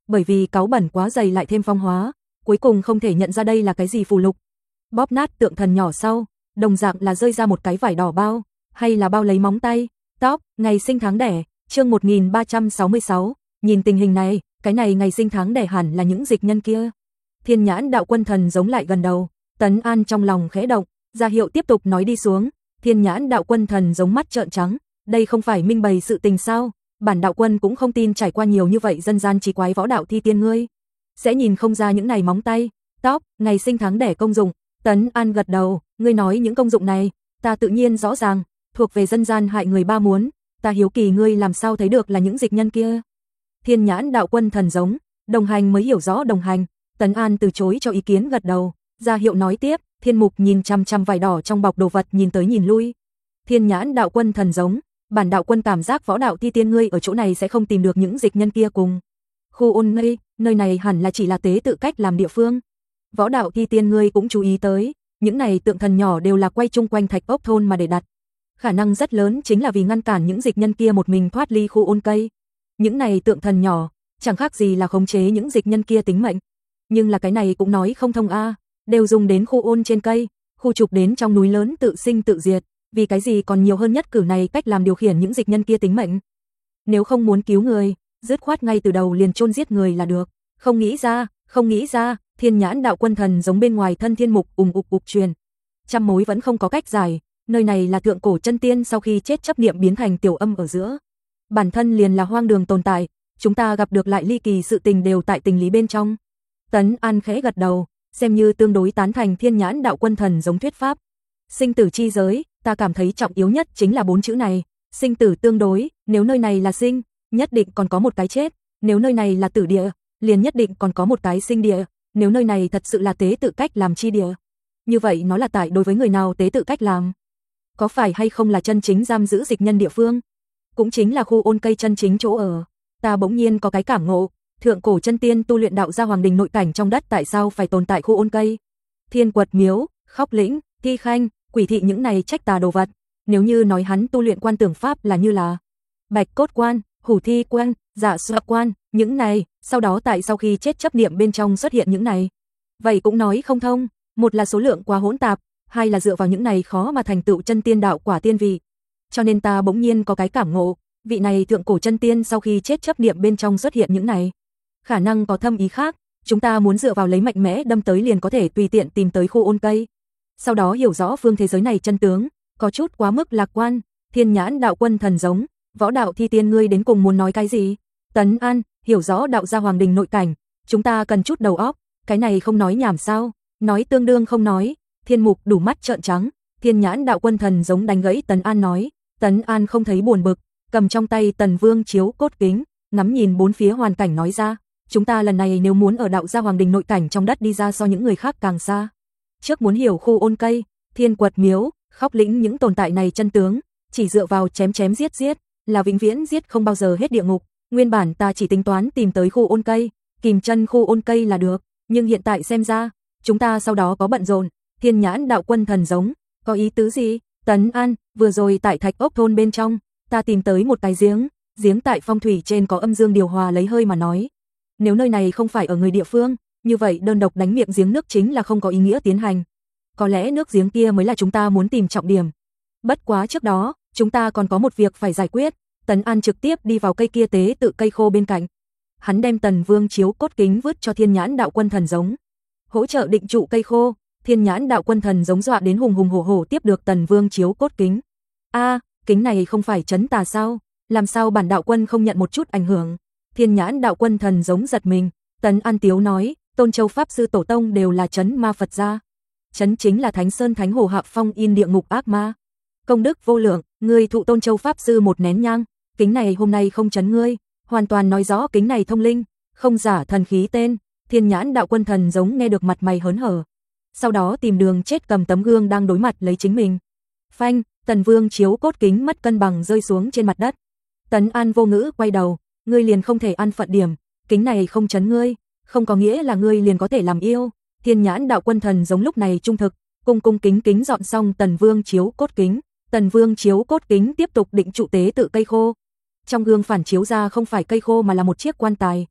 bởi vì cáu bẩn quá dày lại thêm phong hóa, cuối cùng không thể nhận ra đây là cái gì phù lục. Bóp nát tượng thần nhỏ sau, đồng dạng là rơi ra một cái vải đỏ bao, hay là bao lấy móng tay, tóc, ngày sinh tháng đẻ, chương một nghìn ba trăm sáu mươi sáu, nhìn tình hình này, cái này ngày sinh tháng đẻ hẳn là những dịch nhân kia. Thiên Nhãn Đạo Quân Thần giống lại gần đầu, Tấn An trong lòng khẽ động, ra hiệu tiếp tục nói đi xuống. Thiên Nhãn Đạo Quân Thần giống mắt trợn trắng, đây không phải minh bày sự tình sao? Bản đạo quân cũng không tin trải qua nhiều như vậy dân gian trí quái võ đạo thi tiên ngươi sẽ nhìn không ra những này móng tay, tóc, ngày sinh tháng đẻ công dụng. Tấn An gật đầu, ngươi nói những công dụng này, ta tự nhiên rõ ràng, thuộc về dân gian hại người ba muốn, ta hiếu kỳ ngươi làm sao thấy được là những dịch nhân kia. Thiên Nhãn Đạo Quân Thần giống, đồng hành mới hiểu rõ đồng hành. Tấn An từ chối cho ý kiến gật đầu, ra hiệu nói tiếp. Thiên Mục nhìn chăm chăm vải đỏ trong bọc đồ vật nhìn tới nhìn lui. Thiên Nhãn Đạo Quân Thần giống, bản đạo quân cảm giác võ đạo thi tiên ngươi ở chỗ này sẽ không tìm được những dịch nhân kia cùng. Khu ôn ngây, nơi này hẳn là chỉ là tế tự cách làm địa phương. Võ đạo thi tiên ngươi cũng chú ý tới, những này tượng thần nhỏ đều là quay chung quanh thạch ốc thôn mà để đặt. Khả năng rất lớn chính là vì ngăn cản những dịch nhân kia một mình thoát ly khu ôn cây. Những này tượng thần nhỏ, chẳng khác gì là khống chế những dịch nhân kia tính mệnh. Nhưng là cái này cũng nói không thông a, đều dùng đến khu ôn trên cây, khu trục đến trong núi lớn tự sinh tự diệt, vì cái gì còn nhiều hơn nhất cử này cách làm điều khiển những dịch nhân kia tính mệnh. Nếu không muốn cứu người, dứt khoát ngay từ đầu liền chôn giết người là được. Không nghĩ ra, không nghĩ ra, Thiên Nhãn Đạo Quân Thần giống bên ngoài thân Thiên Mục ùng ục ục truyền. Trăm mối vẫn không có cách giải, nơi này là thượng cổ chân tiên sau khi chết chấp niệm biến thành tiểu âm ở giữa. Bản thân liền là hoang đường tồn tại, chúng ta gặp được lại ly kỳ sự tình đều tại tình lý bên trong. Tấn An khẽ gật đầu, xem như tương đối tán thành Thiên Nhãn Đạo Quân Thần giống thuyết pháp. Sinh tử chi giới, ta cảm thấy trọng yếu nhất chính là bốn chữ này, sinh tử tương đối, nếu nơi này là sinh, nhất định còn có một cái chết, nếu nơi này là tử địa, liền nhất định còn có một cái sinh địa, nếu nơi này thật sự là tế tự cách làm chi địa. Như vậy nó là tại đối với người nào tế tự cách làm? Có phải hay không là chân chính giam giữ dịch nhân địa phương? Cũng chính là khu ôn cây chân chính chỗ ở. Ta bỗng nhiên có cái cảm ngộ, thượng cổ chân tiên tu luyện đạo gia hoàng đình nội cảnh trong đất tại sao phải tồn tại khu ôn cây? Thiên Quật Miếu, Khóc Lĩnh, Thi Khanh, Quỷ Thị những này trách tà đồ vật, nếu như nói hắn tu luyện quan tưởng pháp là như là Bạch Cốt Quan, Hủ Thi Quan, Dạ Xoa Quan, những này, sau đó tại sau khi chết chấp niệm bên trong xuất hiện những này. Vậy cũng nói không thông, một là số lượng quá hỗn tạp, hai là dựa vào những này khó mà thành tựu chân tiên đạo quả tiên vị. Cho nên ta bỗng nhiên có cái cảm ngộ, vị này thượng cổ chân tiên sau khi chết chấp niệm bên trong xuất hiện những này. Khả năng có thâm ý khác, chúng ta muốn dựa vào lấy mạnh mẽ đâm tới liền có thể tùy tiện tìm tới khu ôn cây. Sau đó hiểu rõ phương thế giới này chân tướng, có chút quá mức lạc quan. Thiên Nhãn Đạo Quân Thần giống, võ đạo thi tiên ngươi đến cùng muốn nói cái gì? Tấn An, hiểu rõ đạo gia hoàng đình nội cảnh, chúng ta cần chút đầu óc, cái này không nói nhảm sao? Nói tương đương không nói. Thiên Mục đủ mắt trợn trắng, Thiên Nhãn Đạo Quân Thần giống đánh gãy Tấn An nói. Tấn An không thấy buồn bực, cầm trong tay Tần Vương chiếu cốt kính, ngắm nhìn bốn phía hoàn cảnh nói ra, chúng ta lần này nếu muốn ở đạo gia hoàng đình nội cảnh trong đất đi ra so những người khác càng xa. Trước muốn hiểu khu ôn cây, Thiên Quật Miếu, Khóc Lĩnh những tồn tại này chân tướng, chỉ dựa vào chém chém giết giết, là vĩnh viễn giết không bao giờ hết địa ngục. Nguyên bản ta chỉ tính toán tìm tới khu ôn cây, kìm chân khu ôn cây là được, nhưng hiện tại xem ra, chúng ta sau đó có bận rộn. Thiên Nhãn Đạo Quân Thần giống, có ý tứ gì? Tấn An, vừa rồi tại thạch ốc thôn bên trong, ta tìm tới một cái giếng, giếng tại phong thủy trên có âm dương điều hòa lấy hơi mà nói. Nếu nơi này không phải ở người địa phương, như vậy đơn độc đánh miệng giếng nước chính là không có ý nghĩa tiến hành. Có lẽ nước giếng kia mới là chúng ta muốn tìm trọng điểm. Bất quá trước đó, chúng ta còn có một việc phải giải quyết. Tấn An trực tiếp đi vào cây kia tế tự cây khô bên cạnh. Hắn đem Tần Vương chiếu cốt kính vứt cho Thiên Nhãn Đạo Quân Thần giống, hỗ trợ định trụ cây khô. Thiên Nhãn Đạo Quân Thần giống dọa đến hùng hùng hổ hổ tiếp được Tần Vương chiếu cốt kính. A, kính này không phải trấn tà sao? Làm sao bản đạo quân không nhận một chút ảnh hưởng? Thiên Nhãn Đạo Quân Thần giống giật mình. Tấn An tiếu nói, Tôn Châu Pháp Sư Tổ Tông đều là trấn ma Phật gia. Trấn chính là Thánh Sơn Thánh Hồ Hạ Phong in địa ngục ác ma. Công đức vô lượng, ngươi thụ Tôn Châu Pháp Sư một nén nhang, kính này hôm nay không trấn ngươi, hoàn toàn nói rõ kính này thông linh, không giả thần khí tên. Thiên Nhãn Đạo Quân Thần giống nghe được mặt mày hớn hở. Sau đó tìm đường chết cầm tấm gương đang đối mặt lấy chính mình. Phanh, Tần Vương chiếu cốt kính mất cân bằng rơi xuống trên mặt đất. Tấn An vô ngữ quay đầu, ngươi liền không thể ăn phận điểm, kính này không trấn ngươi, không có nghĩa là ngươi liền có thể làm yêu. Thiên Nhãn Đạo Quân Thần giống lúc này trung thực, cung cung kính kính dọn xong Tần Vương chiếu cốt kính. Tần Vương chiếu cốt kính tiếp tục định trụ tế tự cây khô. Trong gương phản chiếu ra không phải cây khô mà là một chiếc quan tài.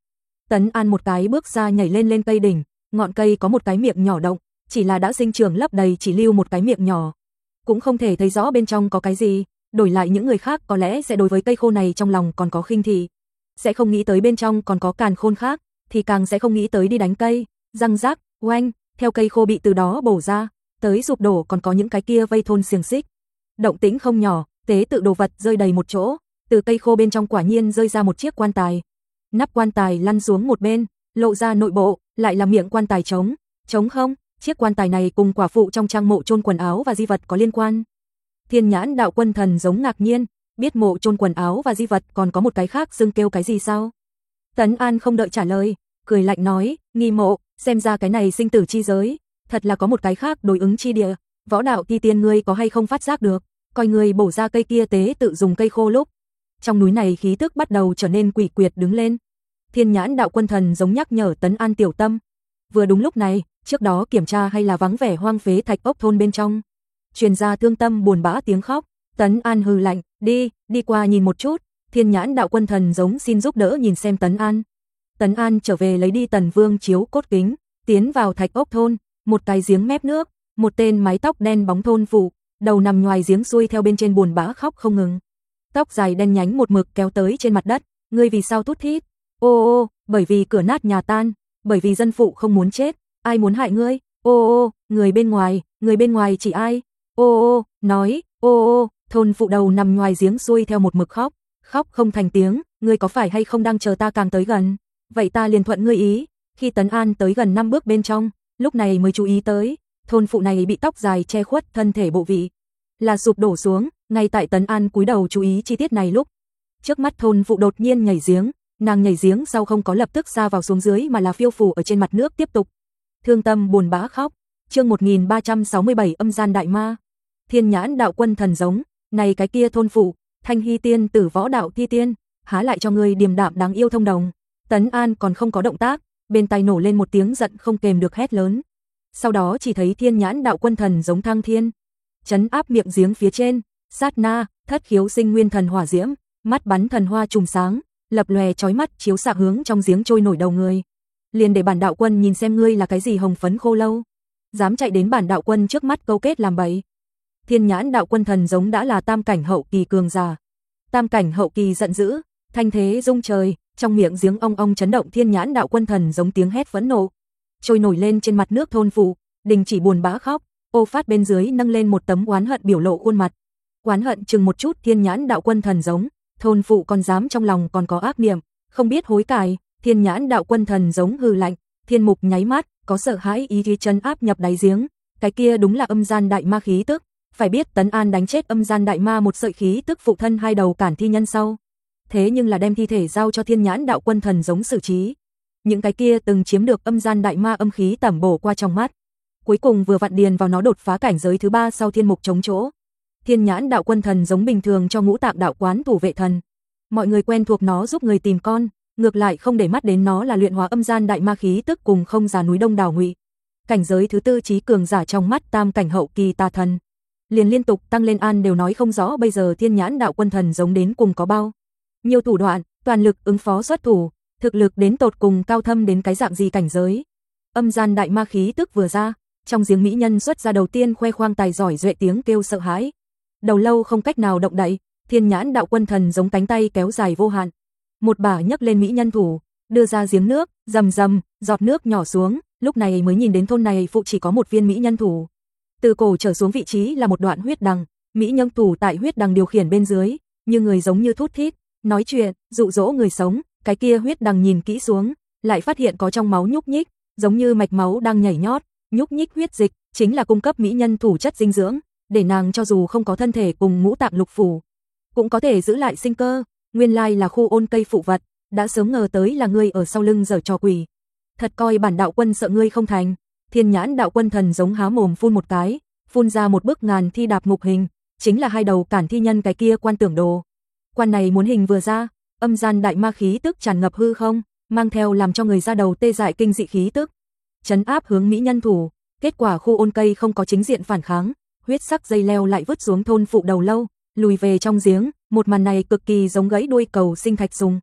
Tấn An một cái bước ra nhảy lên lên cây đỉnh, ngọn cây có một cái miệng nhỏ động, chỉ là đã sinh trưởng lấp đầy chỉ lưu một cái miệng nhỏ. Cũng không thể thấy rõ bên trong có cái gì, đổi lại những người khác có lẽ sẽ đối với cây khô này trong lòng còn có khinh thị. Sẽ không nghĩ tới bên trong còn có càn khôn khác, thì càng sẽ không nghĩ tới đi đánh cây, răng rắc, oanh, theo cây khô bị từ đó bổ ra, tới sụp đổ còn có những cái kia vây thôn xiềng xích. Động tĩnh không nhỏ, tế tự đồ vật rơi đầy một chỗ, từ cây khô bên trong quả nhiên rơi ra một chiếc quan tài. Nắp quan tài lăn xuống một bên, lộ ra nội bộ, lại là miệng quan tài trống, trống không, chiếc quan tài này cùng quả phụ trong trang mộ chôn quần áo và di vật có liên quan. Thiên Nhãn Đạo Quân Thần giống ngạc nhiên, biết mộ chôn quần áo và di vật còn có một cái khác xưng kêu cái gì sao? Tấn An không đợi trả lời, cười lạnh nói, nghi mộ, xem ra cái này sinh tử chi giới, thật là có một cái khác đối ứng chi địa, võ đạo thi tiên ngươi có hay không phát giác được, coi người bổ ra cây kia tế tự dùng cây khô lúc. Trong núi này khí tức bắt đầu trở nên quỷ quyệt đứng lên. Thiên Nhãn Đạo Quân Thần giống nhắc nhở Tấn An tiểu tâm. Vừa đúng lúc này, trước đó kiểm tra hay là vắng vẻ hoang phế thạch ốc thôn bên trong, truyền ra thương tâm buồn bã tiếng khóc. Tấn An hừ lạnh, đi, đi qua nhìn một chút. Thiên Nhãn Đạo Quân Thần giống xin giúp đỡ nhìn xem Tấn An. Tấn An trở về lấy đi Tần Vương chiếu cốt kính, tiến vào thạch ốc thôn, một cái giếng mép nước, một tên mái tóc đen bóng thôn phụ, đầu nằm ngoài giếng xuôi theo bên trên buồn bã khóc không ngừng. Tóc dài đen nhánh một mực kéo tới trên mặt đất, ngươi vì sao thút thít? Ô ô, bởi vì cửa nát nhà tan, bởi vì dân phụ không muốn chết, ai muốn hại ngươi? Ô ô, người bên ngoài, người bên ngoài chỉ ai? Ô ô, nói, ô ô, thôn phụ đầu nằm ngoài giếng xuôi theo một mực khóc, khóc không thành tiếng, ngươi có phải hay không đang chờ ta càng tới gần? Vậy ta liền thuận ngươi ý. Khi Tấn An tới gần năm bước bên trong, lúc này mới chú ý tới, thôn phụ này bị tóc dài che khuất thân thể bộ vị, là sụp đổ xuống, ngay tại Tấn An cúi đầu chú ý chi tiết này lúc, trước mắt thôn phụ đột nhiên nhảy giếng, nàng nhảy giếng sau không có lập tức ra vào xuống dưới mà là phiêu phù ở trên mặt nước tiếp tục. Thương tâm buồn bã khóc. Chương một nghìn ba trăm sáu mươi bảy Âm gian đại ma. Thiên Nhãn Đạo Quân Thần giống, này cái kia thôn phụ, Thanh Hy tiên tử võ đạo thi tiên, há lại cho ngươi điềm đạm đáng yêu thông đồng. Tấn An còn không có động tác, bên tai nổ lên một tiếng giận không kềm được hét lớn. Sau đó chỉ thấy Thiên Nhãn Đạo Quân Thần giống thăng thiên, trấn áp miệng giếng phía trên, sát na, thất khiếu sinh nguyên thần hỏa diễm, mắt bắn thần hoa trùng sáng, lập lòe chói mắt chiếu xạ hướng trong giếng trôi nổi đầu người. Liền để bản đạo quân nhìn xem ngươi là cái gì hồng phấn khô lâu, dám chạy đến bản đạo quân trước mắt câu kết làm bậy. Thiên Nhãn Đạo Quân Thần giống đã là tam cảnh hậu kỳ cường giả. Tam cảnh hậu kỳ giận dữ, thanh thế rung trời, trong miệng giếng ong ong chấn động. Thiên Nhãn Đạo Quân Thần giống tiếng hét phẫn nộ, trôi nổi lên trên mặt nước thôn phụ, đình chỉ buồn bã khóc, ô phát bên dưới nâng lên một tấm oán hận biểu lộ khuôn mặt. Oán hận chừng một chút Thiên Nhãn Đạo Quân Thần giống, thôn phụ còn dám trong lòng còn có ác niệm, không biết hối cải. Thiên Nhãn Đạo Quân Thần giống hừ lạnh, thiên mục nháy mắt, có sợ hãi ý chí trấn áp nhập đáy giếng, cái kia đúng là âm gian đại ma khí tức. Phải biết Tấn An đánh chết âm gian đại ma một sợi khí tức phụ thân hai đầu cản thi nhân sau, thế nhưng là đem thi thể giao cho Thiên Nhãn Đạo Quân Thần giống xử trí. Những cái kia từng chiếm được âm gian đại ma âm khí tẩm bổ qua trong mắt, cuối cùng vừa vặn điền vào nó đột phá cảnh giới thứ ba sau thiên mục chống chỗ. Thiên Nhãn Đạo Quân Thần giống bình thường cho ngũ tạng đạo quán thủ vệ thần, mọi người quen thuộc nó giúp người tìm con, ngược lại không để mắt đến nó là luyện hóa âm gian đại ma khí tức cùng không già núi Đông Đảo Ngụy, cảnh giới thứ tư trí cường giả trong mắt tam cảnh hậu kỳ tà thần. Liền liên tục tăng lên an đều nói không rõ bây giờ Thiên Nhãn Đạo Quân Thần giống đến cùng có bao nhiều thủ đoạn, toàn lực ứng phó xuất thủ, thực lực đến tột cùng cao thâm đến cái dạng gì cảnh giới. Âm gian đại ma khí tức vừa ra, trong giếng mỹ nhân xuất ra đầu tiên khoe khoang tài giỏi duệ tiếng kêu sợ hãi. Đầu lâu không cách nào động đậy, Thiên Nhãn Đạo Quân Thần giống cánh tay kéo dài vô hạn, một bả nhấc lên mỹ nhân thủ, đưa ra giếng nước, rầm rầm, giọt nước nhỏ xuống, lúc này mới nhìn đến thôn này phụ chỉ có một viên mỹ nhân thủ. Từ cổ trở xuống vị trí là một đoạn huyết đằng, mỹ nhân thủ tại huyết đằng điều khiển bên dưới, như người giống như thút thít, nói chuyện, dụ dỗ người sống, cái kia huyết đằng nhìn kỹ xuống, lại phát hiện có trong máu nhúc nhích, giống như mạch máu đang nhảy nhót, nhúc nhích huyết dịch, chính là cung cấp mỹ nhân thủ chất dinh dưỡng, để nàng cho dù không có thân thể cùng ngũ tạng lục phủ, cũng có thể giữ lại sinh cơ. Nguyên lai là khu ôn cây phụ vật, đã sớm ngờ tới là ngươi ở sau lưng giở trò quỷ. Thật coi bản đạo quân sợ ngươi không thành. Thiên Nhãn Đạo Quân Thần giống há mồm phun một cái, phun ra một bức ngàn thi đạp ngục hình, chính là hai đầu cản thi nhân cái kia quan tưởng đồ. Quan này muốn hình vừa ra, âm gian đại ma khí tức tràn ngập hư không, mang theo làm cho người ra đầu tê dại kinh dị khí tức, trấn áp hướng mỹ nhân thủ. Kết quả khu ôn cây không có chính diện phản kháng, huyết sắc dây leo lại vứt xuống thôn phụ đầu lâu, lùi về trong giếng. Một màn này cực kỳ giống gãy đuôi cầu sinh thạch sùng.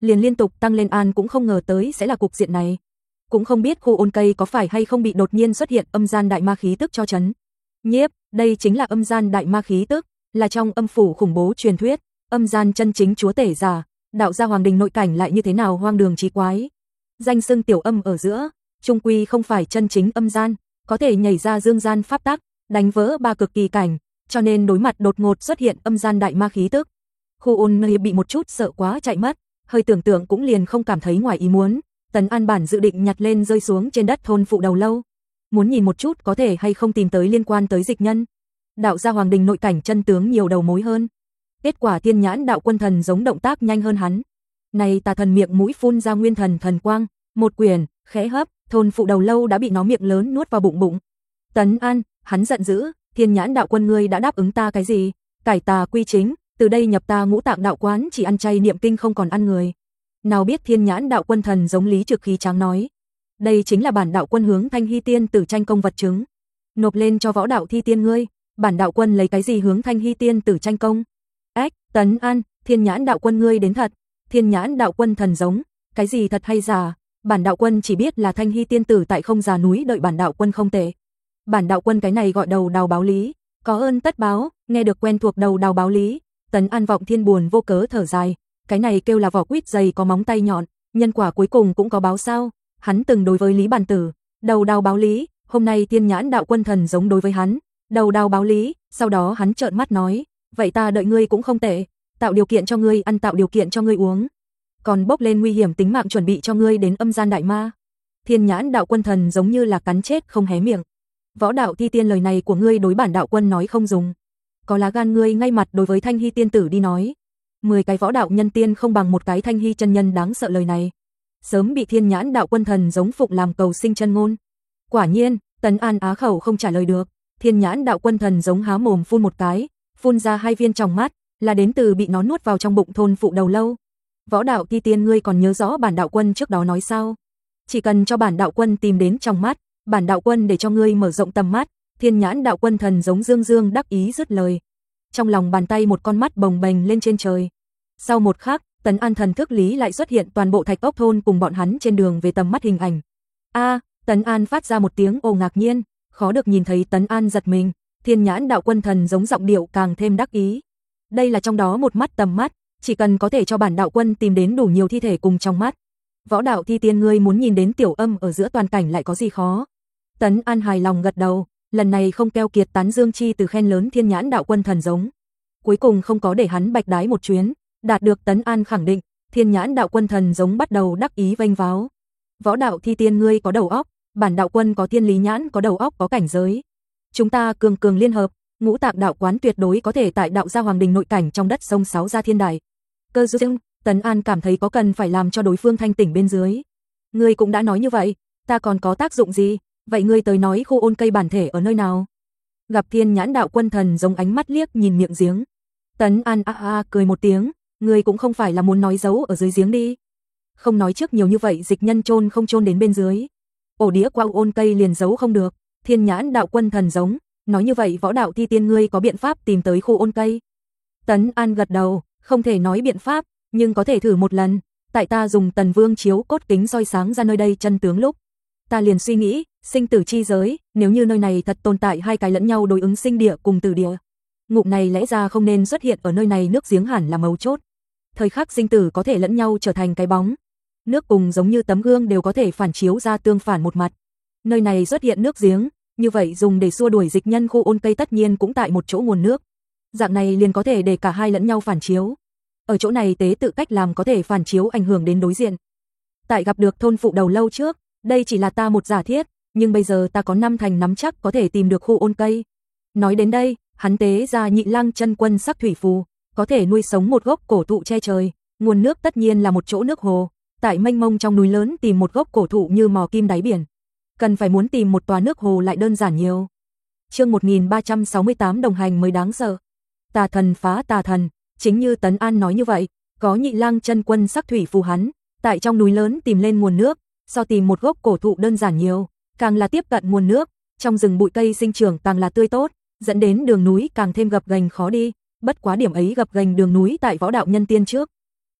liền liên tục tăng lên, An cũng không ngờ tới sẽ là cục diện này. Cũng không biết khu ôn cây có phải hay không bị đột nhiên xuất hiện âm gian đại ma khí tức cho chấn nhiếp, đây chính là âm gian đại ma khí tức, là trong âm phủ khủng bố truyền thuyết, âm gian chân chính chúa tể giả, đạo gia hoàng đình nội cảnh lại như thế nào hoang đường trí quái. Danh xưng tiểu âm ở giữa, trung quy không phải chân chính âm gian, có thể nhảy ra dương gian pháp tắc, đánh vỡ ba cực kỳ cảnh, cho nên đối mặt đột ngột xuất hiện âm gian đại ma khí tức. Khu ôn hiệp bị một chút sợ quá chạy mất, hơi tưởng tượng cũng liền không cảm thấy ngoài ý muốn. Tấn An bản dự định nhặt lên rơi xuống trên đất thôn phụ đầu lâu, muốn nhìn một chút có thể hay không tìm tới liên quan tới dịch nhân. Đạo gia hoàng đình nội cảnh chân tướng nhiều đầu mối hơn. Kết quả thiên nhãn đạo quân thần giống động tác nhanh hơn hắn. Này tà thần miệng mũi phun ra nguyên thần thần quang, một quyền, khẽ hấp, thôn phụ đầu lâu đã bị nó miệng lớn nuốt vào bụng bụng. Tấn An, hắn giận dữ, thiên nhãn đạo quân ngươi đã đáp ứng ta cái gì? Cải tà quy chính, từ đây nhập ta ngũ tạng đạo quán, chỉ ăn chay niệm kinh không còn ăn người. Nào biết thiên nhãn đạo quân thần giống lý trực khí tráng nói. Đây chính là bản đạo quân hướng Thanh Hy Tiên tử tranh công vật chứng. Nộp lên cho võ đạo thi tiên ngươi, bản đạo quân lấy cái gì hướng Thanh Hy Tiên tử tranh công? Ách, Tấn An, thiên nhãn đạo quân ngươi đến thật. Thiên nhãn đạo quân thần giống, cái gì thật hay giả? Bản đạo quân chỉ biết là Thanh Hy Tiên tử tại không già núi đợi bản đạo quân không tệ. Bản đạo quân cái này gọi đầu đào báo lý, có ơn tất báo, nghe được quen thuộc đầu đào báo lý, Tấn An vọng thiên buồn vô cớ thở dài, cái này kêu là vỏ quýt dày có móng tay nhọn, nhân quả cuối cùng cũng có báo sao? Hắn từng đối với Lý Bản Tử, đầu đào báo lý, hôm nay thiên nhãn đạo quân thần giống đối với hắn, đầu đào báo lý, sau đó hắn trợn mắt nói, vậy ta đợi ngươi cũng không tệ, tạo điều kiện cho ngươi ăn, tạo điều kiện cho ngươi uống, còn bốc lên nguy hiểm tính mạng chuẩn bị cho ngươi đến âm gian đại ma. Thiên nhãn đạo quân thần giống như là cắn chết không hé miệng. Võ đạo thi tiên lời này của ngươi đối bản đạo quân nói không dùng. Có lá gan ngươi ngay mặt đối với Thanh Hy tiên tử đi nói. Mười cái võ đạo nhân tiên không bằng một cái Thanh Hy chân nhân đáng sợ lời này. Sớm bị thiên nhãn đạo quân thần giống phụng làm cầu sinh chân ngôn. Quả nhiên, Tấn An á khẩu không trả lời được. Thiên nhãn đạo quân thần giống há mồm phun một cái, phun ra hai viên tròng mắt, là đến từ bị nó nuốt vào trong bụng thôn phụ đầu lâu. Võ đạo thi tiên ngươi còn nhớ rõ bản đạo quân trước đó nói sao? Chỉ cần cho bản đạo quân tìm đến trong mắt, bản đạo quân để cho ngươi mở rộng tầm mắt. Thiên nhãn đạo quân thần giống dương dương đắc ý dứt lời. Trong lòng bàn tay một con mắt bồng bềnh lên trên trời. Sau một khắc, Tấn An thần thức lý lại xuất hiện toàn bộ Thạch Ốc thôn cùng bọn hắn trên đường về tầm mắt hình ảnh. A, Tấn An phát ra một tiếng ồ ngạc nhiên, khó được nhìn thấy Tấn An giật mình, thiên nhãn đạo quân thần giống giọng điệu càng thêm đắc ý. Đây là trong đó một mắt tầm mắt, chỉ cần có thể cho bản đạo quân tìm đến đủ nhiều thi thể cùng trong mắt. Võ đạo thi tiên ngươi muốn nhìn đến tiểu âm ở giữa toàn cảnh lại có gì khó. Tấn An hài lòng gật đầu, lần này không keo kiệt tán dương chi từ khen lớn thiên nhãn đạo quân thần giống. Cuối cùng không có để hắn bạch đái một chuyến, đạt được Tấn An khẳng định, thiên nhãn đạo quân thần giống bắt đầu đắc ý vênh váo. Võ đạo thi tiên ngươi có đầu óc, bản đạo quân có thiên lý nhãn, có đầu óc có cảnh giới. Chúng ta cường cường liên hợp, ngũ tạng đạo quán tuyệt đối có thể tại đạo gia hoàng đình nội cảnh trong đất sông sáo ra thiên đài. Cơ duyên, Tấn An cảm thấy có cần phải làm cho đối phương thanh tỉnh bên dưới. Ngươi cũng đã nói như vậy, ta còn có tác dụng gì? Vậy ngươi tới nói khu ôn cây bản thể ở nơi nào? Gặp thiên nhãn đạo quân thần giống ánh mắt liếc nhìn miệng giếng. Tấn An a a cười một tiếng, ngươi cũng không phải là muốn nói giấu ở dưới giếng đi. Không nói trước nhiều như vậy, dịch nhân chôn không chôn đến bên dưới. Ổ đĩa qua ôn cây liền giấu không được. Thiên nhãn đạo quân thần giống, nói như vậy võ đạo thi tiên ngươi có biện pháp tìm tới khu ôn cây? Tấn An gật đầu, không thể nói biện pháp, nhưng có thể thử một lần. Tại ta dùng Tần Vương chiếu cốt kính soi sáng ra nơi đây chân tướng lúc, ta liền suy nghĩ, sinh tử chi giới, nếu như nơi này thật tồn tại hai cái lẫn nhau đối ứng sinh địa cùng tử địa, ngụm này lẽ ra không nên xuất hiện ở nơi này, nước giếng hẳn là mấu chốt. Thời khắc sinh tử có thể lẫn nhau trở thành cái bóng. Nước cùng giống như tấm gương đều có thể phản chiếu ra tương phản một mặt. Nơi này xuất hiện nước giếng, như vậy dùng để xua đuổi dịch nhân khu ôn cây tất nhiên cũng tại một chỗ nguồn nước. Dạng này liền có thể để cả hai lẫn nhau phản chiếu. Ở chỗ này tế tự cách làm có thể phản chiếu ảnh hưởng đến đối diện. Tại gặp được thôn phụ đầu lâu trước, đây chỉ là ta một giả thiết, nhưng bây giờ ta có năm thành nắm chắc có thể tìm được khu ôn cây. Nói đến đây, hắn tế ra nhị lang chân quân sắc thủy phù, có thể nuôi sống một gốc cổ thụ che trời, nguồn nước tất nhiên là một chỗ nước hồ, tại mênh mông trong núi lớn tìm một gốc cổ thụ như mò kim đáy biển. Cần phải muốn tìm một tòa nước hồ lại đơn giản nhiều. Chương một nghìn ba trăm sáu mươi tám đồng hành mới đáng sợ. Tà thần phá tà thần, chính như Tấn An nói như vậy, có nhị lang chân quân sắc thủy phù hắn, tại trong núi lớn tìm lên nguồn nước, so tìm một gốc cổ thụ đơn giản nhiều, càng là tiếp cận nguồn nước, trong rừng bụi cây sinh trưởng càng là tươi tốt, dẫn đến đường núi càng thêm gập ghềnh khó đi, bất quá điểm ấy gập ghềnh đường núi tại võ đạo nhân tiên trước,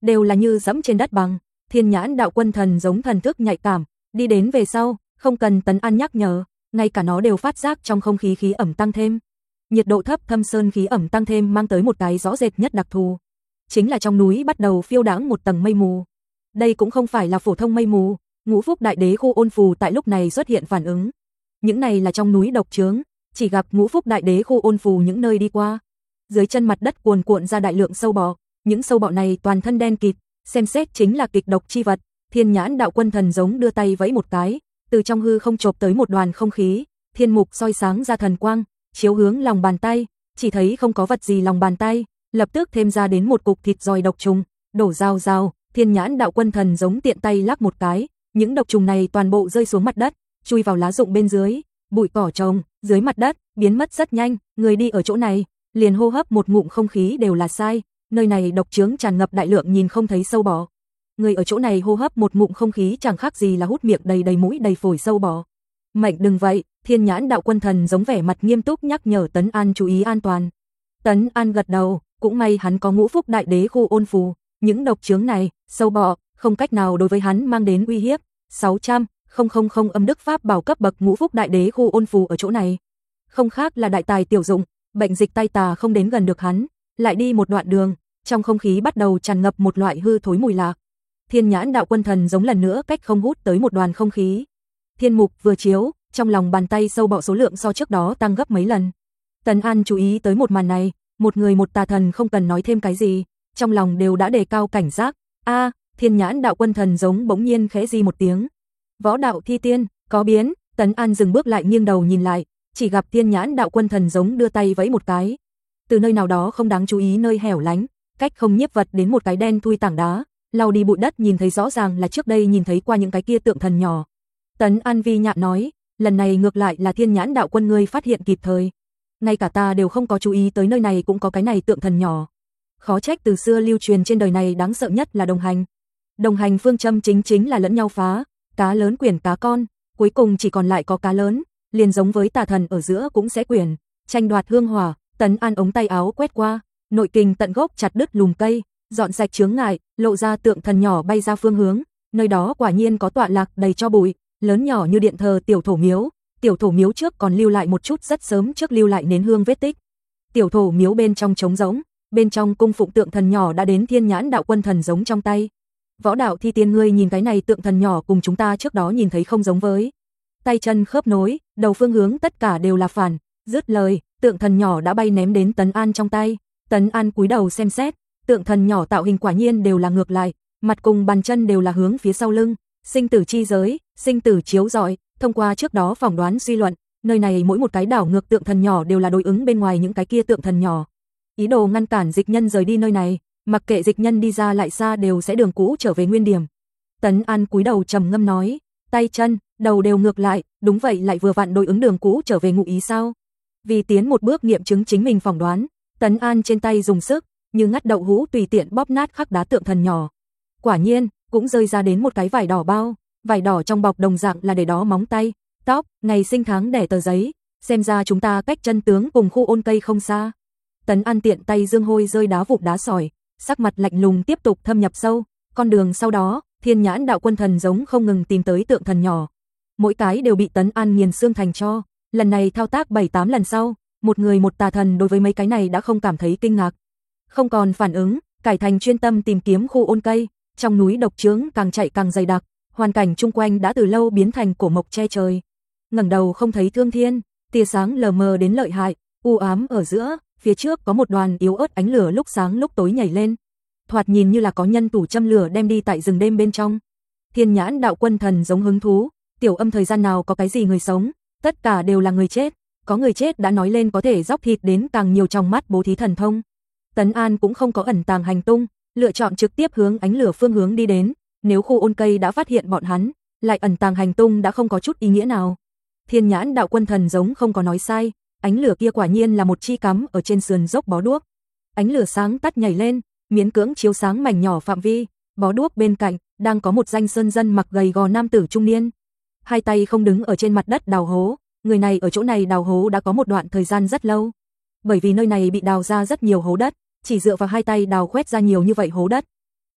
đều là như dẫm trên đất bằng. Thiên Nhãn Đạo Quân Thần giống thần thức nhạy cảm, đi đến về sau, không cần Tấn An nhắc nhở, ngay cả nó đều phát giác trong không khí khí ẩm tăng thêm. Nhiệt độ thấp thâm sơn khí ẩm tăng thêm mang tới một cái rõ rệt nhất đặc thù, chính là trong núi bắt đầu phiêu đãng một tầng mây mù. Đây cũng không phải là phổ thông mây mù, Ngũ Phúc Đại Đế khu ôn phù tại lúc này xuất hiện phản ứng. Những này là trong núi độc chướng, chỉ gặp Ngũ Phúc Đại Đế khu ôn phù những nơi đi qua, dưới chân mặt đất cuồn cuộn ra đại lượng sâu bọ, những sâu bọ này toàn thân đen kịt, xem xét chính là kịch độc chi vật. Thiên Nhãn Đạo Quân Thần giống đưa tay vẫy một cái, từ trong hư không chộp tới một đoàn không khí, thiên mục soi sáng ra thần quang, chiếu hướng lòng bàn tay, chỉ thấy không có vật gì lòng bàn tay, lập tức thêm ra đến một cục thịt giòi độc trùng, đổ rào rào. Thiên Nhãn Đạo Quân Thần giống tiện tay lắc một cái, những độc trùng này toàn bộ rơi xuống mặt đất, chui vào lá rụng bên dưới, bụi cỏ trồng, dưới mặt đất, biến mất rất nhanh. Người đi ở chỗ này, liền hô hấp một ngụm không khí đều là sai, nơi này độc chướng tràn ngập đại lượng nhìn không thấy sâu bọ. Người ở chỗ này hô hấp một ngụm không khí chẳng khác gì là hút miệng đầy đầy mũi đầy phổi sâu bọ. Mệnh đừng vậy, Thiên Nhãn Đạo Quân Thần giống vẻ mặt nghiêm túc nhắc nhở Tấn An chú ý an toàn. Tấn An gật đầu, cũng may hắn có Ngũ Phúc Đại Đế khu ôn phù, những độc chướng này, sâu bọ, không cách nào đối với hắn mang đến uy hiếp. sáu trăm nghìn âm đức pháp bảo cấp bậc Ngũ Phúc Đại Đế khu ôn phù ở chỗ này, không khác là đại tài tiểu dụng, bệnh dịch tai tà không đến gần được hắn. Lại đi một đoạn đường, trong không khí bắt đầu tràn ngập một loại hư thối mùi lạ. Thiên Nhãn Đạo Quân Thần giống lần nữa cách không hút tới một đoàn không khí. Thiên mục vừa chiếu, trong lòng bàn tay sâu bọ số lượng so trước đó tăng gấp mấy lần. Tấn An chú ý tới một màn này, một người một tà thần không cần nói thêm cái gì, trong lòng đều đã đề cao cảnh giác. A, Thiên Nhãn Đạo Quân Thần giống bỗng nhiên khẽ di một tiếng. Võ đạo thi tiên, có biến. Tấn An dừng bước lại nghiêng đầu nhìn lại, chỉ gặp Thiên Nhãn Đạo Quân Thần giống đưa tay vẫy một cái. Từ nơi nào đó không đáng chú ý nơi hẻo lánh, cách không nhiếp vật đến một cái đen thui tảng đá, lau đi bụi đất nhìn thấy rõ ràng là trước đây nhìn thấy qua những cái kia tượng thần nhỏ. Tấn An vi nhạn nói, lần này ngược lại là Thiên Nhãn Đạo Quân ngươi phát hiện kịp thời. Ngay cả ta đều không có chú ý tới nơi này cũng có cái này tượng thần nhỏ. Khó trách từ xưa lưu truyền trên đời này đáng sợ nhất là đồng hành. Đồng hành phương châm chính chính là lẫn nhau phá, cá lớn quyển cá con, cuối cùng chỉ còn lại có cá lớn, liền giống với tà thần ở giữa cũng sẽ quyển, tranh đoạt hương hỏa. Tấn An ống tay áo quét qua, nội kình tận gốc chặt đứt lùm cây, dọn sạch chướng ngại, lộ ra tượng thần nhỏ bay ra phương hướng, nơi đó quả nhiên có tọa lạc đầy tro bụi, lớn nhỏ như điện thờ tiểu thổ miếu, tiểu thổ miếu trước còn lưu lại một chút rất sớm trước lưu lại nến hương vết tích. Tiểu thổ miếu bên trong trống rỗng, bên trong cung phụng tượng thần nhỏ đã đến Thiên Nhãn Đạo Quân Thần giống trong tay. Võ đạo thi tiên ngươi nhìn cái này tượng thần nhỏ cùng chúng ta trước đó nhìn thấy không giống với. Tay chân khớp nối, đầu phương hướng tất cả đều là phản, dứt lời, tượng thần nhỏ đã bay ném đến Tấn An trong tay. Tấn An cúi đầu xem xét, tượng thần nhỏ tạo hình quả nhiên đều là ngược lại, mặt cùng bàn chân đều là hướng phía sau lưng. Sinh tử chi giới, sinh tử chiếu rọi, thông qua trước đó phỏng đoán suy luận, nơi này mỗi một cái đảo ngược tượng thần nhỏ đều là đối ứng bên ngoài những cái kia tượng thần nhỏ. Ý đồ ngăn cản dịch nhân rời đi nơi này, mặc kệ dịch nhân đi ra lại xa đều sẽ đường cũ trở về nguyên điểm. Tấn An cúi đầu trầm ngâm nói, tay chân, đầu đều ngược lại, đúng vậy lại vừa vặn đối ứng đường cũ trở về ngụ ý sao? Vì tiến một bước nghiệm chứng chính mình phỏng đoán, Tấn An trên tay dùng sức, như ngắt đậu hũ tùy tiện bóp nát khắc đá tượng thần nhỏ. Quả nhiên, cũng rơi ra đến một cái vải đỏ bao, vải đỏ trong bọc đồng dạng là để đó móng tay, tóc, ngày sinh tháng đẻ tờ giấy, xem ra chúng ta cách chân tướng cùng khu ôn cây không xa. Tấn An tiện tay dương hôi rơi đá vụn đá sỏi, sắc mặt lạnh lùng tiếp tục thâm nhập sâu, con đường sau đó, Thiên Nhãn Đạo Quân Thần giống không ngừng tìm tới tượng thần nhỏ. Mỗi cái đều bị Tấn An nghiền xương thành tro, lần này thao tác bảy tám lần sau, một người một tà thần đối với mấy cái này đã không cảm thấy kinh ngạc. Không còn phản ứng, cải thành chuyên tâm tìm kiếm khu ôn cây, trong núi độc chướng càng chạy càng dày đặc, hoàn cảnh chung quanh đã từ lâu biến thành cổ mộc che trời. Ngẩng đầu không thấy thương thiên, tia sáng lờ mờ đến lợi hại, u ám ở giữa, phía trước có một đoàn yếu ớt ánh lửa lúc sáng lúc tối nhảy lên. Thoạt nhìn như là có nhân tủ châm lửa đem đi tại rừng đêm bên trong. Thiên Nhãn Đạo Quân Thần giống hứng thú, tiểu âm thời gian nào có cái gì người sống, tất cả đều là người chết, có người chết đã nói lên có thể dốc thịt đến càng nhiều trong mắt bố thí thần thông. Tấn An cũng không có ẩn tàng hành tung, lựa chọn trực tiếp hướng ánh lửa phương hướng đi đến, nếu khu ôn cây đã phát hiện bọn hắn, lại ẩn tàng hành tung đã không có chút ý nghĩa nào. Thiên Nhãn Đạo Quân Thần giống không có nói sai, ánh lửa kia quả nhiên là một chi cắm ở trên sườn dốc bó đuốc. Ánh lửa sáng tắt nhảy lên, miễn cưỡng chiếu sáng mảnh nhỏ phạm vi, bó đuốc bên cạnh đang có một danh sơn dân mặc gầy gò nam tử trung niên. Hai tay không đứng ở trên mặt đất đào hố, người này ở chỗ này đào hố đã có một đoạn thời gian rất lâu. Bởi vì nơi này bị đào ra rất nhiều hố đất, chỉ dựa vào hai tay đào khoét ra nhiều như vậy hố đất.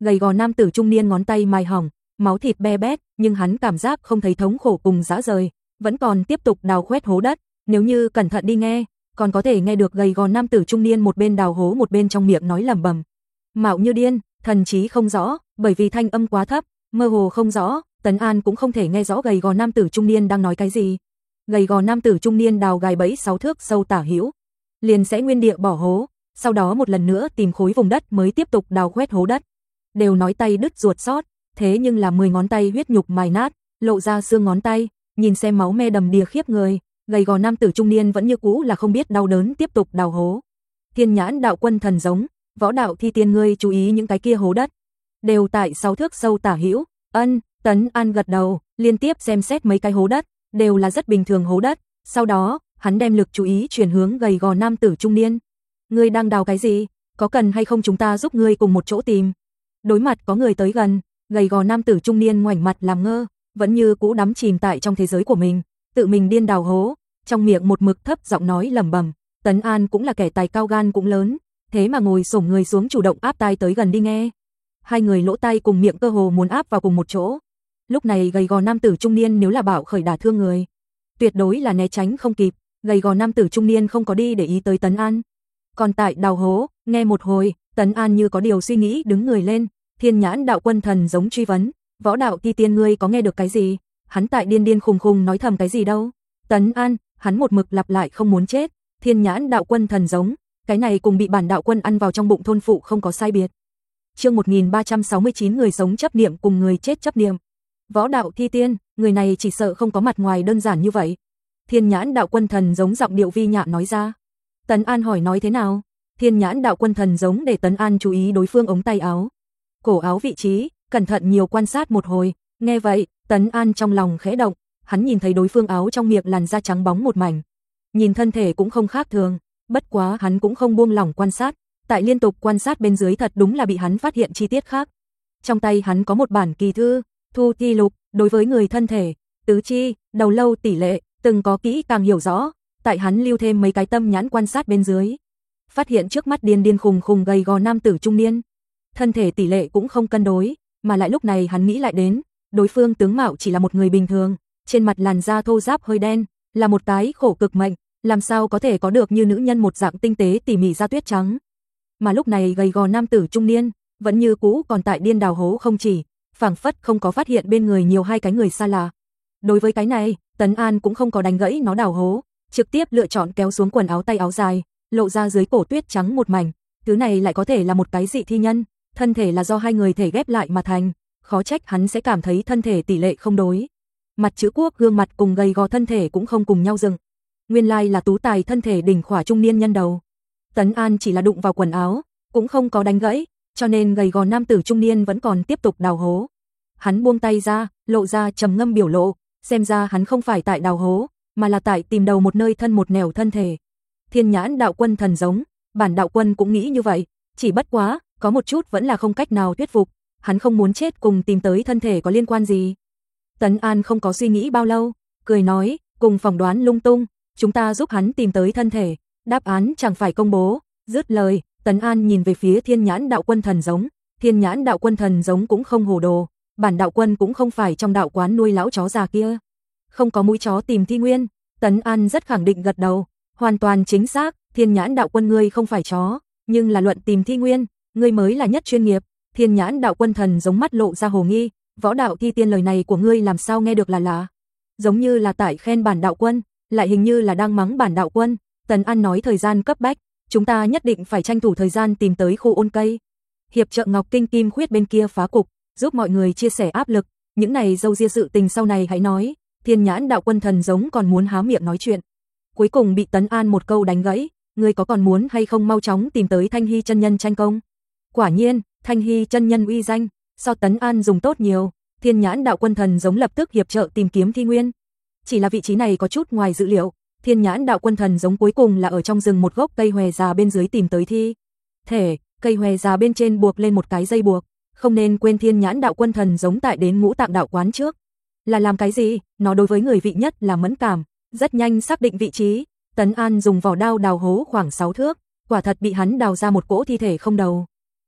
Gầy gò nam tử trung niên ngón tay mài hỏng, máu thịt be bét, nhưng hắn cảm giác không thấy thống khổ cùng dã rời, vẫn còn tiếp tục đào khoét hố đất. Nếu như cẩn thận đi nghe, còn có thể nghe được gầy gò nam tử trung niên một bên đào hố một bên trong miệng nói lẩm bẩm. Mạo như điên, thần trí không rõ, bởi vì thanh âm quá thấp, mơ hồ không rõ, Tấn An cũng không thể nghe rõ gầy gò nam tử trung niên đang nói cái gì. Gầy gò nam tử trung niên đào gài bẫy sáu thước sâu tả hữu, liền sẽ nguyên địa bỏ hố, sau đó một lần nữa tìm khối vùng đất mới tiếp tục đào khoét hố đất. Đều nói tay đứt ruột sót, thế nhưng là mười ngón tay huyết nhục mài nát, lộ ra xương ngón tay, nhìn xem máu me đầm đìa khiếp người, gầy gò nam tử trung niên vẫn như cũ là không biết đau đớn tiếp tục đào hố. Thiên nhãn đạo quân thần giống, võ đạo thi tiên ngươi chú ý những cái kia hố đất, đều tại sáu thước sâu tả hữu. Ân, Tấn An gật đầu, liên tiếp xem xét mấy cái hố đất, đều là rất bình thường hố đất, sau đó, hắn đem lực chú ý chuyển hướng gầy gò nam tử trung niên. Ngươi đang đào cái gì? Có cần hay không chúng ta giúp ngươi cùng một chỗ tìm? Đối mặt có người tới gần, gầy gò nam tử trung niên ngoảnh mặt làm ngơ, vẫn như cũ đắm chìm tại trong thế giới của mình, tự mình điên đào hố, trong miệng một mực thấp giọng nói lẩm bẩm. Tấn An cũng là kẻ tài cao gan cũng lớn, thế mà ngồi xổm người xuống chủ động áp tai tới gần đi nghe. Hai người lỗ tai cùng miệng cơ hồ muốn áp vào cùng một chỗ. Lúc này gầy gò nam tử trung niên nếu là bảo khởi đả thương người, tuyệt đối là né tránh không kịp, gầy gò nam tử trung niên không có đi để ý tới Tấn An. Còn tại đào hố, nghe một hồi, Tấn An như có điều suy nghĩ đứng người lên, Thiên nhãn đạo quân thần giống truy vấn, võ đạo thi tiên ngươi có nghe được cái gì? Hắn tại điên điên khùng khùng nói thầm cái gì đâu? Tấn An, hắn một mực lặp lại không muốn chết, Thiên nhãn đạo quân thần giống, cái này cùng bị bản đạo quân ăn vào trong bụng thôn phụ không có sai biệt. Chương một nghìn ba trăm sáu mươi chín người sống chấp niệm cùng người chết chấp niệm. Võ đạo thi tiên, người này chỉ sợ không có mặt ngoài đơn giản như vậy. Thiên nhãn đạo quân thần giống giọng điệu vi nhạ nói ra. Tấn An hỏi nói thế nào? Thiên nhãn đạo quân thần giống để Tấn An chú ý đối phương ống tay áo, cổ áo vị trí, cẩn thận nhiều quan sát một hồi. Nghe vậy, Tấn An trong lòng khẽ động, hắn nhìn thấy đối phương áo trong miệng làn da trắng bóng một mảnh, nhìn thân thể cũng không khác thường, bất quá hắn cũng không buông lỏng quan sát, tại liên tục quan sát bên dưới thật đúng là bị hắn phát hiện chi tiết khác. Trong tay hắn có một bản kỳ thư, thu thi lục, đối với người thân thể, tứ chi, đầu lâu tỷ lệ, từng có kỹ càng hiểu rõ, tại hắn lưu thêm mấy cái tâm nhãn quan sát bên dưới, phát hiện trước mắt điên điên khùng khùng gầy gò nam tử trung niên, thân thể tỷ lệ cũng không cân đối, mà lại lúc này hắn nghĩ lại đến, đối phương tướng mạo chỉ là một người bình thường, trên mặt làn da thô ráp hơi đen, là một cái khổ cực mệnh, làm sao có thể có được như nữ nhân một dạng tinh tế tỉ mỉ da tuyết trắng. Mà lúc này gầy gò nam tử trung niên, vẫn như cũ còn tại điên đào hố không chỉ, phảng phất không có phát hiện bên người nhiều hai cái người xa lạ. Đối với cái này, Tấn An cũng không có đánh gãy nó đào hố, trực tiếp lựa chọn kéo xuống quần áo tay áo dài, lộ ra dưới cổ tuyết trắng một mảnh, thứ này lại có thể là một cái dị thi nhân, thân thể là do hai người thể ghép lại mà thành, khó trách hắn sẽ cảm thấy thân thể tỷ lệ không đối. Mặt chữ quốc gương mặt cùng gầy gò thân thể cũng không cùng nhau dựng. Nguyên lai là tú tài thân thể đỉnh khỏa trung niên nhân đầu. Tấn An chỉ là đụng vào quần áo, cũng không có đánh gãy, cho nên gầy gò nam tử trung niên vẫn còn tiếp tục đào hố. Hắn buông tay ra, lộ ra trầm ngâm biểu lộ, xem ra hắn không phải tại đào hố, mà là tại tìm đầu một nơi thân một nẻo thân thể. Thiên nhãn đạo quân thần giống, bản đạo quân cũng nghĩ như vậy, chỉ bất quá, có một chút vẫn là không cách nào thuyết phục, hắn không muốn chết cùng tìm tới thân thể có liên quan gì. Tấn An không có suy nghĩ bao lâu, cười nói, cùng phỏng đoán lung tung, chúng ta giúp hắn tìm tới thân thể, đáp án chẳng phải công bố. Dứt lời, Tấn An nhìn về phía Thiên nhãn đạo quân thần giống, Thiên nhãn đạo quân thần giống cũng không hồ đồ, bản đạo quân cũng không phải trong đạo quán nuôi lão chó già kia, không có mũi chó tìm thi nguyên. Tấn An rất khẳng định gật đầu, hoàn toàn chính xác, Thiên nhãn đạo quân ngươi không phải chó, nhưng là luận tìm thi nguyên, ngươi mới là nhất chuyên nghiệp. Thiên nhãn đạo quân thần giống mắt lộ ra hồ nghi, võ đạo thi tiên lời này của ngươi làm sao nghe được là lạ, giống như là tại khen bản đạo quân, lại hình như là đang mắng bản đạo quân. Tấn An nói thời gian cấp bách, chúng ta nhất định phải tranh thủ thời gian tìm tới khu ôn cây, hiệp trợ Ngọc Kinh Kim Khuyết bên kia phá cục, giúp mọi người chia sẻ áp lực, những này dâu ria sự tình sau này hãy nói. Thiên nhãn đạo quân thần giống còn muốn há miệng nói chuyện, cuối cùng bị Tấn An một câu đánh gãy, ngươi có còn muốn hay không mau chóng tìm tới Thanh Hy chân nhân tranh công. Quả nhiên, Thanh Hy chân nhân uy danh so Tấn An dùng tốt nhiều, Thiên nhãn đạo quân thần giống lập tức hiệp trợ tìm kiếm thi nguyên. Chỉ là vị trí này có chút ngoài dự liệu, Thiên nhãn đạo quân thần giống cuối cùng là ở trong rừng một gốc cây hòe già bên dưới tìm tới thi thể, cây hòe già bên trên buộc lên một cái dây buộc, không nên quên Thiên nhãn đạo quân thần giống tại đến Ngũ Tạng đạo quán trước là làm cái gì, nó đối với người vị nhất là mẫn cảm, rất nhanh xác định vị trí. Tấn An dùng vỏ đao đào hố khoảng sáu thước, quả thật bị hắn đào ra một cỗ thi thể không đầu.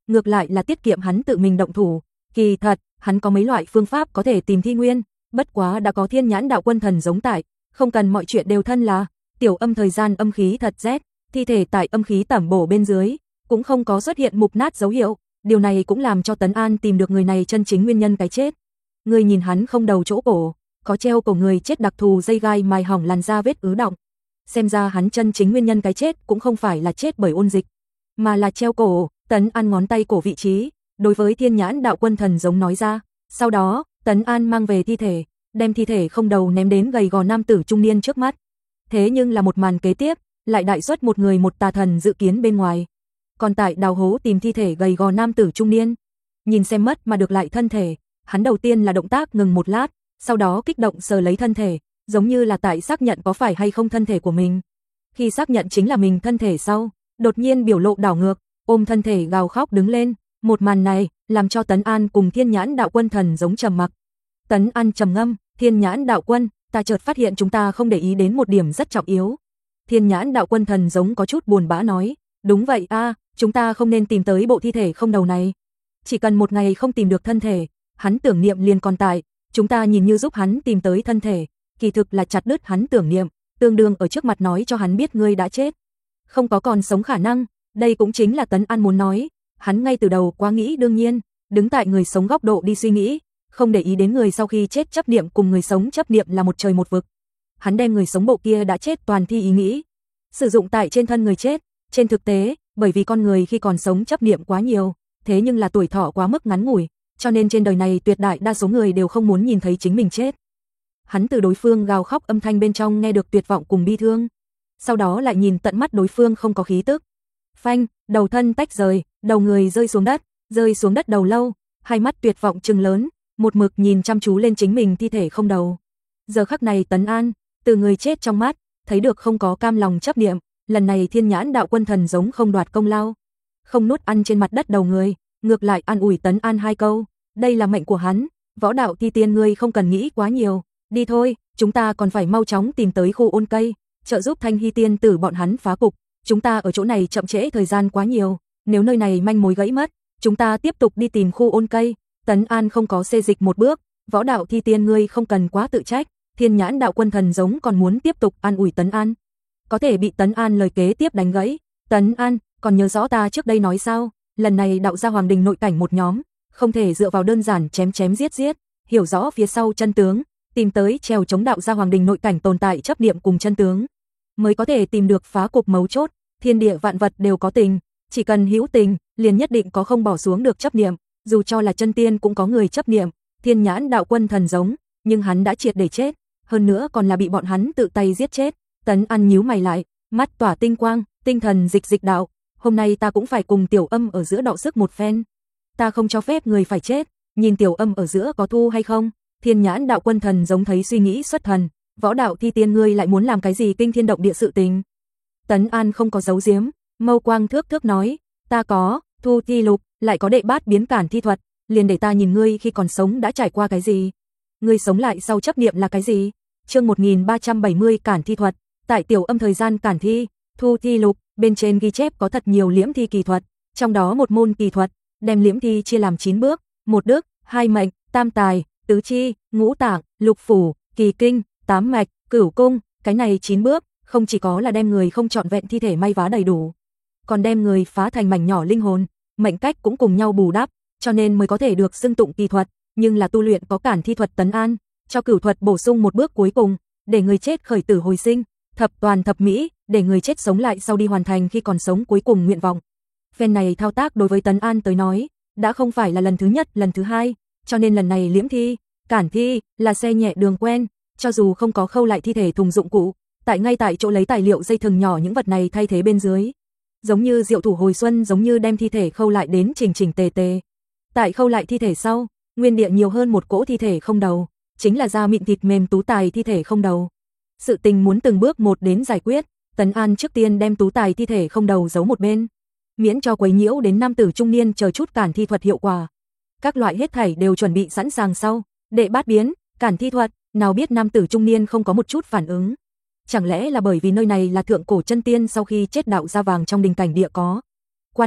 ngược lại là tiết kiệm hắn tự mình động thủ. Kỳ thật, hắn có mấy loại phương pháp có thể tìm thi nguyên, bất quá đã có Thiên Nhãn Đạo Quân Thần giống tại, không cần mọi chuyện đều thân là. Tiểu Âm thời gian âm khí thật rét, thi thể tại âm khí tẩm bổ bên dưới, cũng không có xuất hiện mục nát dấu hiệu, điều này cũng làm cho Tấn An tìm được người này chân chính nguyên nhân cái chết. Người nhìn hắn không đầu chỗ cổ, có treo cổ người chết đặc thù dây gai mài hỏng làn da vết ứ động. Xem ra hắn chân chính nguyên nhân cái chết cũng không phải là chết bởi ôn dịch, mà là treo cổ. Tấn An ngón tay cổ vị trí, đối với Thiên Nhãn Đạo Quân Thần giống nói ra. Sau đó, Tấn An mang về thi thể, đem thi thể không đầu ném đến gầy gò nam tử trung niên trước mắt. Thế nhưng là một màn kế tiếp, lại đại xuất một người một tà thần dự kiến bên ngoài. Còn tại đào hố tìm thi thể gầy gò nam tử trung niên, nhìn xem mất mà được lại thân thể, hắn đầu tiên là động tác ngừng một lát, sau đó kích động sờ lấy thân thể, giống như là tại xác nhận có phải hay không thân thể của mình. Khi xác nhận chính là mình thân thể sau, đột nhiên biểu lộ đảo ngược, ôm thân thể gào khóc đứng lên. Một màn này làm cho Tấn An cùng Thiên Nhãn Đạo Quân Thần giống trầm mặc. Tấn An trầm ngâm, Thiên Nhãn Đạo Quân, ta chợt phát hiện chúng ta không để ý đến một điểm rất trọng yếu. Thiên Nhãn Đạo Quân Thần giống có chút buồn bã nói, đúng vậy a, à, chúng ta không nên tìm tới bộ thi thể không đầu này. Chỉ cần một ngày không tìm được thân thể, hắn tưởng niệm liền còn tại, chúng ta nhìn như giúp hắn tìm tới thân thể, kỳ thực là chặt đứt hắn tưởng niệm, tương đương ở trước mặt nói cho hắn biết ngươi đã chết, không có còn sống khả năng. Đây cũng chính là Tấn An muốn nói, hắn ngay từ đầu quá nghĩ đương nhiên, đứng tại người sống góc độ đi suy nghĩ, không để ý đến người sau khi chết chấp niệm cùng người sống chấp niệm là một trời một vực. Hắn đem người sống bộ kia đã chết toàn thi ý nghĩ, sử dụng tại trên thân người chết. Trên thực tế, bởi vì con người khi còn sống chấp niệm quá nhiều, thế nhưng là tuổi thọ quá mức ngắn ngủi, cho nên trên đời này tuyệt đại đa số người đều không muốn nhìn thấy chính mình chết. Hắn từ đối phương gào khóc âm thanh bên trong nghe được tuyệt vọng cùng bi thương, sau đó lại nhìn tận mắt đối phương không có khí tức. Phanh, đầu thân tách rời, đầu người rơi xuống đất, rơi xuống đất đầu lâu, hai mắt tuyệt vọng trừng lớn, một mực nhìn chăm chú lên chính mình thi thể không đầu. Giờ khắc này Tấn An, từ người chết trong mắt, thấy được không có cam lòng chấp niệm, lần này Thiên Nhãn Đạo Quân Thần giống không đoạt công lao, không nuốt ăn trên mặt đất đầu người, ngược lại an ủi Tấn An hai câu, đây là mệnh của hắn, võ đạo thi tiên ngươi không cần nghĩ quá nhiều, đi thôi, chúng ta còn phải mau chóng tìm tới khu ôn cây, trợ giúp Thanh Hy tiên tử bọn hắn phá cục, chúng ta ở chỗ này chậm trễ thời gian quá nhiều, nếu nơi này manh mối gãy mất, chúng ta tiếp tục đi tìm khu ôn cây. Tấn An không có xê dịch một bước, võ đạo thi tiên ngươi không cần quá tự trách. Thiên Nhãn Đạo Quân Thần giống còn muốn tiếp tục an ủi Tấn An, có thể bị Tấn An lời kế tiếp đánh gãy. Tấn An, còn nhớ rõ ta trước đây nói sao, lần này đạo gia hoàng đình nội cảnh một nhóm, không thể dựa vào đơn giản chém chém giết giết, hiểu rõ phía sau chân tướng, tìm tới trèo chống đạo gia hoàng đình nội cảnh tồn tại chấp niệm cùng chân tướng, mới có thể tìm được phá cục mấu chốt. Thiên địa vạn vật đều có tình, chỉ cần hữu tình, liền nhất định có không bỏ xuống được chấp niệm, dù cho là chân tiên cũng có người chấp niệm. Thiên Nhãn Đạo Quân Thần giống, nhưng hắn đã triệt để chết, hơn nữa còn là bị bọn hắn tự tay giết chết. Tấn An nhíu mày lại, mắt tỏa tinh quang, tinh thần dịch dịch đạo, hôm nay ta cũng phải cùng Tiểu Âm ở giữa đọ sức một phen. Ta không cho phép người phải chết, nhìn Tiểu Âm ở giữa có thu hay không. Thiên Nhãn Đạo Quân Thần giống thấy suy nghĩ xuất thần, võ đạo thi tiên ngươi lại muốn làm cái gì kinh thiên động địa sự tình. Tấn An không có giấu giếm, mâu quang thước thước nói, ta có thu thi lục, lại có đệ bát biến cản thi thuật, liền để ta nhìn ngươi khi còn sống đã trải qua cái gì, ngươi sống lại sau chấp niệm là cái gì. Chương một nghìn ba trăm bảy mươi cản thi thuật. Tại Tiểu Âm thời gian cản thi, thu thi lục, bên trên ghi chép có thật nhiều liễm thi kỳ thuật, trong đó một môn kỳ thuật, đem liễm thi chia làm chín bước, một đức, hai mệnh, tam tài, tứ chi, ngũ tạng, lục phủ, kỳ kinh, tám mạch, cửu cung, cái này chín bước, không chỉ có là đem người không trọn vẹn thi thể may vá đầy đủ, còn đem người phá thành mảnh nhỏ linh hồn, mệnh cách cũng cùng nhau bù đắp, cho nên mới có thể được xưng tụng kỳ thuật. Nhưng là tu luyện có cản thi thuật Tấn An, cho cửu thuật bổ sung một bước cuối cùng, để người chết khởi tử hồi sinh, thập toàn thập mỹ, để người chết sống lại sau đi hoàn thành khi còn sống cuối cùng nguyện vọng. Phen này thao tác đối với Tấn An tới nói, đã không phải là lần thứ nhất, lần thứ hai, cho nên lần này liễm thi, cản thi là xe nhẹ đường quen, cho dù không có khâu lại thi thể thùng dụng cụ, tại ngay tại chỗ lấy tài liệu dây thừng nhỏ những vật này thay thế bên dưới, giống như diệu thủ hồi xuân, giống như đem thi thể khâu lại đến chỉnh chỉnh tề tề. Tại khâu lại thi thể sau, nguyên địa nhiều hơn một cỗ thi thể không đầu, chính là da mịn thịt mềm tú tài thi thể không đầu. Sự tình muốn từng bước một đến giải quyết, Tấn An trước tiên đem tú tài thi thể không đầu giấu một bên, miễn cho quấy nhiễu đến nam tử trung niên chờ chút cản thi thuật hiệu quả. Các loại hết thảy đều chuẩn bị sẵn sàng sau, đệ bát biến, cản thi thuật, nào biết nam tử trung niên không có một chút phản ứng. Chẳng lẽ là bởi vì nơi này là thượng cổ chân tiên sau khi chết đạo gia vàng trong đình cảnh địa có quan hệ,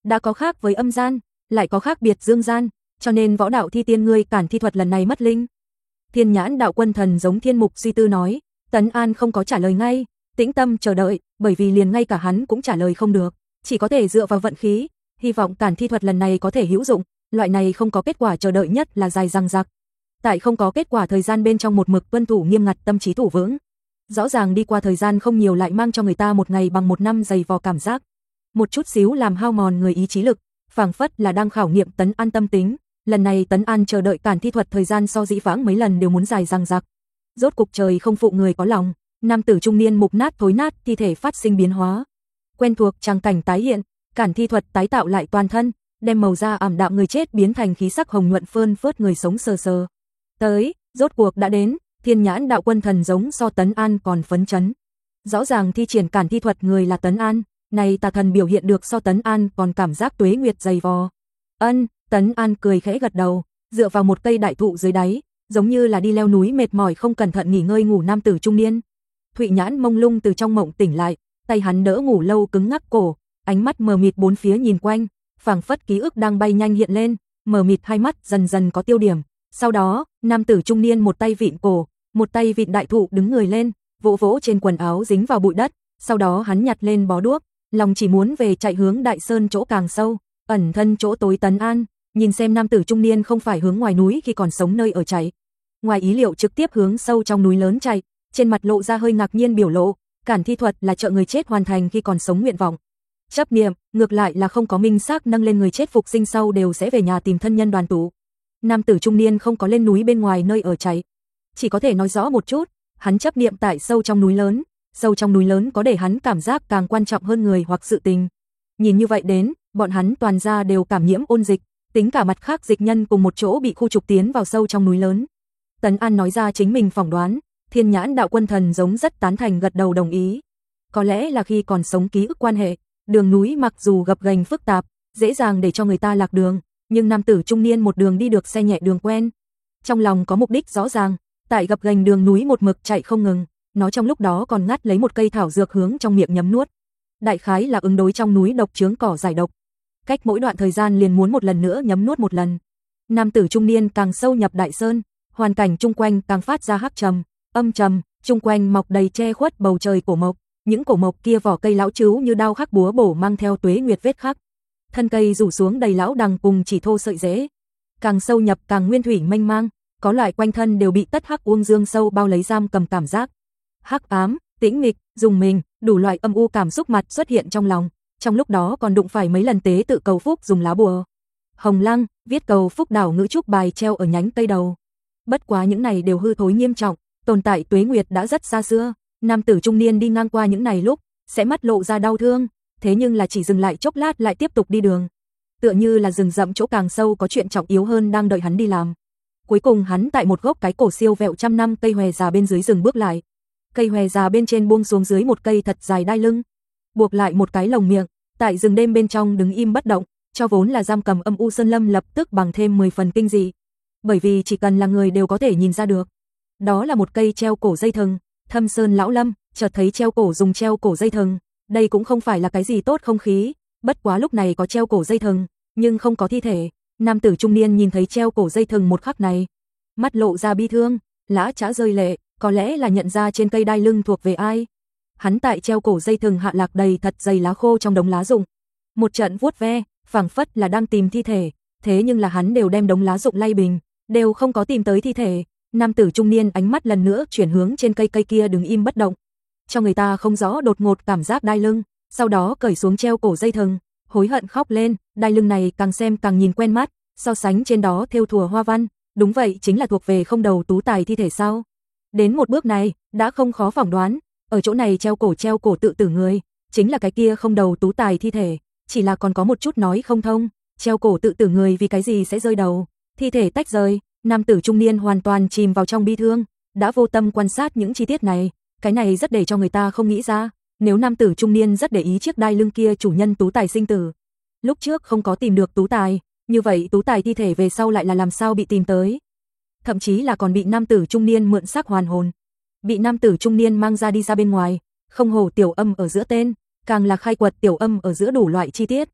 đã có khác với âm gian, lại có khác biệt dương gian, cho nên võ đạo thi tiên ngươi cản thi thuật lần này mất linh. Thiên Nhãn đạo quân thần giống thiên mục suy tư nói, Tấn An không có trả lời ngay, tĩnh tâm chờ đợi, bởi vì liền ngay cả hắn cũng trả lời không được, chỉ có thể dựa vào vận khí, hy vọng cản thi thuật lần này có thể hữu dụng, loại này không có kết quả chờ đợi nhất là dài dằng dặc. Tại không có kết quả thời gian bên trong một mực tuân thủ nghiêm ngặt tâm trí thủ vững. Rõ ràng đi qua thời gian không nhiều lại mang cho người ta một ngày bằng một năm dày vò cảm giác. Một chút xíu làm hao mòn người ý chí lực, phảng phất là đang khảo nghiệm Tấn An tâm tính. Lần này Tấn An chờ đợi cản thi thuật thời gian so dĩ vãng mấy lần đều muốn dài dằng dặc. Rốt cục trời không phụ người có lòng, nam tử trung niên mục nát thối nát, thi thể phát sinh biến hóa. Quen thuộc tràng cảnh tái hiện, cản thi thuật tái tạo lại toàn thân, đem màu da ảm đạm người chết biến thành khí sắc hồng nhuận phơn phớt người sống sờ sờ. Tới, rốt cuộc đã đến, Thiên Nhãn đạo quân thần giống so Tấn An còn phấn chấn. Rõ ràng thi triển cản thi thuật người là Tấn An, này tà thần biểu hiện được so Tấn An còn cảm giác tuế nguyệt dày vò. Ân, Tấn An cười khẽ gật đầu, dựa vào một cây đại thụ dưới đáy, giống như là đi leo núi mệt mỏi không cẩn thận nghỉ ngơi ngủ nam tử trung niên. Thụy Nhãn mông lung từ trong mộng tỉnh lại, tay hắn đỡ ngủ lâu cứng ngắc cổ, ánh mắt mờ mịt bốn phía nhìn quanh, phảng phất ký ức đang bay nhanh hiện lên, mờ mịt hai mắt dần dần có tiêu điểm. Sau đó, nam tử trung niên một tay vịn cổ, một tay vịn đại thụ đứng người lên, vỗ vỗ trên quần áo dính vào bụi đất, sau đó hắn nhặt lên bó đuốc, lòng chỉ muốn về chạy hướng đại sơn chỗ càng sâu, ẩn thân chỗ tối Tấn An, nhìn xem nam tử trung niên không phải hướng ngoài núi khi còn sống nơi ở chạy, ngoài ý liệu trực tiếp hướng sâu trong núi lớn chạy, trên mặt lộ ra hơi ngạc nhiên biểu lộ, cản thi thuật là trợ người chết hoàn thành khi còn sống nguyện vọng. Chấp niệm, ngược lại là không có minh xác nâng lên người chết phục sinh sau đều sẽ về nhà tìm thân nhân đoàn tụ. Nam tử trung niên không có lên núi bên ngoài nơi ở chạy, chỉ có thể nói rõ một chút, hắn chấp niệm tại sâu trong núi lớn, sâu trong núi lớn có để hắn cảm giác càng quan trọng hơn người hoặc sự tình. Nhìn như vậy đến, bọn hắn toàn ra đều cảm nhiễm ôn dịch, tính cả mặt khác dịch nhân cùng một chỗ bị khu trục tiến vào sâu trong núi lớn. Tấn An nói ra chính mình phỏng đoán, Thiên Nhãn đạo quân thần giống rất tán thành gật đầu đồng ý. Có lẽ là khi còn sống ký ức quan hệ, đường núi mặc dù gập ghềnh phức tạp, dễ dàng để cho người ta lạc đường, nhưng nam tử trung niên một đường đi được xe nhẹ đường quen. Trong lòng có mục đích rõ ràng, tại gập ghềnh đường núi một mực chạy không ngừng, nó trong lúc đó còn ngắt lấy một cây thảo dược hướng trong miệng nhấm nuốt. Đại khái là ứng đối trong núi độc chướng cỏ giải độc. Cách mỗi đoạn thời gian liền muốn một lần nữa nhấm nuốt một lần. Nam tử trung niên càng sâu nhập đại sơn, hoàn cảnh chung quanh càng phát ra hắc trầm, âm trầm, chung quanh mọc đầy che khuất bầu trời cổ mộc, những cổ mộc kia vỏ cây lão trứu như đao khắc búa bổ mang theo tuế nguyệt vết khắc. Thân cây rủ xuống đầy lão đằng cùng chỉ thô sợi rễ. Càng sâu nhập càng nguyên thủy mênh mang, có loại quanh thân đều bị tất hắc uông dương sâu bao lấy giam cầm cảm giác. Hắc ám, tĩnh mịch, dùng mình, đủ loại âm u cảm xúc mặt xuất hiện trong lòng, trong lúc đó còn đụng phải mấy lần tế tự cầu phúc dùng lá bùa. Hồng lăng, viết cầu phúc đảo ngữ trúc bài treo ở nhánh cây đầu. Bất quá những này đều hư thối nghiêm trọng, tồn tại tuế nguyệt đã rất xa xưa, nam tử trung niên đi ngang qua những này lúc, sẽ mắt lộ ra đau thương, thế nhưng là chỉ dừng lại chốc lát lại tiếp tục đi đường. Tựa như là rừng rậm chỗ càng sâu có chuyện trọng yếu hơn đang đợi hắn đi làm. Cuối cùng hắn tại một gốc cái cổ siêu vẹo trăm năm cây hòe già bên dưới rừng bước lại. Cây hòe già bên trên buông xuống dưới một cây thật dài đai lưng, buộc lại một cái lồng miệng, tại rừng đêm bên trong đứng im bất động, cho vốn là giam cầm âm u sơn lâm lập tức bằng thêm mười phần kinh dị. Bởi vì chỉ cần là người đều có thể nhìn ra được. Đó là một cây treo cổ dây thừng, Thâm Sơn lão lâm, chợt thấy treo cổ dùng treo cổ dây thừng, đây cũng không phải là cái gì tốt không khí, bất quá lúc này có treo cổ dây thừng, nhưng không có thi thể. Nam tử trung niên nhìn thấy treo cổ dây thừng một khắc này, mắt lộ ra bi thương, lã chã rơi lệ, có lẽ là nhận ra trên cây đai lưng thuộc về ai. Hắn tại treo cổ dây thừng hạ lạc đầy thật dày lá khô trong đống lá rụng. Một trận vuốt ve, phảng phất là đang tìm thi thể, thế nhưng là hắn đều đem đống lá rụng lay bình, đều không có tìm tới thi thể. Nam tử trung niên ánh mắt lần nữa chuyển hướng trên cây cây kia đứng im bất động, cho người ta không rõ đột ngột cảm giác đai lưng, sau đó cởi xuống treo cổ dây thừng, hối hận khóc lên, đai lưng này càng xem càng nhìn quen mắt, so sánh trên đó thêu thùa hoa văn, đúng vậy chính là thuộc về không đầu tú tài thi thể sao? Đến một bước này, đã không khó phỏng đoán, ở chỗ này treo cổ treo cổ tự tử người, chính là cái kia không đầu tú tài thi thể, chỉ là còn có một chút nói không thông, treo cổ tự tử người vì cái gì sẽ rơi đầu, thi thể tách rời. Nam tử trung niên hoàn toàn chìm vào trong bi thương, đã vô tâm quan sát những chi tiết này, cái này rất để cho người ta không nghĩ ra, nếu nam tử trung niên rất để ý chiếc đai lưng kia chủ nhân tú tài sinh tử. Lúc trước không có tìm được tú tài, như vậy tú tài thi thể về sau lại là làm sao bị tìm tới? Thậm chí là còn bị nam tử trung niên mượn xác hoàn hồn, bị nam tử trung niên mang ra đi ra bên ngoài, không hổ tiểu âm ở giữa tên, càng là khai quật tiểu âm ở giữa đủ loại chi tiết.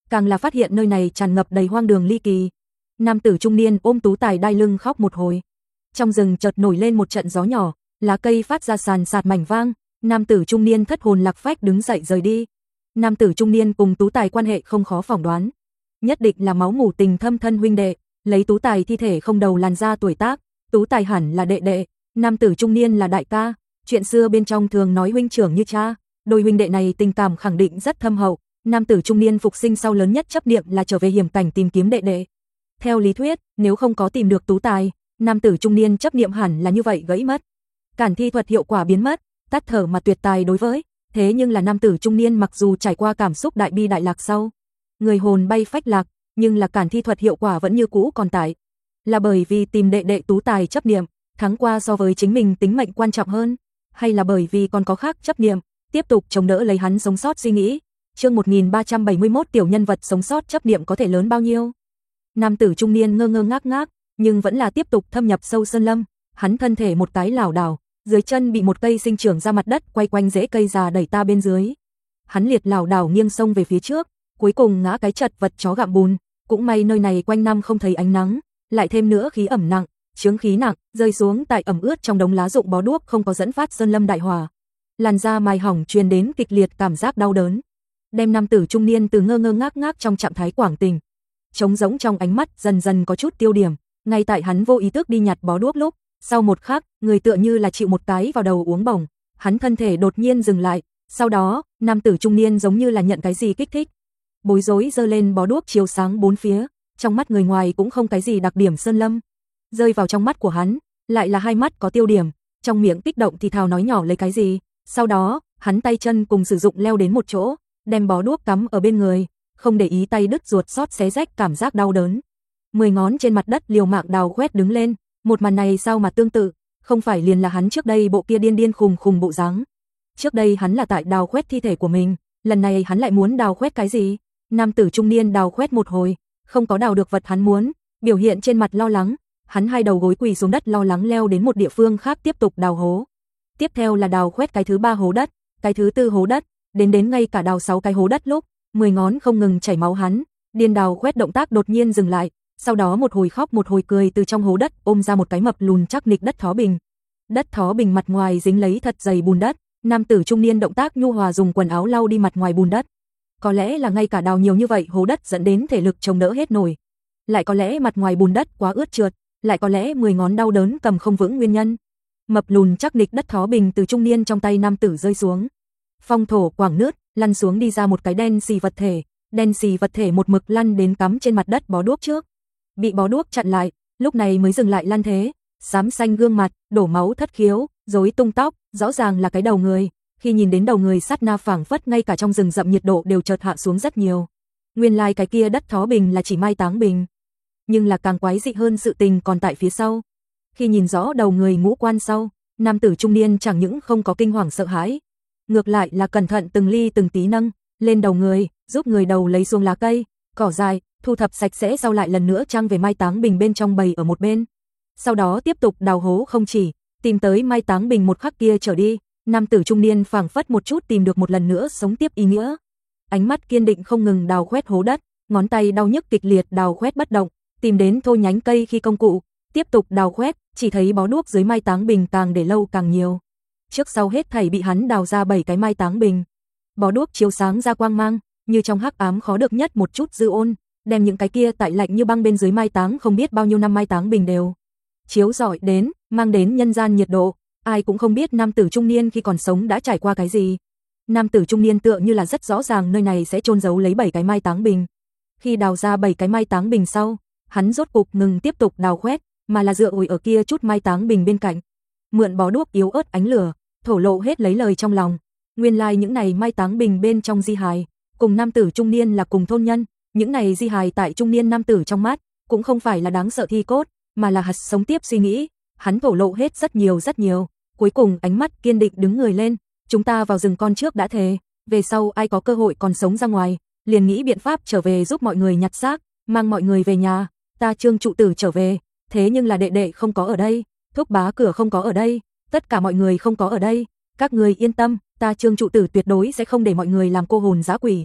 càng là phát hiện nơi này tràn ngập đầy hoang đường ly kỳ. Nam tử trung niên ôm Tú Tài đai lưng khóc một hồi. Trong rừng chợt nổi lên một trận gió nhỏ, lá cây phát ra sàn sạt mảnh vang, nam tử trung niên thất hồn lạc phách đứng dậy rời đi. Nam tử trung niên cùng Tú Tài quan hệ không khó phỏng đoán, nhất định là máu mủ tình thâm thân huynh đệ, lấy Tú Tài thi thể không đầu làn da tuổi tác, Tú Tài hẳn là đệ đệ, nam tử trung niên là đại ca, chuyện xưa bên trong thường nói huynh trưởng như cha, đôi huynh đệ này tình cảm khẳng định rất thâm hậu. Nam tử trung niên phục sinh sau lớn nhất chấp niệm là trở về hiểm cảnh tìm kiếm đệ đệ. Theo lý thuyết, nếu không có tìm được Tú Tài, nam tử trung niên chấp niệm hẳn là như vậy gãy mất. Cản thi thuật hiệu quả biến mất, tắt thở mà tuyệt tài đối với, thế nhưng là nam tử trung niên mặc dù trải qua cảm xúc đại bi đại lạc sau, người hồn bay phách lạc, nhưng là cản thi thuật hiệu quả vẫn như cũ còn tại. Là bởi vì tìm đệ đệ Tú Tài chấp niệm, thắng qua so với chính mình tính mệnh quan trọng hơn, hay là bởi vì còn có khác chấp niệm, tiếp tục chống đỡ lấy hắn sống sót suy nghĩ. Chương một nghìn ba trăm bảy mươi mốt tiểu nhân vật sống sót chấp niệm có thể lớn bao nhiêu? Nam tử trung niên ngơ ngơ ngác ngác, nhưng vẫn là tiếp tục thâm nhập sâu sơn lâm, hắn thân thể một cái lảo đảo, dưới chân bị một cây sinh trưởng ra mặt đất quay quanh rễ cây già đẩy ta bên dưới. Hắn liệt lảo đảo nghiêng sông về phía trước, cuối cùng ngã cái chật vật chó gặm bùn, cũng may nơi này quanh năm không thấy ánh nắng, lại thêm nữa khí ẩm nặng, chướng khí nặng, rơi xuống tại ẩm ướt trong đống lá rụng bó đuốc không có dẫn phát sơn lâm đại hỏa. Làn da mài hỏng truyền đến kịch liệt cảm giác đau đớn, đem nam tử trung niên từ ngơ ngơ ngác ngác trong trạng thái quảng tình, trống rỗng trong ánh mắt dần dần có chút tiêu điểm, ngay tại hắn vô ý thức đi nhặt bó đuốc lúc, sau một khắc, người tựa như là chịu một cái vào đầu uống bổng, hắn thân thể đột nhiên dừng lại, sau đó, nam tử trung niên giống như là nhận cái gì kích thích, bối rối giơ lên bó đuốc chiếu sáng bốn phía, trong mắt người ngoài cũng không cái gì đặc điểm sơn lâm, rơi vào trong mắt của hắn, lại là hai mắt có tiêu điểm, trong miệng kích động thì thào nói nhỏ lấy cái gì, sau đó, hắn tay chân cùng sử dụng leo đến một chỗ, đem bó đuốc cắm ở bên người, không để ý tay đứt ruột xót xé rách cảm giác đau đớn. Mười ngón trên mặt đất liều mạng đào khoét đứng lên, một màn này sao mà tương tự, không phải liền là hắn trước đây bộ kia điên điên khùng khùng bộ dáng. Trước đây hắn là tại đào khoét thi thể của mình, lần này hắn lại muốn đào khoét cái gì? Nam tử trung niên đào khoét một hồi, không có đào được vật hắn muốn, biểu hiện trên mặt lo lắng, hắn hai đầu gối quỳ xuống đất lo lắng leo đến một địa phương khác tiếp tục đào hố. Tiếp theo là đào khoét cái thứ ba hố đất, cái thứ tư hố đất, đến đến ngay cả đào sáu cái hố đất lúc, mười ngón không ngừng chảy máu hắn, điên đào khoét động tác đột nhiên dừng lại, sau đó một hồi khóc một hồi cười từ trong hố đất ôm ra một cái mập lùn chắc nịch đất thó bình. Đất thó bình mặt ngoài dính lấy thật dày bùn đất, nam tử trung niên động tác nhu hòa dùng quần áo lau đi mặt ngoài bùn đất. Có lẽ là ngay cả đào nhiều như vậy hố đất dẫn đến thể lực chống đỡ hết nổi. Lại có lẽ mặt ngoài bùn đất quá ướt trượt, lại có lẽ mười ngón đau đớn cầm không vững nguyên nhân. Mập lùn chắc nịch đất thó bình từ trung niên trong tay nam tử rơi xuống. Phong thổ quảng nứt, lăn xuống đi ra một cái đen xì vật thể, đen xì vật thể một mực lăn đến cắm trên mặt đất bó đuốc trước. Bị bó đuốc chặn lại, lúc này mới dừng lại lăn thế, xám xanh gương mặt, đổ máu thất khiếu, rối tung tóc, rõ ràng là cái đầu người. Khi nhìn đến đầu người sát na phảng phất ngay cả trong rừng rậm nhiệt độ đều chợt hạ xuống rất nhiều. Nguyên lai like cái kia đất thó bình là chỉ mai táng bình. Nhưng là càng quái dị hơn sự tình còn tại phía sau. Khi nhìn rõ đầu người ngũ quan sau, nam tử trung niên chẳng những không có kinh hoàng sợ hãi, ngược lại là cẩn thận từng ly từng tí nâng lên đầu người, giúp người đầu lấy xuống lá cây, cỏ dại, thu thập sạch sẽ sau lại lần nữa trang về mai táng bình bên trong bày ở một bên. Sau đó tiếp tục đào hố không chỉ, tìm tới mai táng bình một khắc kia trở đi, nam tử trung niên phảng phất một chút tìm được một lần nữa sống tiếp ý nghĩa. Ánh mắt kiên định không ngừng đào khoét hố đất, ngón tay đau nhức kịch liệt đào khoét bất động, tìm đến thô nhánh cây khi công cụ, tiếp tục đào khoét, chỉ thấy bó đuốc dưới mai táng bình càng để lâu càng nhiều. Trước sau hết thảy bị hắn đào ra bảy cái mai táng bình. Bó đuốc chiếu sáng ra quang mang, như trong hắc ám khó được nhất một chút dư ôn, đem những cái kia tại lạnh như băng bên dưới mai táng không biết bao nhiêu năm mai táng bình đều chiếu rọi đến, mang đến nhân gian nhiệt độ. Ai cũng không biết nam tử trung niên khi còn sống đã trải qua cái gì. Nam tử trung niên tựa như là rất rõ ràng nơi này sẽ chôn giấu lấy bảy cái mai táng bình. Khi đào ra bảy cái mai táng bình sau, hắn rốt cục ngừng tiếp tục đào khoét, mà là dựa ủi ở kia chút mai táng bình bên cạnh. Mượn bó đuốc yếu ớt ánh lửa, thổ lộ hết lấy lời trong lòng. Nguyên lai like những này mai táng bình bên trong di hài, cùng nam tử trung niên là cùng thôn nhân, những này di hài tại trung niên nam tử trong mắt, cũng không phải là đáng sợ thi cốt, mà là hạt sống tiếp suy nghĩ. Hắn thổ lộ hết rất nhiều rất nhiều, cuối cùng ánh mắt kiên định đứng người lên, chúng ta vào rừng con trước đã thề, về sau ai có cơ hội còn sống ra ngoài, liền nghĩ biện pháp trở về giúp mọi người nhặt xác, mang mọi người về nhà, ta Trương trụ tử trở về, thế nhưng là đệ đệ không có ở đây, thúc bá cửa không có ở đây, tất cả mọi người không có ở đây, các người yên tâm, ta Trương trụ tử tuyệt đối sẽ không để mọi người làm cô hồn dã quỷ.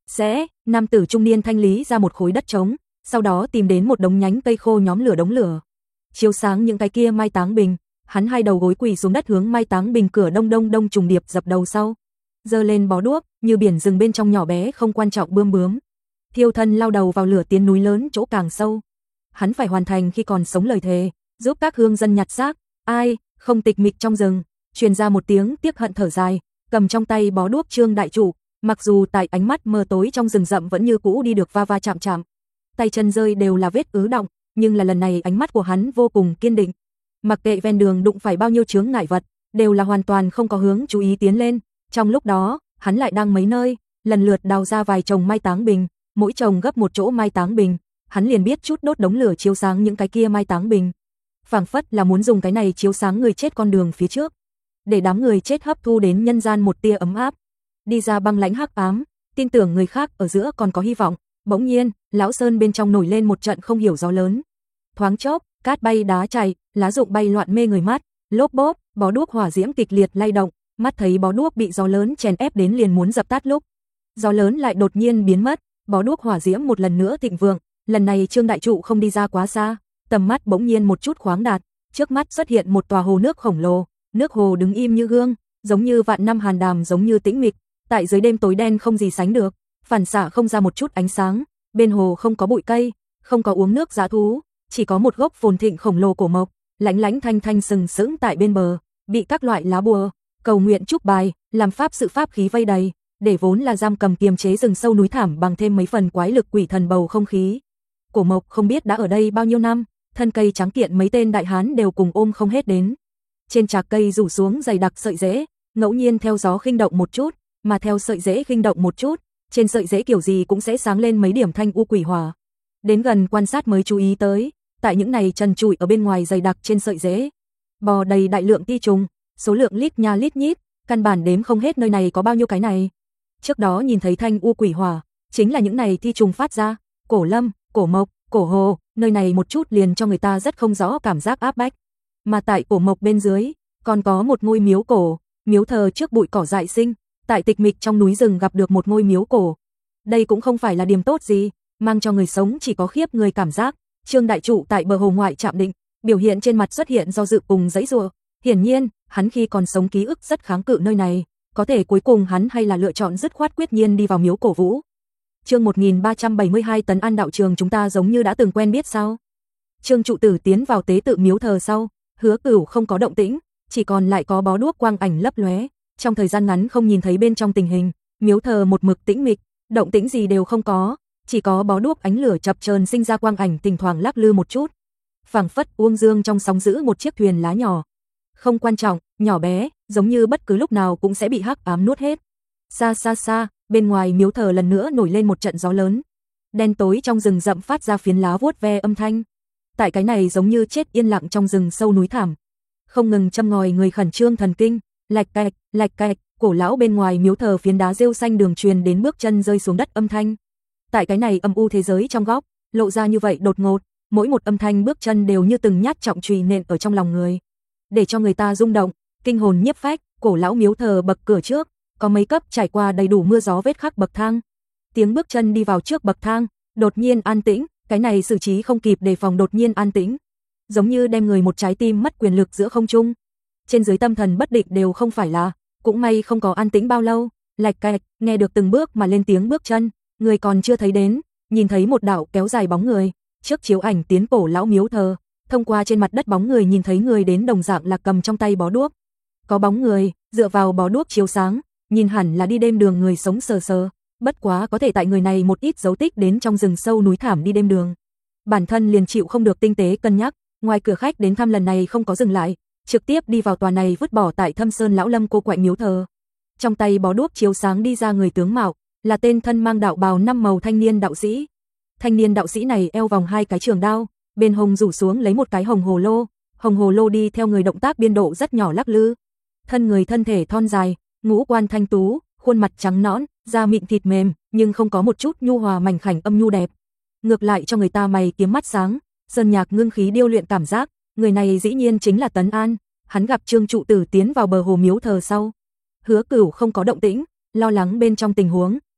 Sẽ, nam tử trung niên thanh lý ra một khối đất trống, sau đó tìm đến một đống nhánh cây khô nhóm lửa đống lửa. Chiếu sáng những cái kia mai táng bình, hắn hai đầu gối quỳ xuống đất hướng mai táng bình cửa đông đông đông trùng điệp dập đầu sau. Giơ lên bó đuốc, như biển rừng bên trong nhỏ bé không quan trọng bươm bướm. Thiêu thân lao đầu vào lửa tiến núi lớn chỗ càng sâu. Hắn phải hoàn thành khi còn sống lời thề, giúp các hương dân nhặt xác, ai không tịch mịch trong rừng, truyền ra một tiếng tiếc hận thở dài, cầm trong tay bó đuốc Trương đại trụ, mặc dù tại ánh mắt mờ tối trong rừng rậm vẫn như cũ đi được va va chạm chạm, tay chân rơi đều là vết ứ động, nhưng là lần này ánh mắt của hắn vô cùng kiên định. Mặc kệ ven đường đụng phải bao nhiêu chướng ngại vật, đều là hoàn toàn không có hướng chú ý tiến lên. Trong lúc đó, hắn lại đang mấy nơi, lần lượt đào ra vài chồng mai táng bình, mỗi chồng gấp một chỗ mai táng bình, hắn liền biết chút đốt đống lửa chiếu sáng những cái kia mai táng bình. Phảng phất là muốn dùng cái này chiếu sáng người chết con đường phía trước, để đám người chết hấp thu đến nhân gian một tia ấm áp. Đi ra băng lãnh hắc ám, tin tưởng người khác ở giữa còn có hy vọng. Bỗng nhiên, lão sơn bên trong nổi lên một trận không hiểu gió lớn. Thoáng chốc, cát bay đá chảy, lá rụng bay loạn mê người mắt, lốp bốp, bó đuốc hỏa diễm kịch liệt lay động, mắt thấy bó đuốc bị gió lớn chèn ép đến liền muốn dập tắt lúc, gió lớn lại đột nhiên biến mất, bó đuốc hỏa diễm một lần nữa thịnh vượng, lần này Trương đại trụ không đi ra quá xa, tầm mắt bỗng nhiên một chút khoáng đạt, trước mắt xuất hiện một tòa hồ nước khổng lồ, nước hồ đứng im như gương, giống như vạn năm hàn đàm, giống như tĩnh mịch, tại dưới đêm tối đen không gì sánh được, phản xạ không ra một chút ánh sáng, bên hồ không có bụi cây, không có uống nước dã thú, chỉ có một gốc phồn thịnh khổng lồ cổ mộc, lánh lánh thanh thanh sừng sững tại bên bờ, bị các loại lá bùa, cầu nguyện chúc bài, làm pháp sự pháp khí vây đầy, để vốn là giam cầm kiềm chế rừng sâu núi thảm bằng thêm mấy phần quái lực quỷ thần bầu không khí. Cổ mộc không biết đã ở đây bao nhiêu năm, thân cây trắng kiện mấy tên đại hán đều cùng ôm không hết đến. Trên trạc cây rủ xuống dày đặc sợi rễ, ngẫu nhiên theo gió khinh động một chút, mà theo sợi rễ khinh động một chút, trên sợi rễ kiểu gì cũng sẽ sáng lên mấy điểm thanh u quỷ hỏa. Đến gần quan sát mới chú ý tới, tại những này trần trụi ở bên ngoài dày đặc trên sợi rễ, bò đầy đại lượng ti trùng, số lượng lít nha lít nhít, căn bản đếm không hết nơi này có bao nhiêu cái này. Trước đó nhìn thấy thanh u quỷ hỏa, chính là những này ti trùng phát ra, cổ lâm, cổ mộc, cổ hồ, nơi này một chút liền cho người ta rất không rõ cảm giác áp bách. Mà tại cổ mộc bên dưới, còn có một ngôi miếu cổ, miếu thờ trước bụi cỏ dại sinh, tại tịch mịch trong núi rừng gặp được một ngôi miếu cổ. Đây cũng không phải là điểm tốt gì, mang cho người sống chỉ có khiếp người cảm giác. Trương đại trụ tại bờ hồ ngoại chạm định, biểu hiện trên mặt xuất hiện do dự cùng giãy giụa. Hiển nhiên, hắn khi còn sống ký ức rất kháng cự nơi này, có thể cuối cùng hắn hay là lựa chọn dứt khoát quyết nhiên đi vào miếu cổ vũ. Chương một nghìn ba trăm bảy mươi hai Tấn An đạo trường, chúng ta giống như đã từng quen biết sao? Trương trụ tử tiến vào tế tự miếu thờ sau, Hứa Cửu không có động tĩnh, chỉ còn lại có bó đuốc quang ảnh lấp lóe. Trong thời gian ngắn không nhìn thấy bên trong tình hình, miếu thờ một mực tĩnh mịch, động tĩnh gì đều không có, chỉ có bó đuốc ánh lửa chập chờn sinh ra quang ảnh thỉnh thoảng lắc lư một chút. Phảng phất uông dương trong sóng giữ một chiếc thuyền lá nhỏ. Không quan trọng, nhỏ bé, giống như bất cứ lúc nào cũng sẽ bị hắc ám nuốt hết. Xa xa xa, bên ngoài miếu thờ lần nữa nổi lên một trận gió lớn. Đen tối trong rừng rậm phát ra phiến lá vuốt ve âm thanh. Tại cái này giống như chết yên lặng trong rừng sâu núi thảm, không ngừng châm ngòi người khẩn trương thần kinh, lạch cạch, lạch cạch, cổ lão bên ngoài miếu thờ phiến đá rêu xanh đường truyền đến bước chân rơi xuống đất âm thanh. Tại cái này âm u thế giới trong góc, lộ ra như vậy đột ngột, mỗi một âm thanh bước chân đều như từng nhát trọng chùy nện ở trong lòng người, để cho người ta rung động, kinh hồn nhiếp phách. Cổ lão miếu thờ bậc cửa trước, có mấy cấp trải qua đầy đủ mưa gió vết khắc bậc thang. Tiếng bước chân đi vào trước bậc thang, đột nhiên an tĩnh, cái này xử trí không kịp đề phòng đột nhiên an tĩnh, giống như đem người một trái tim mất quyền lực giữa không trung. Trên dưới tâm thần bất định đều không phải là, cũng may không có an tĩnh bao lâu, lạch cạch, nghe được từng bước mà lên tiếng bước chân, người còn chưa thấy đến, nhìn thấy một đạo kéo dài bóng người, trước chiếu ảnh tiến cổ lão miếu thờ, thông qua trên mặt đất bóng người nhìn thấy người đến đồng dạng là cầm trong tay bó đuốc. Có bóng người, dựa vào bó đuốc chiếu sáng, nhìn hẳn là đi đêm đường người sống sờ sờ, bất quá có thể tại người này một ít dấu tích đến trong rừng sâu núi thảm đi đêm đường. Bản thân liền chịu không được tinh tế cân nhắc, ngoài cửa khách đến thăm lần này không có dừng lại, trực tiếp đi vào tòa này vứt bỏ tại Thâm Sơn lão lâm cô quạnh miếu thờ. Trong tay bó đuốc chiếu sáng đi ra người tướng mạo, là tên thân mang đạo bào năm màu thanh niên đạo sĩ. Thanh niên đạo sĩ này eo vòng hai cái trường đao, bên hông rủ xuống lấy một cái hồng hồ lô, hồng hồ lô đi theo người động tác biên độ rất nhỏ lắc lư. Thân người thân thể thon dài, ngũ quan thanh tú, khuôn mặt trắng nõn, da mịn thịt mềm, nhưng không có một chút nhu hòa mảnh khảnh âm nhu đẹp. Ngược lại cho người ta mày kiếm mắt sáng, sơn nhạc ngưng khí điêu luyện cảm giác, người này dĩ nhiên chính là Tấn An. Hắn gặp Trương trụ tử tiến vào bờ hồ miếu thờ sau, Hứa Cửu không có động tĩnh, lo lắng bên trong tình huống,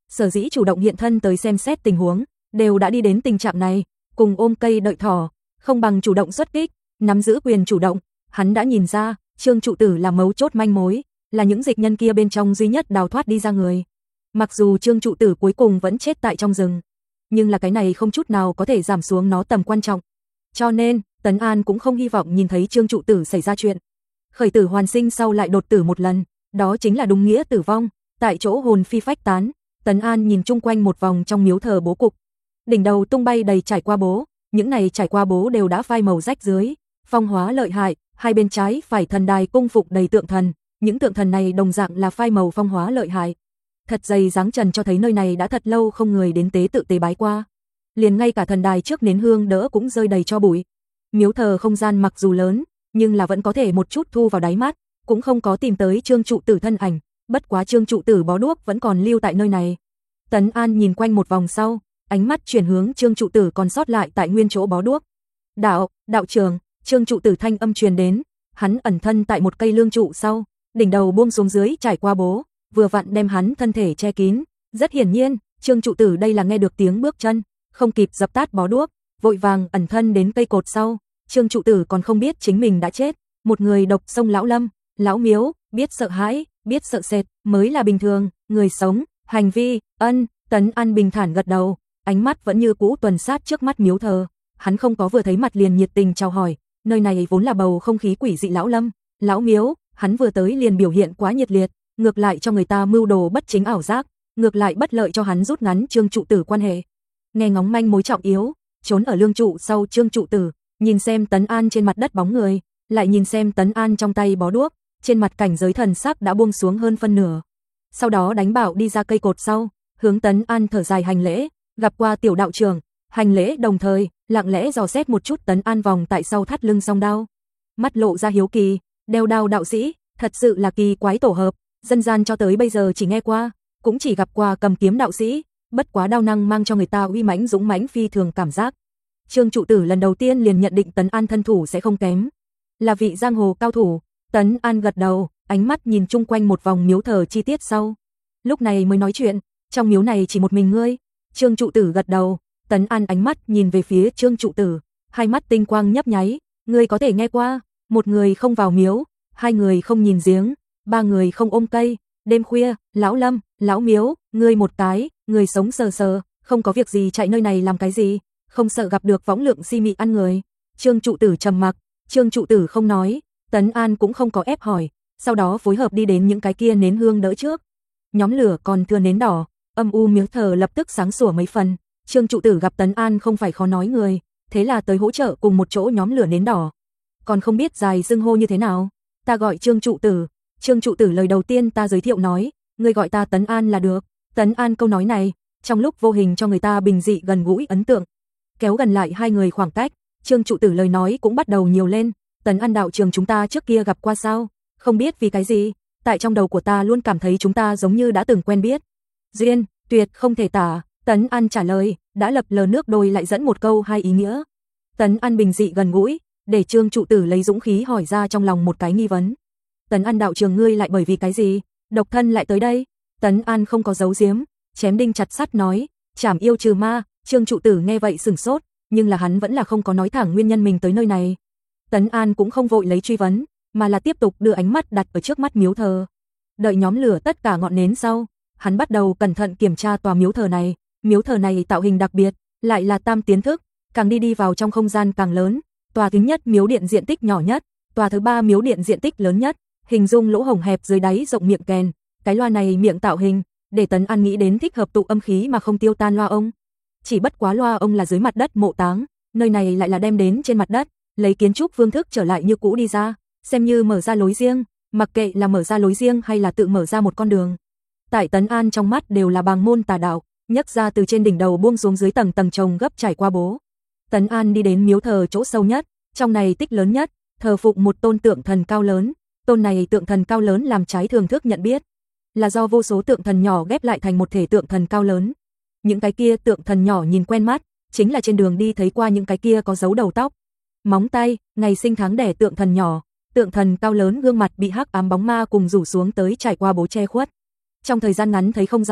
sở dĩ chủ động hiện thân tới xem xét tình huống, đều đã đi đến tình trạng này, cùng ôm cây đợi thỏ, không bằng chủ động xuất kích, nắm giữ quyền chủ động. Hắn đã nhìn ra, Trương trụ tử là mấu chốt manh mối, là những dịch nhân kia bên trong duy nhất đào thoát đi ra người. Mặc dù Trương trụ tử cuối cùng vẫn chết tại trong rừng, nhưng là cái này không chút nào có thể giảm xuống nó tầm quan trọng. Cho nên, Tấn An cũng không hy vọng nhìn thấy Trương trụ tử xảy ra chuyện. Khởi tử hoàn sinh sau lại đột tử một lần, đó chính là đúng nghĩa tử vong, tại chỗ hồn phi phách tán. Tấn An nhìn chung quanh một vòng trong miếu thờ bố cục, đỉnh đầu tung bay đầy trải qua bố, những này trải qua bố đều đã phai màu rách dưới, phong hóa lợi hại, hai bên trái phải thần đài cung phục đầy tượng thần, những tượng thần này đồng dạng là phai màu phong hóa lợi hại. Thật dày dáng trần cho thấy nơi này đã thật lâu không người đến tế tự tế bái qua. Liền ngay cả thần đài trước nến hương đỡ cũng rơi đầy cho bụi. Miếu thờ không gian mặc dù lớn, nhưng là vẫn có thể một chút thu vào đáy mắt, cũng không có tìm tới Trương trụ tử thân ảnh, bất quá Trương trụ tử bó đuốc vẫn còn lưu tại nơi này. Tấn An nhìn quanh một vòng sau, ánh mắt chuyển hướng Trương trụ tử còn sót lại tại nguyên chỗ bó đuốc. "Đạo, đạo trưởng." Trương trụ tử thanh âm truyền đến, hắn ẩn thân tại một cây lương trụ sau, đỉnh đầu buông xuống dưới trải qua bố, vừa vặn đem hắn thân thể che kín. Rất hiển nhiên, Trương trụ tử đây là nghe được tiếng bước chân, không kịp dập tắt bó đuốc, vội vàng ẩn thân đến cây cột sau. Trương trụ tử còn không biết chính mình đã chết, một người độc sông lão lâm, lão miếu, biết sợ hãi, biết sợ sệt mới là bình thường, người sống, hành vi, ân. Tấn An bình thản gật đầu, ánh mắt vẫn như cũ tuần sát trước mắt miếu thờ, hắn không có vừa thấy mặt liền nhiệt tình chào hỏi, nơi này vốn là bầu không khí quỷ dị lão lâm, lão miếu, hắn vừa tới liền biểu hiện quá nhiệt liệt, ngược lại cho người ta mưu đồ bất chính ảo giác, ngược lại bất lợi cho hắn rút ngắn Trương trụ tử quan hệ. Nghe ngóng manh mối trọng yếu, trốn ở lương trụ sau Trương trụ tử, nhìn xem Tấn An trên mặt đất bóng người, lại nhìn xem Tấn An trong tay bó đuốc, trên mặt cảnh giới thần sắc đã buông xuống hơn phân nửa. Sau đó đánh bảo đi ra cây cột sau, hướng Tấn An thở dài hành lễ, gặp qua tiểu đạo trưởng, hành lễ đồng thời, lặng lẽ dò xét một chút Tấn An vòng tại sau thắt lưng song đao. Mắt lộ ra hiếu kỳ, đeo đao đạo sĩ, thật sự là kỳ quái tổ hợp, dân gian cho tới bây giờ chỉ nghe qua, cũng chỉ gặp qua cầm kiếm đạo sĩ, bất quá đao năng mang cho người ta uy mãnh dũng mãnh phi thường cảm giác. Trương trụ tử lần đầu tiên liền nhận định Tấn An thân thủ sẽ không kém, là vị giang hồ cao thủ. Tấn An gật đầu, ánh mắt nhìn chung quanh một vòng miếu thờ chi tiết sau, lúc này mới nói chuyện, trong miếu này chỉ một mình ngươi. Trương trụ tử gật đầu, Tấn An ánh mắt nhìn về phía Trương trụ tử, hai mắt tinh quang nhấp nháy, ngươi có thể nghe qua, một người không vào miếu, hai người không nhìn giếng, ba người không ôm cây, đêm khuya, lão lâm, lão miếu, ngươi một cái, người sống sờ sờ, không có việc gì chạy nơi này làm cái gì, không sợ gặp được võng lượng si mị ăn người. Trương trụ tử trầm mặc, Trương trụ tử không nói, Tấn An cũng không có ép hỏi, sau đó phối hợp đi đến những cái kia nến hương đỡ trước. Nhóm lửa còn thừa nến đỏ, âm u miếu thờ lập tức sáng sủa mấy phần. Trương trụ tử gặp Tấn An không phải khó nói người, thế là tới hỗ trợ cùng một chỗ nhóm lửa nến đỏ. Còn không biết dài xưng hô như thế nào, ta gọi Trương trụ tử. Trương trụ tử lời đầu tiên ta giới thiệu nói, ngươi gọi ta Tấn An là được. Tấn An câu nói này, trong lúc vô hình cho người ta bình dị gần gũi ấn tượng, kéo gần lại hai người khoảng cách. Trương trụ tử lời nói cũng bắt đầu nhiều lên, Tấn An đạo trường chúng ta trước kia gặp qua sao? Không biết vì cái gì, tại trong đầu của ta luôn cảm thấy chúng ta giống như đã từng quen biết. Duyên, tuyệt không thể tả. Tấn An trả lời, đã lập lờ nước đôi lại dẫn một câu hai ý nghĩa. Tấn An bình dị gần gũi, để Trương trụ tử lấy dũng khí hỏi ra trong lòng một cái nghi vấn. Tấn An đạo trường ngươi lại bởi vì cái gì, độc thân lại tới đây? Tấn An không có giấu giếm, chém đinh chặt sắt nói, trảm yêu trừ ma. Trương trụ tử nghe vậy sửng sốt, nhưng là hắn vẫn là không có nói thẳng nguyên nhân mình tới nơi này. Tấn An cũng không vội lấy truy vấn, mà là tiếp tục đưa ánh mắt đặt ở trước mắt miếu thờ. Đợi nhóm lửa tất cả ngọn nến sau, hắn bắt đầu cẩn thận kiểm tra tòa miếu thờ này. Miếu thờ này tạo hình đặc biệt, lại là tam tiến thức, càng đi đi vào trong không gian càng lớn. Tòa thứ nhất miếu điện diện tích nhỏ nhất, tòa thứ ba miếu điện diện tích lớn nhất, hình dung lỗ hổng hẹp dưới đáy rộng miệng kèn. Cái loa này miệng tạo hình, để Tấn An nghĩ đến thích hợp tụ âm khí mà không tiêu tan loa ông. Chỉ bất quá loa ông là dưới mặt đất mộ táng, nơi này lại là đem đến trên mặt đất, lấy kiến trúc phương thức trở lại như cũ đi ra, xem như mở ra lối riêng, mặc kệ là mở ra lối riêng hay là tự mở ra một con đường. Tại Tấn An trong mắt đều là bàng môn tà đạo, nhấc ra từ trên đỉnh đầu buông xuống dưới tầng tầng chồng gấp trải qua bố. Tấn An đi đến miếu thờ chỗ sâu nhất, trong này tích lớn nhất, thờ phụng một tôn tượng thần cao lớn. Tôn này tượng thần cao lớn làm trái thường thức nhận biết, là do vô số tượng thần nhỏ ghép lại thành một thể tượng thần cao lớn. Những cái kia tượng thần nhỏ nhìn quen mắt, chính là trên đường đi thấy qua những cái kia có dấu đầu tóc, móng tay, ngày sinh tháng đẻ tượng thần nhỏ. Tượng thần cao lớn gương mặt bị hắc ám bóng ma cùng rủ xuống tới trải qua bố che khuất. Trong thời gian ngắn thấy không rõ,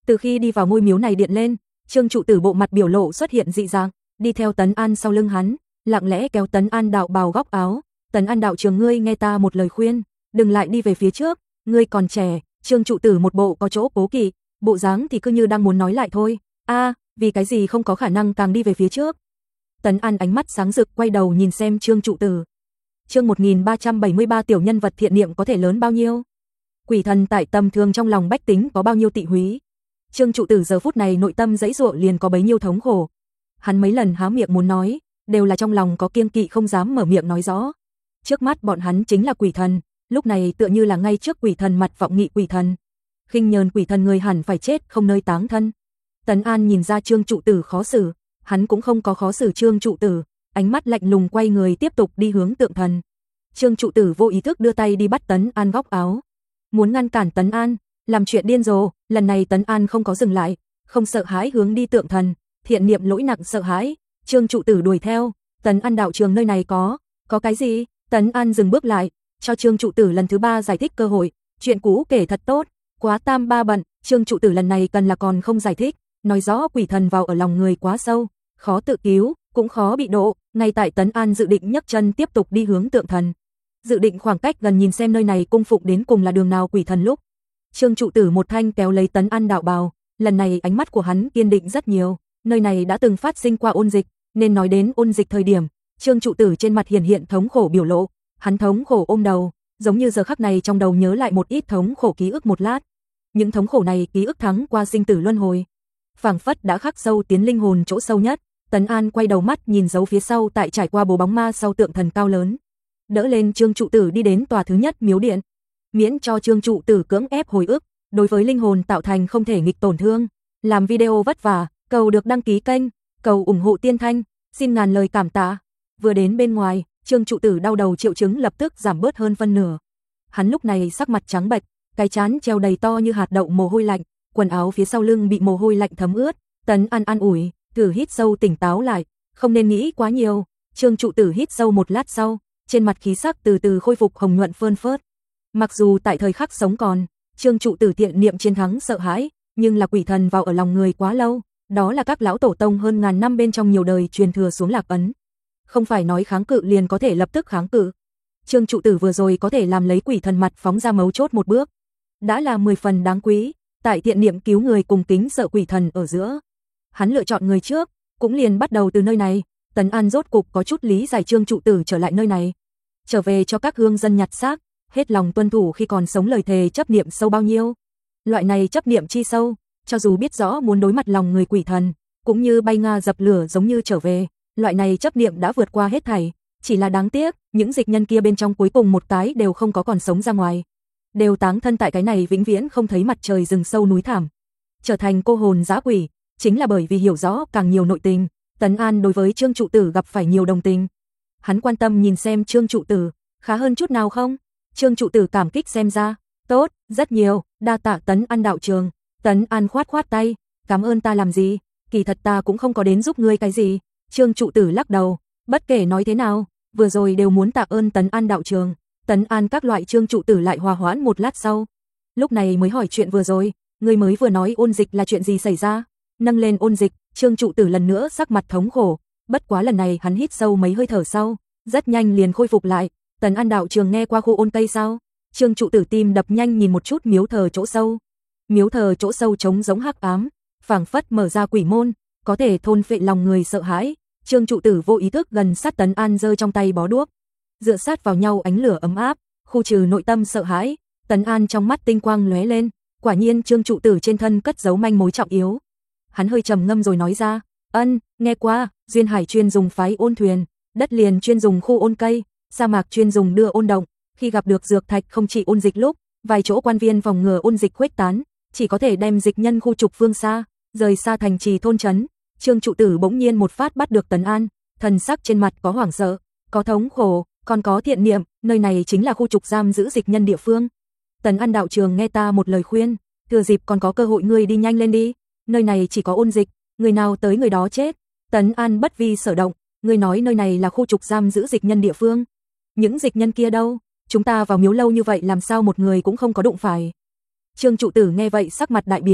Từ khi đi vào ngôi miếu này điện lên, Trương trụ tử bộ mặt biểu lộ xuất hiện dị dạng, đi theo Tấn An sau lưng hắn, lặng lẽ kéo Tấn An đạo bào góc áo. Tấn An đạo trường, ngươi nghe ta một lời khuyên, đừng lại đi về phía trước, ngươi còn trẻ. Trương trụ tử một bộ có chỗ cố kỵ, bộ dáng thì cứ như đang muốn nói lại thôi. A, à, vì cái gì không có khả năng càng đi về phía trước? Tấn An ánh mắt sáng rực quay đầu nhìn xem Trương trụ tử. Chương một nghìn ba trăm bảy mươi ba tiểu nhân vật thiện niệm có thể lớn bao nhiêu? Quỷ thần tại tầm thường trong lòng bách tính có bao nhiêu tị húy? Trương trụ tử giờ phút này nội tâm giãy giụa liền có bấy nhiêu thống khổ. Hắn mấy lần há miệng muốn nói, đều là trong lòng có kiêng kỵ không dám mở miệng nói rõ. Trước mắt bọn hắn chính là quỷ thần, lúc này tựa như là ngay trước quỷ thần mặt vọng nghị quỷ thần. Khinh nhờn quỷ thần người hẳn phải chết không nơi táng thân. Tấn An nhìn ra Trương trụ tử khó xử, hắn cũng không có khó xử Trương trụ tử, ánh mắt lạnh lùng quay người tiếp tục đi hướng tượng thần. Trương trụ tử vô ý thức đưa tay đi bắt Tấn An góc áo, muốn ngăn cản Tấn An, làm chuyện điên rồ. Lần này Tấn An không có dừng lại, không sợ hãi hướng đi tượng thần, thiện niệm lỗi nặng sợ hãi. Trương trụ tử đuổi theo, Tấn An đạo trường nơi này có, có cái gì? Tấn An dừng bước lại, cho Trương trụ tử lần thứ ba giải thích cơ hội, chuyện cũ kể thật tốt, quá tam ba bận. Trương trụ tử lần này cần là còn không giải thích, nói rõ quỷ thần vào ở lòng người quá sâu, khó tự cứu, cũng khó bị độ. Ngay tại Tấn An dự định nhấc chân tiếp tục đi hướng tượng thần, dự định khoảng cách gần nhìn xem nơi này cung phục đến cùng là đường nào quỷ thần lúc, Trương trụ tử một thanh kéo lấy Tấn An đạo bào, lần này ánh mắt của hắn kiên định rất nhiều, nơi này đã từng phát sinh qua ôn dịch, nên nói đến ôn dịch thời điểm, Trương trụ tử trên mặt hiển hiện thống khổ biểu lộ, hắn thống khổ ôm đầu, giống như giờ khắc này trong đầu nhớ lại một ít thống khổ ký ức một lát. Những thống khổ này ký ức thắng qua sinh tử luân hồi, phảng phất đã khắc sâu tiến linh hồn chỗ sâu nhất. Tấn An quay đầu mắt nhìn dấu phía sau tại trải qua bố bóng ma sau tượng thần cao lớn, đỡ lên Trương trụ tử đi đến tòa thứ nhất miếu điện, miễn cho Trương trụ tử cưỡng ép hồi ức, đối với linh hồn tạo thành không thể nghịch tổn thương. Làm video vất vả, cầu được đăng ký kênh, cầu ủng hộ Tiên Thanh, xin ngàn lời cảm tạ. Vừa đến bên ngoài, Trương trụ tử đau đầu triệu chứng lập tức giảm bớt hơn phân nửa. Hắn lúc này sắc mặt trắng bệch, cái trán treo đầy to như hạt đậu mồ hôi lạnh, quần áo phía sau lưng bị mồ hôi lạnh thấm ướt. Tấn An an ủi, thử hít sâu tỉnh táo lại, không nên nghĩ quá nhiều. Trương trụ tử hít sâu một lát sau, trên mặt khí sắc từ từ khôi phục hồng nhuận phơn phớt. Mặc dù tại thời khắc sống còn, Trương trụ tử thiện niệm chiến thắng sợ hãi, nhưng là quỷ thần vào ở lòng người quá lâu, đó là các lão tổ tông hơn ngàn năm bên trong nhiều đời truyền thừa xuống lạc ấn. Không phải nói kháng cự liền có thể lập tức kháng cự. Trương trụ tử vừa rồi có thể làm lấy quỷ thần mặt phóng ra mấu chốt một bước, đã là mười phần đáng quý. Tại thiện niệm cứu người cùng kính sợ quỷ thần ở giữa, hắn lựa chọn người trước, cũng liền bắt đầu từ nơi này. Tấn An rốt cục có chút lý giải Trương trụ tử trở lại nơi này, trở về cho các hương dân nhặt xác, hết lòng tuân thủ khi còn sống lời thề chấp niệm sâu bao nhiêu. Loại này chấp niệm chi sâu, cho dù biết rõ muốn đối mặt lòng người quỷ thần, cũng như bay nga dập lửa giống như trở về. Loại này chấp niệm đã vượt qua hết thảy, chỉ là đáng tiếc, những dịch nhân kia bên trong cuối cùng một cái đều không có còn sống ra ngoài, đều táng thân tại cái này vĩnh viễn không thấy mặt trời rừng sâu núi thảm, trở thành cô hồn dã quỷ. Chính là bởi vì hiểu rõ càng nhiều nội tình, Tấn An đối với Trương trụ tử gặp phải nhiều đồng tình. Hắn quan tâm nhìn xem Trương trụ tử, khá hơn chút nào không? Trương trụ tử cảm kích xem ra, tốt, rất nhiều, đa tạ Tấn An đạo trường. Tấn An khoát khoát tay, cảm ơn ta làm gì, kỳ thật ta cũng không có đến giúp ngươi cái gì. Trương trụ tử lắc đầu, bất kể nói thế nào, vừa rồi đều muốn tạ ơn Tấn An đạo trường. Tấn An các loại Trương trụ tử lại hòa hoãn một lát sau, lúc này mới hỏi chuyện vừa rồi, ngươi mới vừa nói ôn dịch là chuyện gì xảy ra? Nâng lên ôn dịch, Trương trụ tử lần nữa sắc mặt thống khổ, bất quá lần này hắn hít sâu mấy hơi thở sau, rất nhanh liền khôi phục lại. Tấn An đạo trường nghe qua khu ôn tây sao? Trương trụ tử tim đập nhanh nhìn một chút miếu thờ chỗ sâu. Miếu thờ chỗ sâu trống giống hắc ám, phảng phất mở ra quỷ môn, có thể thôn phệ lòng người sợ hãi. Trương trụ tử vô ý thức gần sát Tấn An giơ trong tay bó đuốc, dựa sát vào nhau ánh lửa ấm áp, khu trừ nội tâm sợ hãi. Tấn An trong mắt tinh quang lóe lên, quả nhiên Trương trụ tử trên thân cất giấu manh mối trọng yếu. Hắn hơi trầm ngâm rồi nói ra, ân, nghe qua, duyên hải chuyên dùng phái ôn thuyền, đất liền chuyên dùng khu ôn cây, sa mạc chuyên dùng đưa ôn động. Khi gặp được dược thạch không trị ôn dịch lúc, vài chỗ quan viên phòng ngừa ôn dịch khuếch tán, chỉ có thể đem dịch nhân khu trục phương xa, rời xa thành trì thôn trấn. Trương trụ tử bỗng nhiên một phát bắt được Tấn An, thần sắc trên mặt có hoảng sợ, có thống khổ, còn có thiện niệm, nơi này chính là khu trục giam giữ dịch nhân địa phương. Tấn An đạo trường nghe ta một lời khuyên, thừa dịp còn có cơ hội ngươi đi nhanh lên đi, nơi này chỉ có ôn dịch, người nào tới người đó chết. Tấn An bất vi sở động, ngươi nói nơi này là khu trục giam giữ dịch nhân địa phương, những dịch nhân kia đâu? Chúng ta vào miếu lâu như vậy làm sao một người cũng không có đụng phải? Trương trụ tử nghe vậy sắc mặt đại biến,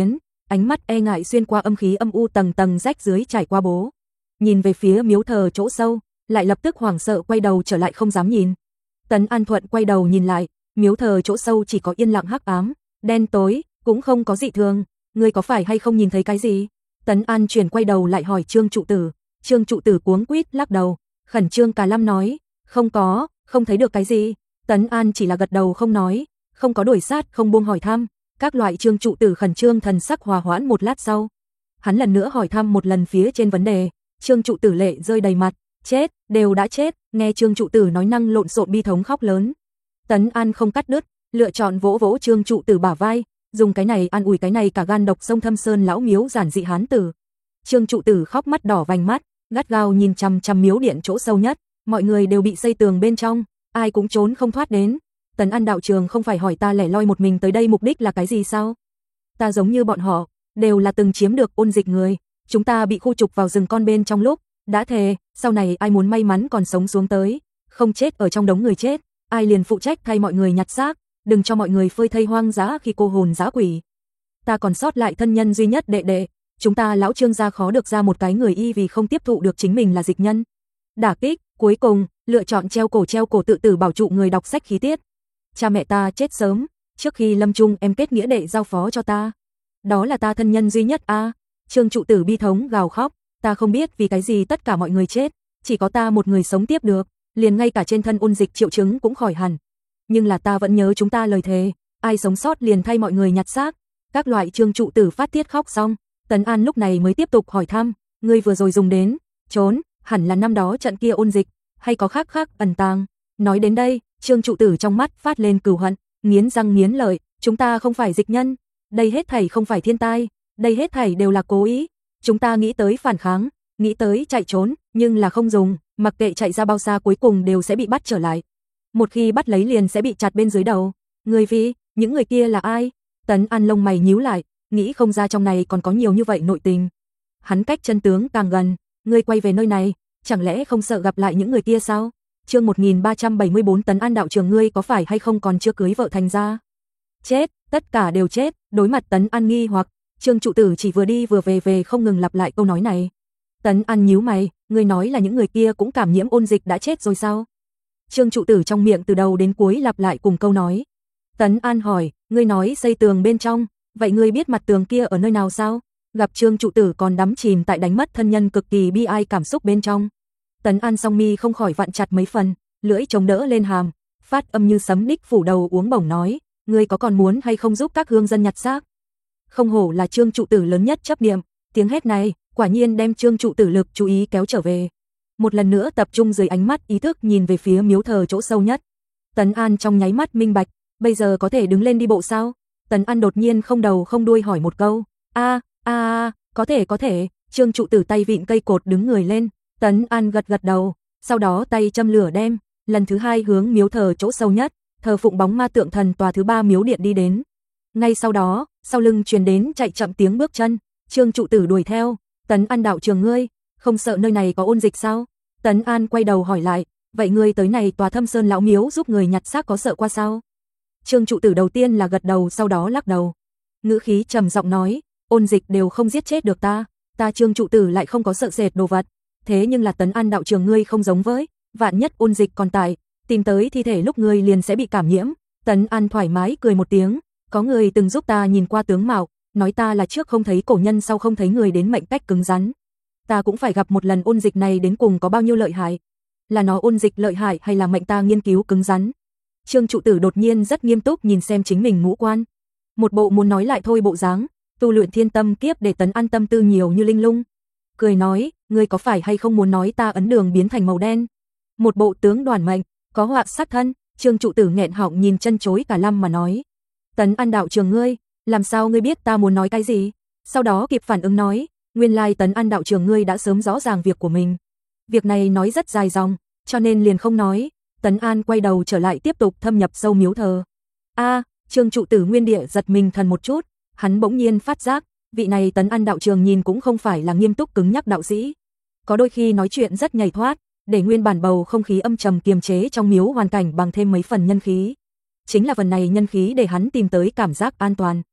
ánh mắt e ngại xuyên qua âm khí âm u tầng tầng rách dưới trải qua bố. Nhìn về phía miếu thờ chỗ sâu, lại lập tức hoảng sợ quay đầu trở lại không dám nhìn. Tấn An Thuận quay đầu nhìn lại, miếu thờ chỗ sâu chỉ có yên lặng hắc ám, đen tối, cũng không có dị thường. Ngươi có phải hay không nhìn thấy cái gì? Tấn An chuyển quay đầu lại hỏi Trương trụ tử. Trương trụ tử cuống quýt lắc đầu, khẩn trương cả lâm nói, không có, không thấy được cái gì. Tấn An chỉ là gật đầu không nói, không có đuổi sát không buông hỏi thăm. Các loại Trương trụ tử khẩn trương thần sắc hòa hoãn một lát sau. Hắn lần nữa hỏi thăm một lần phía trên vấn đề, Trương trụ tử lệ rơi đầy mặt, chết, đều đã chết, nghe Trương trụ tử nói năng lộn xộn bi thống khóc lớn. Tấn An không cắt đứt, lựa chọn vỗ vỗ Trương trụ tử bả vai, dùng cái này an ủi cái này cả gan độc sông Thâm Sơn lão miếu giản dị hán tử. Trương trụ tử khóc mắt đỏ vành mắt, gắt gao nhìn chằm chằm miếu điện chỗ sâu nhất, mọi người đều bị xây tường bên trong, ai cũng trốn không thoát đến. Tấn An đạo trường không phải hỏi ta lẻ loi một mình tới đây mục đích là cái gì sao? Ta giống như bọn họ, đều là từng chiếm được ôn dịch người, chúng ta bị khu trục vào rừng con bên trong lúc, đã thề, sau này ai muốn may mắn còn sống xuống tới, không chết ở trong đống người chết, ai liền phụ trách thay mọi người nhặt xác, đừng cho mọi người phơi thây hoang dã khi cô hồn dã quỷ. Ta còn sót lại thân nhân duy nhất đệ đệ, chúng ta lão Trương gia khó được ra một cái người y vì không tiếp thụ được chính mình là dịch nhân. Đả kích, cuối cùng, lựa chọn treo cổ treo cổ tự tử bảo trụ người đọc sách khí tiết. Cha mẹ ta chết sớm, trước khi lâm chung em kết nghĩa đệ giao phó cho ta. Đó là ta thân nhân duy nhất a. À. Trương trụ tử bi thống gào khóc, ta không biết vì cái gì tất cả mọi người chết, chỉ có ta một người sống tiếp được, liền ngay cả trên thân ôn dịch triệu chứng cũng khỏi hẳn. Nhưng là ta vẫn nhớ chúng ta lời thề, ai sống sót liền thay mọi người nhặt xác. Các loại Trương trụ tử phát tiết khóc xong, Tấn An lúc này mới tiếp tục hỏi thăm, ngươi vừa rồi dùng đến, trốn, hẳn là năm đó trận kia ôn dịch, hay có khác khác ẩn tàng. Nói đến đây, Trương trụ tử trong mắt phát lên cừu hận, nghiến răng nghiến lợi, chúng ta không phải dịch nhân, đây hết thảy không phải thiên tai, đây hết thảy đều là cố ý, chúng ta nghĩ tới phản kháng, nghĩ tới chạy trốn, nhưng là không dùng, mặc kệ chạy ra bao xa cuối cùng đều sẽ bị bắt trở lại. Một khi bắt lấy liền sẽ bị chặt bên dưới đầu. Người vì, những người kia là ai? Tấn An lông mày nhíu lại, nghĩ không ra trong này còn có nhiều như vậy nội tình. Hắn cách chân tướng càng gần, ngươi quay về nơi này, chẳng lẽ không sợ gặp lại những người kia sao? Chương một nghìn ba trăm bảy mươi bốn Tấn An đạo trường ngươi có phải hay không còn chưa cưới vợ thành ra? Chết, tất cả đều chết. Đối mặt Tấn An nghi hoặc, Trương trụ tử chỉ vừa đi vừa về về không ngừng lặp lại câu nói này. Tấn An nhíu mày, ngươi nói là những người kia cũng cảm nhiễm ôn dịch đã chết rồi sao? Trương trụ tử trong miệng từ đầu đến cuối lặp lại cùng câu nói. Tấn An hỏi, ngươi nói xây tường bên trong, vậy ngươi biết mặt tường kia ở nơi nào sao? Gặp Trương trụ tử còn đắm chìm tại đánh mất thân nhân cực kỳ bi ai cảm xúc bên trong. Tấn An song mi không khỏi vặn chặt mấy phần, lưỡi chống đỡ lên hàm, phát âm như sấm đích phủ đầu uống bổng nói, ngươi có còn muốn hay không giúp các hương dân nhặt xác? Không hổ là Trương trụ tử lớn nhất chấp niệm, tiếng hét này quả nhiên đem Trương trụ tử lực chú ý kéo trở về. Một lần nữa tập trung dưới ánh mắt ý thức nhìn về phía miếu thờ chỗ sâu nhất. Tấn An trong nháy mắt minh bạch, bây giờ có thể đứng lên đi bộ sao? Tấn An đột nhiên không đầu không đuôi hỏi một câu. A, a, a, có thể có thể. Trương trụ tử tay vịn cây cột đứng người lên. Tấn An gật gật đầu, sau đó tay châm lửa đem, lần thứ hai hướng miếu thờ chỗ sâu nhất, thờ phụng bóng ma tượng thần tòa thứ ba miếu điện đi đến. Ngay sau đó, sau lưng truyền đến chạy chậm tiếng bước chân, Trương trụ tử đuổi theo. Tấn An đạo trường ngươi, không sợ nơi này có ôn dịch sao? Tấn An quay đầu hỏi lại, vậy ngươi tới này tòa Thâm Sơn lão miếu giúp người nhặt xác có sợ qua sao? Trương trụ tử đầu tiên là gật đầu sau đó lắc đầu. Ngữ khí trầm giọng nói, ôn dịch đều không giết chết được ta, ta Trương trụ tử lại không có sợ sệt đồ vật. Thế nhưng là Tấn An đạo trường ngươi không giống với, vạn nhất ôn dịch còn tại, tìm tới thi thể lúc ngươi liền sẽ bị cảm nhiễm. Tấn An thoải mái cười một tiếng, có người từng giúp ta nhìn qua tướng mạo, nói ta là trước không thấy cổ nhân sau không thấy người đến mệnh cách cứng rắn. Ta cũng phải gặp một lần ôn dịch này đến cùng có bao nhiêu lợi hại. Là nó ôn dịch lợi hại hay là mệnh ta nghiên cứu cứng rắn? Trương trụ tử đột nhiên rất nghiêm túc nhìn xem chính mình ngũ quan. Một bộ muốn nói lại thôi bộ dáng, tu luyện thiên tâm kiếp để Tấn An tâm tư nhiều như linh lung. Cười nói, ngươi có phải hay không muốn nói ta ấn đường biến thành màu đen? Một bộ tướng đoàn mệnh, có họa sát thân. Trương trụ tử nghẹn họng nhìn chân chối cả lăm mà nói. Tấn An đạo trường ngươi, làm sao ngươi biết ta muốn nói cái gì? Sau đó kịp phản ứng nói, nguyên lai Tấn An đạo trường ngươi đã sớm rõ ràng việc của mình. Việc này nói rất dài dòng, cho nên liền không nói. Tấn An quay đầu trở lại tiếp tục thâm nhập sâu miếu thờ. A, Trương trụ tử nguyên địa giật mình thần một chút, hắn bỗng nhiên phát giác, vị này Tấn An đạo trường nhìn cũng không phải là nghiêm túc cứng nhắc đạo sĩ. Có đôi khi nói chuyện rất nhảy thoát, để nguyên bản bầu không khí âm trầm kiềm chế trong miếu hoàn cảnh bằng thêm mấy phần nhân khí. Chính là phần này nhân khí để hắn tìm tới cảm giác an toàn.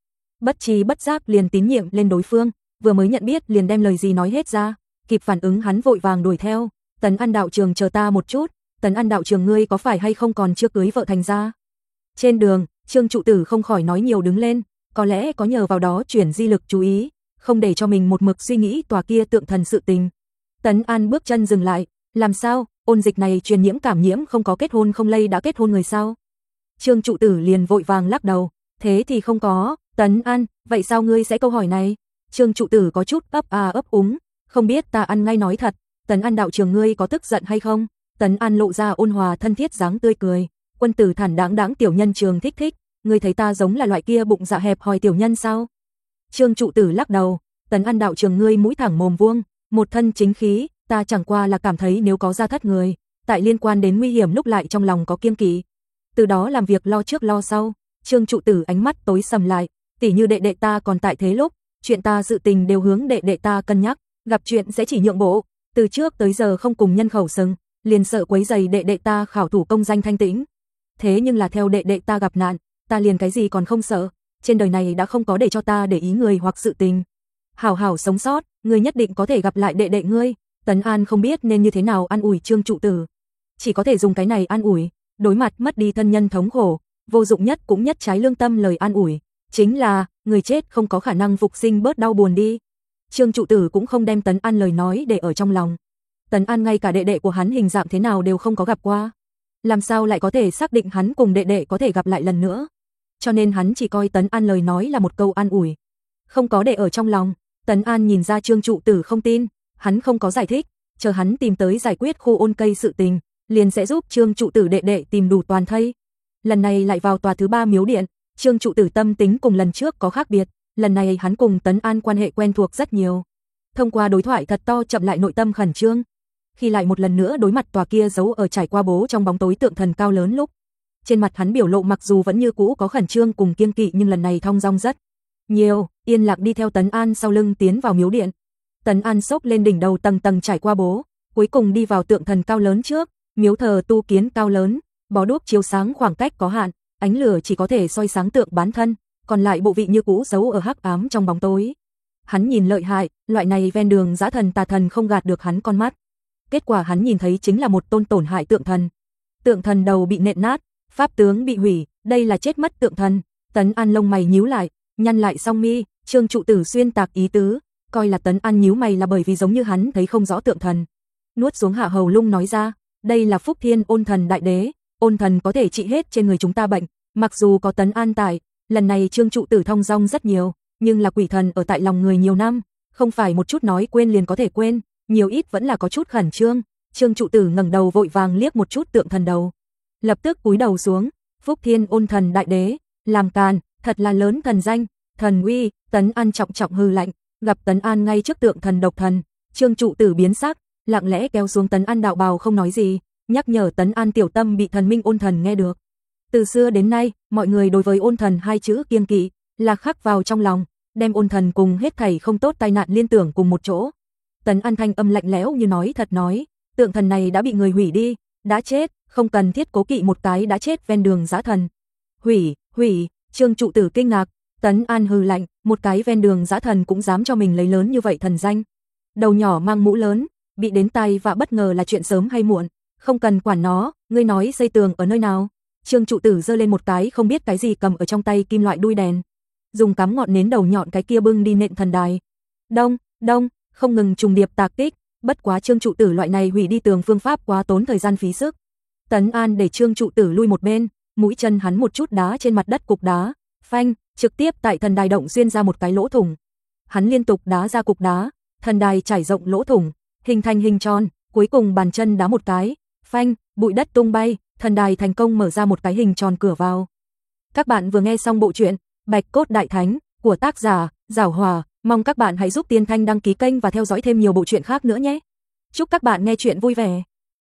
bất trí bất giác liền tín nhiệm lên đối phương, vừa mới nhận biết liền đem lời gì nói hết ra, kịp phản ứng hắn vội vàng đuổi theo, Tấn An đạo trường chờ ta một chút, Tấn An đạo trường ngươi có phải hay không còn chưa cưới vợ thành ra. Trên đường, Trương trụ tử không khỏi nói nhiều đứng lên, có lẽ có nhờ vào đó chuyển di lực chú ý, không để cho mình một mực suy nghĩ tòa kia tượng thần sự tình. Tấn An bước chân dừng lại, làm sao, ôn dịch này truyền nhiễm cảm nhiễm không có kết hôn không lây đã kết hôn người sao? Trương trụ tử liền vội vàng lắc đầu, thế thì không có, Tấn An, vậy sao ngươi sẽ câu hỏi này? Trương trụ tử có chút ấp à ấp úng, không biết ta ăn ngay nói thật, Tấn An đạo trường ngươi có tức giận hay không? Tấn An lộ ra ôn hòa thân thiết dáng tươi cười, quân tử thản đáng đáng tiểu nhân Trường thích thích, ngươi thấy ta giống là loại kia bụng dạ hẹp hòi tiểu nhân sao? Trương trụ tử lắc đầu, Tấn An đạo trường ngươi mũi thẳng mồm vuông, một thân chính khí, ta chẳng qua là cảm thấy nếu có gia thất người, tại liên quan đến nguy hiểm lúc lại trong lòng có kiêng kỵ. Từ đó làm việc lo trước lo sau, Trương trụ tử ánh mắt tối sầm lại, tỉ như đệ đệ ta còn tại thế lúc, chuyện ta sự tình đều hướng đệ đệ ta cân nhắc, gặp chuyện sẽ chỉ nhượng bộ, từ trước tới giờ không cùng nhân khẩu sừng, liền sợ quấy rầy đệ đệ ta khảo thủ công danh thanh tĩnh. Thế nhưng là theo đệ đệ ta gặp nạn, ta liền cái gì còn không sợ, trên đời này đã không có để cho ta để ý người hoặc sự tình. Hảo hảo sống sót, ngươi nhất định có thể gặp lại đệ đệ ngươi. Tấn An không biết nên như thế nào an ủi Trương trụ tử, chỉ có thể dùng cái này an ủi, đối mặt mất đi thân nhân thống khổ, vô dụng nhất cũng nhất trái lương tâm lời an ủi, chính là, người chết không có khả năng phục sinh bớt đau buồn đi. Trương trụ tử cũng không đem Tấn An lời nói để ở trong lòng. Tấn An ngay cả đệ đệ của hắn hình dạng thế nào đều không có gặp qua, làm sao lại có thể xác định hắn cùng đệ đệ có thể gặp lại lần nữa. Cho nên hắn chỉ coi Tấn An lời nói là một câu an ủi, không có để ở trong lòng. Tấn An nhìn ra Trương trụ tử không tin, hắn không có giải thích, chờ hắn tìm tới giải quyết khu ôn cây sự tình, liền sẽ giúp Trương trụ tử đệ đệ tìm đủ toàn thây. Lần này lại vào tòa thứ ba miếu điện, Trương trụ tử tâm tính cùng lần trước có khác biệt, lần này hắn cùng Tấn An quan hệ quen thuộc rất nhiều. Thông qua đối thoại thật to chậm lại nội tâm khẩn trương. Khi lại một lần nữa đối mặt tòa kia giấu ở trải qua bố trong bóng tối tượng thần cao lớn lúc, trên mặt hắn biểu lộ mặc dù vẫn như cũ có khẩn trương cùng kiêng kỵ nhưng lần này thong dong rất nhiều, yên lặng đi theo Tấn An sau lưng tiến vào miếu điện. Tấn An xốc lên đỉnh đầu tầng tầng trải qua bố, cuối cùng đi vào tượng thần cao lớn trước, miếu thờ tu kiến cao lớn, bó đuốc chiếu sáng khoảng cách có hạn, ánh lửa chỉ có thể soi sáng tượng bán thân, còn lại bộ vị như cũ giấu ở hắc ám trong bóng tối. Hắn nhìn lợi hại, loại này ven đường dã thần tà thần không gạt được hắn con mắt. Kết quả hắn nhìn thấy chính là một tôn tổn hại tượng thần. Tượng thần đầu bị nện nát, pháp tướng bị hủy, đây là chết mất tượng thần. Tấn An lông mày nhíu lại, nhăn lại song mi, Trương trụ tử xuyên tạc ý tứ, coi là Tấn An nhíu mày là bởi vì giống như hắn thấy không rõ tượng thần. Nuốt xuống hạ hầu lung nói ra, đây là Phúc Thiên Ôn Thần đại đế, ôn thần có thể trị hết trên người chúng ta bệnh, mặc dù có Tấn An tại, lần này Trương trụ tử thong dong rất nhiều, nhưng là quỷ thần ở tại lòng người nhiều năm, không phải một chút nói quên liền có thể quên, nhiều ít vẫn là có chút khẩn trương. Trương trụ tử ngẩng đầu vội vàng liếc một chút tượng thần đầu, lập tức cúi đầu xuống, Phúc Thiên Ôn Thần đại đế, làm càn, thật là lớn thần danh, thần uy. Tấn An trọng trọng hừ lạnh, gặp Tấn An ngay trước tượng thần độc thần, Trương trụ tử biến sắc, lặng lẽ kéo xuống Tấn An đạo bào không nói gì, nhắc nhở Tấn An tiểu tâm bị thần minh ôn thần nghe được. Từ xưa đến nay, mọi người đối với ôn thần hai chữ kiêng kỵ, là khắc vào trong lòng, đem ôn thần cùng hết thảy không tốt tai nạn liên tưởng cùng một chỗ. Tấn An thanh âm lạnh lẽo như nói thật nói, tượng thần này đã bị người hủy đi, đã chết, không cần thiết cố kỵ một cái đã chết ven đường dã thần. Hủy, hủy, Trương trụ tử kinh ngạc, Tấn An hừ lạnh, một cái ven đường dã thần cũng dám cho mình lấy lớn như vậy thần danh. Đầu nhỏ mang mũ lớn, bị đến tai và bất ngờ là chuyện sớm hay muộn, không cần quản nó, ngươi nói xây tường ở nơi nào? Trương trụ tử giơ lên một cái không biết cái gì cầm ở trong tay kim loại đuôi đèn, dùng cắm ngọn nến đầu nhọn cái kia bưng đi nện thần đài. Đông, đông, không ngừng trùng điệp tạc kích, bất quá Trương trụ tử loại này hủy đi tường phương pháp quá tốn thời gian phí sức. Tấn An để Trương trụ tử lui một bên, mũi chân hắn một chút đá trên mặt đất cục đá, phanh, trực tiếp tại thần đài động xuyên ra một cái lỗ thủng. Hắn liên tục đá ra cục đá, thần đài trải rộng lỗ thủng, hình thành hình tròn, cuối cùng bàn chân đá một cái, phanh, bụi đất tung bay, thần đài thành công mở ra một cái hình tròn cửa vào. Các bạn vừa nghe xong bộ truyện Bạch Cốt Đại Thánh của tác giả Giảo Hòa, mong các bạn hãy giúp Tiên Thanh đăng ký kênh và theo dõi thêm nhiều bộ truyện khác nữa nhé. Chúc các bạn nghe truyện vui vẻ.